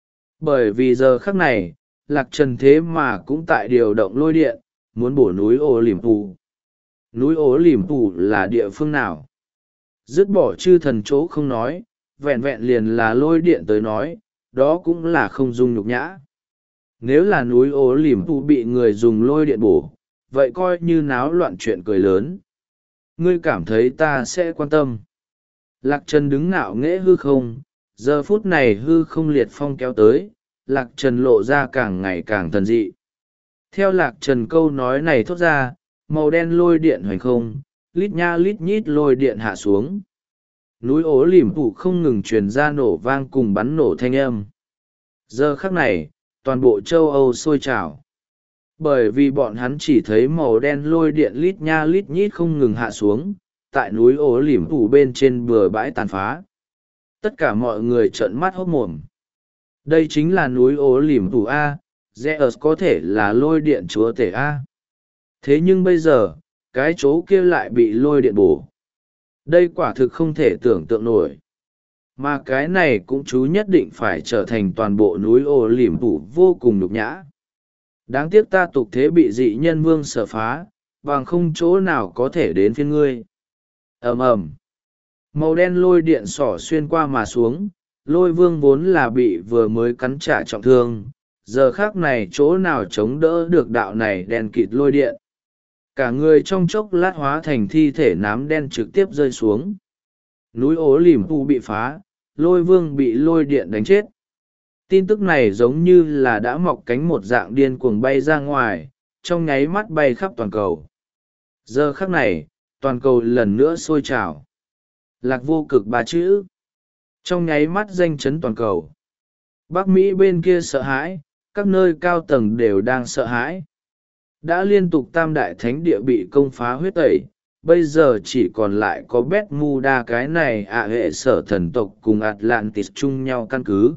Bởi vì giờ khắc này, Lạc Trần thế mà cũng tại điều động lôi điện, muốn bổ núi ổ liểm phủ. Núi ổ liểm phủ là địa phương nào? Dứt bỏ chư thần chỗ không nói, vẹn vẹn liền là lôi điện tới nói, đó cũng là không dung nhục nhã. Nếu là núi ổ liểm phủ bị người dùng lôi điện bổ, vậy coi như náo loạn chuyện cười lớn. Ngươi cảm thấy ta sẽ quan tâm. Lạc Trần đứng ngạo nghễ hư không, giờ phút này hư không liệt phong kéo tới, Lạc Trần lộ ra càng ngày càng thần dị. Theo Lạc Trần câu nói này thốt ra, màu đen lôi điện hoành không, lít nha lít nhít lôi điện hạ xuống. Núi ố lìm phủ không ngừng truyền ra nổ vang cùng bắn nổ thanh âm. Giờ khắc này, toàn bộ châu Âu sôi trào. Bởi vì bọn hắn chỉ thấy màu đen lôi điện lít nha lít nhít không ngừng hạ xuống, tại núi ố lìm phủ bên trên bừa bãi tàn phá. Tất cả mọi người trợn mắt hốt mồm. Đây chính là núi ố lìm phủ A, Zeus có thể là lôi điện chúa tể A. Thế nhưng bây giờ, cái chỗ kia lại bị lôi điện bổ. Đây quả thực không thể tưởng tượng nổi. Mà cái này cũng chú nhất định phải trở thành toàn bộ núi ổ lỉm phủ vô cùng nhục nhã. Đáng tiếc ta tục thế bị dị nhân vương sở phá, bằng không chỗ nào có thể đến phiên ngươi. Ầm ầm, màu đen lôi điện xỏ xuyên qua mà xuống, lôi vương vốn là bị vừa mới cắn trả trọng thương, giờ khác này chỗ nào chống đỡ được đạo này đen kịt lôi điện. Cả người trong chốc lát hóa thành thi thể nám đen trực tiếp rơi xuống. Núi ố lìm pu bị phá, lôi vương bị lôi điện đánh chết. tin tức này giống như là đã mọc cánh một dạng điên cuồng bay ra ngoài, trong nháy mắt bay khắp toàn cầu. Giờ khắc này, toàn cầu lần nữa sôi trào. Lạc vô cực ba chữ. Trong nháy mắt danh chấn toàn cầu. Bắc Mỹ bên kia sợ hãi, các nơi cao tầng đều đang sợ hãi. Đã liên tục tam đại thánh địa bị công phá huyết tẩy, bây giờ chỉ còn lại có Bermuda cái này ạ hệ sở thần tộc cùng Atlantis chung nhau căn cứ.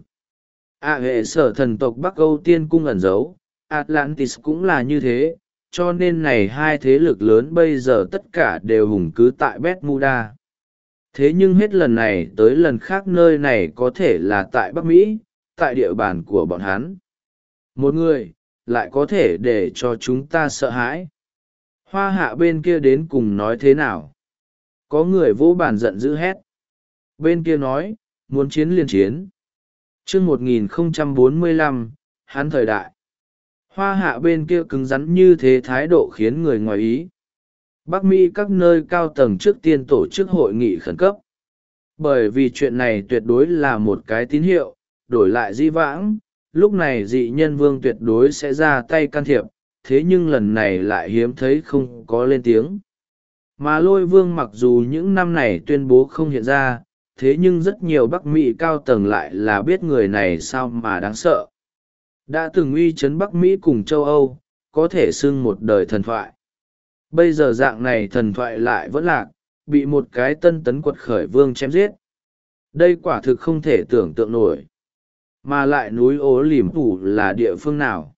ạ hệ sở thần tộc Bắc Âu tiên cung ẩn giấu, Atlantis cũng là như thế, cho nên này hai thế lực lớn bây giờ tất cả đều hùng cứ tại Bermuda. Thế nhưng hết lần này tới lần khác nơi này có thể là tại Bắc Mỹ, tại địa bàn của bọn hắn. Một người, lại có thể để cho chúng ta sợ hãi. Hoa hạ bên kia đến cùng nói thế nào? Có người vỗ bàn giận dữ hét. Bên kia nói, muốn chiến liền chiến. chương một nghìn không trăm bốn mươi lăm, hắn thời đại. Hoa hạ bên kia cứng rắn như thế thái độ khiến người ngoài ý. Bắc Mỹ các nơi cao tầng trước tiên tổ chức hội nghị khẩn cấp. Bởi vì chuyện này tuyệt đối là một cái tín hiệu, đổi lại di vãng, lúc này dị nhân vương tuyệt đối sẽ ra tay can thiệp, thế nhưng lần này lại hiếm thấy không có lên tiếng. Mà lôi vương mặc dù những năm này tuyên bố không hiện ra, thế nhưng rất nhiều Bắc Mỹ cao tầng lại là biết người này sao mà đáng sợ. Đã từng uy chấn Bắc Mỹ cùng châu Âu, có thể xưng một đời thần thoại. Bây giờ dạng này thần thoại lại vẫn lạc, bị một cái tân tấn quật khởi vương chém giết. Đây quả thực không thể tưởng tượng nổi. Mà lại núi ố lìm phủ là địa phương nào?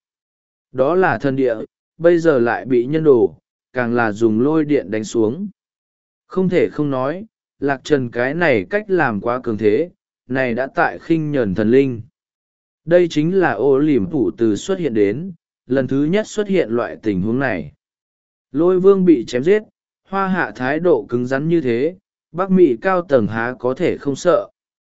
Đó là thần địa, bây giờ lại bị nhân đồ, càng là dùng lôi điện đánh xuống. Không thể không nói, Lạc Trần cái này cách làm quá cường thế, này đã tại khinh nhẫn thần linh. Đây chính là ô lìm phủ từ xuất hiện đến, lần thứ nhất xuất hiện loại tình huống này. Lôi vương bị chém giết, hoa hạ thái độ cứng rắn như thế, Bắc Mỹ cao tầng há có thể không sợ.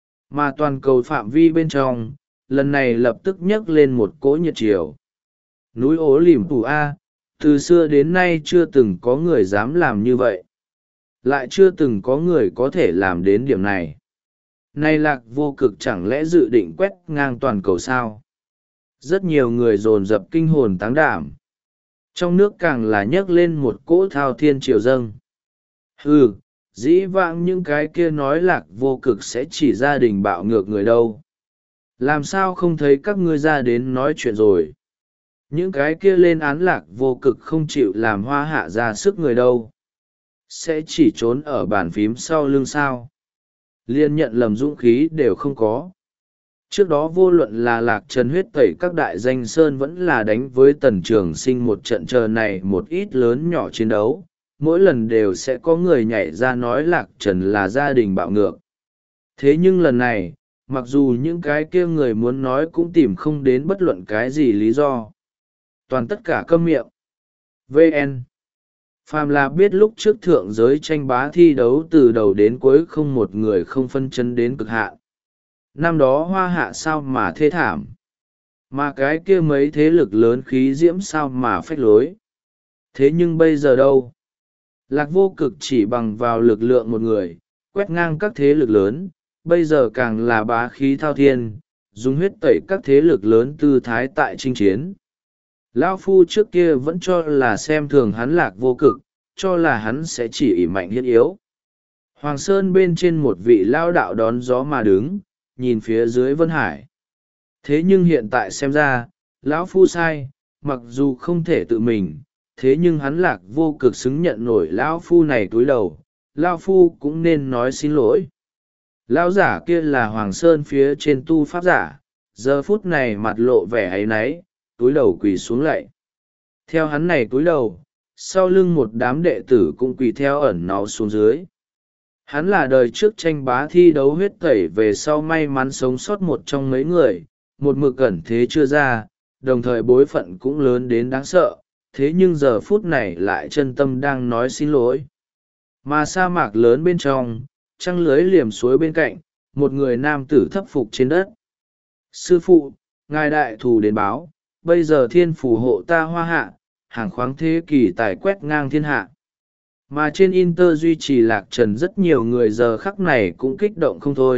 Mà toàn cầu phạm vi bên trong, lần này lập tức nhấc lên một cỗ nhiệt chiều. Núi ố lìm phủ A, từ xưa đến nay chưa từng có người dám làm như vậy. Lại chưa từng có người có thể làm đến điểm này. Nay Lạc vô cực chẳng lẽ dự định quét ngang toàn cầu sao? Rất nhiều người dồn dập kinh hồn táng đảm. Trong nước càng là nhấc lên một cỗ thao thiên triều dâng. Ừ, dĩ vãng những cái kia nói Lạc vô cực sẽ chỉ gia đình bạo ngược người đâu. Làm sao không thấy các ngươi ra đến nói chuyện rồi? Những cái kia lên án Lạc vô cực không chịu làm hoa hạ ra sức người đâu. Sẽ chỉ trốn ở bàn phím sau lưng sao. Liên nhận lầm dũng khí đều không có. Trước đó vô luận là Lạc Trần huyết tẩy các đại danh sơn vẫn là đánh với Tần Trường Sinh một trận chờ này một ít lớn nhỏ chiến đấu, mỗi lần đều sẽ có người nhảy ra nói Lạc Trần là gia đình bạo ngược. Thế nhưng lần này, mặc dù những cái kia người muốn nói cũng tìm không đến bất luận cái gì lý do. Toàn tất cả câm miệng. vê en Phàm là biết lúc trước thượng giới tranh bá thi đấu từ đầu đến cuối không một người không phân chân đến cực hạn. Năm đó hoa hạ sao mà thê thảm. Mà cái kia mấy thế lực lớn khí diễm sao mà phách lối. Thế nhưng bây giờ đâu? Lạc vô cực chỉ bằng vào lực lượng một người, quét ngang các thế lực lớn, bây giờ càng là bá khí thao thiên, dùng huyết tẩy các thế lực lớn tư thái tại chinh chiến. Lão Phu trước kia vẫn cho là xem thường hắn Lạc vô cực, cho là hắn sẽ chỉ ỷ mạnh hiết yếu. Hoàng Sơn bên trên một vị lao đạo đón gió mà đứng, nhìn phía dưới Vân Hải. Thế nhưng hiện tại xem ra, Lão Phu sai, mặc dù không thể tự mình, thế nhưng hắn Lạc vô cực xứng nhận nổi Lão Phu này túi đầu, Lão Phu cũng nên nói xin lỗi. Lão giả kia là Hoàng Sơn phía trên tu pháp giả, giờ phút này mặt lộ vẻ áy náy, túi đầu quỳ xuống lạy. Theo hắn này túi đầu, sau lưng một đám đệ tử cũng quỳ theo ẩn náu xuống dưới. Hắn là đời trước tranh bá thi đấu huyết tẩy về sau may mắn sống sót một trong mấy người, một mực ẩn thế chưa ra, đồng thời bối phận cũng lớn đến đáng sợ, thế nhưng giờ phút này lại chân tâm đang nói xin lỗi. Mà sa mạc lớn bên trong, trăng lưới liềm suối bên cạnh, một người nam tử thấp phục trên đất. Sư phụ, ngài đại thù đến báo, bây giờ thiên phù hộ ta hoa hạ, hàng khoáng thế kỷ tài quét ngang thiên hạ. Mà trên Inter duy trì Lạc Trần rất nhiều người giờ khắc này cũng kích động không thôi,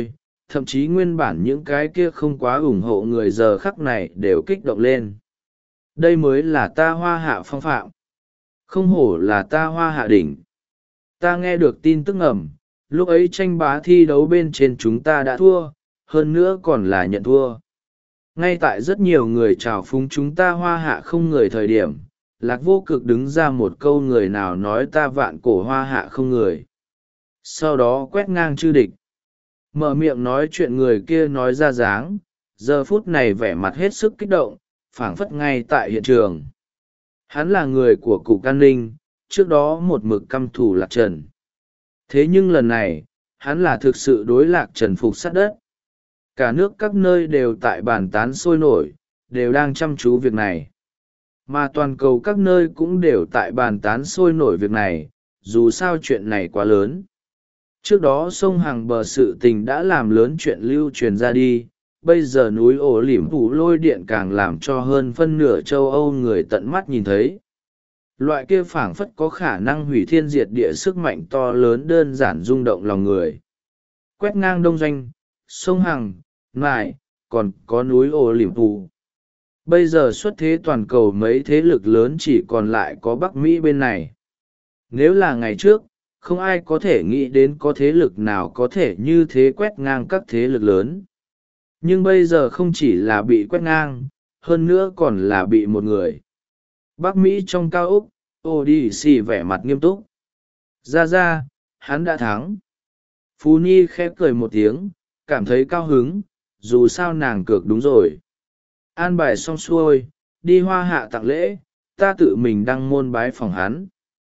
thậm chí nguyên bản những cái kia không quá ủng hộ người giờ khắc này đều kích động lên. Đây mới là ta Hoa Hạ phong phạm. Không hổ là ta Hoa Hạ đỉnh. Ta nghe được tin tức ngầm, lúc ấy tranh bá thi đấu bên trên chúng ta đã thua, hơn nữa còn là nhận thua. Ngay tại rất nhiều người trào phúng chúng ta Hoa Hạ không người thời điểm, Lạc Vô Cực đứng ra một câu người nào nói ta vạn cổ Hoa Hạ không người. Sau đó quét ngang chư địch. Mở miệng nói chuyện người kia nói ra dáng, giờ phút này vẻ mặt hết sức kích động, phảng phất ngay tại hiện trường. Hắn là người của Cục An ninh, trước đó một mực căm thù Lạc Trần. Thế nhưng lần này, hắn là thực sự đối Lạc Trần phục sát đất. Cả nước các nơi đều tại bàn tán sôi nổi, đều đang chăm chú việc này. Mà toàn cầu các nơi cũng đều tại bàn tán sôi nổi việc này, dù sao chuyện này quá lớn. Trước đó sông Hàng bờ sự tình đã làm lớn chuyện lưu truyền ra đi, bây giờ núi ổ lỉm phủ lôi điện càng làm cho hơn phân nửa châu Âu người tận mắt nhìn thấy. Loại kia phảng phất có khả năng hủy thiên diệt địa sức mạnh to lớn đơn giản rung động lòng người. Quét ngang đông doanh, sông Hằng, Nại, còn có núi ổ lỉm phủ. Bây giờ xuất thế toàn cầu mấy thế lực lớn chỉ còn lại có Bắc Mỹ bên này. Nếu là ngày trước, không ai có thể nghĩ đến có thế lực nào có thể như thế quét ngang các thế lực lớn. Nhưng bây giờ không chỉ là bị quét ngang, hơn nữa còn là bị một người. Bắc Mỹ trong cao úc, Odyssey vẻ mặt nghiêm túc. Ra ra, hắn đã thắng. Phú Nhi khẽ cười một tiếng, cảm thấy cao hứng, dù sao nàng cược đúng rồi. An bài xong xuôi, đi Hoa Hạ tặng lễ, ta tự mình đăng môn bái phòng hắn.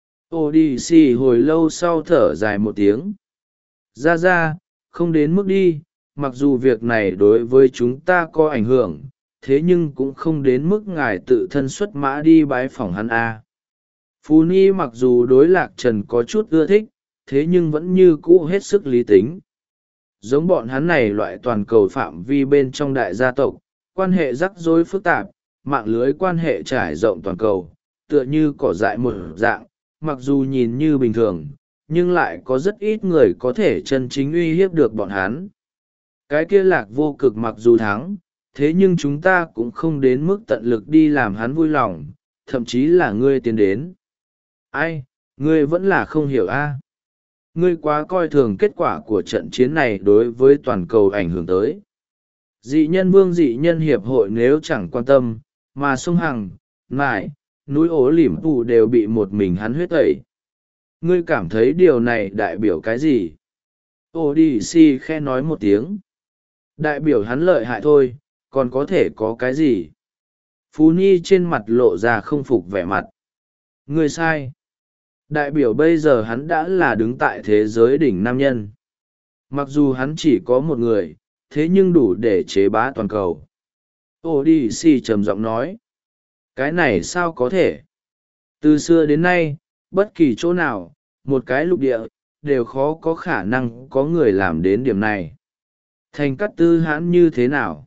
Odyssey hồi lâu sau thở dài một tiếng. Ra ra, không đến mức đi, mặc dù việc này đối với chúng ta có ảnh hưởng, thế nhưng cũng không đến mức ngài tự thân xuất mã đi bái phỏng hắn a. Phú Ni mặc dù đối Lạc Trần có chút ưa thích, thế nhưng vẫn như cũ hết sức lý tính. Giống bọn hắn này loại toàn cầu phạm vi bên trong đại gia tộc, quan hệ rắc rối phức tạp, mạng lưới quan hệ trải rộng toàn cầu, tựa như cỏ dại một dạng, mặc dù nhìn như bình thường, nhưng lại có rất ít người có thể chân chính uy hiếp được bọn hắn. Cái kia Lạc Vô Cực mặc dù thắng, thế nhưng chúng ta cũng không đến mức tận lực đi làm hắn vui lòng, thậm chí là ngươi tiến đến. Ai, ngươi vẫn là không hiểu a. Ngươi quá coi thường kết quả của trận chiến này đối với toàn cầu ảnh hưởng tới. Dị nhân vương dị nhân hiệp hội nếu chẳng quan tâm, mà sông Hằng, Nại, núi ố lỉm phụ đều bị một mình hắn huyết tẩy. Ngươi cảm thấy điều này đại biểu cái gì? Odyssey khe nói một tiếng. Đại biểu hắn lợi hại thôi, còn có thể có cái gì? Phú Nhi trên mặt lộ ra không phục vẻ mặt. Ngươi sai. Đại biểu bây giờ hắn đã là đứng tại thế giới đỉnh nam nhân. Mặc dù hắn chỉ có một người, thế nhưng đủ để chế bá toàn cầu. Odyssey trầm giọng nói. Cái này sao có thể? Từ xưa đến nay, bất kỳ chỗ nào, một cái lục địa, đều khó có khả năng có người làm đến điểm này. Thành Cát Tư Hãn như thế nào?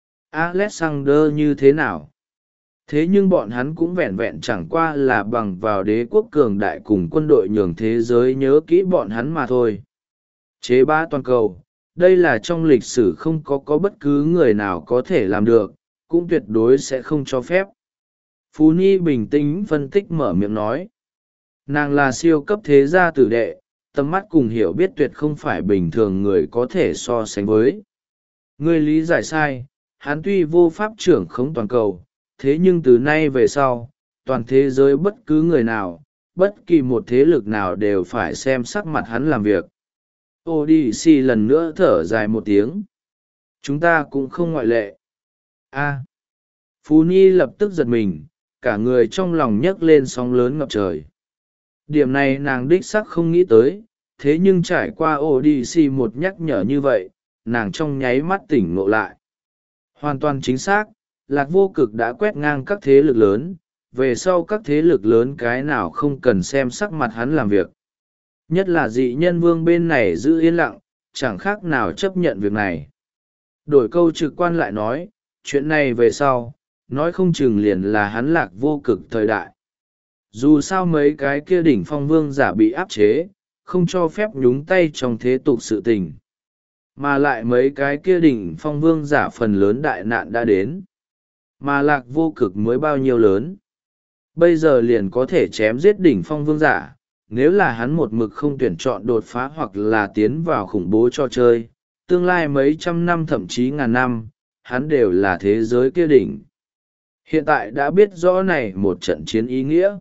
Alexander như thế nào? Thế nhưng bọn hắn cũng vẹn vẹn chẳng qua là bằng vào đế quốc cường đại cùng quân đội nhường thế giới nhớ kỹ bọn hắn mà thôi. Chế bá toàn cầu, đây là trong lịch sử không có có bất cứ người nào có thể làm được, cũng tuyệt đối sẽ không cho phép. Phú Ni bình tĩnh phân tích mở miệng nói. Nàng là siêu cấp thế gia tử đệ, tầm mắt cùng hiểu biết tuyệt không phải bình thường người có thể so sánh với. Ngươi lý giải sai, hắn tuy vô pháp trưởng khống toàn cầu, thế nhưng từ nay về sau, toàn thế giới bất cứ người nào, bất kỳ một thế lực nào đều phải xem sắc mặt hắn làm việc. Odyssey lần nữa thở dài một tiếng. Chúng ta cũng không ngoại lệ. A. Phú Nhi lập tức giật mình, cả người trong lòng nhấc lên sóng lớn ngập trời. Điểm này nàng đích sắc không nghĩ tới, thế nhưng trải qua Odyssey một nhắc nhở như vậy, nàng trong nháy mắt tỉnh ngộ lại. Hoàn toàn chính xác, Lạc Vô Cực đã quét ngang các thế lực lớn, về sau các thế lực lớn cái nào không cần xem sắc mặt hắn làm việc. Nhất là dị nhân vương bên này giữ yên lặng, chẳng khác nào chấp nhận việc này. Đổi câu trực quan lại nói, chuyện này về sau, nói không chừng liền là hắn Lạc Vô Cực thời đại. Dù sao mấy cái kia đỉnh phong vương giả bị áp chế, không cho phép nhúng tay trong thế tục sự tình. Mà lại mấy cái kia đỉnh phong vương giả phần lớn đại nạn đã đến. Mà lạc vô cực mới bao nhiêu lớn. Bây giờ liền có thể chém giết đỉnh phong vương giả. Nếu là hắn một mực không tuyển chọn đột phá hoặc là tiến vào khủng bố cho chơi, tương lai mấy trăm năm thậm chí ngàn năm, hắn đều là thế giới kia đỉnh. Hiện tại đã biết rõ này một trận chiến ý nghĩa.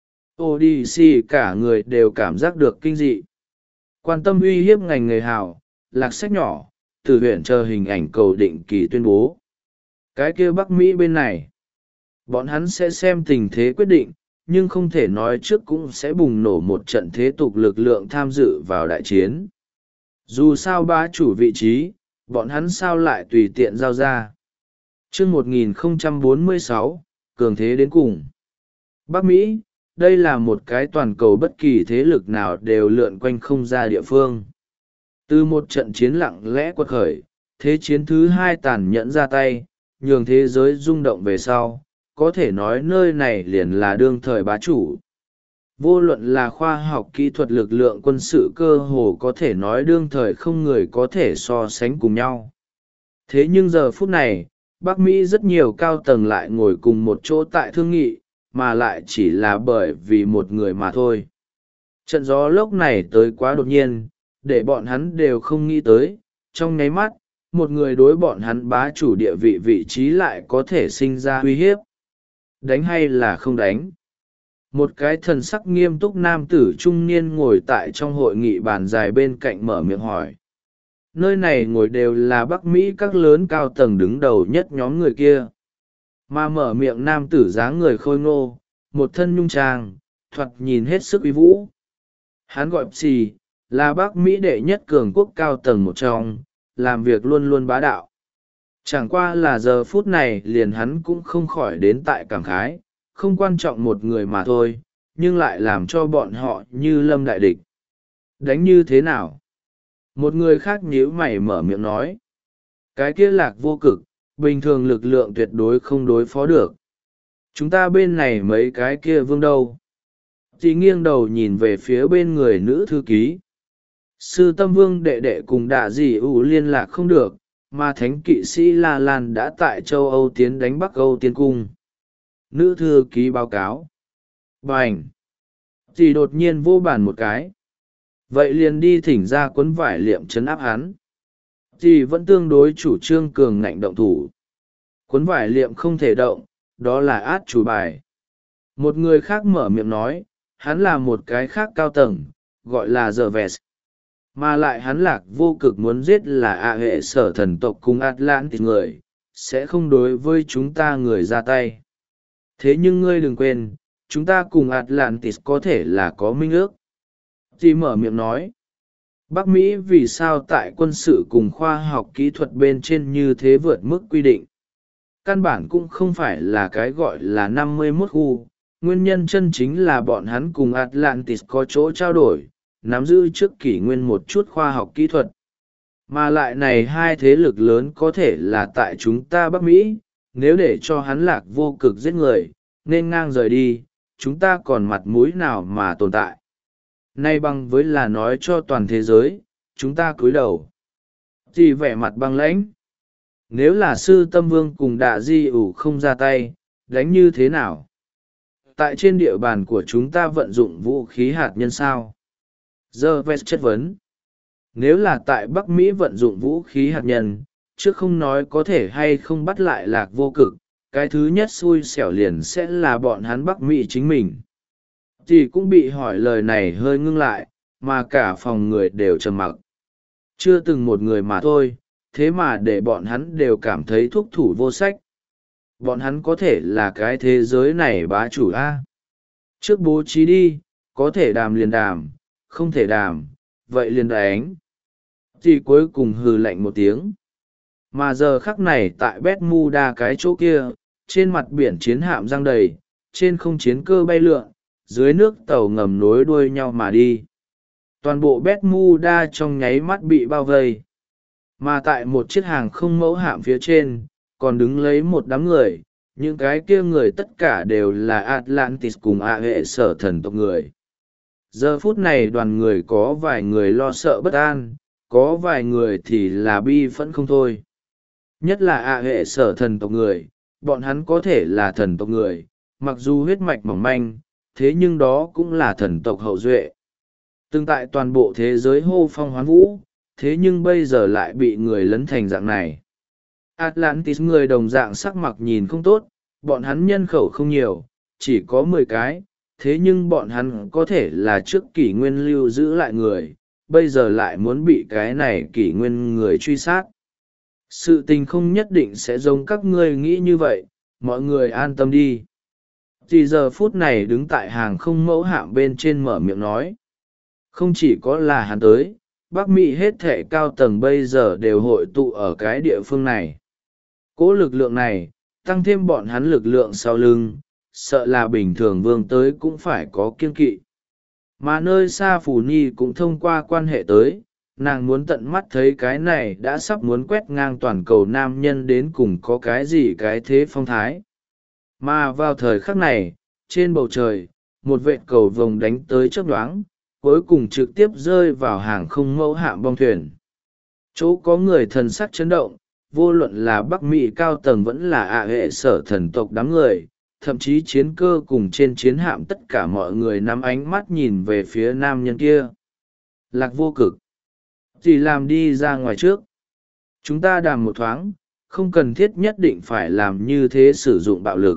Odyssey cả người đều cảm giác được kinh dị. Quan tâm uy hiếp ngành người hào, lạc sách nhỏ, từ huyện chờ hình ảnh cầu định kỳ tuyên bố. Cái kia Bắc Mỹ bên này, bọn hắn sẽ xem tình thế quyết định, nhưng không thể nói trước cũng sẽ bùng nổ một trận thế tục lực lượng tham dự vào đại chiến. Dù sao bá chủ vị trí, bọn hắn sao lại tùy tiện giao ra. Chương một nghìn không trăm bốn mươi sáu, cường thế đến cùng. Bắc Mỹ, đây là một cái toàn cầu bất kỳ thế lực nào đều lượn quanh không ra địa phương. Từ một trận chiến lặng lẽ quật khởi, thế chiến thứ hai tàn nhẫn ra tay, nhường thế giới rung động về sau, có thể nói nơi này liền là đương thời bá chủ. Vô luận là khoa học kỹ thuật lực lượng quân sự cơ hồ có thể nói đương thời không người có thể so sánh cùng nhau. Thế nhưng giờ phút này, Bắc Mỹ rất nhiều cao tầng lại ngồi cùng một chỗ tại thương nghị, mà lại chỉ là bởi vì một người mà thôi. Trận gió lốc này tới quá đột nhiên, để bọn hắn đều không nghĩ tới, trong nháy mắt, một người đối bọn hắn bá chủ địa vị vị trí lại có thể sinh ra uy hiếp. Đánh hay là không đánh? Một cái thần sắc nghiêm túc nam tử trung niên ngồi tại trong hội nghị bàn dài bên cạnh mở miệng hỏi. Nơi này ngồi đều là Bắc Mỹ các lớn cao tầng đứng đầu nhất nhóm người kia. Mà mở miệng nam tử dáng người khôi ngô, một thân nhung trang, thoạt nhìn hết sức uy vũ. Hắn gọi Psi, là Bắc Mỹ đệ nhất cường quốc cao tầng một trong, làm việc luôn luôn bá đạo. Chẳng qua là giờ phút này liền hắn cũng không khỏi đến tại cảm khái, không quan trọng một người mà thôi, nhưng lại làm cho bọn họ như lâm đại địch. Đánh như thế nào? Một người khác nhíu mày mở miệng nói. Cái kia lạc vô cực, bình thường lực lượng tuyệt đối không đối phó được. Chúng ta bên này mấy cái kia vương đâu? Chỉ nghiêng đầu nhìn về phía bên người nữ thư ký. Sư tâm vương đệ đệ cùng đạ dì ủ liên lạc không được, mà thánh kỵ sĩ La Lan đã tại châu Âu tiến đánh Bắc Âu Tiên Cung. Nữ thư ký báo cáo. Bành! Chỉ đột nhiên vô bàn một cái. Vậy liền đi thỉnh ra cuốn vải liệm trấn áp hắn. Chỉ vẫn tương đối chủ trương cường ngạnh động thủ. Cuốn vải liệm không thể động, đó là át chủ bài. Một người khác mở miệng nói, hắn là một cái khác cao tầng, gọi là Giờ Vest. Mà lại hắn lạc vô cực muốn giết là ạ hệ sở thần tộc cùng Atlantis người, sẽ không đối với chúng ta người ra tay. Thế nhưng ngươi đừng quên, chúng ta cùng Atlantis có thể là có minh ước. Chỉ mở miệng nói, Bắc Mỹ vì sao tại quân sự cùng khoa học kỹ thuật bên trên như thế vượt mức quy định. Căn bản cũng không phải là cái gọi là năm mươi mốt khu, nguyên nhân chân chính là bọn hắn cùng Atlantis có chỗ trao đổi, nắm giữ trước kỷ nguyên một chút khoa học kỹ thuật. Mà lại này hai thế lực lớn có thể là tại chúng ta Bắc Mỹ, nếu để cho hắn lạc vô cực giết người, nên ngang rời đi, chúng ta còn mặt mũi nào mà tồn tại. Nay bằng với là nói cho toàn thế giới, chúng ta cúi đầu. Chỉ vẻ mặt băng lãnh. Nếu là sư tâm vương cùng đạ di ủ không ra tay, đánh như thế nào? Tại trên địa bàn của chúng ta vận dụng vũ khí hạt nhân sao? Giờ Vest chất vấn. Nếu là tại Bắc Mỹ vận dụng vũ khí hạt nhân, trước không nói có thể hay không bắt lại lạc vô cực, cái thứ nhất xui xẻo liền sẽ là bọn hắn Bắc Mỹ chính mình. Thì cũng bị hỏi lời này hơi ngưng lại, mà cả phòng người đều trầm mặc. Chưa từng một người mà thôi, thế mà để bọn hắn đều cảm thấy thúc thủ vô sách. Bọn hắn có thể là cái thế giới này bá chủ a. Trước bố trí đi, có thể đàm liền đàm, không thể đàm, vậy liền đánh. Thì cuối cùng hừ lạnh một tiếng. Mà giờ khắc này tại Bermuda cái chỗ kia, trên mặt biển chiến hạm giăng đầy, trên không chiến cơ bay lượn, dưới nước tàu ngầm nối đuôi nhau mà đi. Toàn bộ Bermuda trong nháy mắt bị bao vây. Mà tại một chiếc hàng không mẫu hạm phía trên, còn đứng lấy một đám người, những cái kia người tất cả đều là Atlantis cùng ạ hệ sở thần tộc người. Giờ phút này đoàn người có vài người lo sợ bất an, có vài người thì là bi phẫn không thôi. Nhất là ạ hệ sở thần tộc người, bọn hắn có thể là thần tộc người, mặc dù huyết mạch mỏng manh, thế nhưng đó cũng là thần tộc hậu duệ. Từng tại toàn bộ thế giới hô phong hoán vũ, thế nhưng bây giờ lại bị người lấn thành dạng này. Atlantis người đồng dạng sắc mặt nhìn không tốt, bọn hắn nhân khẩu không nhiều, chỉ có mười cái, thế nhưng bọn hắn có thể là trước kỷ nguyên lưu giữ lại người, bây giờ lại muốn bị cái này kỷ nguyên người truy sát. Sự tình không nhất định sẽ giống các ngươi nghĩ như vậy, mọi người an tâm đi. Thì giờ phút này đứng tại hàng không mẫu hạm bên trên mở miệng nói. Không chỉ có là hắn tới, Bắc Mỹ hết thể cao tầng bây giờ đều hội tụ ở cái địa phương này. Cỗ lực lượng này, tăng thêm bọn hắn lực lượng sau lưng, sợ là bình thường vương tới cũng phải có kiên kỵ. Mà nơi xa Phù Nhi cũng thông qua quan hệ tới, nàng muốn tận mắt thấy cái này đã sắp muốn quét ngang toàn cầu nam nhân đến cùng có cái gì cái thế phong thái. Mà vào thời khắc này, trên bầu trời, một vệt cầu vồng đánh tới chớp nhoáng, cuối cùng trực tiếp rơi vào hàng không mẫu hạm bong thuyền. Chỗ có người thần sắc chấn động, vô luận là Bắc Mỹ cao tầng vẫn là ạ hệ sở thần tộc đám người, thậm chí chiến cơ cùng trên chiến hạm tất cả mọi người nắm ánh mắt nhìn về phía nam nhân kia. Lạc Vô Cực, chỉ làm đi ra ngoài trước. Chúng ta đàm một thoáng, không cần thiết nhất định phải làm như thế sử dụng bạo lực.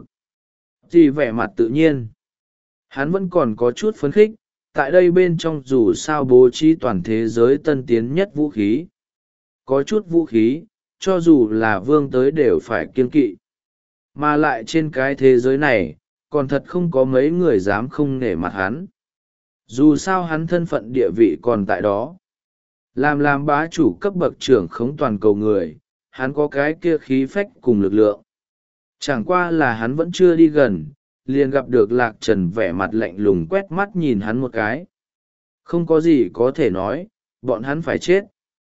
Chỉ vẻ mặt tự nhiên. Hắn vẫn còn có chút phấn khích, tại đây bên trong dù sao bố trí toàn thế giới tân tiến nhất vũ khí. Có chút vũ khí, cho dù là vương tới đều phải kiêng kỵ. Mà lại trên cái thế giới này, còn thật không có mấy người dám không nể mặt hắn. Dù sao hắn thân phận địa vị còn tại đó. Làm làm bá chủ cấp bậc trưởng khống toàn cầu người, hắn có cái kia khí phách cùng lực lượng. Chẳng qua là hắn vẫn chưa đi gần, liền gặp được Lạc Trần vẻ mặt lạnh lùng quét mắt nhìn hắn một cái. Không có gì có thể nói, bọn hắn phải chết.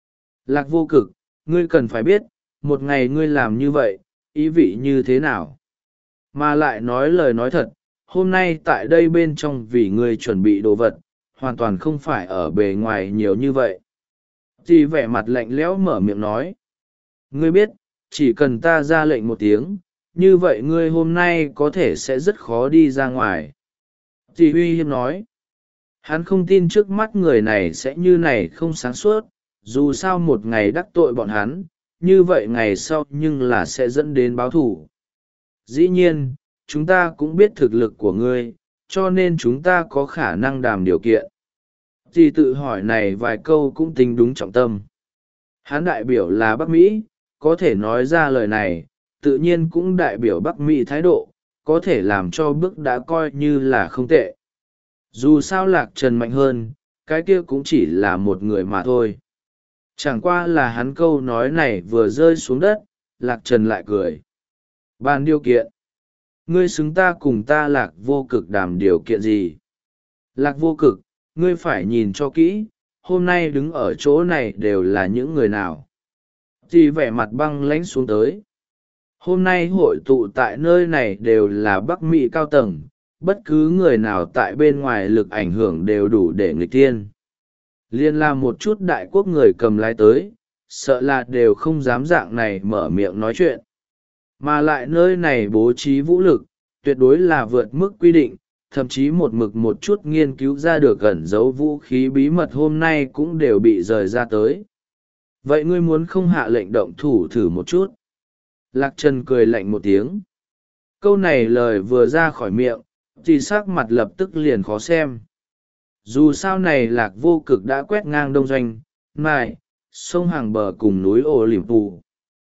Lạc Vô Cực, ngươi cần phải biết, một ngày ngươi làm như vậy, ý vị như thế nào. Mà lại nói lời nói thật, hôm nay tại đây bên trong vì ngươi chuẩn bị đồ vật, hoàn toàn không phải ở bề ngoài nhiều như vậy. Thì vẻ mặt lạnh lẽo mở miệng nói. Ngươi biết, chỉ cần ta ra lệnh một tiếng, như vậy ngươi hôm nay có thể sẽ rất khó đi ra ngoài. Thì uy hiếp nói. Hắn không tin trước mắt người này sẽ như này không sáng suốt, dù sao một ngày đắc tội bọn hắn, như vậy ngày sau nhưng là sẽ dẫn đến báo thù. Dĩ nhiên, chúng ta cũng biết thực lực của ngươi, cho nên chúng ta có khả năng đàm điều kiện. Thì tự hỏi này vài câu cũng tính đúng trọng tâm. Hắn đại biểu là Bắc Mỹ, có thể nói ra lời này, tự nhiên cũng đại biểu Bắc Mỹ thái độ, có thể làm cho bước đã coi như là không tệ. Dù sao Lạc Trần mạnh hơn, cái kia cũng chỉ là một người mà thôi. Chẳng qua là hắn câu nói này vừa rơi xuống đất, Lạc Trần lại cười. Bàn điều kiện. Ngươi xứng ta cùng ta Lạc Vô Cực đàm điều kiện gì? Lạc Vô Cực, ngươi phải nhìn cho kỹ, hôm nay đứng ở chỗ này đều là những người nào. Thì vẻ mặt băng lãnh xuống tới. Hôm nay hội tụ tại nơi này đều là Bắc Mỹ cao tầng, bất cứ người nào tại bên ngoài lực ảnh hưởng đều đủ để nghịch thiên. Liên là một chút đại quốc người cầm lái tới, sợ là đều không dám dạng này mở miệng nói chuyện. Mà lại nơi này bố trí vũ lực, tuyệt đối là vượt mức quy định, thậm chí một mực một chút nghiên cứu ra được ẩn giấu vũ khí bí mật hôm nay cũng đều bị rời ra tới. Vậy ngươi muốn không hạ lệnh động thủ thử một chút? Lạc Trần cười lạnh một tiếng. Câu này lời vừa ra khỏi miệng, thì sắc mặt lập tức liền khó xem. Dù sao này Lạc Vô Cực đã quét ngang đông doanh, mài, sông hàng bờ cùng núi ổ liềm tù.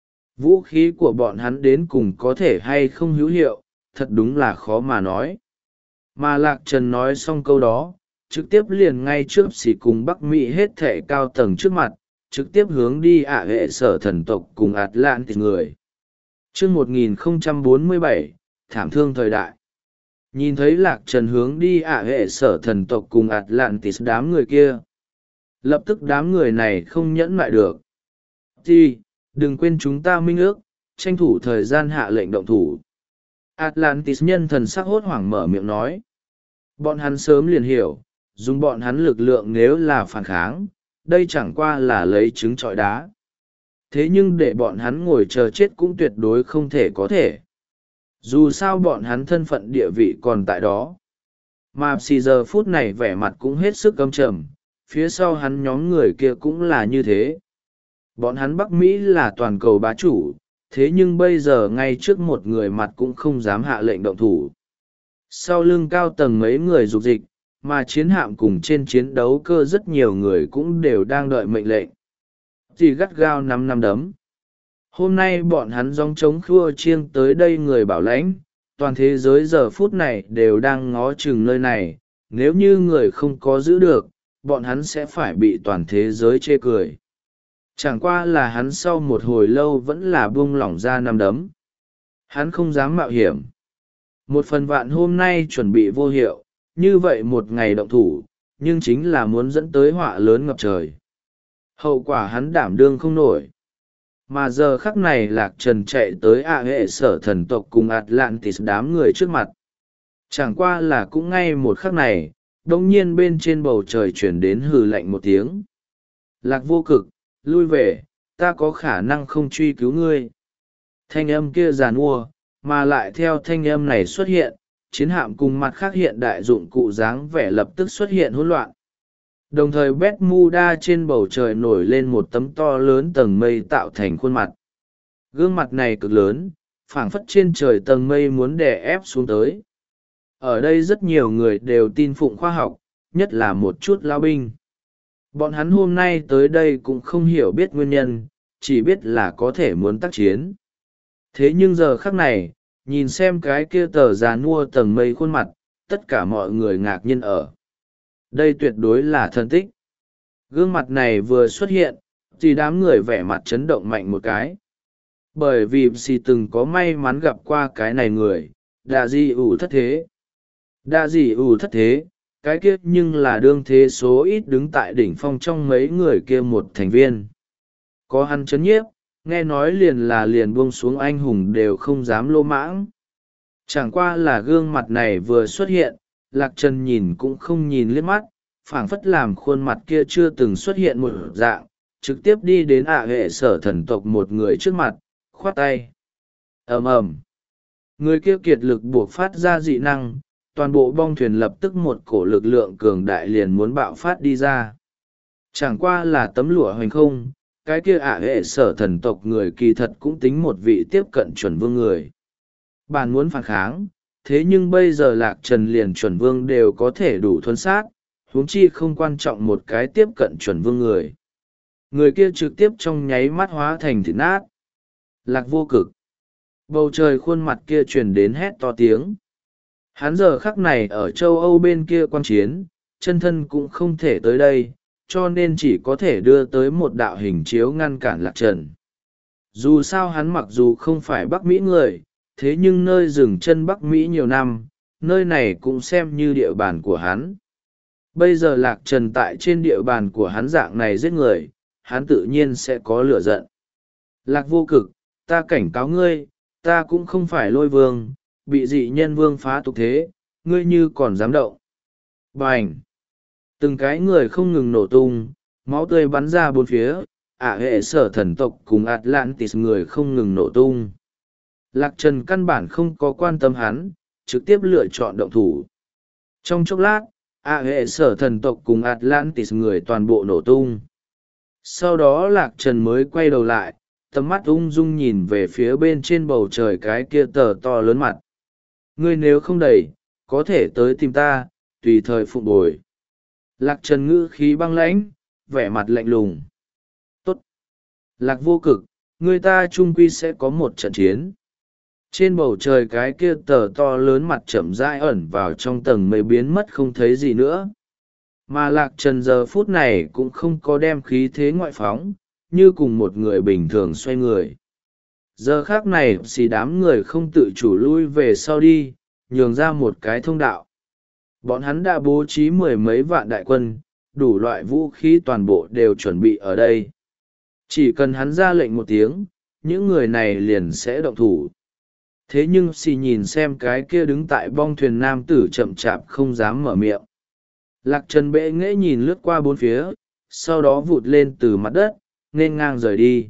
Vũ khí của bọn hắn đến cùng có thể hay không hữu hiệu, thật đúng là khó mà nói. Mà Lạc Trần nói xong câu đó, trực tiếp liền ngay trước xỉ cùng Bắc Mỹ hết thể cao tầng trước mặt, trực tiếp hướng đi ạ hệ sở thần tộc cùng Atlantis người. Chương một nghìn không trăm bốn mươi bảy, thảm thương thời đại. Nhìn thấy Lạc Trần hướng đi ạ hệ sở thần tộc cùng Atlantis đám người kia. Lập tức đám người này không nhẫn lại được. Thì, đừng quên chúng ta minh ước, tranh thủ thời gian hạ lệnh động thủ. Atlantis nhân thần sắc hốt hoảng mở miệng nói. Bọn hắn sớm liền hiểu, dùng bọn hắn lực lượng nếu là phản kháng, đây chẳng qua là lấy trứng trọi đá. Thế nhưng để bọn hắn ngồi chờ chết cũng tuyệt đối không thể có thể. Dù sao bọn hắn thân phận địa vị còn tại đó. Mà xì giờ phút này vẻ mặt cũng hết sức căm trầm, phía sau hắn nhóm người kia cũng là như thế. Bọn hắn Bắc Mỹ là toàn cầu bá chủ, thế nhưng bây giờ ngay trước một người mặt cũng không dám hạ lệnh động thủ. Sau lưng cao tầng mấy người dục dịch, mà chiến hạm cùng trên chiến đấu cơ rất nhiều người cũng đều đang đợi mệnh lệnh. Thì gắt gao năm năm đấm. Hôm nay bọn hắn gióng trống khua chiêng tới đây người bảo lãnh, toàn thế giới giờ phút này đều đang ngó chừng nơi này, nếu như người không có giữ được, bọn hắn sẽ phải bị toàn thế giới chê cười. Chẳng qua là hắn sau một hồi lâu vẫn là buông lỏng ra năm đấm. Hắn không dám mạo hiểm. Một phần vạn hôm nay chuẩn bị vô hiệu, như vậy một ngày động thủ, nhưng chính là muốn dẫn tới họa lớn ngập trời. Hậu quả hắn đảm đương không nổi. Mà giờ khắc này Lạc Trần chạy tới ạ hệ sở thần tộc cùng Atlantis đám người trước mặt. Chẳng qua là cũng ngay một khắc này, đông nhiên bên trên bầu trời chuyển đến hừ lạnh một tiếng. Lạc vô cực, lui về, ta có khả năng không truy cứu ngươi. Thanh âm kia giàn mua, mà lại theo thanh âm này xuất hiện, chiến hạm cùng mặt khác hiện đại dụng cụ dáng vẻ lập tức xuất hiện hỗn loạn. Đồng thời Bermuda trên bầu trời nổi lên một tấm to lớn tầng mây tạo thành khuôn mặt. Gương mặt này cực lớn, phảng phất trên trời tầng mây muốn đè ép xuống tới. Ở đây rất nhiều người đều tin phụng khoa học, nhất là một chút lao binh. Bọn hắn hôm nay tới đây cũng không hiểu biết nguyên nhân, chỉ biết là có thể muốn tác chiến. Thế nhưng giờ khắc này, nhìn xem cái kia tờ già nua tầng mây khuôn mặt, tất cả mọi người ngạc nhiên ở. Đây tuyệt đối là thân tích. Gương mặt này vừa xuất hiện, thì đám người vẻ mặt chấn động mạnh một cái. Bởi vì xì từng có may mắn gặp qua cái này người, đa di ủ thất thế. Đa di ủ thất thế, cái kia nhưng là đương thế số ít đứng tại đỉnh phong trong mấy người kia một thành viên. Có hắn chấn nhiếp, nghe nói liền là liền buông xuống anh hùng đều không dám lô mãng. Chẳng qua là gương mặt này vừa xuất hiện, Lạc Trần nhìn cũng không nhìn liếc mắt, phảng phất làm khuôn mặt kia chưa từng xuất hiện một dạng, trực tiếp đi đến ạ hệ sở thần tộc một người trước mặt, khoát tay. Ầm ầm, người kia kiệt lực buộc phát ra dị năng, toàn bộ bong thuyền lập tức một cổ lực lượng cường đại liền muốn bạo phát đi ra. Chẳng qua là tấm lụa hoành không, cái kia ạ hệ sở thần tộc người kỳ thật cũng tính một vị tiếp cận chuẩn vương người. Bạn muốn phản kháng, thế nhưng bây giờ Lạc Trần liền chuẩn vương đều có thể đủ thuần sát, huống chi không quan trọng một cái tiếp cận chuẩn vương người. Người kia trực tiếp trong nháy mắt hóa thành thịt nát. Lạc vô cực. Bầu trời khuôn mặt kia truyền đến hét to tiếng. Hắn giờ khắc này ở châu Âu bên kia quan chiến, chân thân cũng không thể tới đây, cho nên chỉ có thể đưa tới một đạo hình chiếu ngăn cản Lạc Trần. Dù sao hắn mặc dù không phải Bắc Mỹ người, thế nhưng nơi dừng chân Bắc Mỹ nhiều năm, nơi này cũng xem như địa bàn của hắn. Bây giờ Lạc Trần tại trên địa bàn của hắn dạng này giết người, hắn tự nhiên sẽ có lửa giận. Lạc vô cực, ta cảnh cáo ngươi, ta cũng không phải lôi vương, bị dị nhân vương phá tục thế, ngươi như còn dám động. Bành! Từng cái người không ngừng nổ tung, máu tươi bắn ra bốn phía, ả hệ sở thần tộc cùng Atlantis người không ngừng nổ tung. Lạc Trần căn bản không có quan tâm hắn, trực tiếp lựa chọn động thủ. Trong chốc lát, ả hệ sở thần tộc cùng Atlantis người toàn bộ nổ tung. Sau đó Lạc Trần mới quay đầu lại, tầm mắt ung dung nhìn về phía bên trên bầu trời cái kia tờ to lớn mặt. Ngươi nếu không đẩy, có thể tới tìm ta, tùy thời phụng bồi. Lạc Trần ngữ khí băng lãnh, vẻ mặt lạnh lùng. Tốt! Lạc vô cực, người ta chung quy sẽ có một trận chiến. Trên bầu trời cái kia tờ to lớn mặt chậm rãi ẩn vào trong tầng mây biến mất không thấy gì nữa. Mà Lạc Trần giờ phút này cũng không có đem khí thế ngoại phóng, như cùng một người bình thường xoay người. Giờ khác này xì đám người không tự chủ lui về sau đi, nhường ra một cái thông đạo. Bọn hắn đã bố trí mười mấy vạn đại quân, đủ loại vũ khí toàn bộ đều chuẩn bị ở đây. Chỉ cần hắn ra lệnh một tiếng, những người này liền sẽ động thủ. Thế nhưng xì nhìn xem cái kia đứng tại bong thuyền nam tử chậm chạp không dám mở miệng. Lạc Trần bệ nghễ nhìn lướt qua bốn phía, sau đó vụt lên từ mặt đất nên ngang rời đi.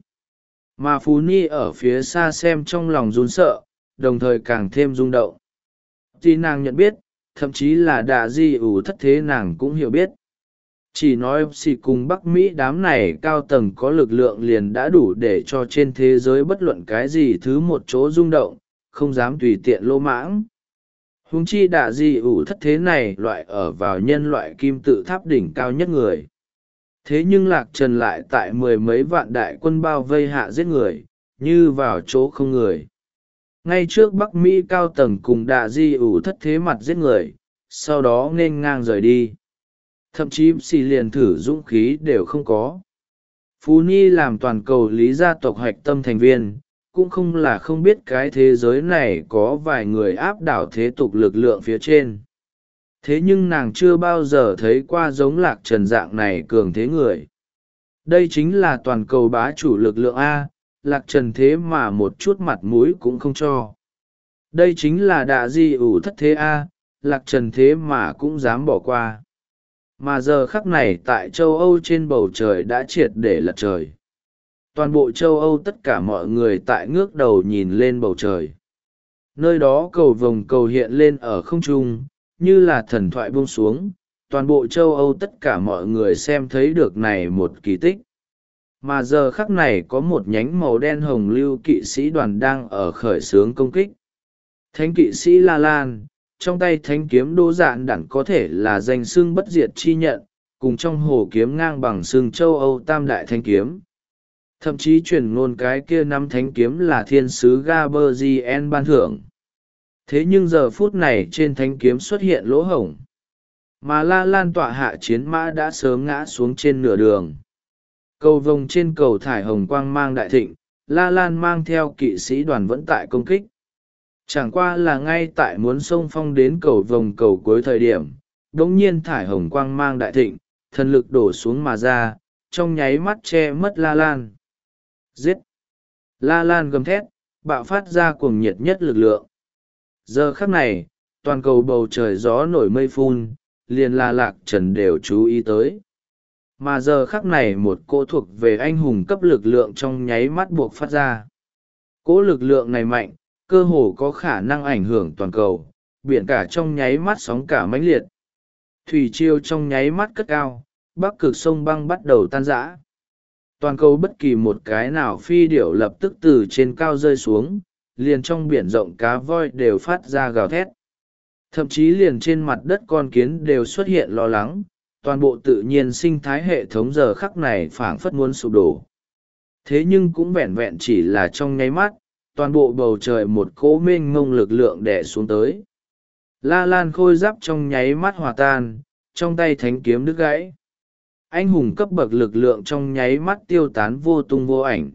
Mà Phú Ni ở phía xa xem trong lòng run sợ, đồng thời càng thêm rung động. Thì nàng nhận biết, thậm chí là đạ di ủ thất thế nàng cũng hiểu biết. Chỉ nói xì cùng Bắc Mỹ đám này cao tầng có lực lượng liền đã đủ để cho trên thế giới bất luận cái gì thứ một chỗ rung động, không dám tùy tiện lô mãng. Huống chi đạ di ủ thất thế này loại ở vào nhân loại kim tự tháp đỉnh cao nhất người. Thế nhưng Lạc Trần lại tại mười mấy vạn đại quân bao vây hạ giết người, như vào chỗ không người. Ngay trước Bắc Mỹ cao tầng cùng đạ di ủ thất thế mặt giết người, sau đó nên ngang rời đi. Thậm chí xì liền thử dũng khí đều không có. Phú Ni làm toàn cầu lý gia tộc hạch tâm thành viên, cũng không là không biết cái thế giới này có vài người áp đảo thế tục lực lượng phía trên. Thế nhưng nàng chưa bao giờ thấy qua giống Lạc Trần dạng này cường thế người. Đây chính là toàn cầu bá chủ lực lượng A, Lạc Trần thế mà một chút mặt mũi cũng không cho. Đây chính là đạ di ủ thất thế A, Lạc Trần thế mà cũng dám bỏ qua. Mà giờ khắc này tại châu Âu trên bầu trời đã triệt để lật trời. Toàn bộ châu Âu tất cả mọi người tại ngước đầu nhìn lên bầu trời. Nơi đó cầu vồng cầu hiện lên ở không trung, như là thần thoại buông xuống. Toàn bộ châu Âu tất cả mọi người xem thấy được này một kỳ tích. Mà giờ khắc này có một nhánh màu đen hồng lưu kỵ sĩ đoàn đang ở khởi xướng công kích. Thánh kỵ sĩ La Lan, trong tay thánh kiếm đỗ dạn đẳng có thể là danh xưng bất diệt chi nhận, cùng trong hồ kiếm ngang bằng xưng châu Âu tam đại thánh kiếm. Thậm chí truyền ngôn cái kia năm thánh kiếm là thiên sứ Gaberzien ban thưởng. Thế nhưng giờ phút này trên thánh kiếm xuất hiện lỗ hổng. Mà La Lan tọa hạ chiến mã đã sớm ngã xuống trên nửa đường. Cầu vồng trên cầu thải hồng quang mang đại thịnh, La Lan mang theo kỵ sĩ đoàn vẫn tại công kích. Chẳng qua là ngay tại muốn xông phong đến cầu vồng cầu cuối thời điểm, đống nhiên thải hồng quang mang đại thịnh, thần lực đổ xuống mà ra, trong nháy mắt che mất La Lan. Giết! La Lan gầm thét, bạo phát ra cuồng nhiệt nhất lực lượng. Giờ khắc này, toàn cầu bầu trời gió nổi mây phun, liền là Lạc Trần đều chú ý tới. Mà giờ khắc này một cỗ thuộc về anh hùng cấp lực lượng trong nháy mắt buộc phát ra. Cỗ lực lượng này mạnh, cơ hồ có khả năng ảnh hưởng toàn cầu, biển cả trong nháy mắt sóng cả mãnh liệt. Thủy triều trong nháy mắt cất cao, bắc cực sông băng bắt đầu tan rã. Toàn cầu bất kỳ một cái nào phi điểu lập tức từ trên cao rơi xuống, liền trong biển rộng cá voi đều phát ra gào thét. Thậm chí liền trên mặt đất con kiến đều xuất hiện lo lắng, toàn bộ tự nhiên sinh thái hệ thống giờ khắc này phảng phất muốn sụp đổ. Thế nhưng cũng vẹn vẹn chỉ là trong nháy mắt, toàn bộ bầu trời một cỗ mênh mông lực lượng đè xuống tới. La Lan khôi giáp trong nháy mắt hòa tan, trong tay thánh kiếm đứt gãy. Anh hùng cấp bậc lực lượng trong nháy mắt tiêu tán vô tung vô ảnh.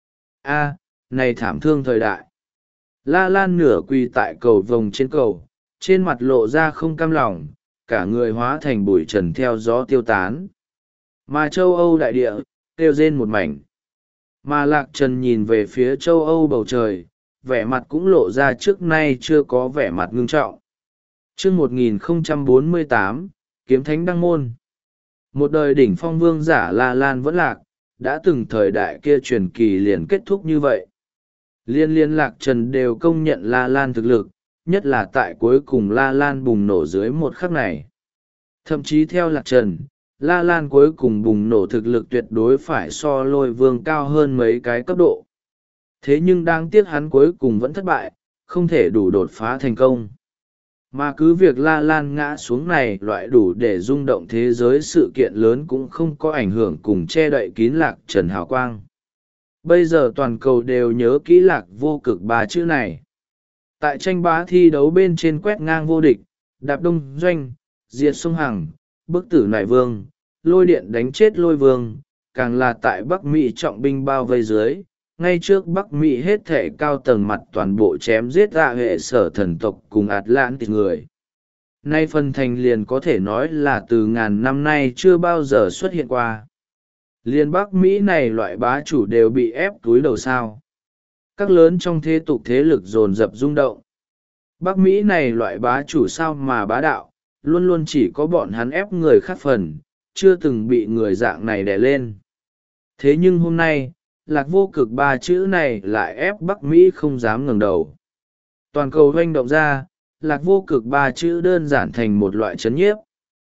A, này thảm thương thời đại. La Lan nửa quỳ tại cầu vồng trên cầu, trên mặt lộ ra không cam lòng, cả người hóa thành bụi trần theo gió tiêu tán. Mà châu Âu đại địa, kêu rên một mảnh. Mà Lạc Trần nhìn về phía châu Âu bầu trời, vẻ mặt cũng lộ ra trước nay chưa có vẻ mặt ngưng trọng. Chương một nghìn không trăm bốn mươi tám, Kiếm Thánh Đăng Môn. Một đời đỉnh phong vương giả La Lan vẫn lạc, đã từng thời đại kia truyền kỳ liền kết thúc như vậy. Liên liên Lạc Trần đều công nhận La Lan thực lực, nhất là tại cuối cùng La Lan bùng nổ dưới một khắc này. Thậm chí theo Lạc Trần, La Lan cuối cùng bùng nổ thực lực tuyệt đối phải so Lôi Vương cao hơn mấy cái cấp độ. Thế nhưng đáng tiếc hắn cuối cùng vẫn thất bại, không thể đủ đột phá thành công. Mà cứ việc La Lan ngã xuống này loại đủ để rung động thế giới sự kiện lớn cũng không có ảnh hưởng cùng che đậy kín Lạc Trần hào quang. Bây giờ toàn cầu đều nhớ kỹ Lạc vô cực ba chữ này. Tại tranh bá thi đấu bên trên quét ngang vô địch, đạp đông doanh, diệt sông Hằng, bức tử nại vương, lôi điện đánh chết lôi vương, càng là tại Bắc Mỹ trọng binh bao vây dưới, ngay trước Bắc Mỹ hết thể cao tầng mặt toàn bộ chém giết ra hệ sở thần tộc cùng Atlantis người. Nay phần thành liền có thể nói là từ ngàn năm nay chưa bao giờ xuất hiện qua. Liên Bắc Mỹ này loại bá chủ đều bị ép túi đầu sao. Các lớn trong thế tục thế lực dồn dập rung động. Bắc Mỹ này loại bá chủ sao mà bá đạo, luôn luôn chỉ có bọn hắn ép người khác phần, chưa từng bị người dạng này đè lên. Thế nhưng hôm nay, lạc vô cực ba chữ này lại ép Bắc Mỹ không dám ngẩng đầu. Toàn cầu hoành động ra, lạc vô cực ba chữ đơn giản thành một loại chấn nhiếp.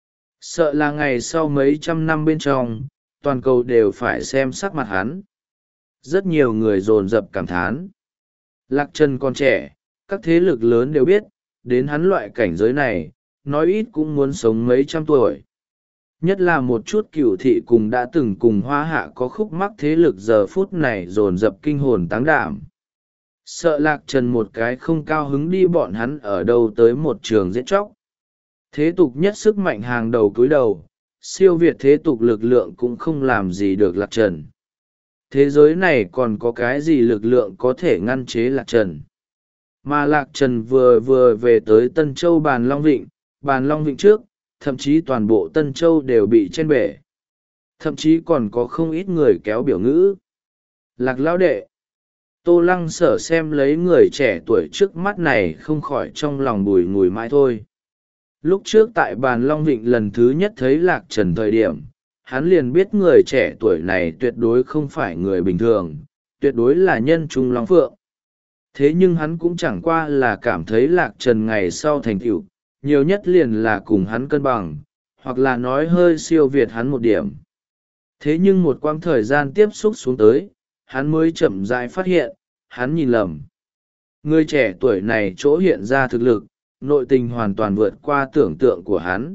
Sợ là ngày sau mấy trăm năm bên trong, toàn cầu đều phải xem sắc mặt hắn. Rất nhiều người dồn dập cảm thán. Lạc Trần còn trẻ, các thế lực lớn đều biết, đến hắn loại cảnh giới này, nói ít cũng muốn sống mấy trăm tuổi. Nhất là một chút cửu thị cùng đã từng cùng hoa hạ có khúc mắc thế lực giờ phút này dồn dập kinh hồn táng đảm. Sợ Lạc Trần một cái không cao hứng đi bọn hắn ở đâu tới một trường giết chóc. Thế tục nhất sức mạnh hàng đầu cúi đầu, siêu việt thế tục lực lượng cũng không làm gì được Lạc Trần. Thế giới này còn có cái gì lực lượng có thể ngăn chế Lạc Trần. Mà Lạc Trần vừa vừa về tới Tân Châu Bàn Long Vịnh, Bàn Long Vịnh trước, thậm chí toàn bộ Tân Châu đều bị chen bể. Thậm chí còn có không ít người kéo biểu ngữ. Lạc lão đệ. Tô Lăng Sở xem lấy người trẻ tuổi trước mắt này không khỏi trong lòng bùi ngùi mãi thôi. Lúc trước tại Bàn Long Vịnh lần thứ nhất thấy Lạc Trần thời điểm, hắn liền biết người trẻ tuổi này tuyệt đối không phải người bình thường, tuyệt đối là nhân trung long phượng. Thế nhưng hắn cũng chẳng qua là cảm thấy Lạc Trần ngày sau thành tựu, nhiều nhất liền là cùng hắn cân bằng, hoặc là nói hơi siêu việt hắn một điểm. Thế nhưng một quãng thời gian tiếp xúc xuống tới, hắn mới chậm rãi phát hiện, hắn nhìn lầm. Người trẻ tuổi này chỗ hiện ra thực lực, nội tình hoàn toàn vượt qua tưởng tượng của hắn.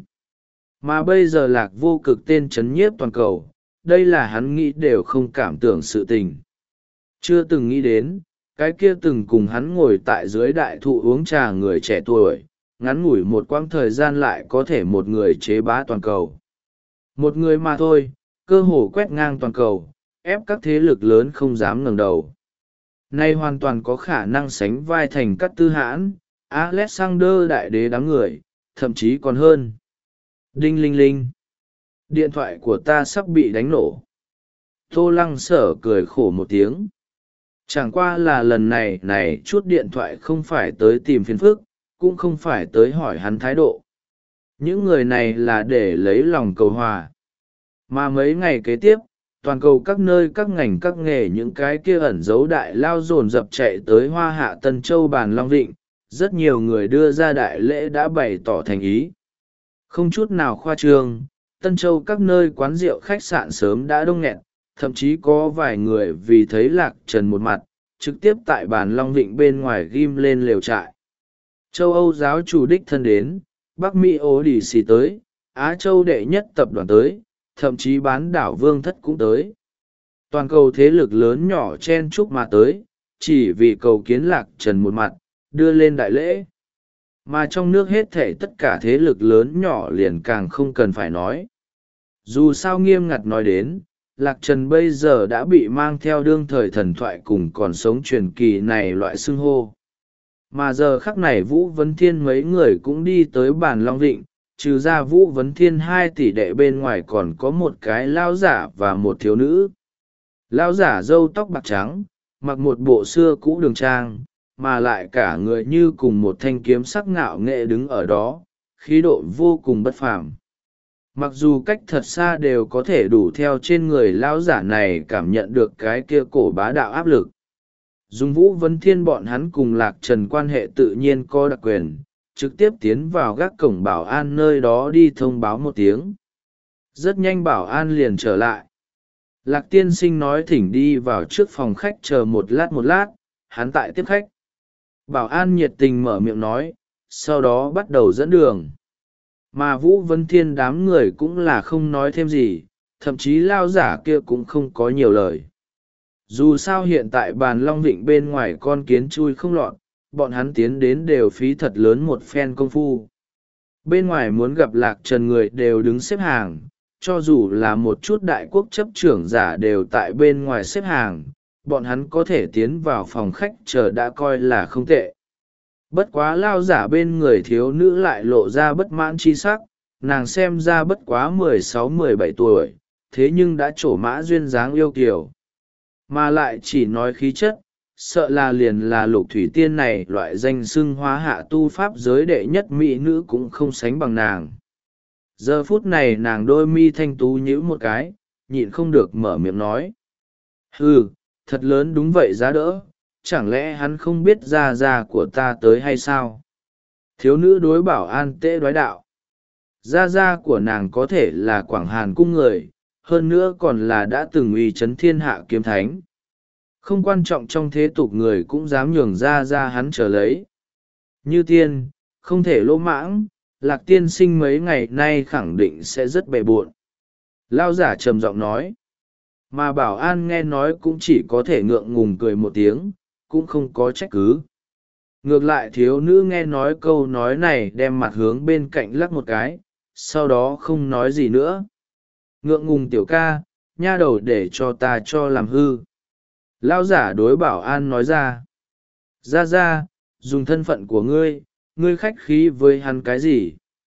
Mà bây giờ Lạc vô cực tên chấn nhiếp toàn cầu, đây là hắn nghĩ đều không cảm tưởng sự tình. Chưa từng nghĩ đến, cái kia từng cùng hắn ngồi tại dưới đại thụ uống trà người trẻ tuổi, ngắn ngủi một quãng thời gian lại có thể một người chế bá toàn cầu. Một người mà thôi, cơ hồ quét ngang toàn cầu, ép các thế lực lớn không dám ngẩng đầu. Nay hoàn toàn có khả năng sánh vai thành Cát Tư Hãn, Alexander đại đế đám người, thậm chí còn hơn. Đinh linh linh. Điện thoại của ta sắp bị đánh nổ. Tô Lăng Sở cười khổ một tiếng. Chẳng qua là lần này này chút điện thoại không phải tới tìm phiền phức, cũng không phải tới hỏi hắn thái độ. Những người này là để lấy lòng cầu hòa. Mà mấy ngày kế tiếp, toàn cầu các nơi các ngành các nghề những cái kia ẩn giấu đại lao dồn dập chạy tới Hoa Hạ Tân Châu Bàn Long Vịnh, rất nhiều người đưa ra đại lễ đã bày tỏ thành ý. Không chút nào khoa trương, Tân Châu các nơi quán rượu khách sạn sớm đã đông nghẹt, thậm chí có vài người vì thấy Lạc Trần một mặt, trực tiếp tại Bàn Long Vịnh bên ngoài ghim lên lều trại. Châu Âu giáo chủ đích thân đến, Bắc Mỹ ố đỉ xì tới, Á Châu đệ nhất tập đoàn tới, thậm chí bán đảo Vương Thất cũng tới. Toàn cầu thế lực lớn nhỏ chen chúc mà tới, chỉ vì cầu kiến Lạc Trần một mặt, đưa lên đại lễ. Mà trong nước hết thể tất cả thế lực lớn nhỏ liền càng không cần phải nói. Dù sao nghiêm ngặt nói đến, Lạc Trần bây giờ đã bị mang theo đương thời thần thoại cùng còn sống truyền kỳ này loại xưng hô. Mà giờ khắc này Vũ Vấn Thiên mấy người cũng đi tới Bàn Long Vịnh, trừ ra Vũ Vấn Thiên hai tỷ đệ bên ngoài còn có một cái lao giả và một thiếu nữ. Lao giả râu tóc bạc trắng, mặc một bộ xưa cũ đường trang, mà lại cả người như cùng một thanh kiếm sắc ngạo nghệ đứng ở đó, khí độ vô cùng bất phàm. Mặc dù cách thật xa đều có thể đủ theo trên người lão giả này cảm nhận được cái kia cổ bá đạo áp lực. Dùng Vũ Vấn Thiên bọn hắn cùng Lạc Trần quan hệ tự nhiên có đặc quyền, trực tiếp tiến vào gác cổng bảo an nơi đó đi thông báo một tiếng. Rất nhanh bảo an liền trở lại. Lạc tiên sinh nói thỉnh đi vào trước phòng khách chờ một lát một lát, hắn tại tiếp khách. Bảo an nhiệt tình mở miệng nói, sau đó bắt đầu dẫn đường. Mà Vũ Vấn Thiên đám người cũng là không nói thêm gì, thậm chí lao giả kia cũng không có nhiều lời. Dù sao hiện tại Bàn Long Vịnh bên ngoài con kiến chui không lọt, bọn hắn tiến đến đều phí thật lớn một phen công phu. Bên ngoài muốn gặp Lạc Trần người đều đứng xếp hàng, cho dù là một chút đại quốc chấp trưởng giả đều tại bên ngoài xếp hàng, bọn hắn có thể tiến vào phòng khách chờ đã coi là không tệ. Bất quá lao giả bên người thiếu nữ lại lộ ra bất mãn chi sắc, nàng xem ra bất quá mười sáu mười bảy tuổi, thế nhưng đã trổ mã duyên dáng yêu kiều. Mà lại chỉ nói khí chất, sợ là liền là Lục Thủy Tiên này loại danh xưng hóa hạ tu pháp giới đệ nhất mỹ nữ cũng không sánh bằng nàng. Giờ phút này nàng đôi mi thanh tú nhíu một cái, nhịn không được mở miệng nói. Ừ, thật lớn đúng vậy giá đỡ, chẳng lẽ hắn không biết gia gia của ta tới hay sao? Thiếu nữ đối bảo an tễ đoái đạo. Gia gia của nàng có thể là Quảng Hàn cung người, hơn nữa còn là đã từng uy chấn thiên hạ kiếm thánh. Không quan trọng trong thế tục người cũng dám nhường gia gia hắn trở lấy. Như tiên, không thể lỗ mãng, Lạc tiên sinh mấy ngày nay khẳng định sẽ rất bề bộn. Lao giả trầm giọng nói. Mà bảo an nghe nói cũng chỉ có thể ngượng ngùng cười một tiếng, cũng không có trách cứ. Ngược lại thiếu nữ nghe nói câu nói này đem mặt hướng bên cạnh lắc một cái, sau đó không nói gì nữa. Ngượng ngùng tiểu ca, nha đầu để cho ta cho làm hư. Lao giả đối bảo an nói ra. Ra ra, dùng thân phận của ngươi, ngươi khách khí với hắn cái gì?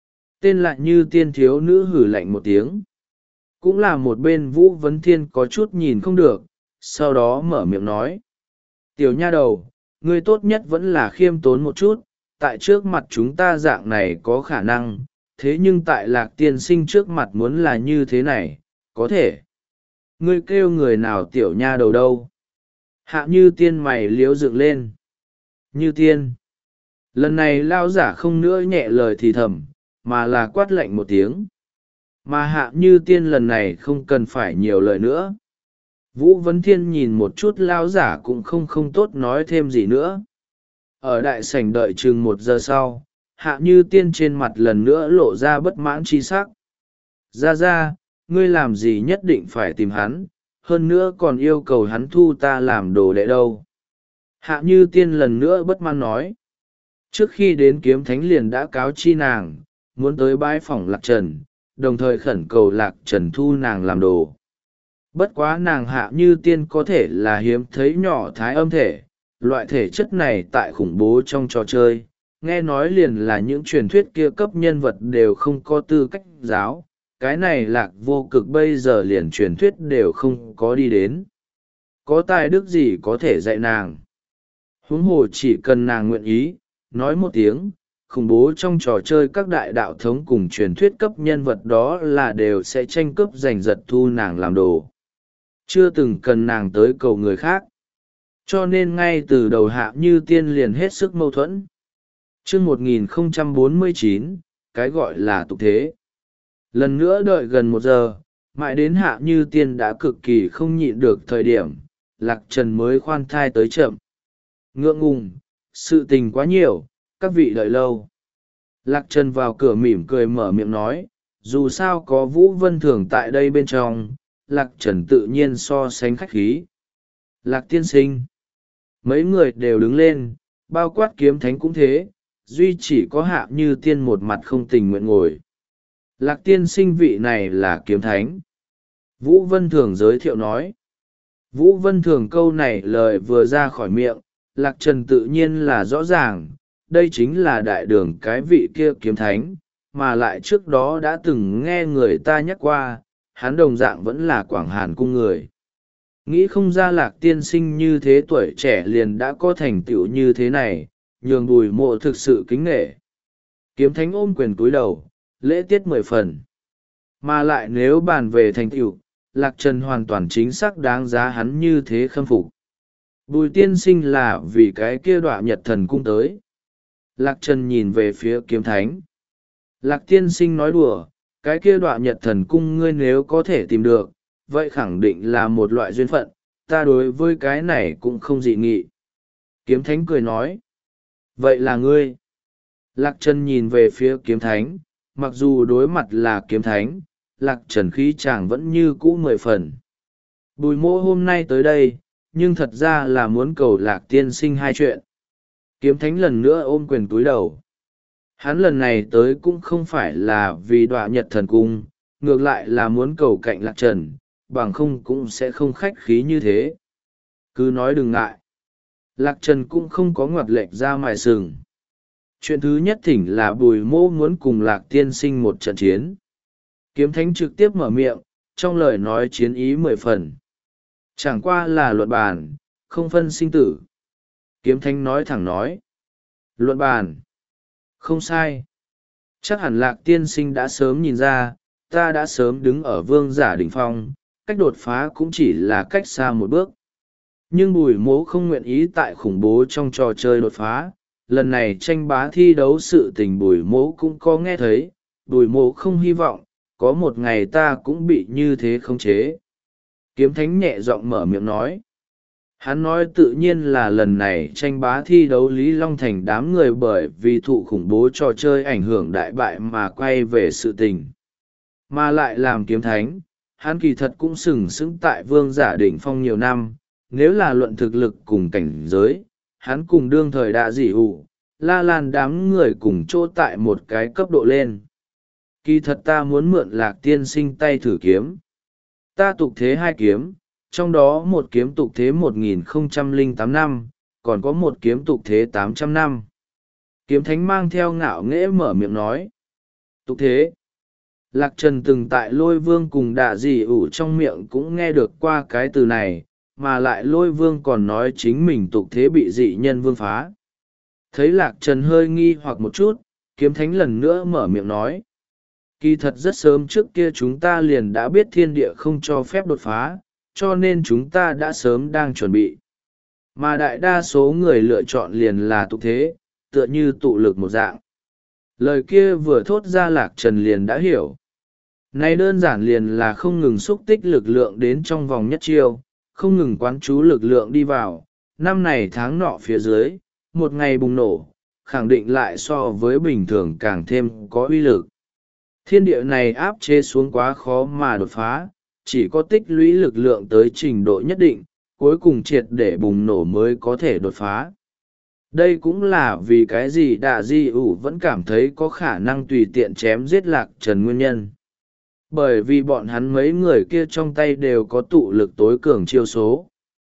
Tên lại như tiên thiếu nữ hử lạnh một tiếng. Cũng là một bên Vũ Vấn Thiên có chút nhìn không được, sau đó mở miệng nói. Tiểu nha đầu, ngươi tốt nhất vẫn là khiêm tốn một chút, tại trước mặt chúng ta dạng này có khả năng, thế nhưng tại Lạc tiên sinh trước mặt muốn là như thế này, có thể. Ngươi kêu người nào tiểu nha đầu đâu? Hạ như tiên mày liếu dựng lên. Như tiên. Lần này lao giả không nữa nhẹ lời thì thầm, mà là quát lạnh một tiếng. Mà hạ như tiên lần này không cần phải nhiều lời nữa. Vũ Vấn Thiên nhìn một chút lao giả cũng không không tốt nói thêm gì nữa. Ở đại sảnh đợi chừng một giờ sau, hạ như tiên trên mặt lần nữa lộ ra bất mãn chi sắc. Ra ra, ngươi làm gì nhất định phải tìm hắn, hơn nữa còn yêu cầu hắn thu ta làm đồ đệ đâu. Hạ như tiên lần nữa bất mãn nói. Trước khi đến kiếm thánh liền đã cáo chi nàng, muốn tới bãi phòng Lạc Trần, đồng thời khẩn cầu Lạc Trần thu nàng làm đồ. Bất quá nàng hạ như tiên có thể là hiếm thấy nhỏ thái âm thể, loại thể chất này tại khủng bố trong trò chơi, nghe nói liền là những truyền thuyết kia cấp nhân vật đều không có tư cách giáo, cái này Lạc vô cực bây giờ liền truyền thuyết đều không có đi đến. Có tài đức gì có thể dạy nàng? Huống hồ chỉ cần nàng nguyện ý, nói một tiếng, khủng bố trong trò chơi các đại đạo thống cùng truyền thuyết cấp nhân vật đó là đều sẽ tranh cướp giành giật thu nàng làm đồ. Chưa từng cần nàng tới cầu người khác. Cho nên ngay từ đầu hạ như tiên liền hết sức mâu thuẫn. chương một nghìn không trăm bốn mươi chín, cái gọi là tục thế. Lần nữa đợi gần một giờ, mãi đến hạ như tiên đã cực kỳ không nhịn được thời điểm, Lạc Trần mới khoan thai tới chậm. Ngượng ngùng, sự tình quá nhiều, các vị đợi lâu. Lạc Trần vào cửa mỉm cười mở miệng nói, dù sao có Vũ Vân Thường tại đây bên trong, Lạc Trần tự nhiên so sánh khách khí. Lạc tiên sinh. Mấy người đều đứng lên, bao quát kiếm thánh cũng thế, duy chỉ có hạ như tiên một mặt không tình nguyện ngồi. Lạc tiên sinh vị này là kiếm thánh. Vũ Vân Thường giới thiệu nói. Vũ Vân Thường câu này lời vừa ra khỏi miệng, Lạc Trần tự nhiên là rõ ràng, đây chính là đại đường cái vị kia kiếm thánh, mà lại trước đó đã từng nghe người ta nhắc qua, hắn đồng dạng vẫn là Quảng Hàn cung người. Nghĩ không ra Lạc tiên sinh như thế tuổi trẻ liền đã có thành tựu như thế này, nhường Bùi Mộ thực sự kính nể. Kiếm thánh ôm quyền cúi đầu, lễ tiết mười phần. Mà lại nếu bàn về thành tựu, Lạc Trần hoàn toàn chính xác đáng giá hắn như thế khâm phục. Bùi tiên sinh là vì cái kia đọa nhật thần cung tới. Lạc Trần nhìn về phía kiếm thánh. Lạc tiên sinh nói đùa, cái kia đọa nhật thần cung ngươi nếu có thể tìm được, vậy khẳng định là một loại duyên phận, ta đối với cái này cũng không dị nghị. Kiếm thánh cười nói. Vậy là ngươi. Lạc Trần nhìn về phía kiếm thánh, mặc dù đối mặt là kiếm thánh, Lạc Trần khí chàng vẫn như cũ mười phần. Bùi Mộ hôm nay tới đây, nhưng thật ra là muốn cầu Lạc tiên sinh hai chuyện. Kiếm thánh lần nữa ôm quyền túi đầu. Hắn lần này tới cũng không phải là vì đọa nhật thần cung, ngược lại là muốn cầu cạnh Lạc Trần, bằng không cũng sẽ không khách khí như thế. Cứ nói đừng ngại. Lạc Trần cũng không có ngoặt lệch ra mài sừng. Chuyện thứ nhất thỉnh là Bùi Mô muốn cùng Lạc tiên sinh một trận chiến. Kiếm thánh trực tiếp mở miệng, trong lời nói chiến ý mười phần. Chẳng qua là luận bàn, không phân sinh tử. Kiếm thánh nói thẳng nói. Luận bàn. Không sai. Chắc hẳn Lạc tiên sinh đã sớm nhìn ra, ta đã sớm đứng ở vương giả đỉnh phong, cách đột phá cũng chỉ là cách xa một bước. Nhưng Bùi Mỗ không nguyện ý tại khủng bố trong trò chơi đột phá. Lần này tranh bá thi đấu sự tình Bùi Mỗ cũng có nghe thấy, Bùi Mỗ không hy vọng có một ngày ta cũng bị như thế khống chế. Kiếm Thánh nhẹ giọng mở miệng nói. Hắn nói tự nhiên là lần này tranh bá thi đấu Lý Long Thành đám người bởi vì thụ khủng bố trò chơi ảnh hưởng đại bại mà quay về sự tình. Mà lại làm Kiếm Thánh, hắn kỳ thật cũng sừng sững tại vương giả đỉnh phong nhiều năm, nếu là luận thực lực cùng cảnh giới, hắn cùng đương thời đã dị hụ, la lan đám người cùng chỗ tại một cái cấp độ lên. Kỳ thật ta muốn mượn Lạc tiên sinh tay thử kiếm. Ta tục thế hai kiếm, trong đó một kiếm tục thế một nghìn không trăm lẻ tám năm, còn có một kiếm tục thế tám trăm năm. Kiếm Thánh mang theo ngạo nghễ mở miệng nói. Tục thế. Lạc Trần từng tại Lôi Vương cùng Đạ Dị ủ trong miệng cũng nghe được qua cái từ này, mà lại Lôi Vương còn nói chính mình tục thế bị dị nhân vương phá. Thấy Lạc Trần hơi nghi hoặc một chút, Kiếm Thánh lần nữa mở miệng nói. Kỳ thật rất sớm trước kia chúng ta liền đã biết thiên địa không cho phép đột phá, cho nên chúng ta đã sớm đang chuẩn bị. Mà đại đa số người lựa chọn liền là tục thế, tựa như tụ lực một dạng. Lời kia vừa thốt ra Lạc Trần liền đã hiểu. Này đơn giản liền là không ngừng xúc tích lực lượng đến trong vòng nhất chiêu, không ngừng quán chú lực lượng đi vào, năm này tháng nọ phía dưới, một ngày bùng nổ, khẳng định lại so với bình thường càng thêm có uy lực. Thiên địa này áp chế xuống quá khó mà đột phá, chỉ có tích lũy lực lượng tới trình độ nhất định, cuối cùng triệt để bùng nổ mới có thể đột phá. Đây cũng là vì cái gì Đạ Di ủ vẫn cảm thấy có khả năng tùy tiện chém giết Lạc Trần nguyên nhân. Bởi vì bọn hắn mấy người kia trong tay đều có tụ lực tối cường chiêu số.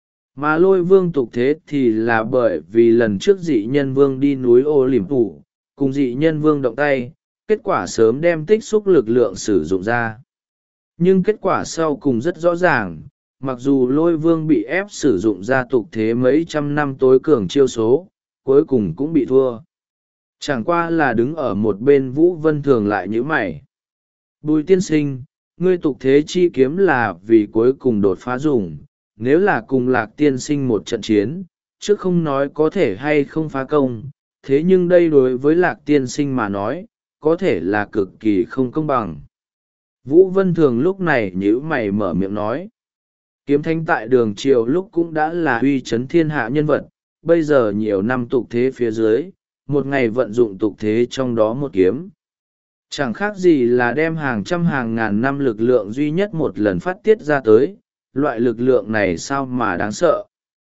Mà Lôi Vương tục thế thì là bởi vì lần trước dị nhân vương đi núi ô liềm phủ, cùng dị nhân vương động tay, kết quả sớm đem tích xúc lực lượng sử dụng ra. Nhưng kết quả sau cùng rất rõ ràng, mặc dù Lôi Vương bị ép sử dụng ra tục thế mấy trăm năm tối cường chiêu số, cuối cùng cũng bị thua. Chẳng qua là đứng ở một bên Vũ Vân Thường lại như mày. Bùi tiên sinh, ngươi tục thế chi kiếm là vì cuối cùng đột phá dùng, nếu là cùng Lạc tiên sinh một trận chiến, trước không nói có thể hay không phá công, thế nhưng đây đối với Lạc tiên sinh mà nói, có thể là cực kỳ không công bằng. Vũ Vân Thường lúc này nhíu mày mở miệng nói. Kiếm Thánh tại đường triều lúc cũng đã là uy chấn thiên hạ nhân vật, bây giờ nhiều năm tục thế phía dưới, một ngày vận dụng tục thế trong đó một kiếm. Chẳng khác gì là đem hàng trăm hàng ngàn năm lực lượng duy nhất một lần phát tiết ra tới, loại lực lượng này sao mà đáng sợ.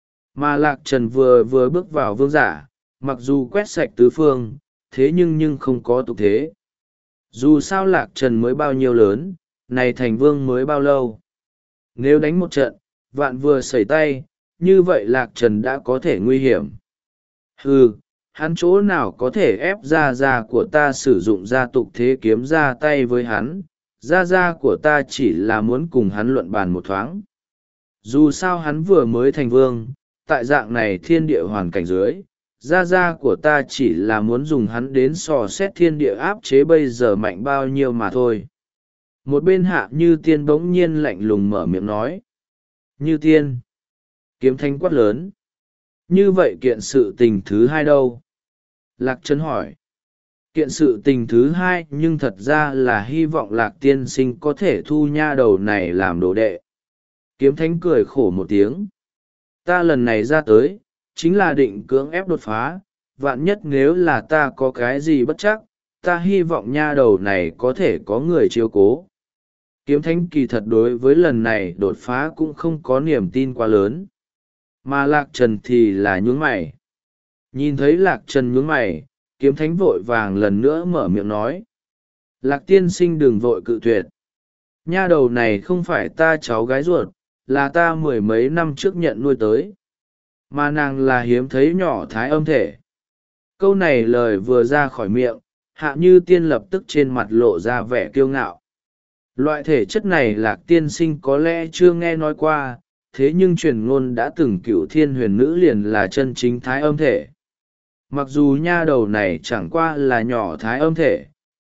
Mà Lạc Trần vừa vừa bước vào vương giả, mặc dù quét sạch tứ phương, thế nhưng nhưng không có tục thế. Dù sao Lạc Trần mới bao nhiêu lớn, này thành vương mới bao lâu. Nếu đánh một trận, vạn vừa xảy tay, như vậy Lạc Trần đã có thể nguy hiểm. Hừ, hắn chỗ nào có thể ép gia gia của ta sử dụng gia tục thế kiếm ra tay với hắn, gia gia của ta chỉ là muốn cùng hắn luận bàn một thoáng. Dù sao hắn vừa mới thành vương, tại dạng này thiên địa hoàn cảnh dưới, gia gia của ta chỉ là muốn dùng hắn đến sò xét thiên địa áp chế bây giờ mạnh bao nhiêu mà thôi. Một bên Hạ Như Tiên bỗng nhiên lạnh lùng mở miệng nói. Như Tiên. Kiếm Thánh quát lớn. Như vậy kiện sự tình thứ hai đâu? Lạc Trần hỏi. Kiện sự tình thứ hai nhưng thật ra là hy vọng Lạc tiên sinh có thể thu nha đầu này làm đồ đệ. Kiếm Thánh cười khổ một tiếng. Ta lần này ra tới, chính là định cưỡng ép đột phá, vạn nhất nếu là ta có cái gì bất chắc, ta hy vọng nha đầu này có thể có người chiếu cố. Kiếm Thánh kỳ thật đối với lần này đột phá cũng không có niềm tin quá lớn. Mà Lạc Trần thì là nhướng mày. Nhìn thấy Lạc Trần nhướng mày, Kiếm Thánh vội vàng lần nữa mở miệng nói. Lạc tiên sinh đừng vội cự tuyệt. Nha đầu này không phải ta cháu gái ruột, là ta mười mấy năm trước nhận nuôi tới. Mà nàng là hiếm thấy nhỏ thái âm thể. Câu này lời vừa ra khỏi miệng, Hạ Như Tiên lập tức trên mặt lộ ra vẻ kiêu ngạo. Loại thể chất này Lạc tiên sinh có lẽ chưa nghe nói qua, thế nhưng truyền ngôn đã từng cựu thiên huyền nữ liền là chân chính thái âm thể. Mặc dù nha đầu này chẳng qua là nhỏ thái âm thể,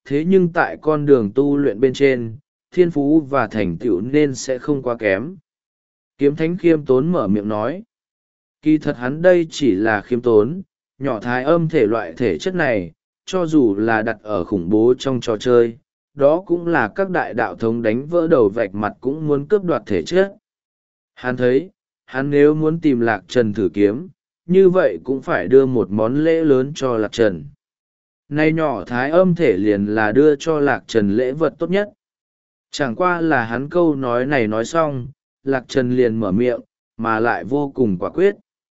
thế nhưng tại con đường tu luyện bên trên, thiên phú và thành tựu nên sẽ không quá kém. Kiếm thánh khiêm tốn mở miệng nói. Kỳ thật hắn đây chỉ là khiêm tốn, nhỏ thái âm thể loại thể chất này, cho dù là đặt ở khủng bố trong trò chơi, đó cũng là các đại đạo thống đánh vỡ đầu vạch mặt cũng muốn cướp đoạt thể chất. Hắn thấy, hắn nếu muốn tìm Lạc Trần thử kiếm, như vậy cũng phải đưa một món lễ lớn cho Lạc Trần. Nay nhỏ thái âm thể liền là đưa cho Lạc Trần lễ vật tốt nhất. Chẳng qua là hắn câu nói này nói xong, Lạc Trần liền mở miệng, mà lại vô cùng quả quyết.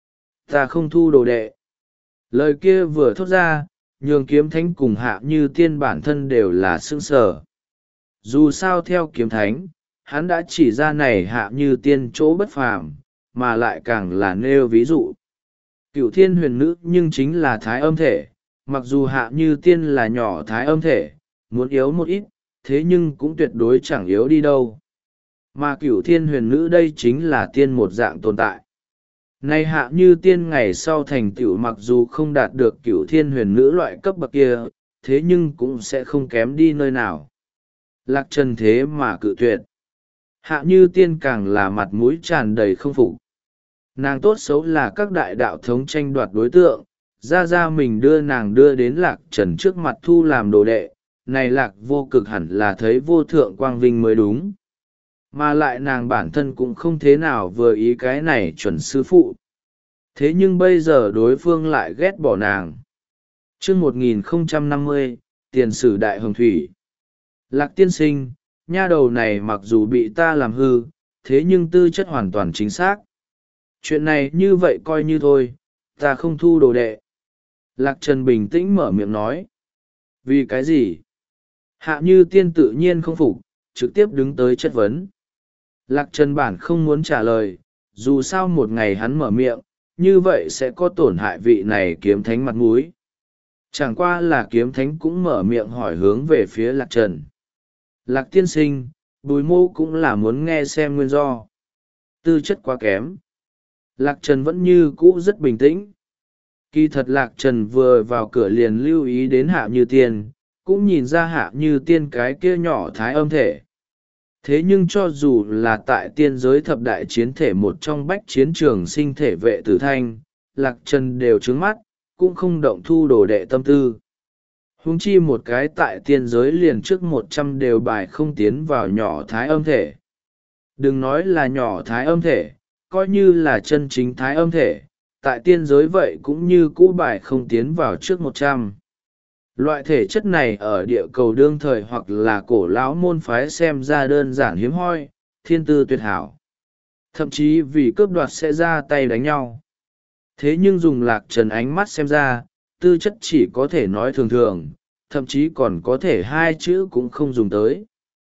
Ta không thu đồ đệ. Lời kia vừa thốt ra, nhường kiếm thánh cùng Hạ Như Tiên bản thân đều là sững sờ. Dù sao theo kiếm thánh, hắn đã chỉ ra này Hạ Như Tiên chỗ bất phàm, mà lại càng là nêu ví dụ. Cửu thiên huyền nữ nhưng chính là thái âm thể, mặc dù Hạ Như Tiên là nhỏ thái âm thể, muốn yếu một ít, thế nhưng cũng tuyệt đối chẳng yếu đi đâu. Mà cửu thiên huyền nữ đây chính là tiên một dạng tồn tại. Nay Hạ Như Tiên ngày sau thành tựu mặc dù không đạt được cửu thiên huyền nữ loại cấp bậc kia, thế nhưng cũng sẽ không kém đi nơi nào. Lạc Trần thế mà cự tuyệt. Hạ Như Tiên càng là mặt mũi tràn đầy không phục. Nàng tốt xấu là các đại đạo thống tranh đoạt đối tượng, ra ra mình đưa nàng đưa đến Lạc Trần trước mặt thu làm đồ đệ, này Lạc vô cực hẳn là thấy vô thượng quang vinh mới đúng. Mà lại nàng bản thân cũng không thế nào vừa ý cái này chuẩn sư phụ. Thế nhưng bây giờ đối phương lại ghét bỏ nàng. Chương một nghìn không trăm năm mươi, tiền sử đại hồng thủy. Lạc tiên sinh, nha đầu này mặc dù bị ta làm hư, thế nhưng tư chất hoàn toàn chính xác. Chuyện này như vậy coi như thôi, ta không thu đồ đệ. Lạc Trần bình tĩnh mở miệng nói. Vì cái gì? Hạ Như Tiên tự nhiên không phục, trực tiếp đứng tới chất vấn. Lạc Trần bản không muốn trả lời, dù sao một ngày hắn mở miệng, như vậy sẽ có tổn hại vị này kiếm thánh mặt mũi. Chẳng qua là kiếm thánh cũng mở miệng hỏi hướng về phía Lạc Trần. Lạc tiên sinh, Bùi Mô cũng là muốn nghe xem nguyên do. Tư chất quá kém. Lạc Trần vẫn như cũ rất bình tĩnh. Kỳ thật Lạc Trần vừa vào cửa liền lưu ý đến Hạ Như Tiên, cũng nhìn ra Hạ Như Tiên cái kia nhỏ thái âm thể. Thế nhưng cho dù là tại tiên giới thập đại chiến thể một trong bách chiến trường sinh thể vệ tử thanh, Lạc Trần đều trướng mắt, cũng không động thu đồ đệ tâm tư. Huống chi một cái tại tiên giới liền trước một trăm đều bài không tiến vào nhỏ thái âm thể. Đừng nói là nhỏ thái âm thể, coi như là chân chính thái âm thể, tại tiên giới vậy cũng như cũ bài không tiến vào trước một trăm. Loại thể chất này ở địa cầu đương thời hoặc là cổ lão môn phái xem ra đơn giản hiếm hoi, thiên tư tuyệt hảo. Thậm chí vì cướp đoạt sẽ ra tay đánh nhau. Thế nhưng dùng Lạc Trần ánh mắt xem ra, tư chất chỉ có thể nói thường thường, thậm chí còn có thể hai chữ cũng không dùng tới.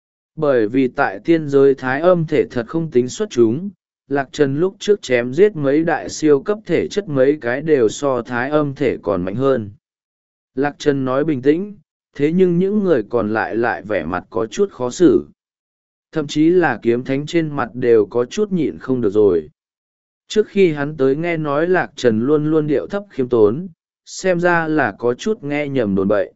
Bởi vì tại tiên giới thái âm thể thật không tính xuất chúng, Lạc Trần lúc trước chém giết mấy đại siêu cấp thể chất mấy cái đều so thái âm thể còn mạnh hơn. Lạc Trần nói bình tĩnh, thế nhưng những người còn lại lại vẻ mặt có chút khó xử. Thậm chí là kiếm thánh trên mặt đều có chút nhịn không được rồi. Trước khi hắn tới nghe nói Lạc Trần luôn luôn điệu thấp khiêm tốn, xem ra là có chút nghe nhầm đồn bậy.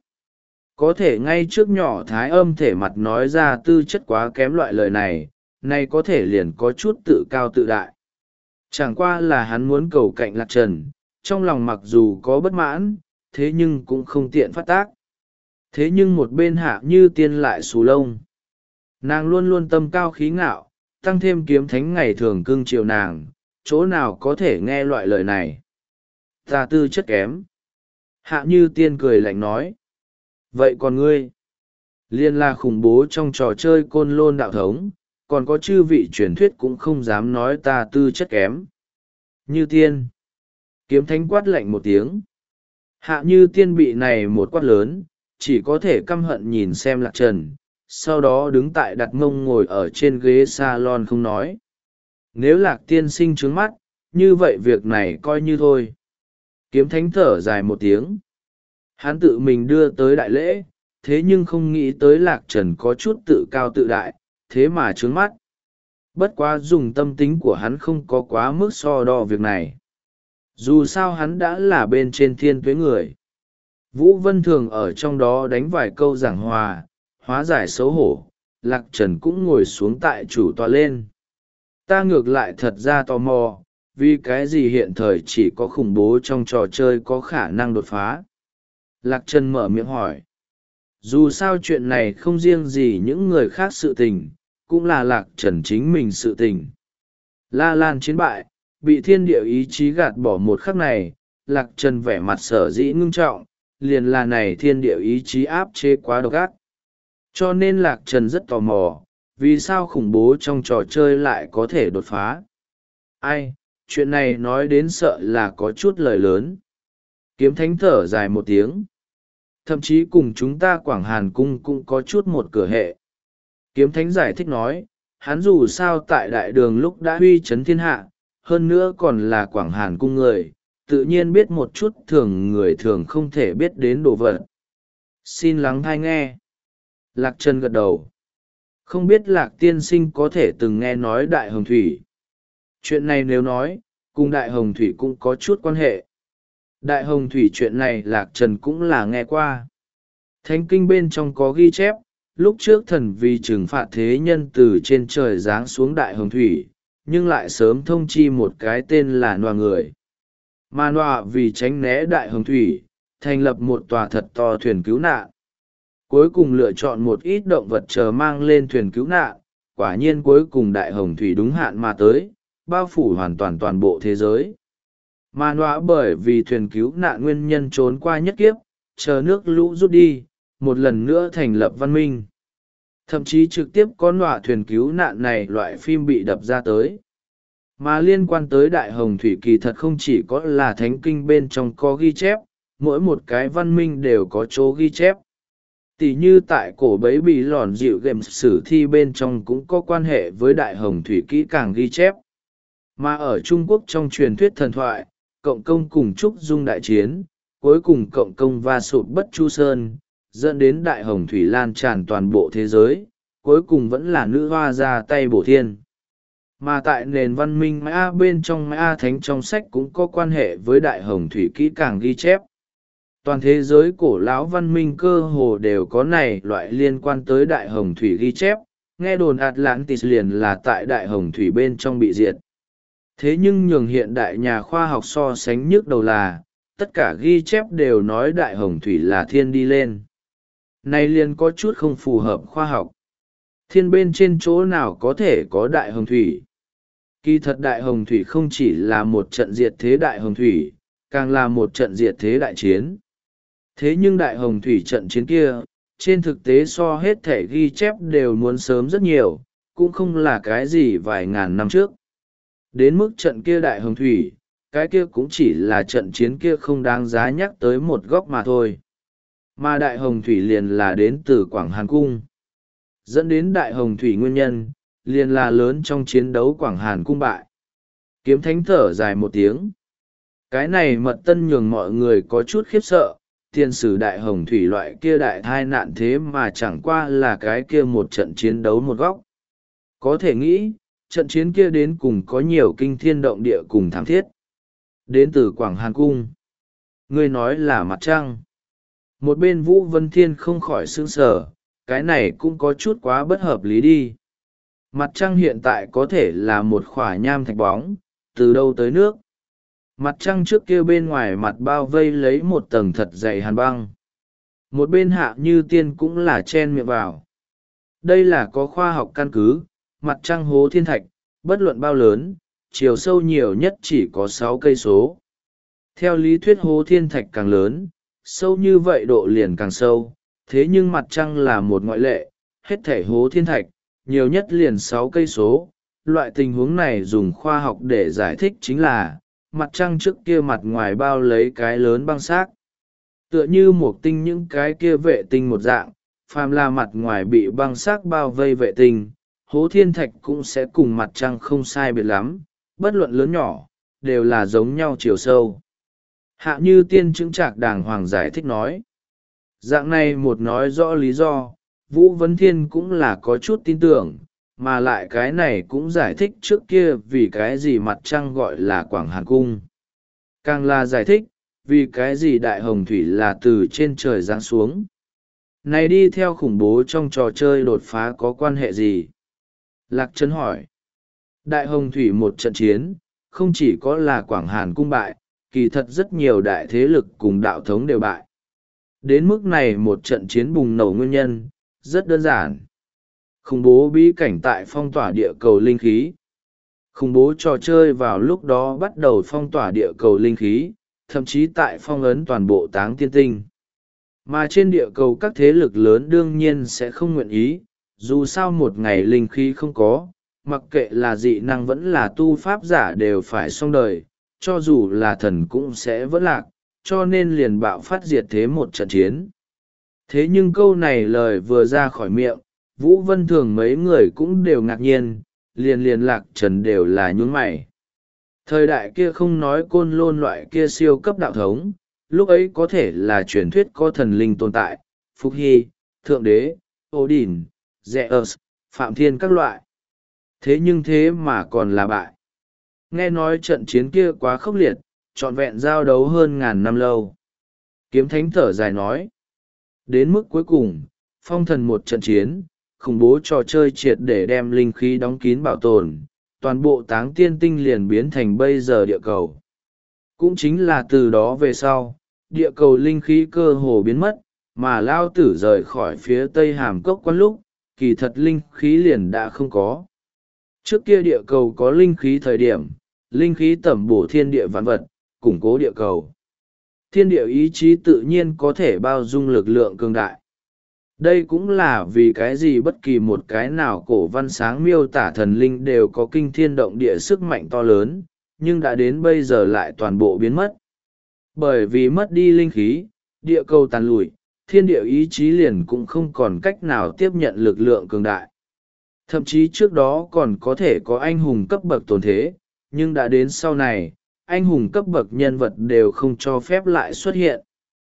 Có thể ngay trước nhỏ thái âm thể mặt nói ra tư chất quá kém loại lời này, nay có thể liền có chút tự cao tự đại. Chẳng qua là hắn muốn cầu cạnh Lạc Trần, trong lòng mặc dù có bất mãn, thế nhưng cũng không tiện phát tác. Thế nhưng một bên Hạ Như Tiên lại xù lông. Nàng luôn luôn tâm cao khí ngạo, tăng thêm kiếm thánh ngày thường cưng chiều nàng, chỗ nào có thể nghe loại lời này. Ta tư chất kém. Hạ Như Tiên cười lạnh nói. Vậy còn ngươi? Liên là khủng bố trong trò chơi côn lôn đạo thống, còn có chư vị truyền thuyết cũng không dám nói ta tư chất kém. Như Tiên. Kiếm thánh quát lạnh một tiếng. Hạ Như Tiên bị này một quát lớn, chỉ có thể căm hận nhìn xem Lạc Trần, sau đó đứng tại đặt mông ngồi ở trên ghế salon không nói. Nếu Lạc tiên sinh trướng mắt, như vậy việc này coi như thôi. Kiếm thánh thở dài một tiếng. Hắn tự mình đưa tới đại lễ, thế nhưng không nghĩ tới Lạc Trần có chút tự cao tự đại, thế mà trướng mắt. Bất quá dùng tâm tính của hắn không có quá mức so đo việc này. Dù sao hắn đã là bên trên thiên tuế người. Vũ Vân Thường ở trong đó đánh vài câu giảng hòa, hóa giải xấu hổ. Lạc Trần cũng ngồi xuống tại chủ tọa lên. Ta ngược lại thật ra tò mò, vì cái gì hiện thời chỉ có khủng bố trong trò chơi có khả năng đột phá. Lạc Trần mở miệng hỏi. Dù sao chuyện này không riêng gì những người khác sự tình, cũng là Lạc Trần chính mình sự tình. La Lan chiến bại, bị thiên địa ý chí gạt bỏ một khắc này, Lạc Trần vẻ mặt sở dĩ ngưng trọng, liền là này thiên địa ý chí áp chế quá độc ác. Cho nên Lạc Trần rất tò mò, vì sao khủng bố trong trò chơi lại có thể đột phá. Ai, chuyện này nói đến sợ là có chút lời lớn. Kiếm Thánh thở dài một tiếng. Thậm chí cùng chúng ta Quảng Hàn Cung cũng có chút một cửa hệ. Kiếm Thánh giải thích nói, hắn dù sao tại đại đường lúc đã huy chấn thiên hạ, hơn nữa còn là Quảng Hàn Cung người, tự nhiên biết một chút thường người thường không thể biết đến đồ vật. Xin lắng thai nghe. Lạc Trần gật đầu. Không biết Lạc tiên sinh có thể từng nghe nói Đại Hồng Thủy. Chuyện này nếu nói, cùng Đại Hồng Thủy cũng có chút quan hệ. Đại Hồng Thủy chuyện này Lạc Trần cũng là nghe qua. Thánh kinh bên trong có ghi chép, lúc trước thần vì trừng phạt thế nhân từ trên trời giáng xuống Đại Hồng Thủy, nhưng lại sớm thông chi một cái tên là Nọa người. Mà Nọa vì tránh né Đại Hồng Thủy, thành lập một tòa thật to thuyền cứu nạn. Cuối cùng lựa chọn một ít động vật chờ mang lên thuyền cứu nạn, quả nhiên cuối cùng Đại Hồng Thủy đúng hạn mà tới, bao phủ hoàn toàn toàn bộ thế giới. Mà Nọa bởi vì thuyền cứu nạn nguyên nhân trốn qua nhất kiếp, chờ nước lũ rút đi, một lần nữa thành lập văn minh. Thậm chí trực tiếp có Nọa thuyền cứu nạn này loại phim bị đập ra tới. Mà liên quan tới Đại Hồng Thủy kỳ thật không chỉ có là thánh kinh bên trong có ghi chép, mỗi một cái văn minh đều có chỗ ghi chép. Tỷ như tại cổ bấy bị lòn dịu game sử thi bên trong cũng có quan hệ với Đại Hồng Thủy kỹ càng ghi chép. Mà ở Trung Quốc trong truyền thuyết thần thoại, Cộng công cùng Trúc Dung đại chiến, cuối cùng Cộng công va sụp Bất Chu Sơn, dẫn đến Đại Hồng Thủy lan tràn toàn bộ thế giới, cuối cùng vẫn là nữ hoa ra tay bổ thiên. Mà tại nền văn minh Maya bên trong Maya Thánh trong sách cũng có quan hệ với Đại Hồng Thủy kỹ càng ghi chép. Toàn thế giới cổ lão văn minh cơ hồ đều có này loại liên quan tới Đại Hồng Thủy ghi chép, nghe đồn Atlantis liền là tại Đại Hồng Thủy bên trong bị diệt. Thế nhưng nhường hiện đại nhà khoa học so sánh nhức đầu là, tất cả ghi chép đều nói Đại Hồng Thủy là thiên đi lên. Này liền có chút không phù hợp khoa học. Thiên bên trên chỗ nào có thể có Đại Hồng Thủy? Kỳ thật Đại Hồng Thủy không chỉ là một trận diệt thế Đại Hồng Thủy, càng là một trận diệt thế đại chiến. Thế nhưng Đại Hồng Thủy trận chiến kia, trên thực tế so hết thể ghi chép đều muốn sớm rất nhiều, cũng không là cái gì vài ngàn năm trước. Đến mức trận kia Đại Hồng Thủy, cái kia cũng chỉ là trận chiến kia không đáng giá nhắc tới một góc mà thôi. Mà Đại Hồng Thủy liền là đến từ Quảng Hàn Cung. Dẫn đến Đại Hồng Thủy nguyên nhân, liền là lớn trong chiến đấu Quảng Hàn Cung bại. Kiếm Thánh thở dài một tiếng. Cái này mật tân nhường mọi người có chút khiếp sợ, thiên sử Đại Hồng Thủy loại kia đại thai nạn thế mà chẳng qua là cái kia một trận chiến đấu một góc. Có thể nghĩ, trận chiến kia đến cùng có nhiều kinh thiên động địa cùng thảm thiết. Đến từ Quảng Hàn Cung. Ngươi nói là mặt trăng. Một bên Vũ Vân Thiên không khỏi sững sờ, cái này cũng có chút quá bất hợp lý đi. Mặt trăng hiện tại có thể là một khỏa nham thạch bóng, từ đâu tới nước. Mặt trăng trước kia bên ngoài mặt bao vây lấy một tầng thật dày hàn băng. Một bên Hạ Như Tiên cũng là chen miệng vào. Đây là có khoa học căn cứ, mặt trăng hố thiên thạch, bất luận bao lớn, chiều sâu nhiều nhất chỉ có sáu cây số. Theo lý thuyết hố thiên thạch càng lớn, sâu như vậy độ liền càng sâu, thế nhưng mặt trăng là một ngoại lệ, hết thể hố thiên thạch, nhiều nhất liền sáu cây số. Loại tình huống này dùng khoa học để giải thích chính là, mặt trăng trước kia mặt ngoài bao lấy cái lớn băng xác. Tựa như một tinh những cái kia vệ tinh một dạng, phàm là mặt ngoài bị băng xác bao vây vệ tinh, hố thiên thạch cũng sẽ cùng mặt trăng không sai biệt lắm, bất luận lớn nhỏ, đều là giống nhau chiều sâu. Hạ Như Tiên chứng trạc đàng hoàng giải thích nói. Dạng này một nói rõ lý do, Vũ Vấn Thiên cũng là có chút tin tưởng, mà lại cái này cũng giải thích trước kia vì cái gì mặt trăng gọi là Quảng Hàn Cung. Càng là giải thích, vì cái gì đại hồng thủy là từ trên trời giáng xuống? Này đi theo khủng bố trong trò chơi đột phá có quan hệ gì? Lạc Trấn hỏi. Đại hồng thủy một trận chiến, không chỉ có là Quảng Hàn cung bại, kỳ thật rất nhiều đại thế lực cùng đạo thống đều bại. Đến mức này một trận chiến bùng nổ nguyên nhân, rất đơn giản. Khủng bố bí cảnh tại phong tỏa địa cầu linh khí. Khủng bố trò chơi vào lúc đó bắt đầu phong tỏa địa cầu linh khí, thậm chí tại phong ấn toàn bộ táng tiên tinh. Mà trên địa cầu các thế lực lớn đương nhiên sẽ không nguyện ý, dù sao một ngày linh khí không có, mặc kệ là dị năng vẫn là tu pháp giả đều phải xong đời, cho dù là thần cũng sẽ vẫn lạc, cho nên liền bạo phát diệt thế một trận chiến. Thế nhưng câu này lời vừa ra khỏi miệng, Vũ Vân Thường mấy người cũng đều ngạc nhiên, liền liền Lạc Trần đều là nhún mày. Thời đại kia không nói côn lôn loại kia siêu cấp đạo thống, lúc ấy có thể là truyền thuyết có thần linh tồn tại, Phúc Hy, Thượng Đế, Odin, Zeus, Phạm Thiên các loại. Thế nhưng thế mà còn là bại. Nghe nói trận chiến kia quá khốc liệt, trọn vẹn giao đấu hơn ngàn năm lâu. Kiếm Thánh thở dài nói. Đến mức cuối cùng, phong thần một trận chiến, khủng bố trò chơi triệt để đem linh khí đóng kín bảo tồn, toàn bộ táng tiên tinh liền biến thành bây giờ địa cầu. Cũng chính là từ đó về sau, địa cầu linh khí cơ hồ biến mất, mà Lao Tử rời khỏi phía tây hàm cốc quan lúc, kỳ thật linh khí liền đã không có. Trước kia địa cầu có linh khí thời điểm, linh khí tẩm bổ thiên địa vạn vật, củng cố địa cầu. Thiên địa ý chí tự nhiên có thể bao dung lực lượng cường đại. Đây cũng là vì cái gì bất kỳ một cái nào cổ văn sáng miêu tả thần linh đều có kinh thiên động địa sức mạnh to lớn, nhưng đã đến bây giờ lại toàn bộ biến mất. Bởi vì mất đi linh khí, địa cầu tàn lụi, thiên địa ý chí liền cũng không còn cách nào tiếp nhận lực lượng cường đại. Thậm chí trước đó còn có thể có anh hùng cấp bậc tồn thế, nhưng đã đến sau này, anh hùng cấp bậc nhân vật đều không cho phép lại xuất hiện.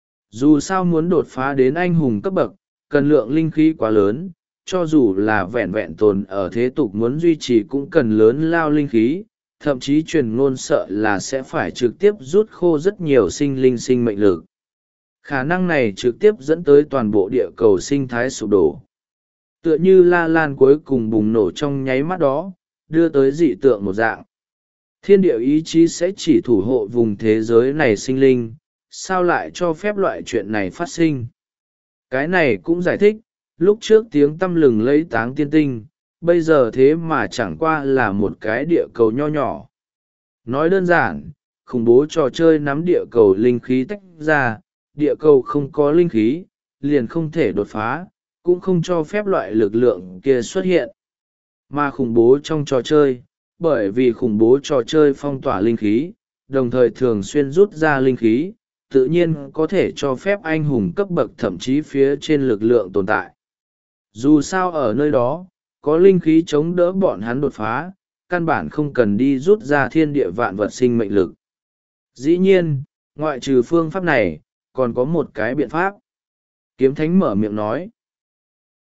Dù sao muốn đột phá đến anh hùng cấp bậc, cần lượng linh khí quá lớn, cho dù là vẹn vẹn tồn ở thế tục muốn duy trì cũng cần lớn lao linh khí, thậm chí truyền ngôn sợ là sẽ phải trực tiếp rút khô rất nhiều sinh linh sinh mệnh lực. Khả năng này trực tiếp dẫn tới toàn bộ địa cầu sinh thái sụp đổ. Tựa như la lan cuối cùng bùng nổ trong nháy mắt đó, đưa tới dị tượng một dạng. Thiên địa ý chí sẽ chỉ thủ hộ vùng thế giới này sinh linh, sao lại cho phép loại chuyện này phát sinh? Cái này cũng giải thích, lúc trước tiếng tăm lừng lấy táng tiên tinh, bây giờ thế mà chẳng qua là một cái địa cầu nho nhỏ. Nói đơn giản, khủng bố trò chơi nắm địa cầu linh khí tách ra, địa cầu không có linh khí, liền không thể đột phá, cũng không cho phép loại lực lượng kia xuất hiện. Mà khủng bố trong trò chơi, bởi vì khủng bố trò chơi phong tỏa linh khí, đồng thời thường xuyên rút ra linh khí, tự nhiên có thể cho phép anh hùng cấp bậc thậm chí phía trên lực lượng tồn tại. Dù sao ở nơi đó, có linh khí chống đỡ bọn hắn đột phá, căn bản không cần đi rút ra thiên địa vạn vật sinh mệnh lực. Dĩ nhiên, ngoại trừ phương pháp này, còn có một cái biện pháp. Kiếm Thánh mở miệng nói.